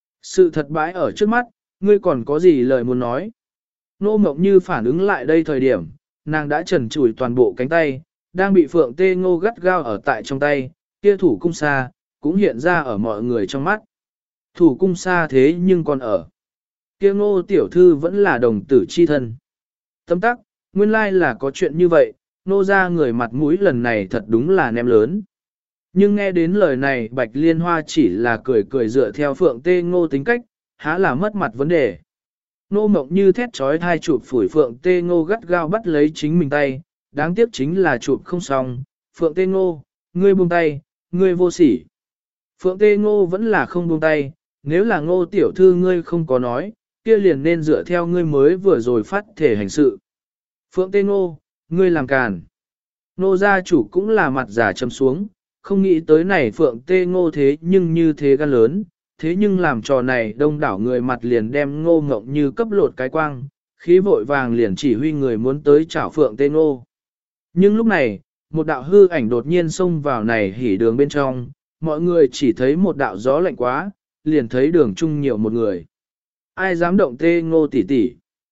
Sự thật bãi ở trước mắt, ngươi còn có gì lời muốn nói? Ngô Ngọc Như phản ứng lại đây thời điểm, nàng đã trần trụi toàn bộ cánh tay, đang bị Phượng Tê Ngô gắt gao ở tại trong tay, kia thủ cung xa, cũng hiện ra ở mọi người trong mắt. Thủ cung xa thế nhưng còn ở. Kia Ngô tiểu thư vẫn là đồng tử chi thân. Tâm tắc, nguyên lai là có chuyện như vậy, nô ra người mặt mũi lần này thật đúng là ném lớn. Nhưng nghe đến lời này Bạch Liên Hoa chỉ là cười cười dựa theo Phượng Tê Ngô tính cách, há là mất mặt vấn đề. Nô Mộng Như thét trói thai chụp phủi Phượng Tê Ngô gắt gao bắt lấy chính mình tay, đáng tiếc chính là chụp không xong. Phượng Tê Ngô, ngươi buông tay, ngươi vô sỉ. Phượng Tê Ngô vẫn là không buông tay, nếu là Ngô tiểu thư ngươi không có nói, kia liền nên dựa theo ngươi mới vừa rồi phát thể hành sự. Phượng Tê Ngô, ngươi làm càn. Nô gia chủ cũng là mặt giả trầm xuống, không nghĩ tới này Phượng Tê Ngô thế nhưng như thế gan lớn, thế nhưng làm trò này đông đảo người mặt liền đem Ngô Ngộng Như cấp lột cái quang, khí vội vàng liền chỉ huy người muốn tới chảo Phượng Tê Ngô. Nhưng lúc này, một đạo hư ảnh đột nhiên xông vào này hỉ đường bên trong, mọi người chỉ thấy một đạo gió lạnh quá, liền thấy đường chung nhiều một người. Ai dám động Tê Ngô tỷ tỷ?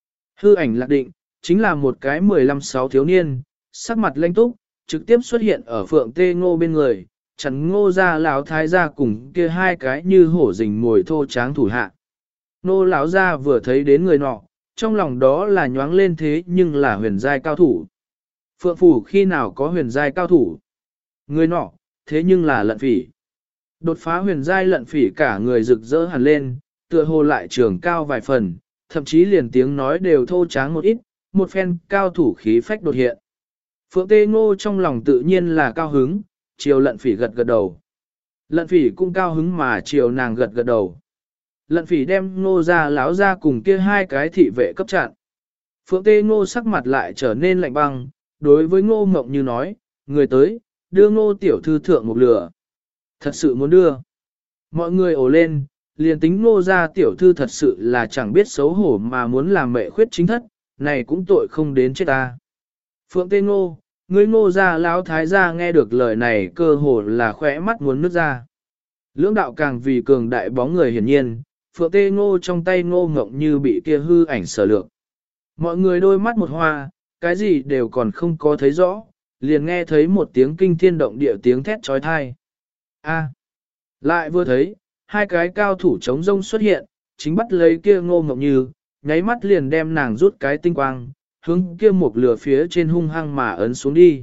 Hư ảnh lạc định, chính là một cái 15-16 thiếu niên, sắc mặt lanh túc, trực tiếp xuất hiện ở Phượng Tê Ngô bên người, chắn Ngô gia lão thái gia cùng kia hai cái như hổ rình mồi thô tráng thủ hạ. Nô lão gia vừa thấy đến người nọ, trong lòng đó là nhoáng lên thế nhưng là huyền giai cao thủ. Phượng phủ khi nào có huyền giai cao thủ? Người nọ, thế nhưng là lận phỉ. Đột phá huyền giai lận phỉ cả người rực rỡ hẳn lên, tựa hồ lại trường cao vài phần, thậm chí liền tiếng nói đều thô tráng một ít, một phen cao thủ khí phách đột hiện. Phượng Tê Ngô trong lòng tự nhiên là cao hứng, chiều lận phỉ gật gật đầu. Lận phỉ cũng cao hứng mà chiều nàng gật gật đầu. Lận phỉ đem Ngô ra láo ra cùng kia hai cái thị vệ cấp chặn. Phượng Tê Ngô sắc mặt lại trở nên lạnh băng, đối với Ngô Mộng Như nói, người tới, đưa Ngô tiểu thư thượng một lửa. Thật sự muốn đưa. Mọi người ồ lên, liền tính Ngô ra tiểu thư thật sự là chẳng biết xấu hổ mà muốn làm mẹ khuyết chính thất, này cũng tội không đến chết ta. Phượng Tê Ngô, ngươi Ngô gia lão thái gia nghe được lời này cơ hồ là khỏe mắt muốn nước ra. Lưỡng đạo càng vì cường đại bóng người hiển nhiên, Phượng Tê Ngô trong tay Ngô Ngộng Như bị kia hư ảnh sở lược. Mọi người đôi mắt một hoa, cái gì đều còn không có thấy rõ, liền nghe thấy một tiếng kinh thiên động địa tiếng thét trói thai. A. Lại vừa thấy, hai cái cao thủ chống rông xuất hiện, chính bắt lấy kia Ngô Ngộng Như, nháy mắt liền đem nàng rút cái tinh quang, hướng kia một lửa phía trên hung hăng mà ấn xuống đi.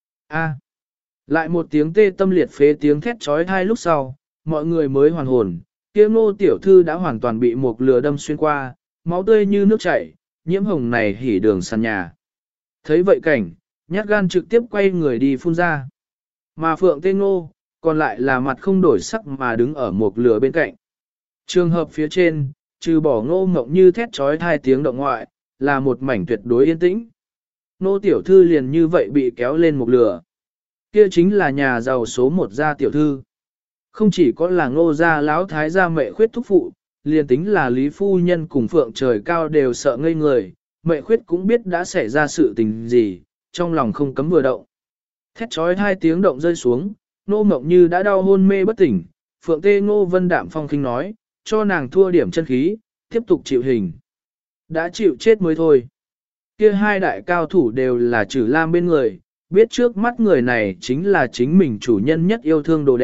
A. Lại một tiếng tê tâm liệt phế tiếng thét trói thai lúc sau, mọi người mới hoàn hồn, kia Ngô tiểu thư đã hoàn toàn bị một lửa đâm xuyên qua, máu tươi như nước chảy, nhiễm hồng này hỉ đường sàn nhà. Thấy vậy cảnh, nhát gan trực tiếp quay người đi phun ra. Mà Phượng Tê Ngô, còn lại là mặt không đổi sắc mà đứng ở một lửa bên cạnh. Trường hợp phía trên, trừ bỏ Ngô Ngộng Như thét trói thai tiếng động ngoại, là một mảnh tuyệt đối yên tĩnh. Nô tiểu thư liền như vậy bị kéo lên một lửa. Kia chính là nhà giàu số một gia tiểu thư. Không chỉ có là Ngô gia lão thái gia mẹ khuyết thúc phụ, liền tính là Lý Phu Nhân cùng Phượng Trời Cao đều sợ ngây người, mẹ khuyết cũng biết đã xảy ra sự tình gì, trong lòng không cấm vừa động. Thét trói hai tiếng động rơi xuống, Nô Mộng Như đã đau hôn mê bất tỉnh, Phượng Tê Ngô Vân đạm phong khinh nói, cho nàng thua điểm chân khí, tiếp tục chịu hình. Đã chịu chết mới thôi. Kia hai đại cao thủ đều là Trử Lam bên người, biết trước mắt người này chính là chính mình chủ nhân nhất yêu thương đồ đệ,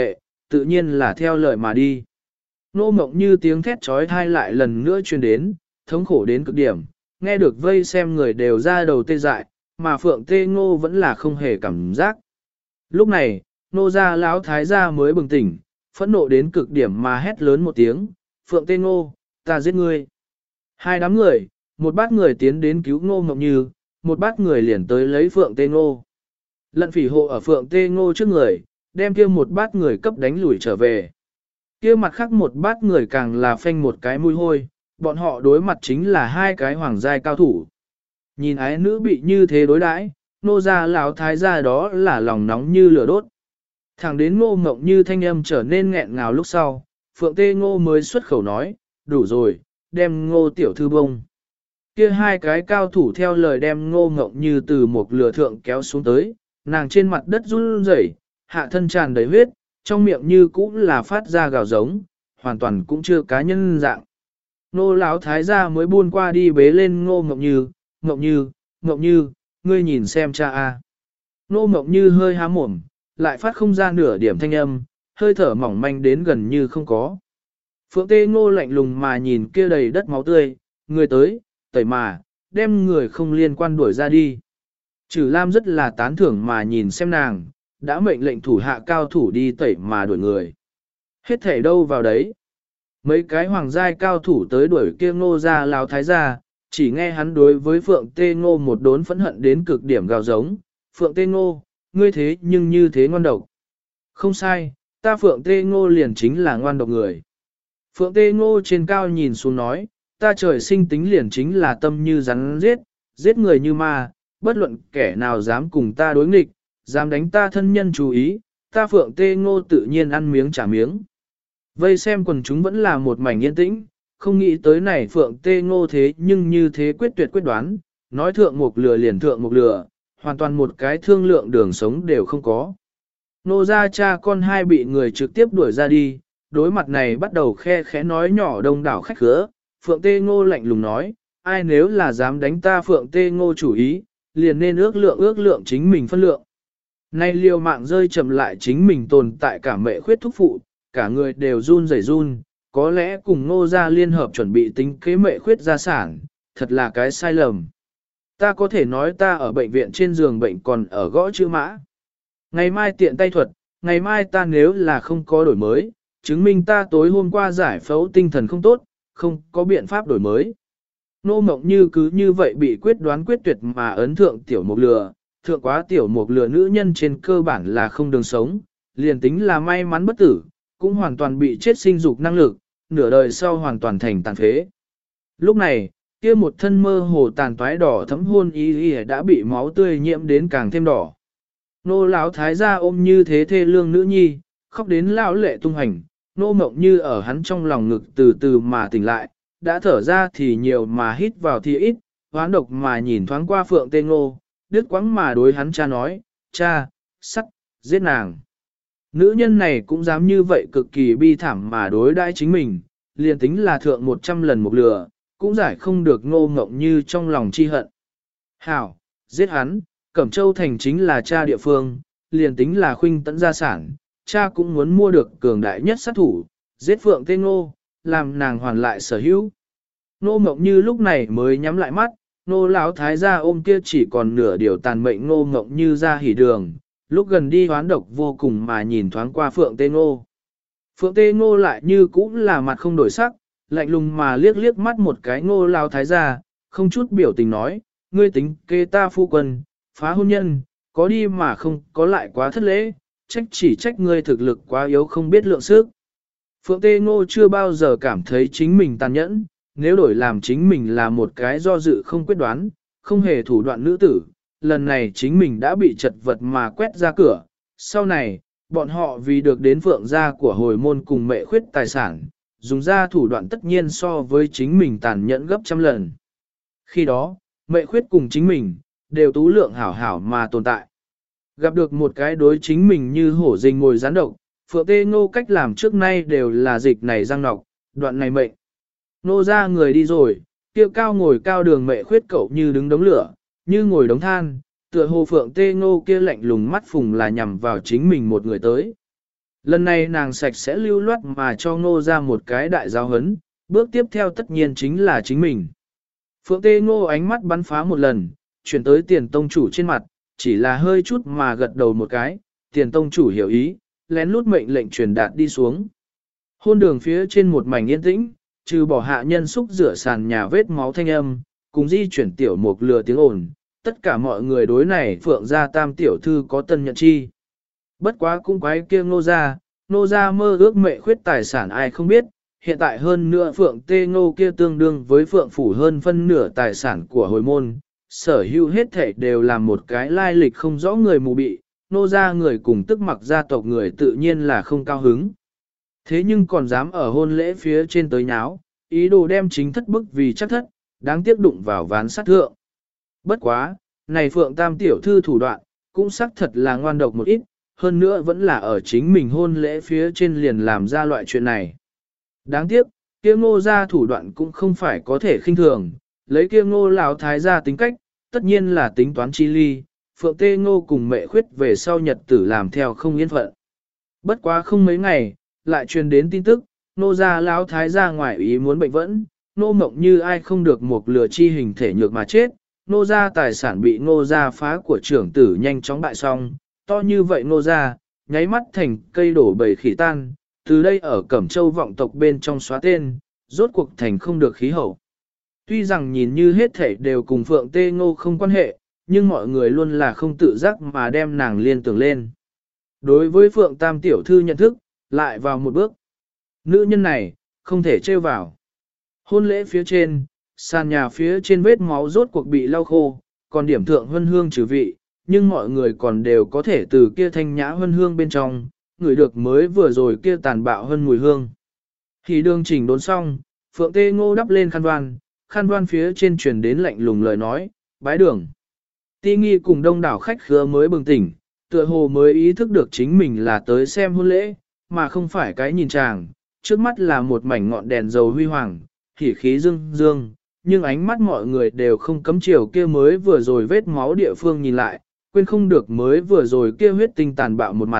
tự nhiên là theo lời mà đi. Nô Mộng Như tiếng thét trói thai lại lần nữa truyền đến, thống khổ đến cực điểm, nghe được vây xem người đều ra đầu tê dại, mà Phượng Tê Ngô vẫn là không hề cảm giác. Lúc này, nô gia lão thái gia mới bừng tỉnh, phẫn nộ đến cực điểm mà hét lớn một tiếng, Phượng Tê Ngô, ta giết ngươi. Hai đám người, một bát người tiến đến cứu Ngô Mộng Như, một bát người liền tới lấy Phượng Tê Ngô. Lận Phỉ hộ ở Phượng Tê Ngô trước người, đem kia một bát người cấp đánh lùi trở về. Kia mặt khác một bát người càng là phanh một cái mùi hôi, bọn họ đối mặt chính là hai cái hoàng giai cao thủ. Nhìn ái nữ bị như thế đối đãi, nô gia lão thái gia đó là lòng nóng như lửa đốt. Thẳng đến Ngô Mộng Như thanh âm trở nên nghẹn ngào lúc sau, Phượng Tê Ngô mới xuất khẩu nói, đủ rồi, đem Ngô tiểu thư bông. Kia hai cái cao thủ theo lời đem Ngô Mộng Như từ một lửa thượng kéo xuống tới, nàng trên mặt đất run rẩy, hạ thân tràn đầy huyết, trong miệng như cũng là phát ra gào giống, hoàn toàn cũng chưa cá nhân dạng. Nô lão thái gia mới buôn qua đi bế lên Ngô Mộng Như, Mộng Như, Mộng Như, ngươi nhìn xem cha a. Ngô Mộng Như hơi há mồm, lại phát không ra nửa điểm thanh âm, hơi thở mỏng manh đến gần như không có. Phượng Tê Ngô lạnh lùng mà nhìn kia đầy đất máu tươi, người tới, tẩy mà, đem người không liên quan đuổi ra đi. Trừ Lam rất là tán thưởng mà nhìn xem nàng, đã mệnh lệnh thủ hạ cao thủ đi tẩy mà đuổi người. Hết thể đâu vào đấy. Mấy cái hoàng giai cao thủ tới đuổi kia Ngô gia lão thái gia, chỉ nghe hắn đối với Phượng Tê Ngô một đốn phẫn hận đến cực điểm gào giống. Phượng Tê Ngô, ngươi thế nhưng như thế ngoan độc. Không sai, ta Phượng Tê Ngô liền chính là ngoan độc người. Phượng Tê Ngô trên cao nhìn xuống nói, ta trời sinh tính liền chính là tâm như rắn giết, giết người như ma, bất luận kẻ nào dám cùng ta đối nghịch, dám đánh ta thân nhân chú ý, ta Phượng Tê Ngô tự nhiên ăn miếng trả miếng. Vây xem quần chúng vẫn là một mảnh yên tĩnh, không nghĩ tới này Phượng Tê Ngô thế nhưng như thế quyết tuyệt quyết đoán, nói thượng một lừa liền thượng một lừa, hoàn toàn một cái thương lượng đường sống đều không có. Nô gia cha con hai bị người trực tiếp đuổi ra đi, đối mặt này bắt đầu khe khẽ nói nhỏ đông đảo khách khứa, Phượng Tê Ngô lạnh lùng nói, ai nếu là dám đánh ta Phượng Tê Ngô chủ ý, liền nên ước lượng chính mình phân lượng. Nay liều mạng rơi chậm lại chính mình tồn tại cả mẹ khuyết thúc phụ, cả người đều run rẩy run, có lẽ cùng Ngô gia liên hợp chuẩn bị tính kế mẹ khuyết gia sản, thật là cái sai lầm. Ta có thể nói ta ở bệnh viện trên giường bệnh còn ở gõ chữ mã. Ngày mai tiện tay thuật, ngày mai ta nếu là không có đổi mới, chứng minh ta tối hôm qua giải phẫu tinh thần không tốt, không có biện pháp đổi mới. Nô Mộng Như cứ như vậy bị quyết đoán quyết tuyệt mà ấn thượng tiểu mục lừa, thượng quá tiểu mục lừa nữ nhân trên cơ bản là không đường sống, liền tính là may mắn bất tử, cũng hoàn toàn bị chết sinh dục năng lực, nửa đời sau hoàn toàn thành tàn phế. Lúc này, kia một thân mơ hồ tàn toái đỏ thấm hôn y đã bị máu tươi nhiễm đến càng thêm đỏ. Nô lão thái gia ôm như thế thê lương nữ nhi, khóc đến lão lệ tung hành, Nô Mộng Như ở hắn trong lòng ngực từ từ mà tỉnh lại, đã thở ra thì nhiều mà hít vào thì ít, hoán độc mà nhìn thoáng qua Phượng Tê Ngô, đứt quãng mà đối hắn cha nói, cha, sắt, giết nàng. Nữ nhân này cũng dám như vậy cực kỳ bi thảm mà đối đãi chính mình, liền tính là thượng 100 lần một lừa, cũng giải không được Ngô Mộng Như trong lòng chi hận. Hảo, giết hắn, Cẩm Châu Thành chính là cha địa phương, liền tính là khuynh tẫn gia sản, cha cũng muốn mua được cường đại nhất sát thủ, giết Phượng Tê Ngô, làm nàng hoàn lại sở hữu. Ngô Mộng Như lúc này mới nhắm lại mắt, Nô lão thái gia ôm kia chỉ còn nửa điều tàn mệnh Ngô Mộng Như ra hỉ đường, lúc gần đi hoán độc vô cùng mà nhìn thoáng qua Phượng Tê Ngô. Phượng Tê Ngô lại như cũng là mặt không đổi sắc, lạnh lùng mà liếc liếc mắt một cái Ngô lão thái gia, không chút biểu tình nói, ngươi tính kê ta phu quân, phá hôn nhân, có đi mà không có lại quá thất lễ, chỉ trách ngươi thực lực quá yếu không biết lượng sức. Phượng Tê Ngô chưa bao giờ cảm thấy chính mình tàn nhẫn, nếu đổi làm chính mình là một cái do dự không quyết đoán, không hề thủ đoạn nữ tử, lần này chính mình đã bị chật vật mà quét ra cửa. Sau này, bọn họ vì được đến Phượng gia của hồi môn cùng mẹ khuyết tài sản, dùng ra thủ đoạn tất nhiên so với chính mình tàn nhẫn gấp trăm lần. Khi đó, mẹ khuyết cùng chính mình, đều tú lượng hảo hảo mà tồn tại. Gặp được một cái đối chính mình như hổ rình ngồi rắn độc, Phượng Tê Ngô cách làm trước nay đều là dịch này răng nọc, đoạn này mệnh. Nô ra người đi rồi, kia cao ngồi cao đường mẹ khuyết cậu như đứng đống lửa, như ngồi đống than, tựa hồ Phượng Tê Ngô kia lạnh lùng mắt phùng là nhằm vào chính mình một người tới. Lần này nàng sạch sẽ lưu loát mà cho Ngô ra một cái đại giáo hấn, bước tiếp theo tất nhiên chính là chính mình. Phượng Tê Ngô ánh mắt bắn phá một lần, chuyển tới tiền tông chủ trên mặt, chỉ là hơi chút mà gật đầu một cái, tiền tông chủ hiểu ý, lén lút mệnh lệnh truyền đạt đi xuống. Hôn đường phía trên một mảnh yên tĩnh, trừ bỏ hạ nhân xúc rửa sàn nhà vết máu thanh âm, cùng di chuyển tiểu mục lừa tiếng ồn, tất cả mọi người đối này Phượng gia tam tiểu thư có tân nhận chi. Bất quá cũng quái kia Ngô gia mơ ước mệ khuyết tài sản ai không biết, hiện tại hơn nữa Phượng Tê Ngô kia tương đương với Phượng phủ hơn phân nửa tài sản của hồi môn, sở hữu hết thảy đều là một cái lai lịch không rõ người mù bị, Ngô gia người cùng tức mặc gia tộc người tự nhiên là không cao hứng. Thế nhưng còn dám ở hôn lễ phía trên tới nháo, ý đồ đem chính thất bức vì chắc thất, đáng tiếc đụng vào ván sát thượng. Bất quá, này Phượng Tam tiểu thư thủ đoạn, cũng xác thật là ngoan độc một ít, hơn nữa vẫn là ở chính mình hôn lễ phía trên liền làm ra loại chuyện này. Đáng tiếc, kia Ngô gia thủ đoạn cũng không phải có thể khinh thường, lấy kia Ngô lão thái gia tính cách, tất nhiên là tính toán chi ly, Phượng Tê Ngô cùng mẹ khuyết về sau nhật tử làm theo không yên phận. Bất quá không mấy ngày, lại truyền đến tin tức, Ngô gia lão thái gia ngoài ý muốn bệnh vẫn, Ngô Mộng Như ai không được một lừa chi hình thể nhược mà chết, Ngô gia tài sản bị Ngô gia phá của trưởng tử nhanh chóng bại xong, to như vậy Ngô gia, nháy mắt thành cây đổ bầy khỉ tan, từ đây ở Cẩm Châu vọng tộc bên trong xóa tên, rốt cuộc thành không được khí hậu. Tuy rằng nhìn như hết thảy đều cùng Phượng Tê Ngô không quan hệ, nhưng mọi người luôn là không tự giác mà đem nàng liên tưởng lên. Đối với Phượng Tam tiểu thư nhận thức, lại vào một bước. Nữ nhân này, không thể trêu vào. Hôn lễ phía trên, sàn nhà phía trên vết máu rốt cuộc bị lau khô, còn điểm thượng huân hương trừ vị, nhưng mọi người còn đều có thể từ kia thanh nhã huân hương bên trong, ngửi được mới vừa rồi kia tàn bạo hơn mùi hương. Thì đường chỉnh đốn xong, Phượng Tê Ngô đắp lên khăn đoan phía trên truyền đến lạnh lùng lời nói, bái đường. Ti Nghi cùng đông đảo khách khứa mới bừng tỉnh, tựa hồ mới ý thức được chính mình là tới xem hôn lễ, mà không phải cái nhìn chàng, trước mắt là một mảnh ngọn đèn dầu huy hoàng, hỉ khí dương dương, nhưng ánh mắt mọi người đều không cấm chiều kia mới vừa rồi vết máu địa phương nhìn lại, quên không được mới vừa rồi kia huyết tinh tàn bạo một mặt.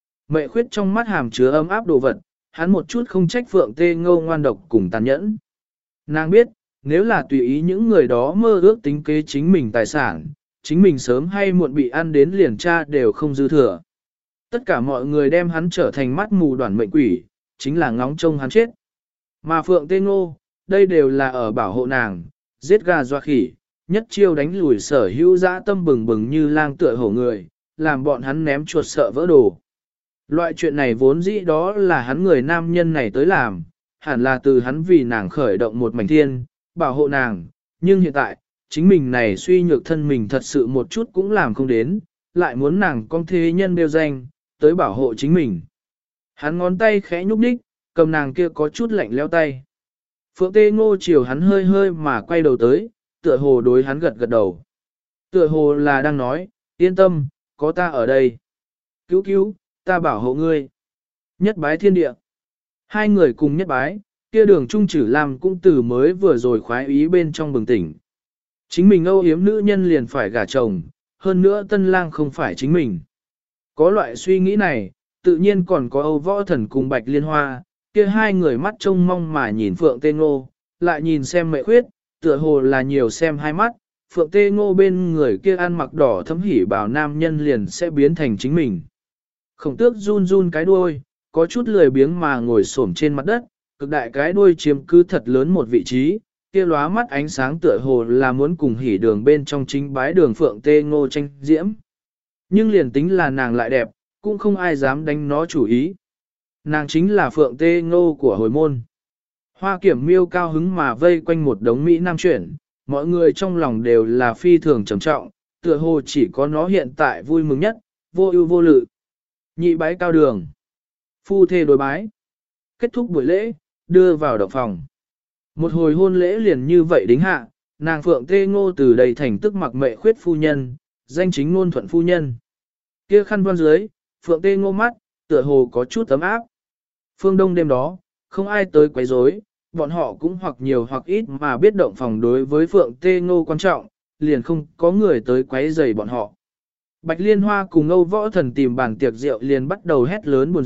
Mệ khuyết trong mắt hàm chứa ấm áp đồ vật, hắn một chút không trách Phượng Tê Ngô ngoan độc cùng tàn nhẫn. Nàng biết, nếu là tùy ý những người đó mơ ước tính kế chính mình tài sản, chính mình sớm hay muộn bị ăn đến liền tra đều không dư thừa. Tất cả mọi người đem hắn trở thành mắt mù đoản mệnh quỷ, chính là ngóng trông hắn chết. Mà Phượng Tê Ngô, đây đều là ở bảo hộ nàng, giết gà doa khỉ, nhất chiêu đánh lùi sở hữu dã tâm bừng bừng như lang tựa hổ người, làm bọn hắn ném chuột sợ vỡ đồ. Loại chuyện này vốn dĩ đó là hắn người nam nhân này tới làm, hẳn là từ hắn vì nàng khởi động một mảnh thiên, bảo hộ nàng, nhưng hiện tại, chính mình này suy nhược thân mình thật sự một chút cũng làm không đến, lại muốn nàng con thế nhân đều danh, tới bảo hộ chính mình. Hắn ngón tay khẽ nhúc nhích, cầm nàng kia có chút lạnh leo tay. Phượng Tê Ngô chiều hắn hơi hơi mà quay đầu tới, tựa hồ đối hắn gật gật đầu. Tựa hồ là đang nói, yên tâm, có ta ở đây. Cứu cứu, ta bảo hộ ngươi. Nhất bái thiên địa. Hai người cùng nhất bái, kia đường trung chử làm cũng từ mới vừa rồi khoái ý bên trong bừng tỉnh. Chính mình âu yếm nữ nhân liền phải gả chồng, hơn nữa tân lang không phải chính mình. Có loại suy nghĩ này, tự nhiên còn có Âu Võ Thần cùng Bạch Liên Hoa, kia hai người mắt trông mong mà nhìn Phượng Tê Ngô, lại nhìn xem Mệ Khuyết, tựa hồ là nhiều xem hai mắt, Phượng Tê Ngô bên người kia ăn mặc đỏ thấm hỉ bảo nam nhân liền sẽ biến thành chính mình. Khổng tước run run cái đuôi, có chút lười biếng mà ngồi xổm trên mặt đất, cực đại cái đuôi chiếm cứ thật lớn một vị trí, kia lóa mắt ánh sáng tựa hồ là muốn cùng hỉ đường bên trong chính bái đường Phượng Tê Ngô tranh diễm. Nhưng liền tính là nàng lại đẹp, cũng không ai dám đánh nó chủ ý. Nàng chính là Phượng Tê Ngô của hồi môn. Hoa Kiểm Miêu cao hứng mà vây quanh một đống Mỹ Nam chuyển, mọi người trong lòng đều là phi thường trầm trọng, tựa hồ chỉ có nó hiện tại vui mừng nhất, vô ưu vô lự. Nhị bái cao đường. Phu thê đối bái. Kết thúc buổi lễ, đưa vào động phòng. Một hồi hôn lễ liền như vậy đính hạ, nàng Phượng Tê Ngô từ đây thành tức mặc Mệ Khuyết phu nhân, danh chính ngôn thuận phu nhân. Kia khăn voan dưới, Phượng Tê Ngô mắt, tựa hồ có chút ấm áp. Phương Đông đêm đó, không ai tới quấy rối, bọn họ cũng hoặc nhiều hoặc ít mà biết động phòng đối với Phượng Tê Ngô quan trọng, liền không có người tới quấy rầy bọn họ. Bạch Liên Hoa cùng Âu Võ Thần tìm bàn tiệc rượu liền bắt đầu hét lớn buồn rượu,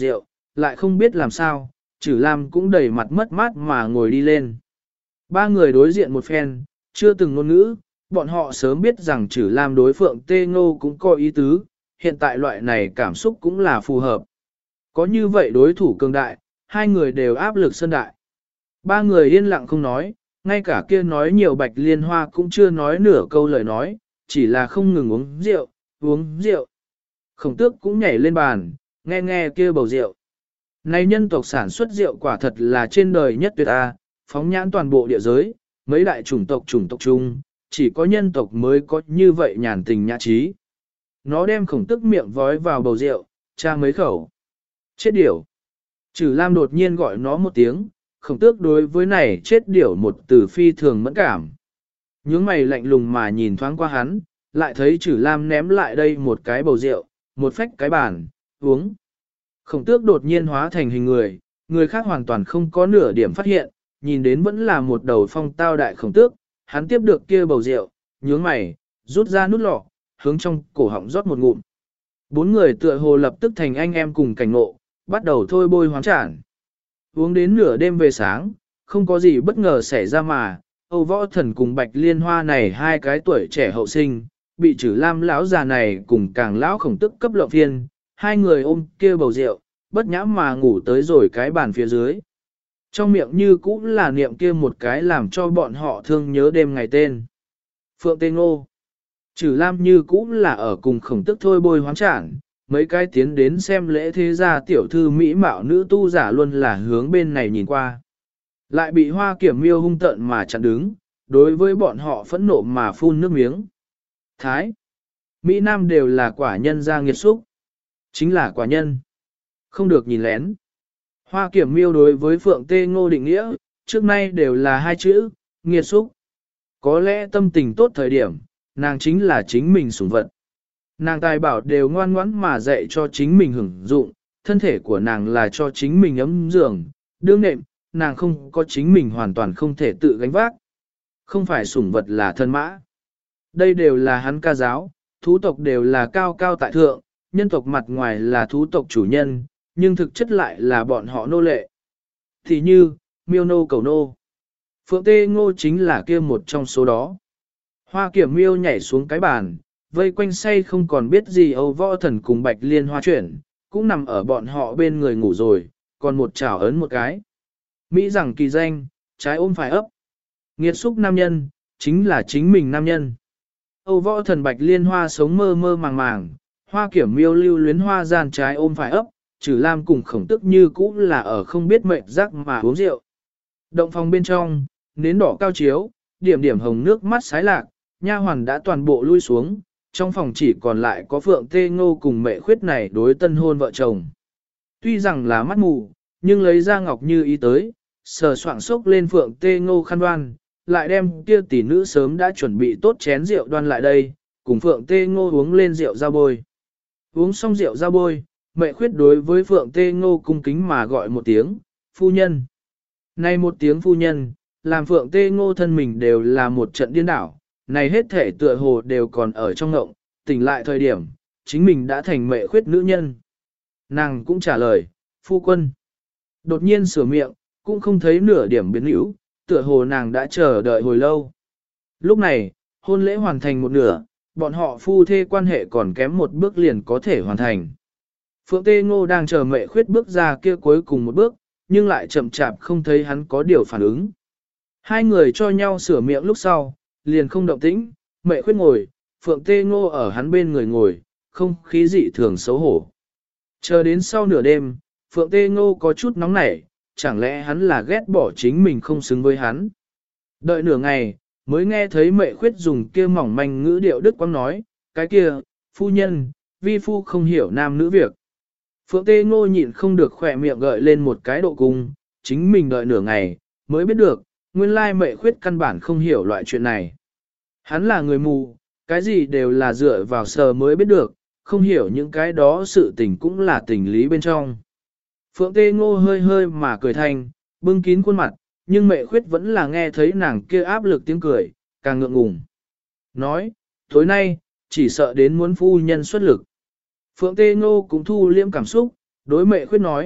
lại không biết làm sao, Trử Lam cũng đầy mặt mất mát mà ngồi đi lên. Ba người đối diện một phen, chưa từng ngôn ngữ, bọn họ sớm biết rằng Trử Lam đối Phượng Tê Ngô cũng có ý tứ, hiện tại loại này cảm xúc cũng là phù hợp. Có như vậy đối thủ cường đại, hai người đều áp lực sơn đại. Ba người yên lặng không nói, ngay cả kia nói nhiều Bạch Liên Hoa cũng chưa nói nửa câu lời nói, chỉ là không ngừng uống rượu, uống rượu. Khổng Tước cũng nhảy lên bàn, nghe nghe kia bầu rượu. Này nhân tộc sản xuất rượu quả thật là trên đời nhất tuyệt a, phóng nhãn toàn bộ địa giới, mấy đại chủng tộc chung, chỉ có nhân tộc mới có như vậy nhàn tình nhã trí. Nó đem Khổng Tước miệng vói vào bầu rượu, tra mấy khẩu. Chết điểu. Trử Lam đột nhiên gọi nó một tiếng, Khổng Tước đối với này chết điểu một từ phi thường mẫn cảm. Nhướng mày lạnh lùng mà nhìn thoáng qua hắn, lại thấy Trử Lam ném lại đây một cái bầu rượu, một phách cái bàn, uống. Khổng Tước đột nhiên hóa thành hình người, người khác hoàn toàn không có nửa điểm phát hiện, nhìn đến vẫn là một đầu phong tao đại Khổng Tước, hắn tiếp được kia bầu rượu, nhướng mày, rút ra nút lọ, hướng trong cổ họng rót một ngụm. Bốn người tựa hồ lập tức thành anh em cùng cảnh ngộ, bắt đầu thôi bôi hoán trản. Uống đến nửa đêm về sáng, không có gì bất ngờ xảy ra mà, Âu Võ Thần cùng Bạch Liên Hoa này hai cái tuổi trẻ hậu sinh, bị Trử Lam lão già này cùng càng lão Khổng Tước cấp lộng phiên, hai người ôm kia bầu rượu, bất nhã mà ngủ tới rồi cái bàn phía dưới. Trong miệng như cũng là niệm kia một cái làm cho bọn họ thương nhớ đêm ngày tên. Phượng Tê Ngô. Trử Lam như cũng là ở cùng Khổng Tước thôi bôi hoán trản, mấy cái tiến đến xem lễ thế gia tiểu thư mỹ mạo nữ tu giả luôn là hướng bên này nhìn qua. Lại bị Hoa Kiểm Miêu hung tợn mà chặn đứng, đối với bọn họ phẫn nộ mà phun nước miếng. Thái. Mỹ Nam đều là quả nhân gia nghiệt xúc. Chính là quả nhân. Không được nhìn lén. Hoa Kiểm Miêu đối với Phượng Tê Ngô định nghĩa, trước nay đều là hai chữ, nghiệt xúc. Có lẽ tâm tình tốt thời điểm, nàng chính là chính mình sủng vật. Nàng tài bảo đều ngoan ngoãn mà dạy cho chính mình hưởng dụng, thân thể của nàng là cho chính mình ấm giường, đương nệm, nàng không có chính mình hoàn toàn không thể tự gánh vác. Không phải sủng vật là thân mã. Đây đều là hắn ca giáo, thú tộc đều là cao cao tại thượng, nhân tộc mặt ngoài là thú tộc chủ nhân, nhưng thực chất lại là bọn họ nô lệ. Thì như, miêu nô cầu nô. Phượng Tê Ngô chính là kia một trong số đó. Hoa Kiểm Miêu nhảy xuống cái bàn, vây quanh say không còn biết gì Âu Võ Thần cùng Bạch Liên Hoa chuyển, cũng nằm ở bọn họ bên người ngủ rồi, còn một chảo ấn một cái. Mỹ rằng kỳ danh, trái ôm phải ấp. Nghiệt xúc nam nhân, chính là chính mình nam nhân. Âu Võ Thần Bạch Liên Hoa sống mơ mơ màng màng, Hoa Kiểm Miêu lưu luyến hoa gian trái ôm phải ấp, Trử Lam cùng Khổng Tước như cũ là ở không biết mệt giác mà uống rượu. Động phòng bên trong, nến đỏ cao chiếu, điểm điểm hồng nước mắt sái lạc, nha hoàn đã toàn bộ lui xuống, trong phòng chỉ còn lại có Phượng Tê Ngô cùng Mệ Khuyết này đối tân hôn vợ chồng. Tuy rằng là mắt mù, nhưng lấy ra Ngọc Như ý tới, sờ soạng xốc lên Phượng Tê Ngô khăn đoan, lại đem kia tỷ nữ sớm đã chuẩn bị tốt chén rượu đoan lại đây, cùng Phượng Tê Ngô uống lên rượu ra bôi. Uống xong rượu ra bôi, Mệ Khuyết đối với Phượng Tê Ngô cung kính mà gọi một tiếng, phu nhân. Này một tiếng phu nhân, làm Phượng Tê Ngô thân mình đều là một trận điên đảo, này hết thể tựa hồ đều còn ở trong ngộng, tỉnh lại thời điểm, chính mình đã thành Mệ Khuyết nữ nhân. Nàng cũng trả lời, phu quân. Đột nhiên sửa miệng, cũng không thấy nửa điểm biến hữu, tựa hồ nàng đã chờ đợi hồi lâu. Lúc này, hôn lễ hoàn thành một nửa, bọn họ phu thê quan hệ còn kém một bước liền có thể hoàn thành. Phượng Tê Ngô đang chờ Mệ Khuyết bước ra kia cuối cùng một bước, nhưng lại chậm chạp không thấy hắn có điều phản ứng. Hai người cho nhau sửa miệng lúc sau, liền không động tĩnh, Mệ Khuyết ngồi, Phượng Tê Ngô ở hắn bên người ngồi, không khí dị thường xấu hổ. Chờ đến sau nửa đêm, Phượng Tê Ngô có chút nóng nảy, chẳng lẽ hắn là ghét bỏ chính mình không xứng với hắn. Đợi nửa ngày, mới nghe thấy Mệ Khuyết dùng kia mỏng manh ngữ điệu đức quang nói, cái kia, phu nhân, vi phu không hiểu nam nữ việc. Phượng Tê Ngô nhịn không được khỏe miệng gợi lên một cái độ cung, chính mình đợi nửa ngày, mới biết được, nguyên lai Mệ Khuyết căn bản không hiểu loại chuyện này. Hắn là người mù, cái gì đều là dựa vào sờ mới biết được, không hiểu những cái đó sự tình cũng là tình lý bên trong. Phượng Tê Ngô hơi hơi mà cười thanh, bưng kín khuôn mặt, nhưng Mệ Khuyết vẫn là nghe thấy nàng kia áp lực tiếng cười, càng ngượng ngùng. Nói, tối nay, chỉ sợ đến muốn phu nhân xuất lực. Phượng Tê Ngô cũng thu liễm cảm xúc, đối Mệ Khuyết nói,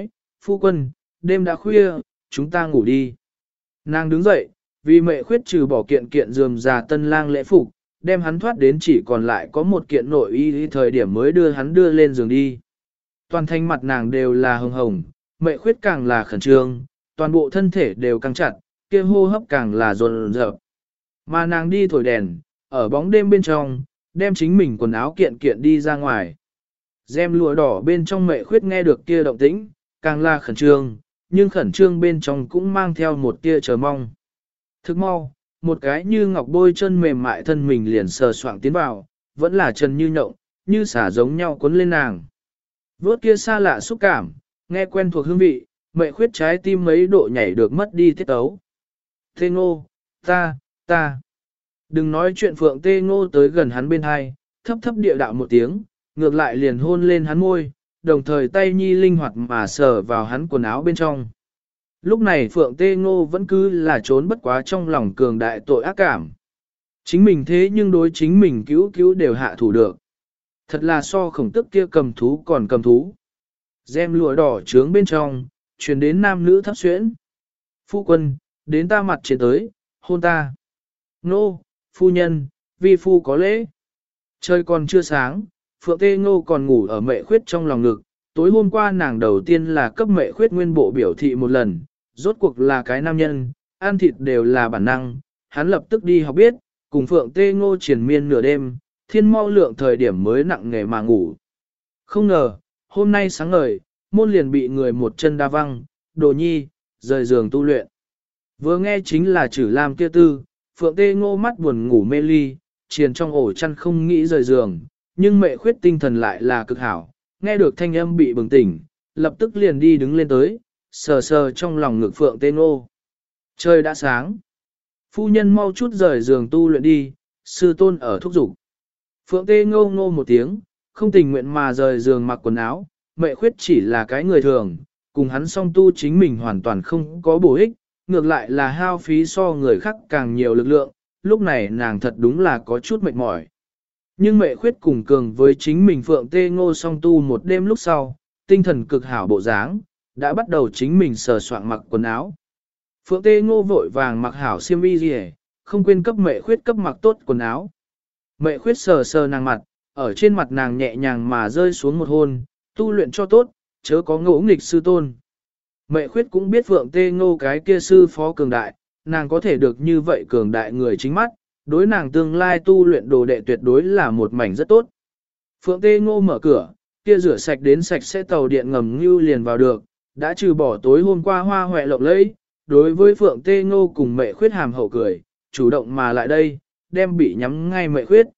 Phu quân, đêm đã khuya, chúng ta ngủ đi. Nàng đứng dậy, vì Mệ Khuyết trừ bỏ kiện kiện rườm rà tân lang lễ phục, đem hắn thoát đến chỉ còn lại có một kiện nội y thời điểm mới đưa hắn đưa lên giường đi. Toàn thanh mặt nàng đều là hồng hồng, Mệ Khuyết càng là khẩn trương, toàn bộ thân thể đều căng chặt, kia hô hấp càng là dồn dập. Mà nàng đi thổi đèn, ở bóng đêm bên trong, đem chính mình quần áo kiện kiện đi ra ngoài. Gem lụa đỏ bên trong Mệ Khuyết nghe được kia động tĩnh, càng là khẩn trương, nhưng khẩn trương bên trong cũng mang theo một tia chờ mong. Thức mau, một cái như ngọc bôi chân mềm mại thân mình liền sờ soạng tiến vào, vẫn là trần như nhộng, như xả giống nhau cuốn lên nàng. Vốt kia xa lạ xúc cảm, nghe quen thuộc hương vị, Mệ Khuyết trái tim mấy độ nhảy được mất đi tiết tấu. Tê Ngô, ta. Đừng nói chuyện Phượng Tê Ngô tới gần hắn bên hai, thấp thấp địa đạo một tiếng, ngược lại liền hôn lên hắn môi, đồng thời tay nhi linh hoạt mà sờ vào hắn quần áo bên trong. Lúc này Phượng Tê Ngô vẫn cứ là trốn bất quá trong lòng cường đại tội ác cảm. Chính mình thế nhưng đối chính mình cứu đều hạ thủ được. Thật là so khổng tức kia cầm thú còn cầm thú. Gem lụa đỏ trướng bên trong, truyền đến nam nữ thấp xuyễn. Phu quân, đến ta mặt trên tới, hôn ta. Nô, phu nhân, vi phu có lễ. Trời còn chưa sáng, Phượng Tê Ngô còn ngủ ở Mệ Khuyết trong lòng ngực. Tối hôm qua nàng đầu tiên là cấp Mệ Khuyết nguyên bộ biểu thị một lần, rốt cuộc là cái nam nhân, ăn thịt đều là bản năng. Hắn lập tức đi học biết, cùng Phượng Tê Ngô triền miên nửa đêm, thiên mau lượng thời điểm mới nặng nghề mà ngủ. Không ngờ, hôm nay sáng ngời, môn liền bị người một chân đa văng, Đồ Nhi, rời giường tu luyện. Vừa nghe chính là Chử Lam kia tư, Phượng Tê Ngô mắt buồn ngủ mê ly, triền trong ổ chăn không nghĩ rời giường, nhưng Mệ Khuyết tinh thần lại là cực hảo, nghe được thanh âm bị bừng tỉnh, lập tức liền đi đứng lên tới, sờ sờ trong lòng ngực Phượng Tê Ngô. Trời đã sáng. Phu nhân mau chút rời giường tu luyện đi, sư tôn ở thúc giục. Phượng Tê Ngô ngô một tiếng, không tình nguyện mà rời giường mặc quần áo, Mệ Khuyết chỉ là cái người thường, cùng hắn song tu chính mình hoàn toàn không có bổ ích, ngược lại là hao phí so người khác càng nhiều lực lượng, lúc này nàng thật đúng là có chút mệt mỏi. Nhưng Mệ Khuyết cùng cường với chính mình Phượng Tê Ngô song tu một đêm lúc sau, tinh thần cực hảo bộ dáng, đã bắt đầu chính mình sờ soạn mặc quần áo. Phượng Tê Ngô vội vàng mặc hảo xiêm y gì, không quên cấp Mệ Khuyết cấp mặc tốt quần áo. Mệ Khuyết sờ sờ nàng mặt, ở trên mặt nàng nhẹ nhàng mà rơi xuống một hôn, tu luyện cho tốt, chớ có ngỗ nghịch sư tôn. Mệ Khuyết cũng biết Phượng Tê Ngô cái kia sư phó cường đại, nàng có thể được như vậy cường đại người chính mắt, đối nàng tương lai tu luyện đồ đệ tuyệt đối là một mảnh rất tốt. Phượng Tê Ngô mở cửa, kia rửa sạch đến sạch sẽ tàu điện ngầm như liền vào được, đã trừ bỏ tối hôm qua hoa hoẹ lộng lẫy, đối với Phượng Tê Ngô cùng Mệ Khuyết hàm hậu cười, chủ động mà lại đây, đem bị nhắm ngay Mệ Khuyết.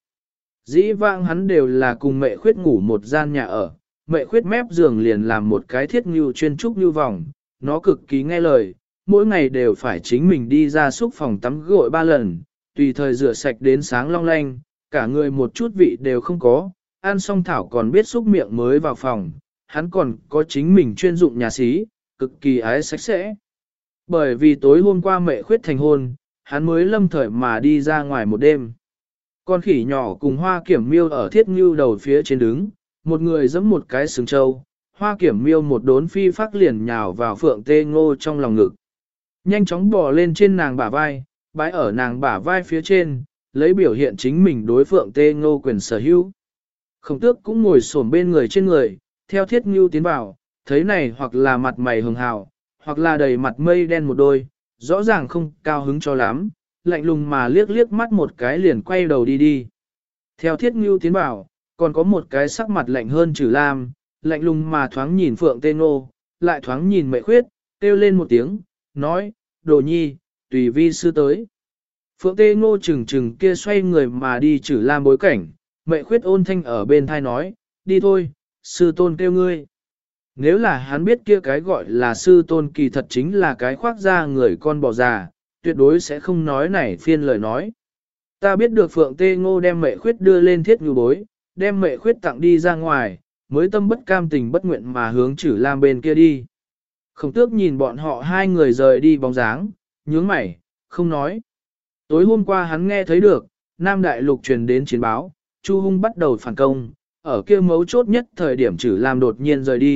Dĩ vãng hắn đều là cùng Mệ Khuyết ngủ một gian nhà ở, Mệ Khuyết mép giường liền làm một cái thiết ngưu chuyên trúc như vòng, nó cực kỳ nghe lời, mỗi ngày đều phải chính mình đi ra xúc phòng tắm gội 3 lần, tùy thời rửa sạch đến sáng long lanh, cả người một chút vị đều không có, ăn xong thảo còn biết xúc miệng mới vào phòng, hắn còn có chính mình chuyên dụng nhà xí, cực kỳ ái sạch sẽ. Bởi vì tối hôm qua Mệ Khuyết thành hôn, hắn mới lâm thời mà đi ra ngoài một đêm. Con khỉ nhỏ cùng Hoa Kiểm Miêu ở thiết ngưu đầu phía trên đứng, một người giẫm một cái sừng trâu, Hoa Kiểm Miêu một đốn phi phát liền nhào vào Phượng Tê Ngô trong lòng ngực. Nhanh chóng bò lên trên nàng bả vai, bái ở nàng bả vai phía trên, lấy biểu hiện chính mình đối Phượng Tê Ngô quyền sở hữu. Khổng Tước cũng ngồi xổm bên người trên người, theo thiết ngưu tiến vào, thấy này hoặc là mặt mày hường hào, hoặc là đầy mặt mây đen một đôi, rõ ràng không cao hứng cho lắm, lạnh lùng mà liếc liếc mắt một cái liền quay đầu đi đi. Theo thiết ngưu tiến vào, còn có một cái sắc mặt lạnh hơn Trử Lam, lạnh lùng mà thoáng nhìn Phượng Tê Ngô, lại thoáng nhìn Mệ Khuyết, kêu lên một tiếng, nói, Đồ Nhi, tùy vi sư tới. Phượng Tê Ngô chừng kia xoay người mà đi Trử Lam bối cảnh, Mệ Khuyết ôn thanh ở bên thai nói, đi thôi, sư tôn kêu ngươi. Nếu là hắn biết kia cái gọi là sư tôn kỳ thật chính là cái khoác ra người con bò già, tuyệt đối sẽ không nói này phiên lời nói. Ta biết được Phượng Tê Ngô đem Mệ Khuyết đưa lên thiết ngưu bối, đem Mệ Khuyết tặng đi ra ngoài, mới tâm bất cam tình bất nguyện mà hướng Trử Lam bên kia đi. Khổng Tước nhìn bọn họ hai người rời đi bóng dáng, nhướng mày, không nói. Tối hôm qua hắn nghe thấy được, Nam Đại Lục truyền đến chiến báo, Chu Hung bắt đầu phản công, ở kia mấu chốt nhất thời điểm Trử Lam đột nhiên rời đi,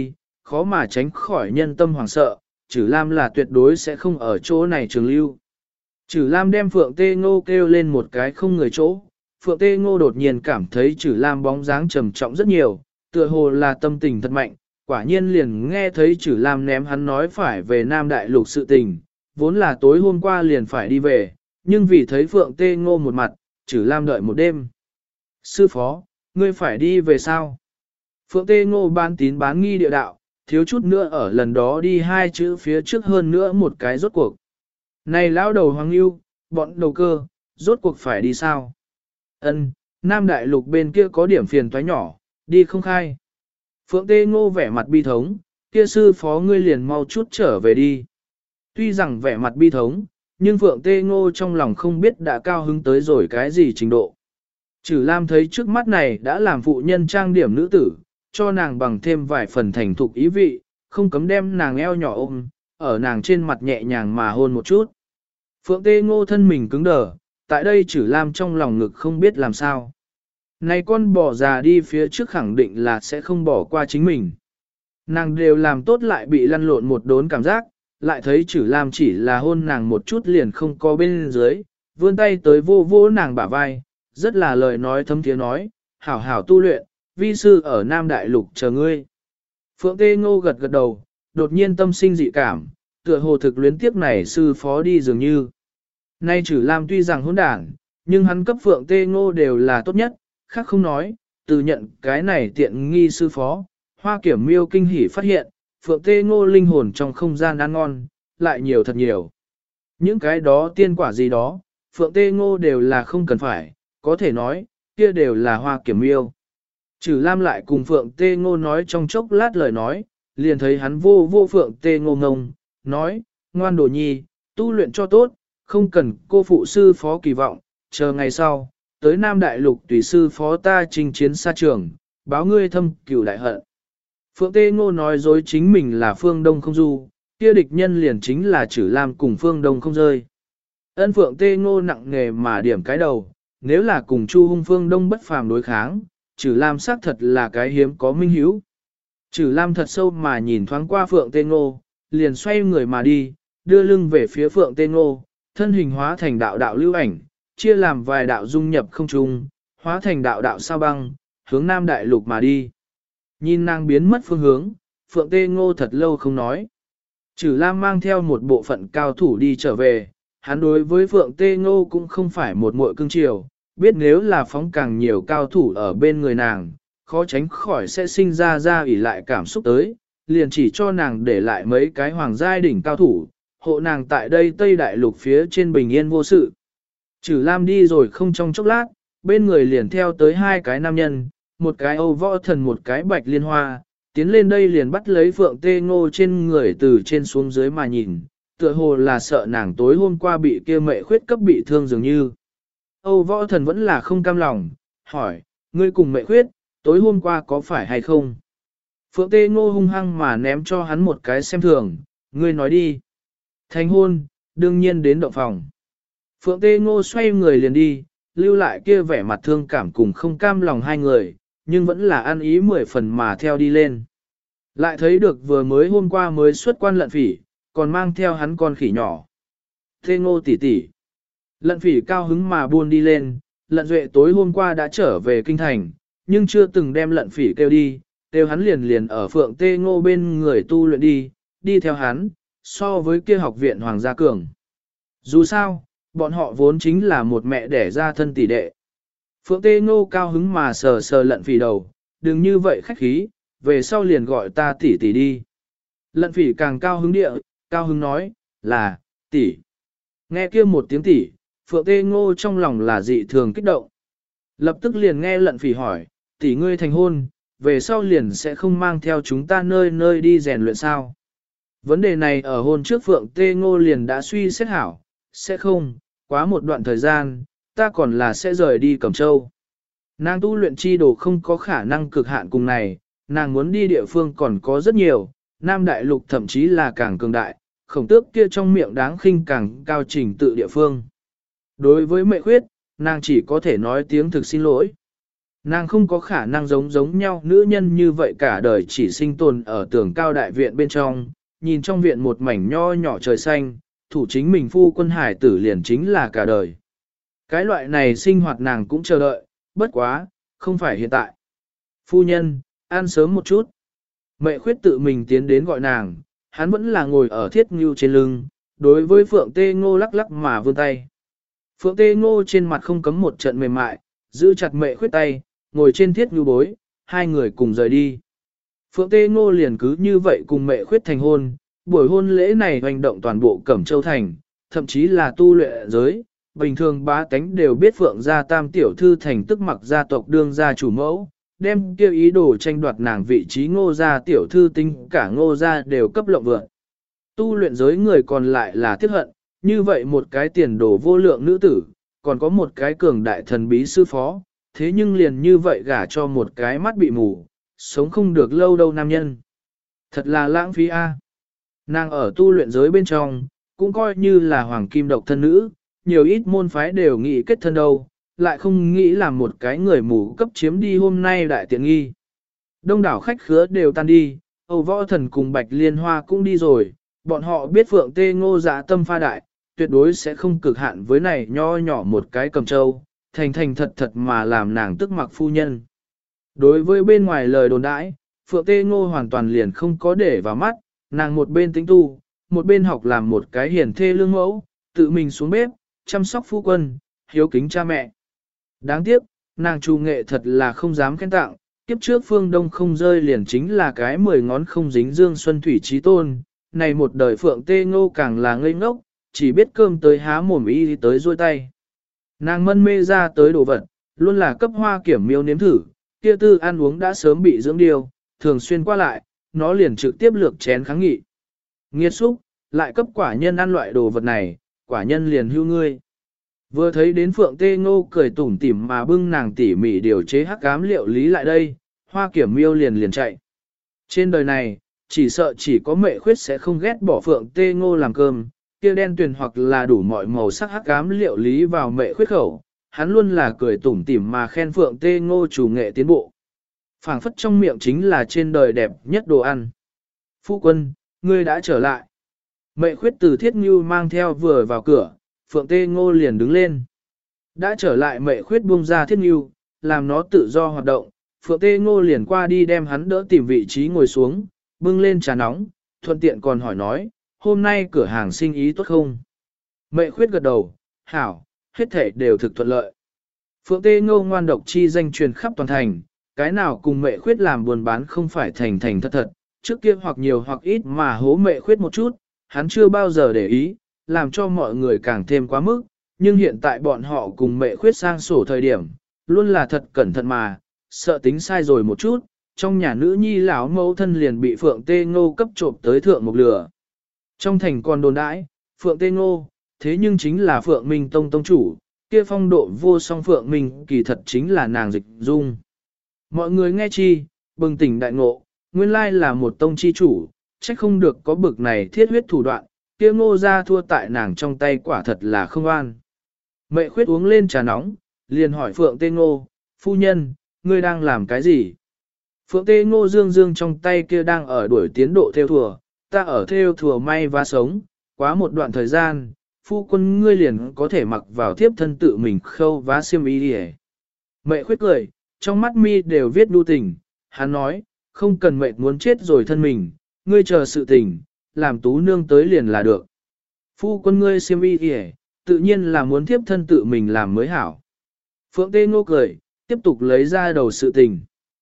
khó mà tránh khỏi nhân tâm hoảng sợ, Trử Lam là tuyệt đối sẽ không ở chỗ này trường lưu. Trử Lam đem Phượng Tê Ngô kêu lên một cái không người chỗ, Phượng Tê Ngô đột nhiên cảm thấy Trử Lam bóng dáng trầm trọng rất nhiều, tựa hồ là tâm tình thật mạnh, quả nhiên liền nghe thấy Trử Lam ném hắn nói phải về Nam Đại Lục sự tình, vốn là tối hôm qua liền phải đi về, nhưng vì thấy Phượng Tê Ngô một mặt, Trử Lam đợi một đêm. Sư phó, ngươi phải đi về sao? Phượng Tê Ngô bán tín bán nghi địa đạo, thiếu chút nữa ở lần đó đi hai chữ phía trước hơn nữa một cái rốt cuộc. Này lão đầu Hoàng Lưu, bọn đầu cơ, rốt cuộc phải đi sao? Ân, Nam Đại Lục bên kia có điểm phiền toái nhỏ, đi không khai. Phượng Tê Ngô vẻ mặt bi thống, kia sư phó ngươi liền mau chút trở về đi. Tuy rằng vẻ mặt bi thống, nhưng Phượng Tê Ngô trong lòng không biết đã cao hứng tới rồi cái gì trình độ. Trử Lam thấy trước mắt này đã làm phụ nhân trang điểm nữ tử, cho nàng bằng thêm vài phần thành thục ý vị, không cấm đem nàng eo nhỏ ôm, ở nàng trên mặt nhẹ nhàng mà hôn một chút. Phượng Tê Ngô thân mình cứng đờ, tại đây Trử Lam trong lòng ngực không biết làm sao. Này con bò già đi phía trước khẳng định là sẽ không bỏ qua chính mình. Nàng đều làm tốt lại bị lăn lộn một đốn cảm giác, lại thấy Trử Lam chỉ là hôn nàng một chút liền không có bên dưới, vươn tay tới vô vô nàng bả vai, rất là lời nói thấm tiếng nói, hảo hảo tu luyện, vi sư ở Nam Đại Lục chờ ngươi. Phượng Tê Ngô gật gật đầu, đột nhiên tâm sinh dị cảm, tựa hồ thực luyến tiếc này sư phó đi dường như. Nay Trử Lam tuy rằng hỗn đảng, nhưng hắn cấp Phượng Tê Ngô đều là tốt nhất, khác không nói, từ nhận cái này tiện nghi sư phó, Hoa Kiểm Miêu kinh hỉ phát hiện, Phượng Tê Ngô linh hồn trong không gian ăn ngon, lại nhiều thật nhiều. Những cái đó tiên quả gì đó, Phượng Tê Ngô đều là không cần phải, có thể nói, kia đều là Hoa Kiểm Miêu. Trử Lam lại cùng Phượng Tê Ngô nói trong chốc lát lời nói, liền thấy hắn vô vô Phượng Tê Ngô ngông, nói, ngoan đồ nhi, tu luyện cho tốt, không cần cô phụ sư phó kỳ vọng, chờ ngày sau, tới Nam Đại Lục tùy sư phó ta chinh chiến xa trường, báo ngươi thâm cửu đại hận. Phượng Tê Ngô nói dối chính mình là Phương Đông không du, kia địch nhân liền chính là Trử Lam cùng Phương Đông không rơi. Ân Phượng Tê Ngô nặng nghề mà điểm cái đầu, nếu là cùng Chu Hung Phương Đông bất phàm đối kháng, Trử Lam xác thật là cái hiếm có minh hữu. Trử Lam thật sâu mà nhìn thoáng qua Phượng Tê Ngô, liền xoay người mà đi, đưa lưng về phía Phượng Tê Ngô, thân hình hóa thành đạo đạo lưu ảnh, chia làm vài đạo dung nhập không trung, hóa thành đạo đạo sao băng, hướng Nam Đại Lục mà đi. Nhìn nàng biến mất phương hướng, Phượng Tê Ngô thật lâu không nói. Trử Lam mang theo một bộ phận cao thủ đi trở về, hắn đối với Phượng Tê Ngô cũng không phải một muội cưng chiều, biết nếu là phóng càng nhiều cao thủ ở bên người nàng, khó tránh khỏi sẽ sinh ra ỷ lại cảm xúc tới, liền chỉ cho nàng để lại mấy cái hoàng giai đỉnh cao thủ, hộ nàng tại đây Tây Đại Lục phía trên bình yên vô sự. Trử Lam đi rồi không trong chốc lát, bên người liền theo tới hai cái nam nhân, một cái Âu Võ Thần một cái Bạch Liên Hoa, tiến lên đây liền bắt lấy Phượng Tê Ngô trên người từ trên xuống dưới mà nhìn, tựa hồ là sợ nàng tối hôm qua bị kia mệ khuyết cấp bị thương dường như. Âu Võ Thần vẫn là không cam lòng, hỏi, ngươi cùng mệ khuyết, tối hôm qua có phải hay không? Phượng Tê Ngô hung hăng mà ném cho hắn một cái xem thường, ngươi nói đi. Thành hôn, đương nhiên đến động phòng. Phượng Tê Ngô xoay người liền đi, lưu lại kia vẻ mặt thương cảm cùng không cam lòng hai người, nhưng vẫn là ăn ý 10 phần mà theo đi lên. Lại thấy được vừa mới hôm qua mới xuất quan Lận Phỉ, còn mang theo hắn con khỉ nhỏ. Tê Ngô tỷ tỷ. Lận Phỉ cao hứng mà buôn đi lên, Lận Duệ tối hôm qua đã trở về kinh thành, nhưng chưa từng đem Lận Phỉ kêu đi, kêu hắn liền ở Phượng Tê Ngô bên người tu luyện đi theo hắn, so với kia học viện Hoàng gia cường. Dù sao, bọn họ vốn chính là một mẹ đẻ ra thân tỷ đệ. Phượng Tê Ngô cao hứng mà sờ sờ Lận Phỉ đầu, đừng như vậy khách khí, về sau liền gọi ta tỷ tỷ đi. Lận Phỉ càng cao hứng cao hứng nói, là, tỷ. Nghe kia một tiếng tỷ, Phượng Tê Ngô trong lòng là dị thường kích động. Lập tức liền nghe Lận Phỉ hỏi, tỷ ngươi thành hôn, về sau liền sẽ không mang theo chúng ta nơi nơi đi rèn luyện sao. Vấn đề này ở hôn trước Phượng Tê Ngô liền đã suy xét hảo, sẽ không, quá một đoạn thời gian, ta còn là sẽ rời đi Cẩm Châu. Nàng tu luyện chi đồ không có khả năng cực hạn cùng này, nàng muốn đi địa phương còn có rất nhiều, Nam Đại Lục thậm chí là càng cường đại, khổng tước kia trong miệng đáng khinh càng cao trình tự địa phương. Đối với mẹ khuyết, nàng chỉ có thể nói tiếng thực xin lỗi. Nàng không có khả năng giống nhau nữ nhân như vậy cả đời chỉ sinh tồn ở tường cao đại viện bên trong, nhìn trong viện một mảnh nho nhỏ trời xanh, thủ chính mình phu quân hải tử liền chính là cả đời. Cái loại này sinh hoạt nàng cũng chờ đợi, bất quá, không phải hiện tại. Phu nhân, ăn sớm một chút. Mẹ khuyết tự mình tiến đến gọi nàng, hắn vẫn là ngồi ở thiết ngưu trên lưng, đối với Phượng Tê Ngô lắc lắc mà vươn tay. Phượng Tê Ngô trên mặt không cấm một trận mềm mại, giữ chặt mẹ khuyết tay, ngồi trên thiết ngưu bối, hai người cùng rời đi. Phượng Tê Ngô liền cứ như vậy cùng mẹ khuyết thành hôn, buổi hôn lễ này hoành động toàn bộ Cẩm Châu Thành, thậm chí là tu luyện giới. Bình thường bá tánh đều biết Phượng gia tam tiểu thư thành tức mặc gia tộc đương gia chủ mẫu, đem kêu ý đồ tranh đoạt nàng vị trí Ngô gia tiểu thư tính cả Ngô gia đều cấp lộng vượng. Tu luyện giới người còn lại là tiếc hận, như vậy một cái tiền đồ vô lượng nữ tử, còn có một cái cường đại thần bí sư phó, thế nhưng liền như vậy gả cho một cái mắt bị mù, sống không được lâu đâu nam nhân. Thật là lãng phí a. Nàng ở tu luyện giới bên trong, cũng coi như là hoàng kim độc thân nữ, nhiều ít môn phái đều nghĩ kết thân đâu, lại không nghĩ làm một cái người mù cấp chiếm đi hôm nay đại tiện nghi. Đông đảo khách khứa đều tan đi, Âu Võ Thần cùng Bạch Liên Hoa cũng đi rồi, bọn họ biết Phượng Tê Ngô dạ tâm pha đại, tuyệt đối sẽ không cực hạn với này nho nhỏ một cái cầm trâu, thành thành thật thật mà làm nàng tức mặc phu nhân. Đối với bên ngoài lời đồn đãi, Phượng Tê Ngô hoàn toàn liền không có để vào mắt, nàng một bên tính tu, một bên học làm một cái hiền thê lương mẫu, tự mình xuống bếp, chăm sóc phu quân, hiếu kính cha mẹ. Đáng tiếc, nàng trù nghệ thật là không dám khen tặng, kiếp trước phương đông không rơi liền chính là cái 10 ngón không dính dương xuân thủy trí tôn, này một đời Phượng Tê Ngô càng là ngây ngốc, chỉ biết cơm tới há mồm y tới rôi tay. Nàng mân mê ra tới đồ vật, luôn là cấp Hoa Kiểm Miêu nếm thử, kia tư ăn uống đã sớm bị dưỡng điều, thường xuyên qua lại, nó liền trực tiếp lược chén kháng nghị. Nghiệt xúc, lại cấp quả nhân ăn loại đồ vật này, quả nhân liền hưu ngươi. Vừa thấy đến Phượng Tê Ngô cười tủm tỉm mà bưng nàng tỉ mỉ điều chế hắc ám liệu lý lại đây, Hoa Kiểm Miêu liền chạy. Trên đời này, chỉ sợ chỉ có mẹ khuyết sẽ không ghét bỏ Phượng Tê Ngô làm cơm, kia đen tuyền hoặc là đủ mọi màu sắc hắc ám liệu lý vào mẹ khuyết khẩu, hắn luôn là cười tủm tỉm mà khen Phượng Tê Ngô chủ nghệ tiến bộ. Phảng phất trong miệng chính là trên đời đẹp nhất đồ ăn. Phu quân, ngươi đã trở lại. Mẹ khuyết từ Thiết Ngưu mang theo vừa vào cửa, Phượng Tê Ngô liền đứng lên. Đã trở lại mẹ khuyết buông ra Thiết Ngưu, làm nó tự do hoạt động, Phượng Tê Ngô liền qua đi đem hắn đỡ tìm vị trí ngồi xuống, bưng lên trà nóng, thuận tiện còn hỏi nói, hôm nay cửa hàng sinh ý tốt không? Mẹ khuyết gật đầu, hảo, hết thể đều thực thuận lợi. Phượng Tê Ngô ngoan độc chi danh truyền khắp toàn thành, cái nào cùng mẹ khuyết làm buôn bán không phải thành thành thật thật, trước kia hoặc nhiều hoặc ít mà hố mẹ khuyết một chút, hắn chưa bao giờ để ý, làm cho mọi người càng thêm quá mức, nhưng hiện tại bọn họ cùng mẹ khuyết sang sổ thời điểm, luôn là thật cẩn thận mà, sợ tính sai rồi một chút, trong nhà nữ nhi lão mẫu thân liền bị Phượng Tê Ngô cấp trộm tới thượng một lửa. Trong thành còn đồn đãi, Phượng Tê Ngô, thế nhưng chính là Phượng Minh Tông tông chủ, kia phong độ vô song Phượng Minh kỳ thật chính là nàng Dịch Dung. Mọi người nghe chi, bừng tỉnh đại ngộ, nguyên lai là một tông chi chủ, trách không được có bực này thiết huyết thủ đoạn, kia Ngô ra thua tại nàng trong tay quả thật là không an. Mẹ khuyết uống lên trà nóng, liền hỏi Phượng Tê Ngô, phu nhân, ngươi đang làm cái gì? Phượng Tê Ngô dương dương trong tay kia đang ở đuổi tiến độ theo thùa, ta ở theo thùa may và sống, quá một đoạn thời gian, phu quân ngươi liền có thể mặc vào thiếp thân tự mình khâu vá xiêm y đi. Mẹ khuyết cười, trong mắt mi đều viết đu tình, hắn nói, không cần mệt muốn chết rồi thân mình, ngươi chờ sự tình, làm tú nương tới liền là được. Phu quân ngươi xiêm y đi, tự nhiên là muốn thiếp thân tự mình làm mới hảo. Phượng Tê Ngô cười, tiếp tục lấy ra đầu sự tình.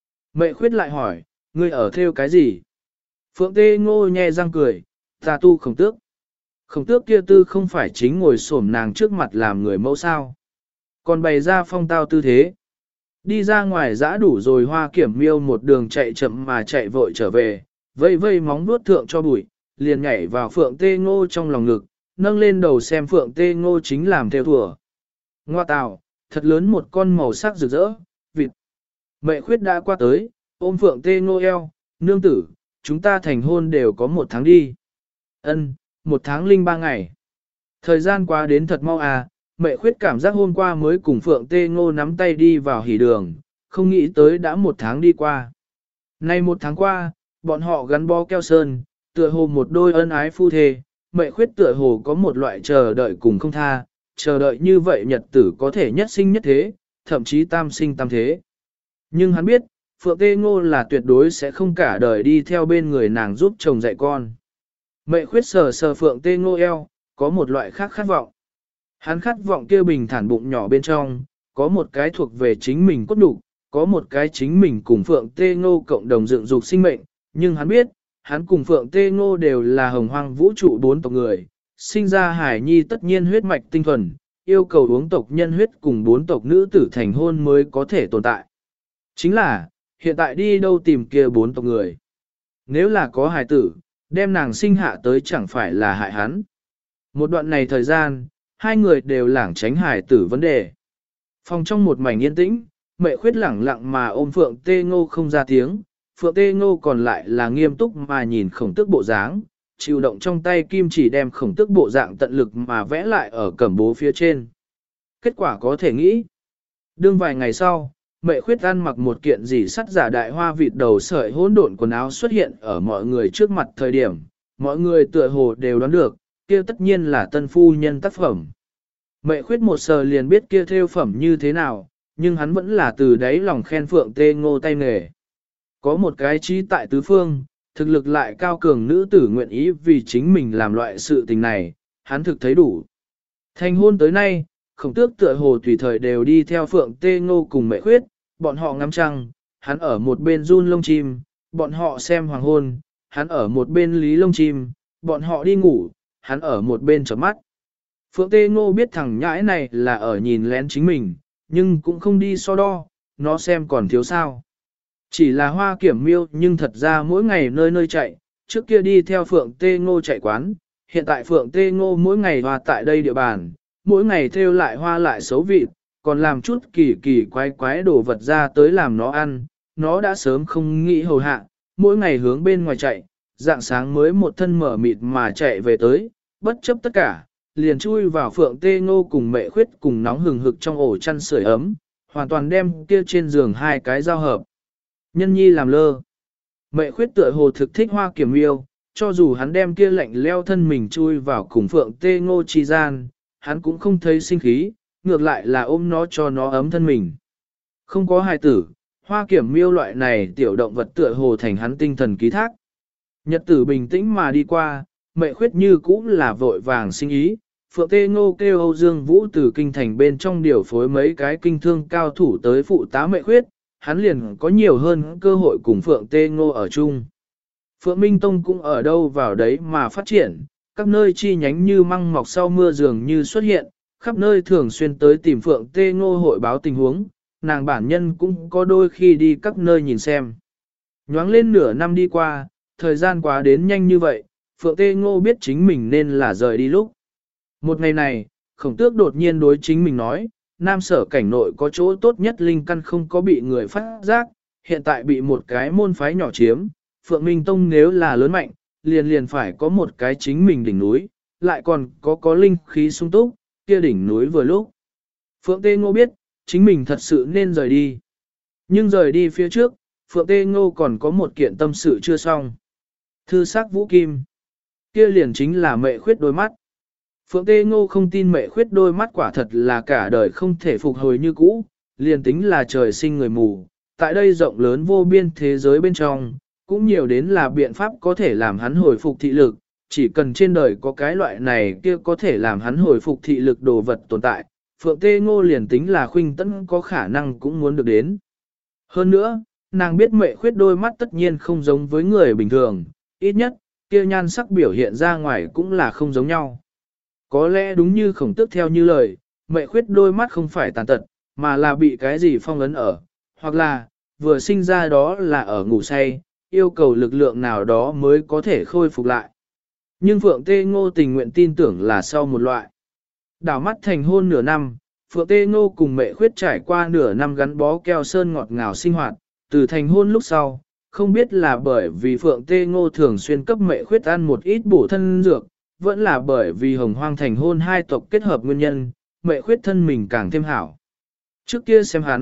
Mẹ khuyết lại hỏi, ngươi ở theo cái gì? Phượng Tê Ngô nhe răng cười, ta tu khổng tước. Khổng tước kia tư không phải chính ngồi xổm nàng trước mặt làm người mẫu sao. Còn bày ra phong tao tư thế. Đi ra ngoài giã đủ rồi Hoa Kiểm Miêu một đường chạy chậm mà chạy vội trở về, vây vây móng vuốt thượng cho bụi, liền nhảy vào Phượng Tê Ngô trong lòng ngực, nâng lên đầu xem Phượng Tê Ngô chính làm theo thùa. Ngoa tào, thật lớn một con màu sắc rực rỡ, vịt. Mẹ khuyết đã qua tới, ôm Phượng Tê Ngô eo, nương tử, chúng ta thành hôn đều có 1 tháng đi. Ân, 1 tháng linh 3 ngày. Thời gian qua đến thật mau à, mẹ khuyết cảm giác hôm qua mới cùng Phượng Tê Ngô nắm tay đi vào hỉ đường, không nghĩ tới đã 1 tháng đi qua. Nay 1 tháng qua, bọn họ gắn bó keo sơn, tựa hồ một đôi ân ái phu thê, Mệ Khuyết tựa hồ có một loại chờ đợi cùng không tha, chờ đợi như vậy nhật tử có thể nhất sinh nhất thế, thậm chí tam sinh tam thế. Nhưng hắn biết, Phượng Tê Ngô là tuyệt đối sẽ không cả đời đi theo bên người nàng giúp chồng dạy con. Mệ Khuyết sờ sờ Phượng Tê Ngô eo, có một loại khác khát vọng. Hắn khát vọng kia bình thản bụng nhỏ bên trong, có một cái thuộc về chính mình cốt đủ, có một cái chính mình cùng Phượng Tê Ngô cộng đồng dựng dục sinh mệnh, nhưng hắn biết, hắn cùng Phượng Tê Ngô đều là hồng hoang vũ trụ 4 tộc người, sinh ra hải nhi tất nhiên huyết mạch tinh thuần, yêu cầu uống tộc nhân huyết cùng 4 tộc nữ tử thành hôn mới có thể tồn tại. Chính là, hiện tại đi đâu tìm kia 4 tộc người. Nếu là có hài tử, đem nàng sinh hạ tới chẳng phải là hại hắn. Một đoạn này thời gian, hai người đều lảng tránh hài tử vấn đề. Phòng trong một mảnh yên tĩnh, Mệ Khuyết lẳng lặng mà ôm Phượng Tê Ngô không ra tiếng, Phượng Tê Ngô còn lại là nghiêm túc mà nhìn Khổng Tước bộ dáng, chịu động trong tay kim chỉ đem Khổng Tước bộ dạng tận lực mà vẽ lại ở cẩm bố phía trên. Kết quả có thể nghĩ. Đương vài ngày sau, Mệ Khuyết ăn mặc một kiện dỉ sắt giả đại hoa vịt đầu sợi hỗn độn quần áo xuất hiện ở mọi người trước mặt thời điểm, mọi người tựa hồ đều đoán được, kia tất nhiên là tân phu nhân tác phẩm. Mệ Khuyết một sờ liền biết kia thêu phẩm như thế nào, nhưng hắn vẫn là từ đáy lòng khen Phượng Tê Ngô tay nghề. Có một cái trí tại tứ phương, thực lực lại cao cường nữ tử nguyện ý vì chính mình làm loại sự tình này, hắn thực thấy đủ. Thành hôn tới nay, Khổng Tước tựa hồ tùy thời đều đi theo Phượng Tê Ngô cùng Mệ Khuyết, bọn họ ngắm trăng, hắn ở một bên run lông chim, bọn họ xem hoàng hôn, hắn ở một bên lý lông chim, bọn họ đi ngủ, hắn ở một bên chớp mắt. Phượng Tê Ngô biết thằng nhãi này là ở nhìn lén chính mình, nhưng cũng không đi so đo, nó xem còn thiếu sao. Chỉ là Hoa Kiểm Miêu nhưng thật ra mỗi ngày nơi nơi chạy, trước kia đi theo Phượng Tê Ngô chạy quán, hiện tại Phượng Tê Ngô mỗi ngày hoa tại đây địa bàn, mỗi ngày theo lại hoa lại xấu vịt, còn làm chút kỳ kỳ quái quái đồ vật ra tới làm nó ăn, nó đã sớm không nghĩ hầu hạ, mỗi ngày hướng bên ngoài chạy, dạng sáng mới một thân mở mịt mà chạy về tới, bất chấp tất cả, liền chui vào Phượng Tê Ngô cùng Mệ Khuyết cùng nóng hừng hực trong ổ chăn sưởi ấm, hoàn toàn đem kia trên giường hai cái giao hợp. Nhân nhi làm lơ. Mệ Khuyết tựa hồ thực thích Hoa Kiểm Miêu, cho dù hắn đem kia lạnh leo thân mình chui vào cùng Phượng Tê Ngô chi gian, hắn cũng không thấy sinh khí, ngược lại là ôm nó cho nó ấm thân mình. Không có hài tử, Hoa Kiểm Miêu loại này tiểu động vật tựa hồ thành hắn tinh thần ký thác. Nhật tử bình tĩnh mà đi qua, Mệ Khuyết như cũ là vội vàng sinh ý. Phượng Tê Ngô kêu Âu Dương Vũ từ kinh thành bên trong điều phối mấy cái kinh thương cao thủ tới phụ tá Mệ Khuyết, hắn liền có nhiều hơn cơ hội cùng Phượng Tê Ngô ở chung. Phượng Minh Tông cũng ở đâu vào đấy mà phát triển, các nơi chi nhánh như măng mọc sau mưa dường như xuất hiện, khắp nơi thường xuyên tới tìm Phượng Tê Ngô hội báo tình huống, nàng bản nhân cũng có đôi khi đi các nơi nhìn xem. Nhoáng lên nửa năm đi qua, thời gian quá đến nhanh như vậy, Phượng Tê Ngô biết chính mình nên là rời đi lúc. Một ngày này, Khổng Tước đột nhiên đối chính mình nói, Nam Sở cảnh nội có chỗ tốt nhất linh căn không có bị người phát giác, hiện tại bị một cái môn phái nhỏ chiếm, Phượng Minh Tông nếu là lớn mạnh, liền liền phải có một cái chính mình đỉnh núi, lại còn có linh khí sung túc, kia đỉnh núi vừa lúc. Phượng Tê Ngô biết, chính mình thật sự nên rời đi. Nhưng rời đi phía trước, Phượng Tê Ngô còn có một kiện tâm sự chưa xong. Thư sắc Vũ Kim. Kia liền chính là Mệ Khuyết đôi mắt. Phượng Tê Ngô không tin Mệ Khuyết đôi mắt quả thật là cả đời không thể phục hồi như cũ, liền tính là trời sinh người mù. Tại đây rộng lớn vô biên thế giới bên trong, cũng nhiều đến là biện pháp có thể làm hắn hồi phục thị lực, chỉ cần trên đời có cái loại này kia có thể làm hắn hồi phục thị lực đồ vật tồn tại, Phượng Tê Ngô liền tính là Khuynh Tẫn có khả năng cũng muốn được đến. Hơn nữa, nàng biết Mệ Khuyết đôi mắt tất nhiên không giống với người bình thường, ít nhất, kia nhan sắc biểu hiện ra ngoài cũng là không giống nhau. Có lẽ đúng như Khổng Tước theo như lời, Mệ Khuyết đôi mắt không phải tàn tật, mà là bị cái gì phong ấn ở, hoặc là, vừa sinh ra đó là ở ngủ say, yêu cầu lực lượng nào đó mới có thể khôi phục lại. Nhưng Phượng Tê Ngô tình nguyện tin tưởng là sau một loại. Đảo mắt thành hôn nửa năm, Phượng Tê Ngô cùng Mệ Khuyết trải qua nửa năm gắn bó keo sơn ngọt ngào sinh hoạt, từ thành hôn lúc sau, không biết là bởi vì Phượng Tê Ngô thường xuyên cấp Mệ Khuyết ăn một ít bổ thân dược, vẫn là bởi vì Hồng Hoang thành hôn hai tộc kết hợp nguyên nhân, Mệ Khuyết thân mình càng thêm hảo. Trước kia xem hắn,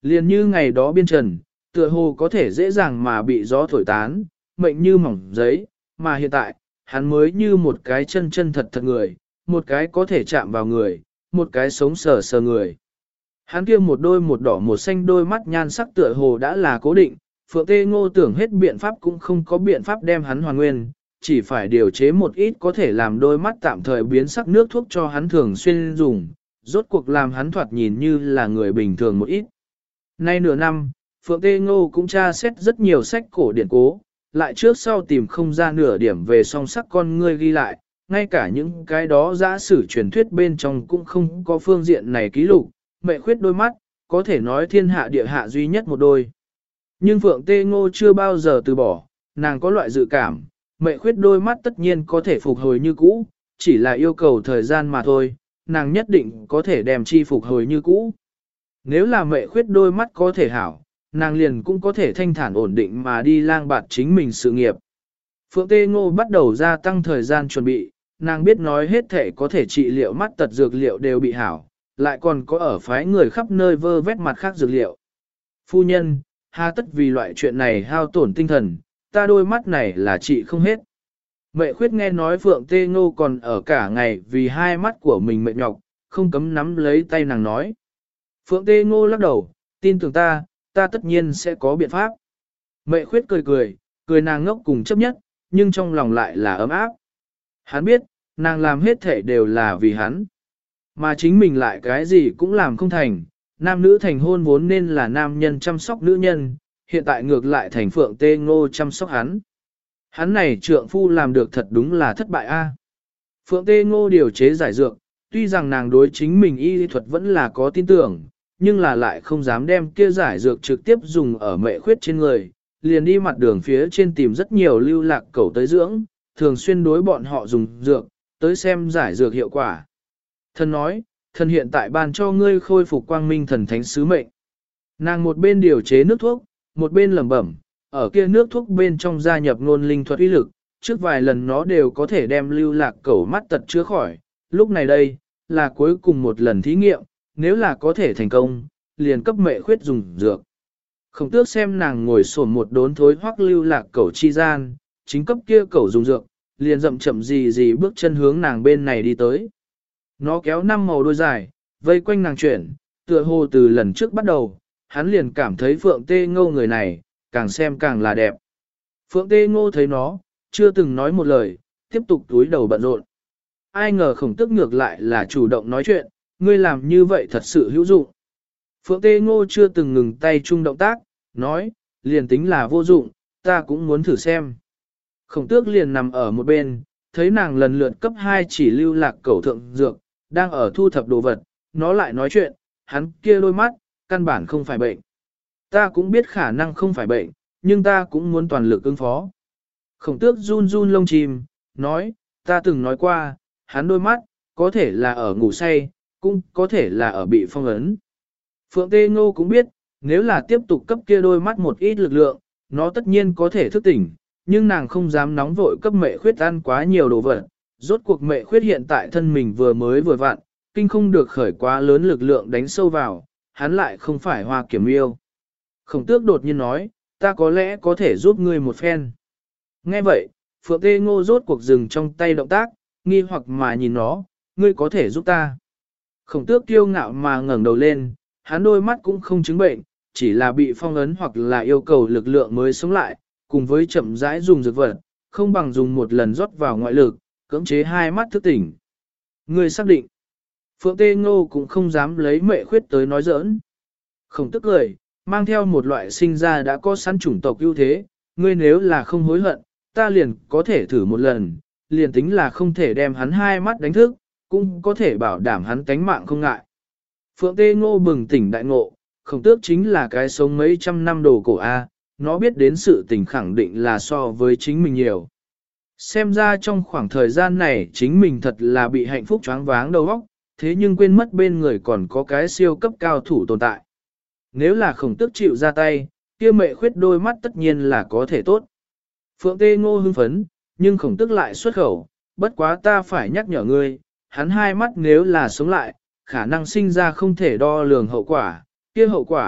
Liền như ngày đó biên trần, tựa hồ có thể dễ dàng mà bị gió thổi tán, mệnh như mỏng giấy, mà hiện tại, hắn mới như một cái chân chân thật thật người, một cái có thể chạm vào người, một cái sống sờ sờ người. Hắn kia một đôi một đỏ một xanh đôi mắt nhan sắc tựa hồ đã là cố định, Phượng Tê Ngô tưởng hết biện pháp cũng không có biện pháp đem hắn hoàn nguyên, chỉ phải điều chế một ít có thể làm đôi mắt tạm thời biến sắc nước thuốc cho hắn thường xuyên dùng, rốt cuộc làm hắn thoạt nhìn như là người bình thường một ít. Nay nửa năm, Phượng Tê Ngô cũng tra xét rất nhiều sách cổ điển cố, lại trước sau tìm không ra nửa điểm về song sắc con ngươi ghi lại, ngay cả những cái đó giả sử truyền thuyết bên trong cũng không có phương diện này ký lục, mẹ khuyết đôi mắt, có thể nói thiên hạ địa hạ duy nhất một đôi. Nhưng Phượng Tê Ngô chưa bao giờ từ bỏ, nàng có loại dự cảm, mẹ khuyết đôi mắt tất nhiên có thể phục hồi như cũ, chỉ là yêu cầu thời gian mà thôi, nàng nhất định có thể đem chi phục hồi như cũ. Nếu là mẹ khuyết đôi mắt có thể hảo, nàng liền cũng có thể thanh thản ổn định mà đi lang bạt chính mình sự nghiệp. Phượng Tê Ngô bắt đầu gia tăng thời gian chuẩn bị, nàng biết nói hết thể có thể trị liệu mắt tật dược liệu đều bị hảo, lại còn có ở phái người khắp nơi vơ vét mặt khác dược liệu. Phu nhân, hà tất vì loại chuyện này hao tổn tinh thần, ta đôi mắt này là trị không hết. Mẹ khuyết nghe nói Phượng Tê Ngô còn ở cả ngày vì hai mắt của mình mệt nhọc, không cấm nắm lấy tay nàng nói. Phượng Tê Ngô lắc đầu, tin tưởng ta tất nhiên sẽ có biện pháp. Mẹ khuyết cười nàng ngốc cùng chấp nhất, nhưng trong lòng lại là ấm áp. Hắn biết, nàng làm hết thể đều là vì hắn. Mà chính mình lại cái gì cũng làm không thành, nam nữ thành hôn vốn nên là nam nhân chăm sóc nữ nhân, hiện tại ngược lại thành Phượng Tê Ngô chăm sóc hắn. Hắn này trượng phu làm được thật đúng là thất bại a. Phượng Tê Ngô điều chế giải dược, tuy rằng nàng đối chính mình y lý thuật vẫn là có tin tưởng, nhưng là lại không dám đem kia giải dược trực tiếp dùng ở mẹ khuyết trên người, liền đi mặt đường phía trên tìm rất nhiều lưu lạc cẩu tới dưỡng, thường xuyên đối bọn họ dùng dược, tới xem giải dược hiệu quả. Thần nói, thần hiện tại ban cho ngươi khôi phục quang minh thần thánh sứ mệnh. Nàng một bên điều chế nước thuốc, một bên lẩm bẩm, ở kia nước thuốc bên trong gia nhập ngôn linh thuật uy lực, trước vài lần nó đều có thể đem lưu lạc cẩu mắt tật chữa khỏi, lúc này đây, là cuối cùng một lần thí nghiệm, nếu là có thể thành công, liền cấp mẹ khuyết dùng dược. Khổng tước xem nàng ngồi sổn một đốn thối hoắc lưu lạc cẩu chi gian, chính cấp kia cẩu dùng dược, liền rậm chậm gì bước chân hướng nàng bên này đi tới. Nó kéo năm màu đôi dài, vây quanh nàng chuyển, tựa hồ từ lần trước bắt đầu, hắn liền cảm thấy Phượng Tê Ngô người này, càng xem càng là đẹp. Phượng Tê Ngô thấy nó, chưa từng nói một lời, tiếp tục túi đầu bận rộn. Ai ngờ khổng tức ngược lại là chủ động nói chuyện, ngươi làm như vậy thật sự hữu dụng. Phượng Tê Ngô chưa từng ngừng tay chung động tác, nói, liền tính là vô dụng, ta cũng muốn thử xem. Khổng tước liền nằm ở một bên, thấy nàng lần lượt cấp 2 chỉ lưu lạc cẩu thượng dược, đang ở thu thập đồ vật, nó lại nói chuyện, hắn kia đôi mắt, căn bản không phải bệnh. Ta cũng biết khả năng không phải bệnh, nhưng ta cũng muốn toàn lực ứng phó. Khổng tước run run lông chim, nói, ta từng nói qua, hắn đôi mắt, có thể là ở ngủ say, cũng có thể là ở bị phong ấn. Phượng Tê Ngô cũng biết, nếu là tiếp tục cấp kia đôi mắt một ít lực lượng, nó tất nhiên có thể thức tỉnh, nhưng nàng không dám nóng vội cấp mẹ khuyết ăn quá nhiều đồ vật. Rốt cuộc mẹ khuyết hiện tại thân mình vừa mới vừa vặn, kinh không được khởi quá lớn lực lượng đánh sâu vào, hắn lại không phải hoa kiểm yêu. Khổng tước đột nhiên nói, ta có lẽ có thể giúp ngươi một phen. Nghe vậy, Phượng Tê Ngô rốt cuộc dừng trong tay động tác, nghi hoặc mà nhìn nó, ngươi có thể giúp ta. Khổng tước kiêu ngạo mà ngẩng đầu lên, hắn đôi mắt cũng không chứng bệnh, chỉ là bị phong ấn hoặc là yêu cầu lực lượng mới sống lại, cùng với chậm rãi dùng dược vật, không bằng dùng một lần rót vào ngoại lực, cưỡng chế hai mắt thức tỉnh. Ngươi xác định. Phượng Tê Ngô cũng không dám lấy mẹ khuyết tới nói giỡn. Khổng tức cười, mang theo một loại sinh ra đã có sẵn chủng tộc ưu thế, ngươi nếu là không hối hận, ta liền có thể thử một lần, liền tính là không thể đem hắn hai mắt đánh thức, cũng có thể bảo đảm hắn tánh mạng không ngại. Phượng Tê Ngô bừng tỉnh đại ngộ, khổng tước chính là cái sống mấy trăm năm đồ cổ A, nó biết đến sự tình khẳng định là so với chính mình nhiều. Xem ra trong khoảng thời gian này chính mình thật là bị hạnh phúc choáng váng đầu óc, thế nhưng quên mất bên người còn có cái siêu cấp cao thủ tồn tại. Nếu là khổng tước chịu ra tay, kia mẹ khuyết đôi mắt tất nhiên là có thể tốt. Phượng Tê Ngô hưng phấn, nhưng khổng tước lại xuất khẩu, bất quá ta phải nhắc nhở ngươi, hắn hai mắt nếu là sống lại, khả năng sinh ra không thể đo lường hậu quả, kia hậu quả,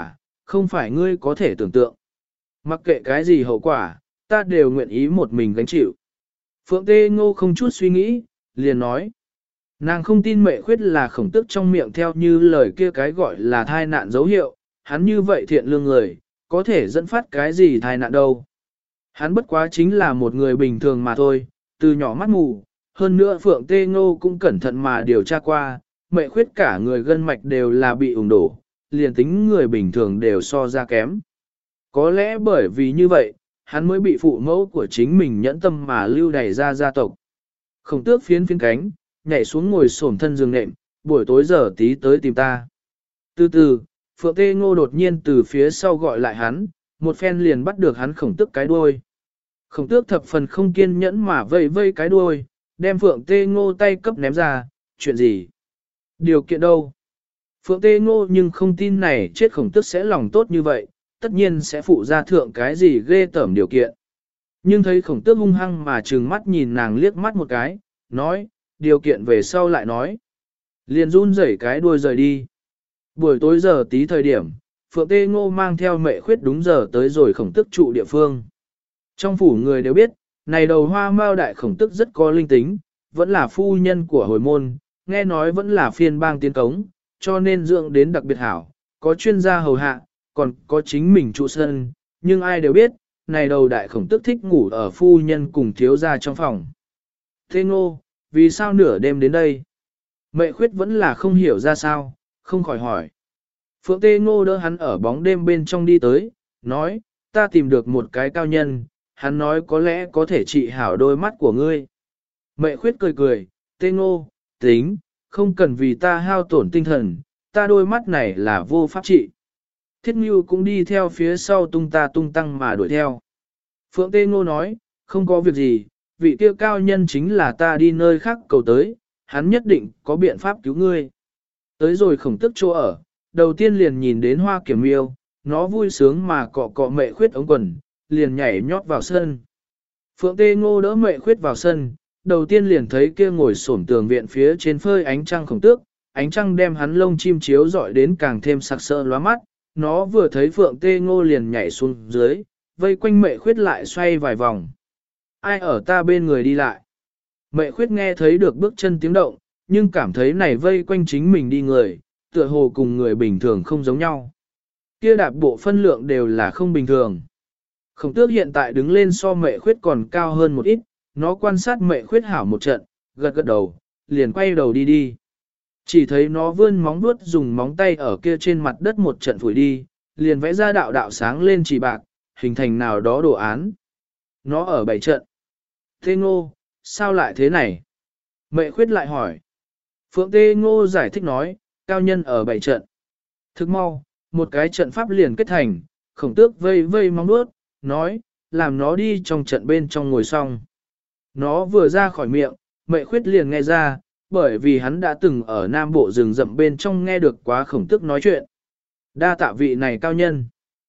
không phải ngươi có thể tưởng tượng. Mặc kệ cái gì hậu quả, ta đều nguyện ý một mình gánh chịu. Phượng Tê Ngô không chút suy nghĩ, liền nói. Nàng không tin Mệ Khuyết là Khổng Tước trong miệng theo như lời kia cái gọi là thai nạn dấu hiệu, hắn như vậy thiện lương người, có thể dẫn phát cái gì thai nạn đâu. Hắn bất quá chính là một người bình thường mà thôi, từ nhỏ mắt mù, hơn nữa Phượng Tê Ngô cũng cẩn thận mà điều tra qua, Mệ Khuyết cả người gân mạch đều là bị ủng đổ, liền tính người bình thường đều so ra kém. Có lẽ bởi vì như vậy, hắn mới bị phụ mẫu của chính mình nhẫn tâm mà lưu đày ra gia tộc. Khổng Tước phiến cánh, nhảy xuống ngồi xổm thân giường nệm, buổi tối giờ tí tới tìm ta. Từ từ, Phượng Tê Ngô đột nhiên từ phía sau gọi lại hắn, một phen liền bắt được hắn Khổng Tước cái đuôi. Khổng Tước thập phần không kiên nhẫn mà vây vây cái đuôi, đem Phượng Tê Ngô tay cấp ném ra, chuyện gì? Điều kiện đâu? Phượng Tê Ngô nhưng không tin này chết Khổng Tước sẽ lòng tốt như vậy, tất nhiên sẽ phụ ra thượng cái gì ghê tởm điều kiện. Nhưng thấy Khổng Tước hung hăng mà trừng mắt nhìn nàng liếc mắt một cái, nói, điều kiện về sau lại nói. Liền run rẩy cái đuôi rời đi. Buổi tối giờ tí thời điểm, Phượng Tê Ngô mang theo Mệ Khuyết đúng giờ tới rồi Khổng Tước trụ địa phương. Trong phủ người đều biết, này đầu hoa mao đại Khổng Tước rất có linh tính, vẫn là phu nhân của hồi môn, nghe nói vẫn là phiên bang tiến cống, cho nên dưỡng đến đặc biệt hảo, có chuyên gia hầu hạ, còn có chính mình trụ sân, nhưng ai đều biết, này đầu đại Khổng Tước thích ngủ ở phu nhân cùng thiếu gia trong phòng. Tê Ngô, vì sao nửa đêm đến đây? Mệ Khuyết vẫn là không hiểu ra sao, không khỏi hỏi. Phượng Tê Ngô đỡ hắn ở bóng đêm bên trong đi tới, nói, ta tìm được một cái cao nhân, hắn nói có lẽ có thể trị hảo đôi mắt của ngươi. Mệ Khuyết cười cười, Tê Ngô, tính, không cần vì ta hao tổn tinh thần, ta đôi mắt này là vô pháp trị. Thiết Ngưu cũng đi theo phía sau tung ta tung tăng mà đuổi theo. Phượng Tê Ngô nói, không có việc gì, vị kia cao nhân chính là ta đi nơi khác cầu tới, hắn nhất định có biện pháp cứu ngươi. Tới rồi Khổng Tước chỗ ở, đầu tiên liền nhìn đến Hoa Kiểm Miêu, nó vui sướng mà cọ cọ Mệ Khuyết ống quần, liền nhảy nhót vào sân. Phượng Tê Ngô đỡ Mệ Khuyết vào sân, đầu tiên liền thấy kia ngồi xổm tường viện phía trên phơi ánh trăng Khổng Tước, ánh trăng đem hắn lông chim chiếu rọi đến càng thêm sặc sỡ lóa mắt, nó vừa thấy Phượng Tê Ngô liền nhảy xuống dưới, vây quanh Mệ Khuyết lại xoay vài vòng. Ai ở ta bên người đi lại? Mệ Khuyết nghe thấy được bước chân tiếng động, nhưng cảm thấy này vây quanh chính mình đi người, tựa hồ cùng người bình thường không giống nhau. Kia đạp bộ phân lượng đều là không bình thường. Khổng Tước hiện tại đứng lên so Mệ Khuyết còn cao hơn một ít, nó quan sát Mệ Khuyết hảo một trận, gật gật đầu, liền quay đầu đi đi. Chỉ thấy nó vươn móng vuốt dùng móng tay ở kia trên mặt đất một trận phủi đi, liền vẽ ra đạo đạo sáng lên chỉ bạc, hình thành nào đó đồ án. Nó ở bảy trận. Tê Ngô, sao lại thế này? Mệ Khuyết lại hỏi. Phượng Tê Ngô giải thích nói, cao nhân ở bảy trận. Thức mau, một cái trận pháp liền kết thành, Khổng Tước vây vây móng vuốt, nói, làm nó đi trong trận bên trong ngồi xong. Nó vừa ra khỏi miệng, Mệ Khuyết liền nghe ra, bởi vì hắn đã từng ở Nam Bộ rừng rậm bên trong nghe được quá Khổng Tước nói chuyện. Đa tạ vị này cao nhân.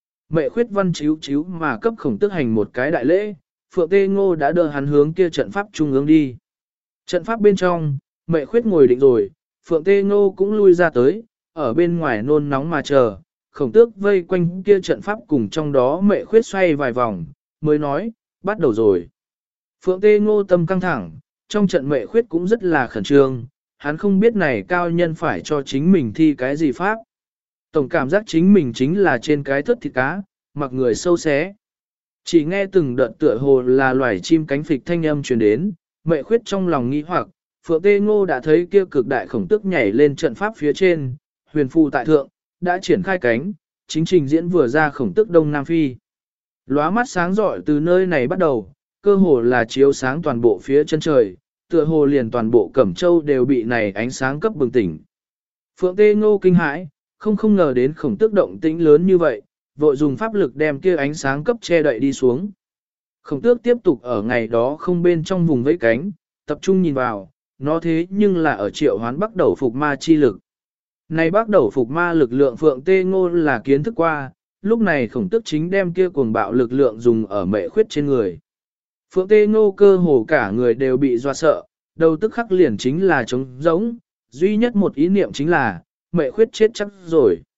Mệ Khuyết văn chíu chíu mà cấp Khổng Tước hành một cái đại lễ, Phượng Tê Ngô đã đỡ hắn hướng kia trận pháp trung ương đi. Trận pháp bên trong, Mệ Khuyết ngồi định rồi, Phượng Tê Ngô cũng lui ra tới, ở bên ngoài nôn nóng mà chờ, Khổng Tước vây quanh kia trận pháp cùng trong đó Mệ Khuyết xoay vài vòng, mới nói, bắt đầu rồi. Phượng Tê Ngô tâm căng thẳng, trong trận Mệ Khuyết cũng rất là khẩn trương, hắn không biết này cao nhân phải cho chính mình thi cái gì pháp. Tổng cảm giác chính mình chính là trên cái thất thịt cá, mặc người sâu xé. Chỉ nghe từng đợt tựa hồ là loài chim cánh phịch thanh âm truyền đến, Mệ Khuyết trong lòng nghi hoặc, Phượng Tê Ngô đã thấy kia cực đại Khổng Tước nhảy lên trận pháp phía trên, huyền phù tại thượng, đã triển khai cánh, chính trình diễn vừa ra Khổng Tước Đông Nam Phi. Lóa mắt sáng rọi từ nơi này bắt đầu, cơ hồ là chiếu sáng toàn bộ phía chân trời, tựa hồ liền toàn bộ Cẩm Châu đều bị này ánh sáng cấp bừng tỉnh. Phượng Tê Ngô kinh hãi, không ngờ đến Khổng Tước động tĩnh lớn như vậy, vội dùng pháp lực đem kia ánh sáng cấp che đậy đi xuống. Khổng Tước tiếp tục ở ngày đó không bên trong vùng vẫy cánh, tập trung nhìn vào, nó thế nhưng là ở triệu hoán Bắc Đẩu Phục Ma chi lực. Này Bắc Đẩu Phục Ma lực lượng Phượng Tê Ngô là kiến thức qua, lúc này Khổng Tước chính đem kia cuồng bạo lực lượng dùng ở Mệ Khuyết trên người. Phượng Tê Ngô cơ hồ cả người đều bị dọa sợ, đầu tức khắc liền chính là trống rỗng, duy nhất một ý niệm chính là, Mệ Khuyết chết chắc rồi.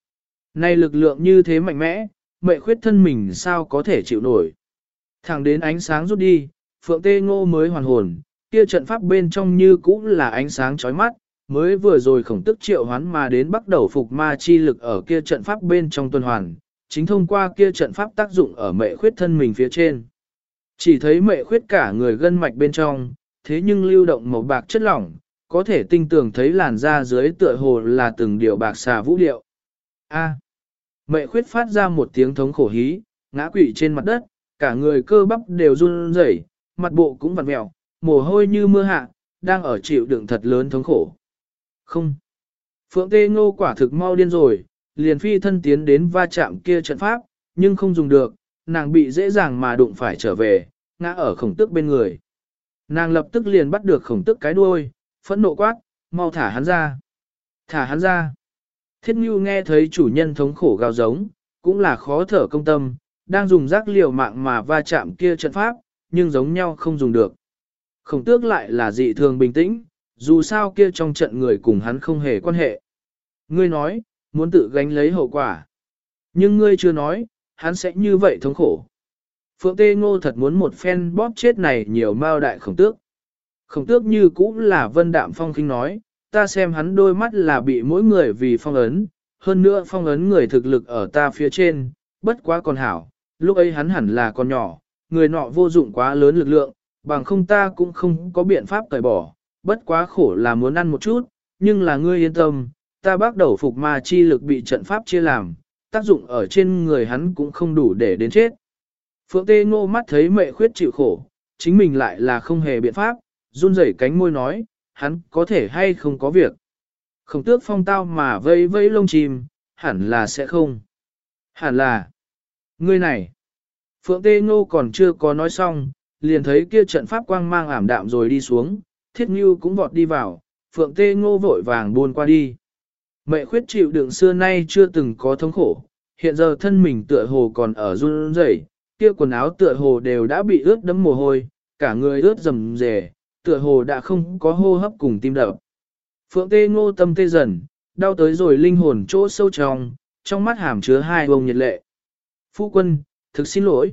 Này lực lượng như thế mạnh mẽ, mệ khuyết thân mình sao có thể chịu nổi. Thẳng đến ánh sáng rút đi, Phượng Tê Ngô mới hoàn hồn, kia trận pháp bên trong như cũ là ánh sáng chói mắt, mới vừa rồi khổng tức triệu hoán mà đến bắt đầu phục ma chi lực ở kia trận pháp bên trong tuần hoàn, chính thông qua kia trận pháp tác dụng ở mệ khuyết thân mình phía trên. Chỉ thấy mệ khuyết cả người gân mạch bên trong, thế nhưng lưu động màu bạc chất lỏng, có thể tinh tường thấy làn da dưới tựa hồ là từng điệu bạc xà vũ điệu. A. Mệ khuyết phát ra một tiếng thống khổ hí, ngã quỵ trên mặt đất, cả người cơ bắp đều run rẩy, mặt bộ cũng vặn mèo, mồ hôi như mưa hạ, đang ở chịu đựng thật lớn thống khổ. Không. Phượng Tê Ngô quả thực mau điên rồi, liền phi thân tiến đến va chạm kia trận pháp, nhưng không dùng được, nàng bị dễ dàng mà đụng phải trở về, ngã ở khổng tức bên người. Nàng lập tức liền bắt được khổng tức cái đuôi, phẫn nộ quát, mau thả hắn ra. Thả hắn ra. Thiết Ngưu nghe thấy chủ nhân thống khổ gào giống, cũng là khó thở công tâm, đang dùng rác liều mạng mà va chạm kia trận pháp, nhưng giống nhau không dùng được. Khổng tước lại là dị thường bình tĩnh, dù sao kia trong trận người cùng hắn không hề quan hệ. Ngươi nói, muốn tự gánh lấy hậu quả. Nhưng ngươi chưa nói, hắn sẽ như vậy thống khổ. Phượng Tê Ngô thật muốn một phen bóp chết này nhiều mao đại khổng tước. Khổng tước như cũng là vân đạm phong khinh nói, ta xem hắn đôi mắt là bị mỗi người vì phong ấn, hơn nữa phong ấn người thực lực ở ta phía trên, bất quá còn hảo, lúc ấy hắn hẳn là con nhỏ, người nọ vô dụng quá lớn lực lượng, bằng không ta cũng không có biện pháp cởi bỏ, bất quá khổ là muốn ăn một chút, nhưng là ngươi yên tâm, ta bắt đầu phục ma chi lực bị trận pháp chia làm, tác dụng ở trên người hắn cũng không đủ để đến chết. Phượng Tê Ngô mắt thấy mệ khuyết chịu khổ, chính mình lại là không hề biện pháp, run rẩy cánh môi nói, hắn có thể hay không có việc. Khổng tước phong tao mà vây vây lông chim, hẳn là sẽ không. Hẳn là, ngươi này. Phượng Tê Ngô còn chưa có nói xong, liền thấy kia trận pháp quang mang ảm đạm rồi đi xuống, Thiết Ngưu cũng vọt đi vào, Phượng Tê Ngô vội vàng buôn qua đi. Mệ khuyết chịu đựng xưa nay chưa từng có thống khổ, hiện giờ thân mình tựa hồ còn ở run rẩy, kia quần áo tựa hồ đều đã bị ướt đẫm mồ hôi, cả người ướt rầm rề, tựa hồ đã không có hô hấp cùng tim đập. Phượng Tê Ngô tâm tê dần, đau tới rồi linh hồn chỗ sâu trong mắt hàm chứa hai bông nhiệt lệ. Phu quân, thực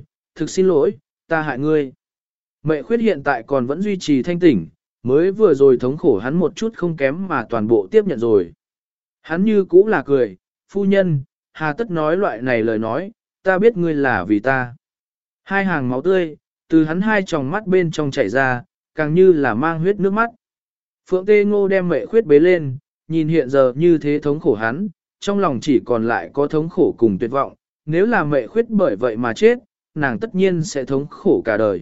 xin lỗi, ta hại ngươi. Mệ khuyết hiện tại còn vẫn duy trì thanh tỉnh, mới vừa rồi thống khổ hắn một chút không kém mà toàn bộ tiếp nhận rồi. Hắn như cũ là cười, phu nhân, hà tất nói loại này lời nói, ta biết ngươi là vì ta. Hai hàng máu tươi, từ hắn hai tròng mắt bên trong chảy ra, càng như là mang huyết nước mắt. Phượng Tê Ngô đem mệ khuyết bế lên, nhìn hiện giờ như thế thống khổ hắn, trong lòng chỉ còn lại có thống khổ cùng tuyệt vọng, nếu là mệ khuyết bởi vậy mà chết, nàng tất nhiên sẽ thống khổ cả đời.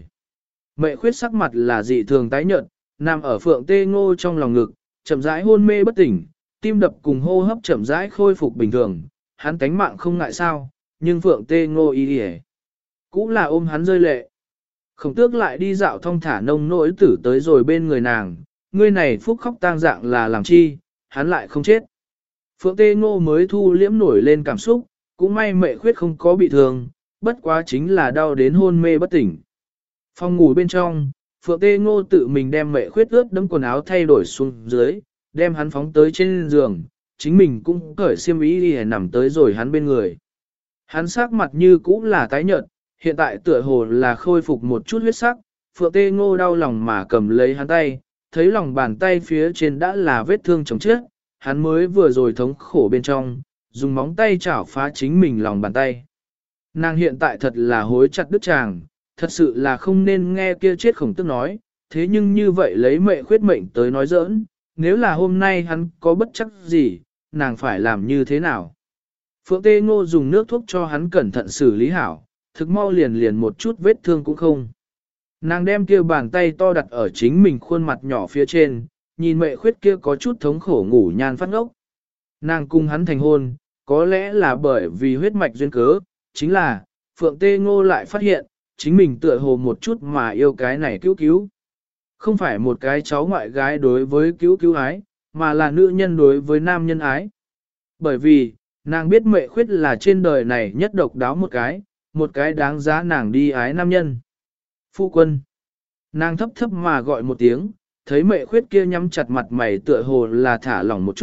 Mệ khuyết sắc mặt là dị thường tái nhợt, nằm ở Phượng Tê Ngô trong lòng ngực, chậm rãi hôn mê bất tỉnh, tim đập cùng hô hấp chậm rãi khôi phục bình thường, hắn tánh mạng không ngại sao, nhưng Phượng Tê Ngô y cũng là ôm hắn rơi lệ. Khổng tước lại đi dạo thong thả nông nỗi tử tới rồi bên người nàng, ngươi này phúc khóc tang dạng là làm chi, hắn lại không chết. Phượng Tê Ngô mới thu liễm nổi lên cảm xúc, cũng may mệ khuyết không có bị thương, bất quá chính là đau đến hôn mê bất tỉnh. Phòng ngủ bên trong, Phượng Tê Ngô tự mình đem mệ khuyết ướt đẫm quần áo thay đổi xuống dưới, đem hắn phóng tới trên giường, chính mình cũng cởi xiêm y đi nằm tới rồi hắn bên người. Hắn sắc mặt như cũ là tái nhợt, hiện tại tựa hồ là khôi phục một chút huyết sắc, Phượng Tê Ngô đau lòng mà cầm lấy hắn tay, thấy lòng bàn tay phía trên đã là vết thương chồng chết, hắn mới vừa rồi thống khổ bên trong, dùng móng tay chảo phá chính mình lòng bàn tay. Nàng hiện tại thật là hối chặt đứt chàng, thật sự là không nên nghe kia chết khổng tức nói, thế nhưng như vậy lấy mệ khuyết mệnh tới nói giỡn, nếu là hôm nay hắn có bất chắc gì, nàng phải làm như thế nào? Phượng Tê Ngô dùng nước thuốc cho hắn cẩn thận xử lý hảo, thực mau liền một chút vết thương cũng không. Nàng đem kia bàn tay to đặt ở chính mình khuôn mặt nhỏ phía trên, nhìn mệ khuyết kia có chút thống khổ ngủ nhan phát ngốc. Nàng cùng hắn thành hôn, có lẽ là bởi vì huyết mạch duyên cớ, chính là, Phượng Tê Ngô lại phát hiện, chính mình tựa hồ một chút mà yêu cái này cứu cứu. Không phải một cái cháu ngoại gái đối với cứu cứu ái, mà là nữ nhân đối với nam nhân ái. Bởi vì, nàng biết mệ khuyết là trên đời này nhất độc đáo một cái đáng giá nàng đi ái nam nhân. Phu quân. Nàng thấp thấp mà gọi một tiếng, thấy mệ khuyết kia nhắm chặt mặt mày tựa hồ là thả lỏng một chút,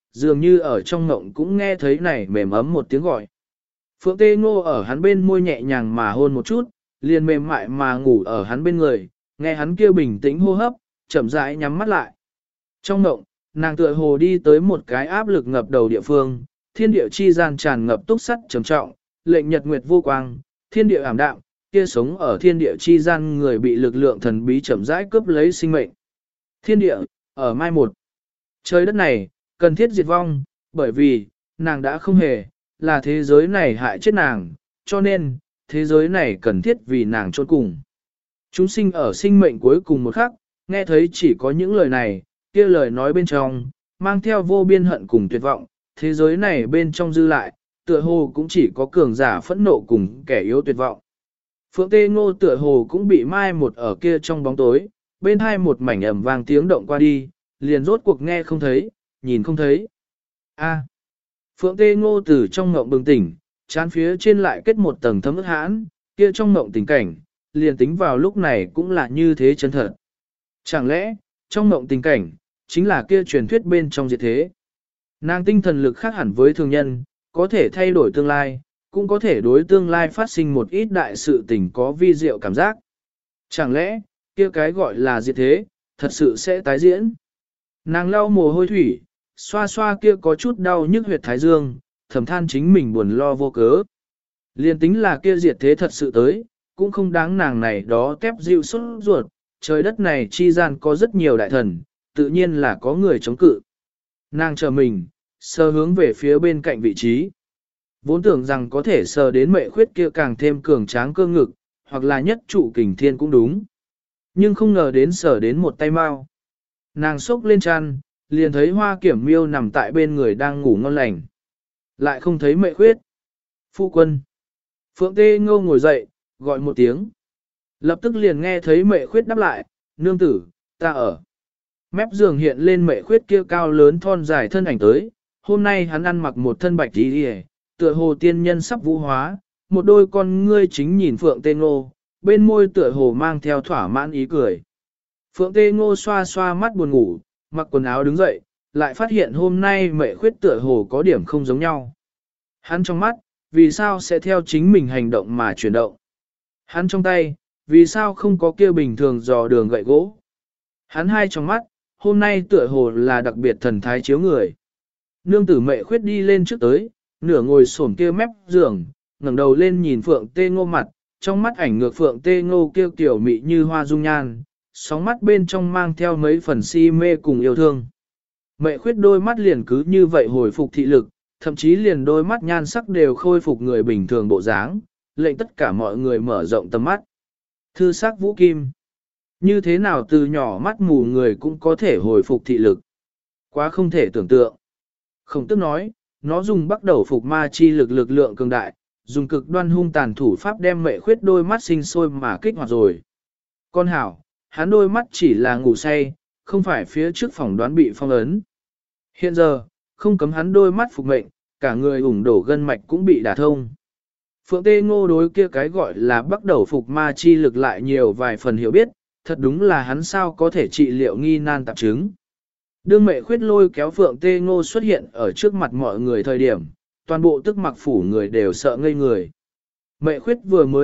dường như ở trong ngộng cũng nghe thấy này mềm ấm một tiếng gọi. Phượng Tê Ngô ở hắn bên môi nhẹ nhàng mà hôn một chút, liền mềm mại mà ngủ ở hắn bên người, nghe hắn kêu bình tĩnh hô hấp, chậm rãi nhắm mắt lại. Trong ngộng, nàng tựa hồ đi tới một cái áp lực ngập đầu địa phương, thiên địa chi gian tràn ngập túc sắt trầm trọng, lệnh nhật nguyệt vô quang, thiên địa ảm đạm, kia sống ở thiên địa chi gian người bị lực lượng thần bí chậm rãi cướp lấy sinh mệnh. Thiên địa, ở mai một. Trời đất này, cần thiết diệt vong, bởi vì, nàng đã không hề, là thế giới này hại chết nàng, cho nên, thế giới này cần thiết vì nàng chôn cùng. Chúng sinh ở sinh mệnh cuối cùng một khắc, nghe thấy chỉ có những lời này, kia lời nói bên trong, mang theo vô biên hận cùng tuyệt vọng, thế giới này bên trong dư lại, tựa hồ cũng chỉ có cường giả phẫn nộ cùng kẻ yếu tuyệt vọng. Phượng Tê Ngô tựa hồ cũng bị mai một ở kia trong bóng tối, bên hai một mảnh ầm vang tiếng động qua đi, liền rốt cuộc nghe không thấy, nhìn không thấy. A. Phượng Tê Ngô từ trong ngộng bừng tỉnh, chán phía trên lại kết một tầng thấm ức hãn, kia trong ngộng tình cảnh, liền tính vào lúc này cũng là như thế chân thật. Chẳng lẽ, trong ngộng tình cảnh, chính là kia truyền thuyết bên trong diệt thế. Nàng tinh thần lực khác hẳn với thường nhân, có thể thay đổi tương lai, cũng có thể đối tương lai phát sinh một ít đại sự tình có vi diệu cảm giác. Chẳng lẽ, kia cái gọi là diệt thế, thật sự sẽ tái diễn. Nàng lau mồ hôi thủy, xoa xoa kia có chút đau nhức huyệt thái dương, thầm than chính mình buồn lo vô cớ. Liên tính là kia diệt thế thật sự tới, cũng không đáng nàng này đó tép dịu sốt ruột, trời đất này chi gian có rất nhiều đại thần, tự nhiên là có người chống cự. Nàng chờ mình, sờ hướng về phía bên cạnh vị trí. Vốn tưởng rằng có thể sờ đến mệ khuyết kia càng thêm cường tráng cơ ngực, hoặc là nhất trụ kình thiên cũng đúng. Nhưng không ngờ đến sờ đến một tay mau. Nàng xốc lên chăn, liền thấy Hoa Kiểm Miêu nằm tại bên người đang ngủ ngon lành. Lại không thấy mệ khuyết. Phu quân. Phượng Tê Ngô ngồi dậy, gọi một tiếng. Lập tức liền nghe thấy mệ khuyết đáp lại, nương tử, ta ở. Mép giường hiện lên mệ khuyết kia cao lớn thon dài thân ảnh tới. Hôm nay hắn ăn mặc một thân bạch tí đi, tựa hồ tiên nhân sắp vũ hóa, một đôi con ngươi chính nhìn Phượng Tê Ngô, bên môi tựa hồ mang theo thỏa mãn ý cười. Phượng Tê Ngô xoa xoa mắt buồn ngủ, mặc quần áo đứng dậy, lại phát hiện hôm nay mệ khuyết tựa hồ có điểm không giống nhau. Hắn trong mắt, vì sao sẽ theo chính mình hành động mà chuyển động? Hắn trong tay, vì sao không có kia bình thường dò đường gậy gỗ? Hắn hai trong mắt, hôm nay tựa hồ là đặc biệt thần thái chiếu người. Nương tử mệ khuyết đi lên trước tới, nửa ngồi xổm kia mép giường, ngẩng đầu lên nhìn Phượng Tê Ngô mặt, trong mắt ảnh ngược Phượng Tê Ngô kêu kiểu mị như hoa dung nhan, sóng mắt bên trong mang theo mấy phần si mê cùng yêu thương. Mệ khuyết đôi mắt liền cứ như vậy hồi phục thị lực, thậm chí liền đôi mắt nhan sắc đều khôi phục người bình thường bộ dáng, lệnh tất cả mọi người mở rộng tầm mắt. Thư sắc vũ kim. Như thế nào từ nhỏ mắt mù người cũng có thể hồi phục thị lực. Quá không thể tưởng tượng. Khổng Tước nói, nó dùng bắt đầu phục ma chi lực lượng cường đại, dùng cực đoan hung tàn thủ pháp đem mệ khuyết đôi mắt sinh sôi mà kích hoạt rồi. Con hảo, hắn đôi mắt chỉ là ngủ say, không phải phía trước phỏng đoán bị phong ấn. Hiện giờ, không cấm hắn đôi mắt phục mệnh, cả người ủng đổ gân mạch cũng bị đả thông. Phượng Tê Ngô đối kia cái gọi là bắt đầu phục ma chi lực lại nhiều vài phần hiểu biết, thật đúng là hắn sao có thể trị liệu nghi nan tạp chứng. Đương mệ khuyết lôi kéo Phượng Tê Ngô xuất hiện ở trước mặt mọi người thời điểm, toàn bộ tức mặc phủ người đều sợ ngây người. Mệ khuyết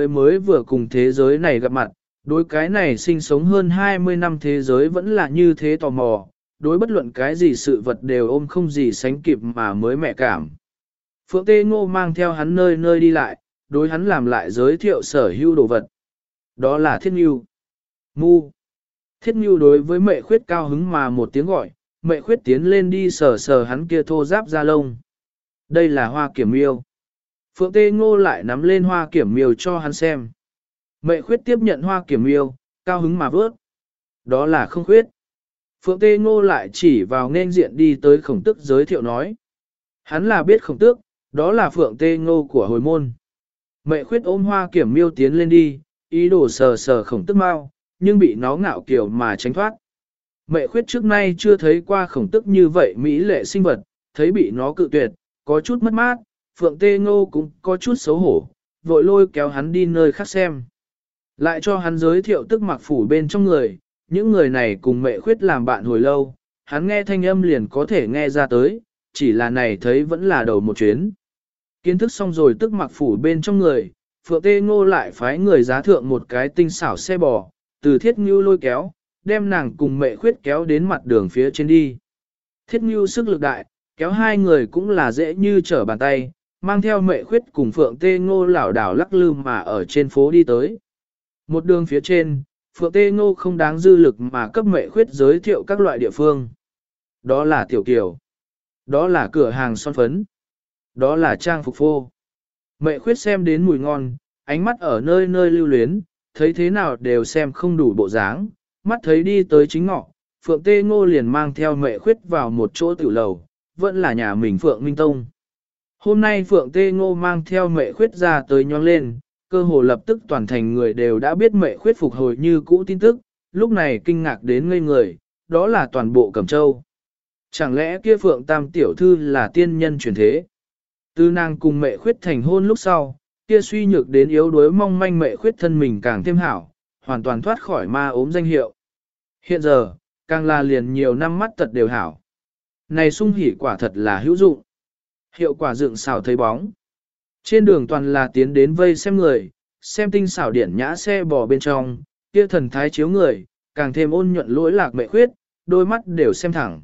vừa cùng thế giới này gặp mặt, đối cái này sinh sống hơn 20 năm thế giới vẫn là như thế tò mò, đối bất luận cái gì sự vật đều ôm không gì sánh kịp mà mới mẹ cảm. Phượng Tê Ngô mang theo hắn nơi nơi đi lại, đối hắn làm lại giới thiệu sở hữu đồ vật. Đó là Thiết Ngưu. Mu. Thiết Ngưu đối với mệ khuyết cao hứng mà một tiếng gọi, mệ khuyết tiến lên đi sờ sờ hắn kia thô giáp da lông. Đây là Hoa Kiểm Miêu. Phượng Tê Ngô lại nắm lên Hoa Kiểm Miêu cho hắn xem. Mệ khuyết tiếp nhận Hoa Kiểm Miêu, cao hứng mà vớt. Đó là không khuyết. Phượng Tê Ngô lại chỉ vào nên diện đi tới Khổng Tước giới thiệu nói. Hắn là biết Khổng Tước, đó là Phượng Tê Ngô của hồi môn. Mệ khuyết ôm Hoa Kiểm Miêu tiến lên đi, ý đồ sờ sờ Khổng Tước mau, nhưng bị nó ngạo kiểu mà tránh thoát. Mệ khuyết trước nay chưa thấy qua Khổng Tước như vậy mỹ lệ sinh vật, thấy bị nó cự tuyệt, có chút mất mát, Phượng Tê Ngô cũng có chút xấu hổ, vội lôi kéo hắn đi nơi khác xem. Lại cho hắn giới thiệu tức mặc phủ bên trong người, những người này cùng mệ khuyết làm bạn hồi lâu, hắn nghe thanh âm liền có thể nghe ra tới, chỉ là này thấy vẫn là đầu một chuyến. Kiến thức xong rồi tức mặc phủ bên trong người, Phượng Tê Ngô lại phái người giá thượng một cái tinh xảo xe bò, từ Thiết Ngưu lôi kéo, đem nàng cùng Mệ Khuyết kéo đến mặt đường phía trên đi. Thiết Ngưu sức lực đại, kéo hai người cũng là dễ như trở bàn tay, mang theo Mệ Khuyết cùng Phượng Tê Ngô lảo đảo lắc lư mà ở trên phố đi tới. Một đường phía trên, Phượng Tê Ngô không đáng dư lực mà cấp Mệ Khuyết giới thiệu các loại địa phương. Đó là Tiểu Kiều, đó là cửa hàng son phấn, đó là trang phục phô. Mệ Khuyết xem đến mùi ngon, ánh mắt ở nơi nơi lưu luyến, thấy thế nào đều xem không đủ bộ dáng, mắt thấy đi tới chính ngọ, Phượng Tê Ngô liền mang theo Mệ Khuyết vào một chỗ tiểu lầu, vẫn là nhà mình Phượng Minh Tông. Hôm nay Phượng Tê Ngô mang theo Mệ Khuyết ra tới nhón lên, cơ hồ lập tức toàn thành người đều đã biết Mệ Khuyết phục hồi như cũ tin tức, lúc này kinh ngạc đến ngây người, đó là toàn bộ Cẩm Châu. Chẳng lẽ kia Phượng Tam tiểu thư là tiên nhân truyền thế? Từ nàng cùng Mệ Khuyết thành hôn lúc sau, kia suy nhược đến yếu đuối mong manh Mệ Khuyết thân mình càng thêm hảo, hoàn toàn thoát khỏi ma ốm danh hiệu. Hiện giờ, càng là liền nhiều năm mắt tật đều hảo. Này sung hỉ quả thật là hữu dụng. Hiệu quả dựng xảo thấy bóng. Trên đường toàn là tiến đến vây xem người, xem tinh xảo điển nhã xe bò bên trong, kia thần thái chiếu người, càng thêm ôn nhuận lỗi lạc Mệ Khuyết, đôi mắt đều xem thẳng.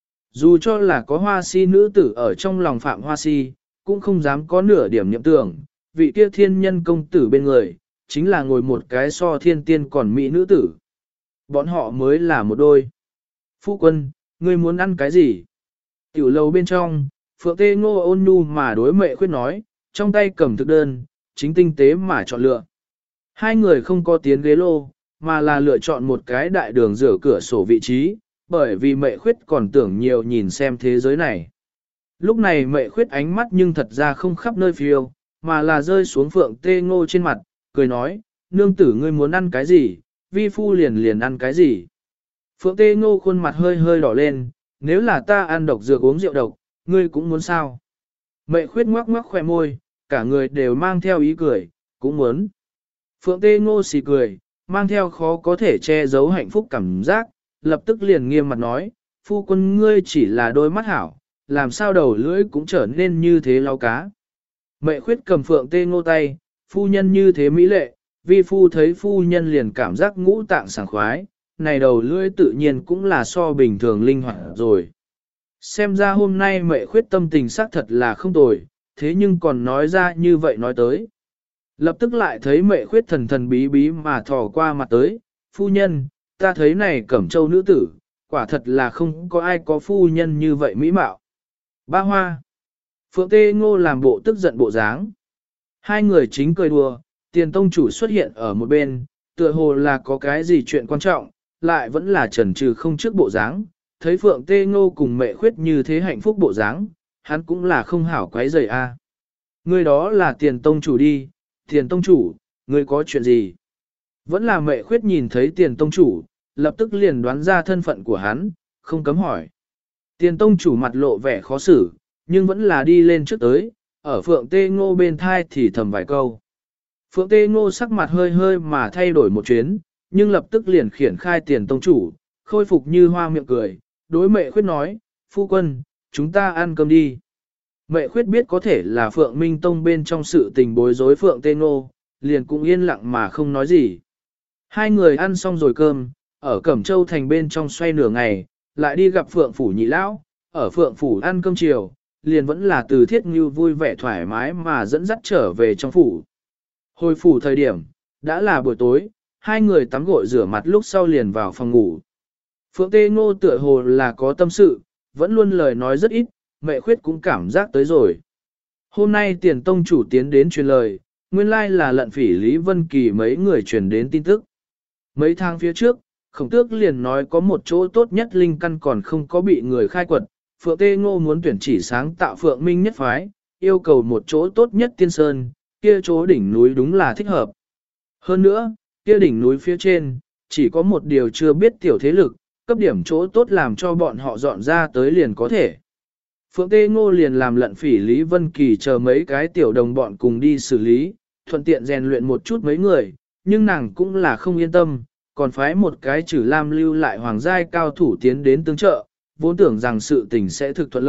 Dù cho là có hoa si nữ tử ở trong lòng phạm hoa si, cũng không dám có nửa điểm nhậm tưởng, vị kia thiên nhân công tử bên người, chính là ngồi một cái so thiên tiên còn mỹ nữ tử. Bọn họ mới là một đôi. Phu quân, ngươi muốn ăn cái gì? Tiểu lầu bên trong, Phượng Tê Ngô ôn nhu mà đối Mệ Khuyết nói, trong tay cầm thực đơn, chính tinh tế mà chọn lựa. Hai người không có tiến ghế lô, mà là lựa chọn một cái đại đường rửa cửa sổ vị trí, bởi vì Mệ Khuyết còn tưởng nhiều nhìn xem thế giới này. Lúc này Mệ Khuyết ánh mắt nhưng thật ra không khắp nơi phiêu, mà là rơi xuống Phượng Tê Ngô trên mặt, cười nói, nương tử ngươi muốn ăn cái gì, vi phu liền liền ăn cái gì. Phượng Tê Ngô khuôn mặt hơi hơi đỏ lên, nếu là ta ăn độc dược uống rượu độc, ngươi cũng muốn sao? Mệ Khuyết ngoắc ngoắc khỏe môi, cả người đều mang theo ý cười, cũng muốn. Phượng Tê Ngô xì cười, mang theo khó có thể che giấu hạnh phúc cảm giác, lập tức liền nghiêm mặt nói, phu quân ngươi chỉ là đôi mắt hảo, làm sao đầu lưỡi cũng trở nên như thế lau cá. Mệ Khuyết cầm Phượng Tê Ngô tay, phu nhân như thế mỹ lệ, vi phu thấy phu nhân liền cảm giác ngũ tạng sảng khoái, này đầu lưỡi tự nhiên cũng là so bình thường linh hoạt rồi. Xem ra hôm nay Mệ Khuyết tâm tình xác thật là không tồi, thế nhưng còn nói ra như vậy nói tới. Lập tức lại thấy Mệ Khuyết thần thần bí bí mà thò qua mặt tới, phu nhân, ta thấy này Cẩm Châu nữ tử, quả thật là không có ai có phu nhân như vậy mỹ mạo. Ba Hoa. Phượng Tê Ngô làm bộ tức giận bộ dáng. Hai người chính cười đùa, Tiền tông chủ xuất hiện ở một bên, tựa hồ là có cái gì chuyện quan trọng, lại vẫn là chần chừ không trước bộ dáng. Thấy Phượng Tê Ngô cùng Mệ Khuyết như thế hạnh phúc bộ dáng, hắn cũng là không hảo quấy rầy a. Người đó là Tiền tông chủ đi, Tiền tông chủ, người có chuyện gì? Vẫn là Mệ Khuyết nhìn thấy Tiền tông chủ, lập tức liền đoán ra thân phận của hắn, không cấm hỏi. Tiền tông chủ mặt lộ vẻ khó xử, nhưng vẫn là đi lên trước tới, ở Phượng Tê Ngô bên thai thì thầm vài câu. Phượng Tê Ngô sắc mặt hơi hơi mà thay đổi một chuyến, nhưng lập tức liền khiển khai Tiền tông chủ, khôi phục như hoa miệng cười, đối Mệ Khuyết nói, phu quân, chúng ta ăn cơm đi. Mệ Khuyết biết có thể là Phượng Minh Tông bên trong sự tình bối rối Phượng Tê Ngô, liền cũng yên lặng mà không nói gì. Hai người ăn xong rồi cơm, ở Cẩm Châu thành bên trong xoay nửa ngày, lại đi gặp Phượng Phủ nhị lão, ở Phượng Phủ ăn cơm chiều, liền vẫn là từ Thiết Ngưu vui vẻ thoải mái mà dẫn dắt trở về trong phủ. Hồi phủ thời điểm, đã là buổi tối, hai người tắm gội rửa mặt lúc sau liền vào phòng ngủ. Phượng Tê Ngô tựa hồ là có tâm sự, vẫn luôn lời nói rất ít, Mệ Khuyết cũng cảm giác tới rồi. Hôm nay Tiền tông chủ tiến đến truyền lời, nguyên lai là Lận Phỉ Lý Vân Kỳ mấy người truyền đến tin tức. Mấy tháng phía trước, Khổng Tước liền nói có một chỗ tốt nhất linh căn còn không có bị người khai quật, Phượng Tê Ngô muốn tuyển chỉ sáng tạo Phượng Minh nhất phái, yêu cầu một chỗ tốt nhất tiên sơn, kia chỗ đỉnh núi đúng là thích hợp. Hơn nữa, kia đỉnh núi phía trên, chỉ có một điều chưa biết tiểu thế lực, cấp điểm chỗ tốt làm cho bọn họ dọn ra tới liền có thể. Phượng Tê Ngô liền làm Lận Phỉ Lý Vân Kỳ chờ mấy cái tiểu đồng bọn cùng đi xử lý, thuận tiện rèn luyện một chút mấy người, nhưng nàng cũng là không yên tâm, còn phái một cái Trử Lam lưu lại hoàng giai cao thủ tiến đến tương trợ, vốn tưởng rằng sự tình sẽ thực thuận lợi,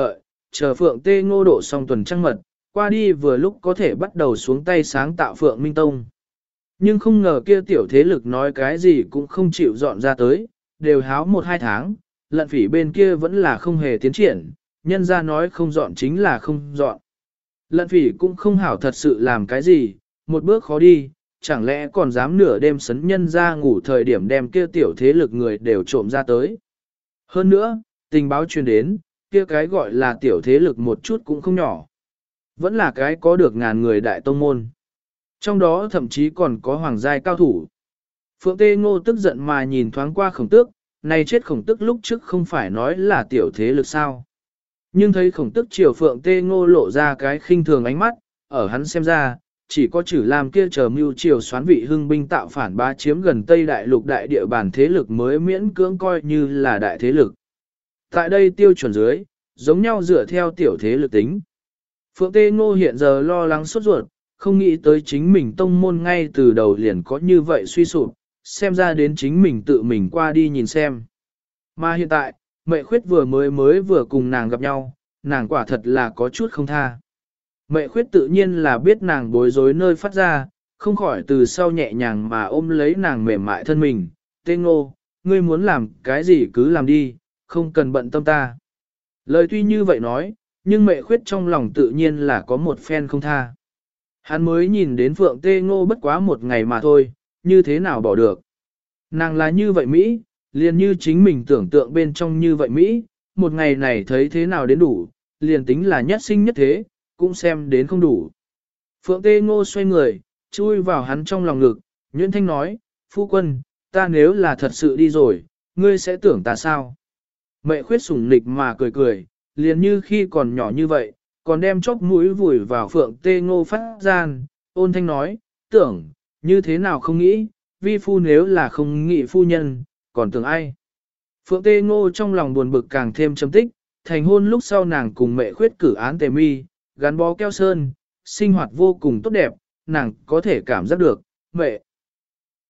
chờ Phượng Tê Ngô độ xong tuần trăng mật, qua đi vừa lúc có thể bắt đầu xuống tay sáng tạo Phượng Minh Tông. Nhưng không ngờ kia tiểu thế lực nói cái gì cũng không chịu dọn ra tới, đều háo 1-2 tháng, lận phỉ bên kia vẫn là không hề tiến triển, nhân ra nói không dọn chính là không dọn. Lận phỉ cũng không hảo thật sự làm cái gì, một bước khó đi, chẳng lẽ còn dám nửa đêm sấn nhân ra ngủ thời điểm đem kia tiểu thế lực người đều trộm ra tới. Hơn nữa, tình báo truyền đến, kia cái gọi là tiểu thế lực một chút cũng không nhỏ. Vẫn là cái có được ngàn người đại tông môn. Trong đó thậm chí còn có hoàng giai cao thủ. Phượng Tê Ngô tức giận mà nhìn thoáng qua Khổng Tước, này chết Khổng Tước lúc trước không phải nói là tiểu thế lực sao. Nhưng thấy Khổng Tước chiều Phượng Tê Ngô lộ ra cái khinh thường ánh mắt, ở hắn xem ra, chỉ có chữ làm kia chờ mưu chiều xoán vị hưng binh tạo phản bá chiếm gần Tây Đại Lục đại địa bàn thế lực mới miễn cưỡng coi như là đại thế lực. Tại đây tiêu chuẩn dưới, giống nhau dựa theo tiểu thế lực tính. Phượng Tê Ngô hiện giờ lo lắng sốt ruột, không nghĩ tới chính mình tông môn ngay từ đầu liền có như vậy suy sụp, xem ra đến chính mình tự mình qua đi nhìn xem. Mà hiện tại, Mệ Khuyết vừa cùng nàng gặp nhau, nàng quả thật là có chút không tha. Mệ Khuyết tự nhiên là biết nàng bối rối nơi phát ra, không khỏi từ sau nhẹ nhàng mà ôm lấy nàng mềm mại thân mình. Tê Ngô, ngươi muốn làm cái gì cứ làm đi, không cần bận tâm ta. Lời tuy như vậy nói, nhưng Mệ Khuyết trong lòng tự nhiên là có một phen không tha. Hắn mới nhìn đến Phượng Tê Ngô bất quá một ngày mà thôi, như thế nào bỏ được. Nàng là như vậy Mỹ, liền như chính mình tưởng tượng bên trong như vậy Mỹ, một ngày này thấy thế nào đến đủ, liền tính là nhất sinh nhất thế, cũng xem đến không đủ. Phượng Tê Ngô xoay người, chui vào hắn trong lòng ngực, Nguyễn Thanh nói, phu quân, ta nếu là thật sự đi rồi, ngươi sẽ tưởng ta sao? Mệ Khuyết sủng nịch mà cười cười, liền như khi còn nhỏ như vậy, còn đem chóp mũi vùi vào Phượng Tê Ngô phát gian, ôn thanh nói, tưởng, như thế nào không nghĩ, vi phu nếu là không nghĩ phu nhân, còn tưởng ai. Phượng Tê Ngô trong lòng buồn bực càng thêm châm tích, thành hôn lúc sau nàng cùng Mệ Khuyết cử án tề mi, gắn bó keo sơn, sinh hoạt vô cùng tốt đẹp, nàng có thể cảm giác được, Mệ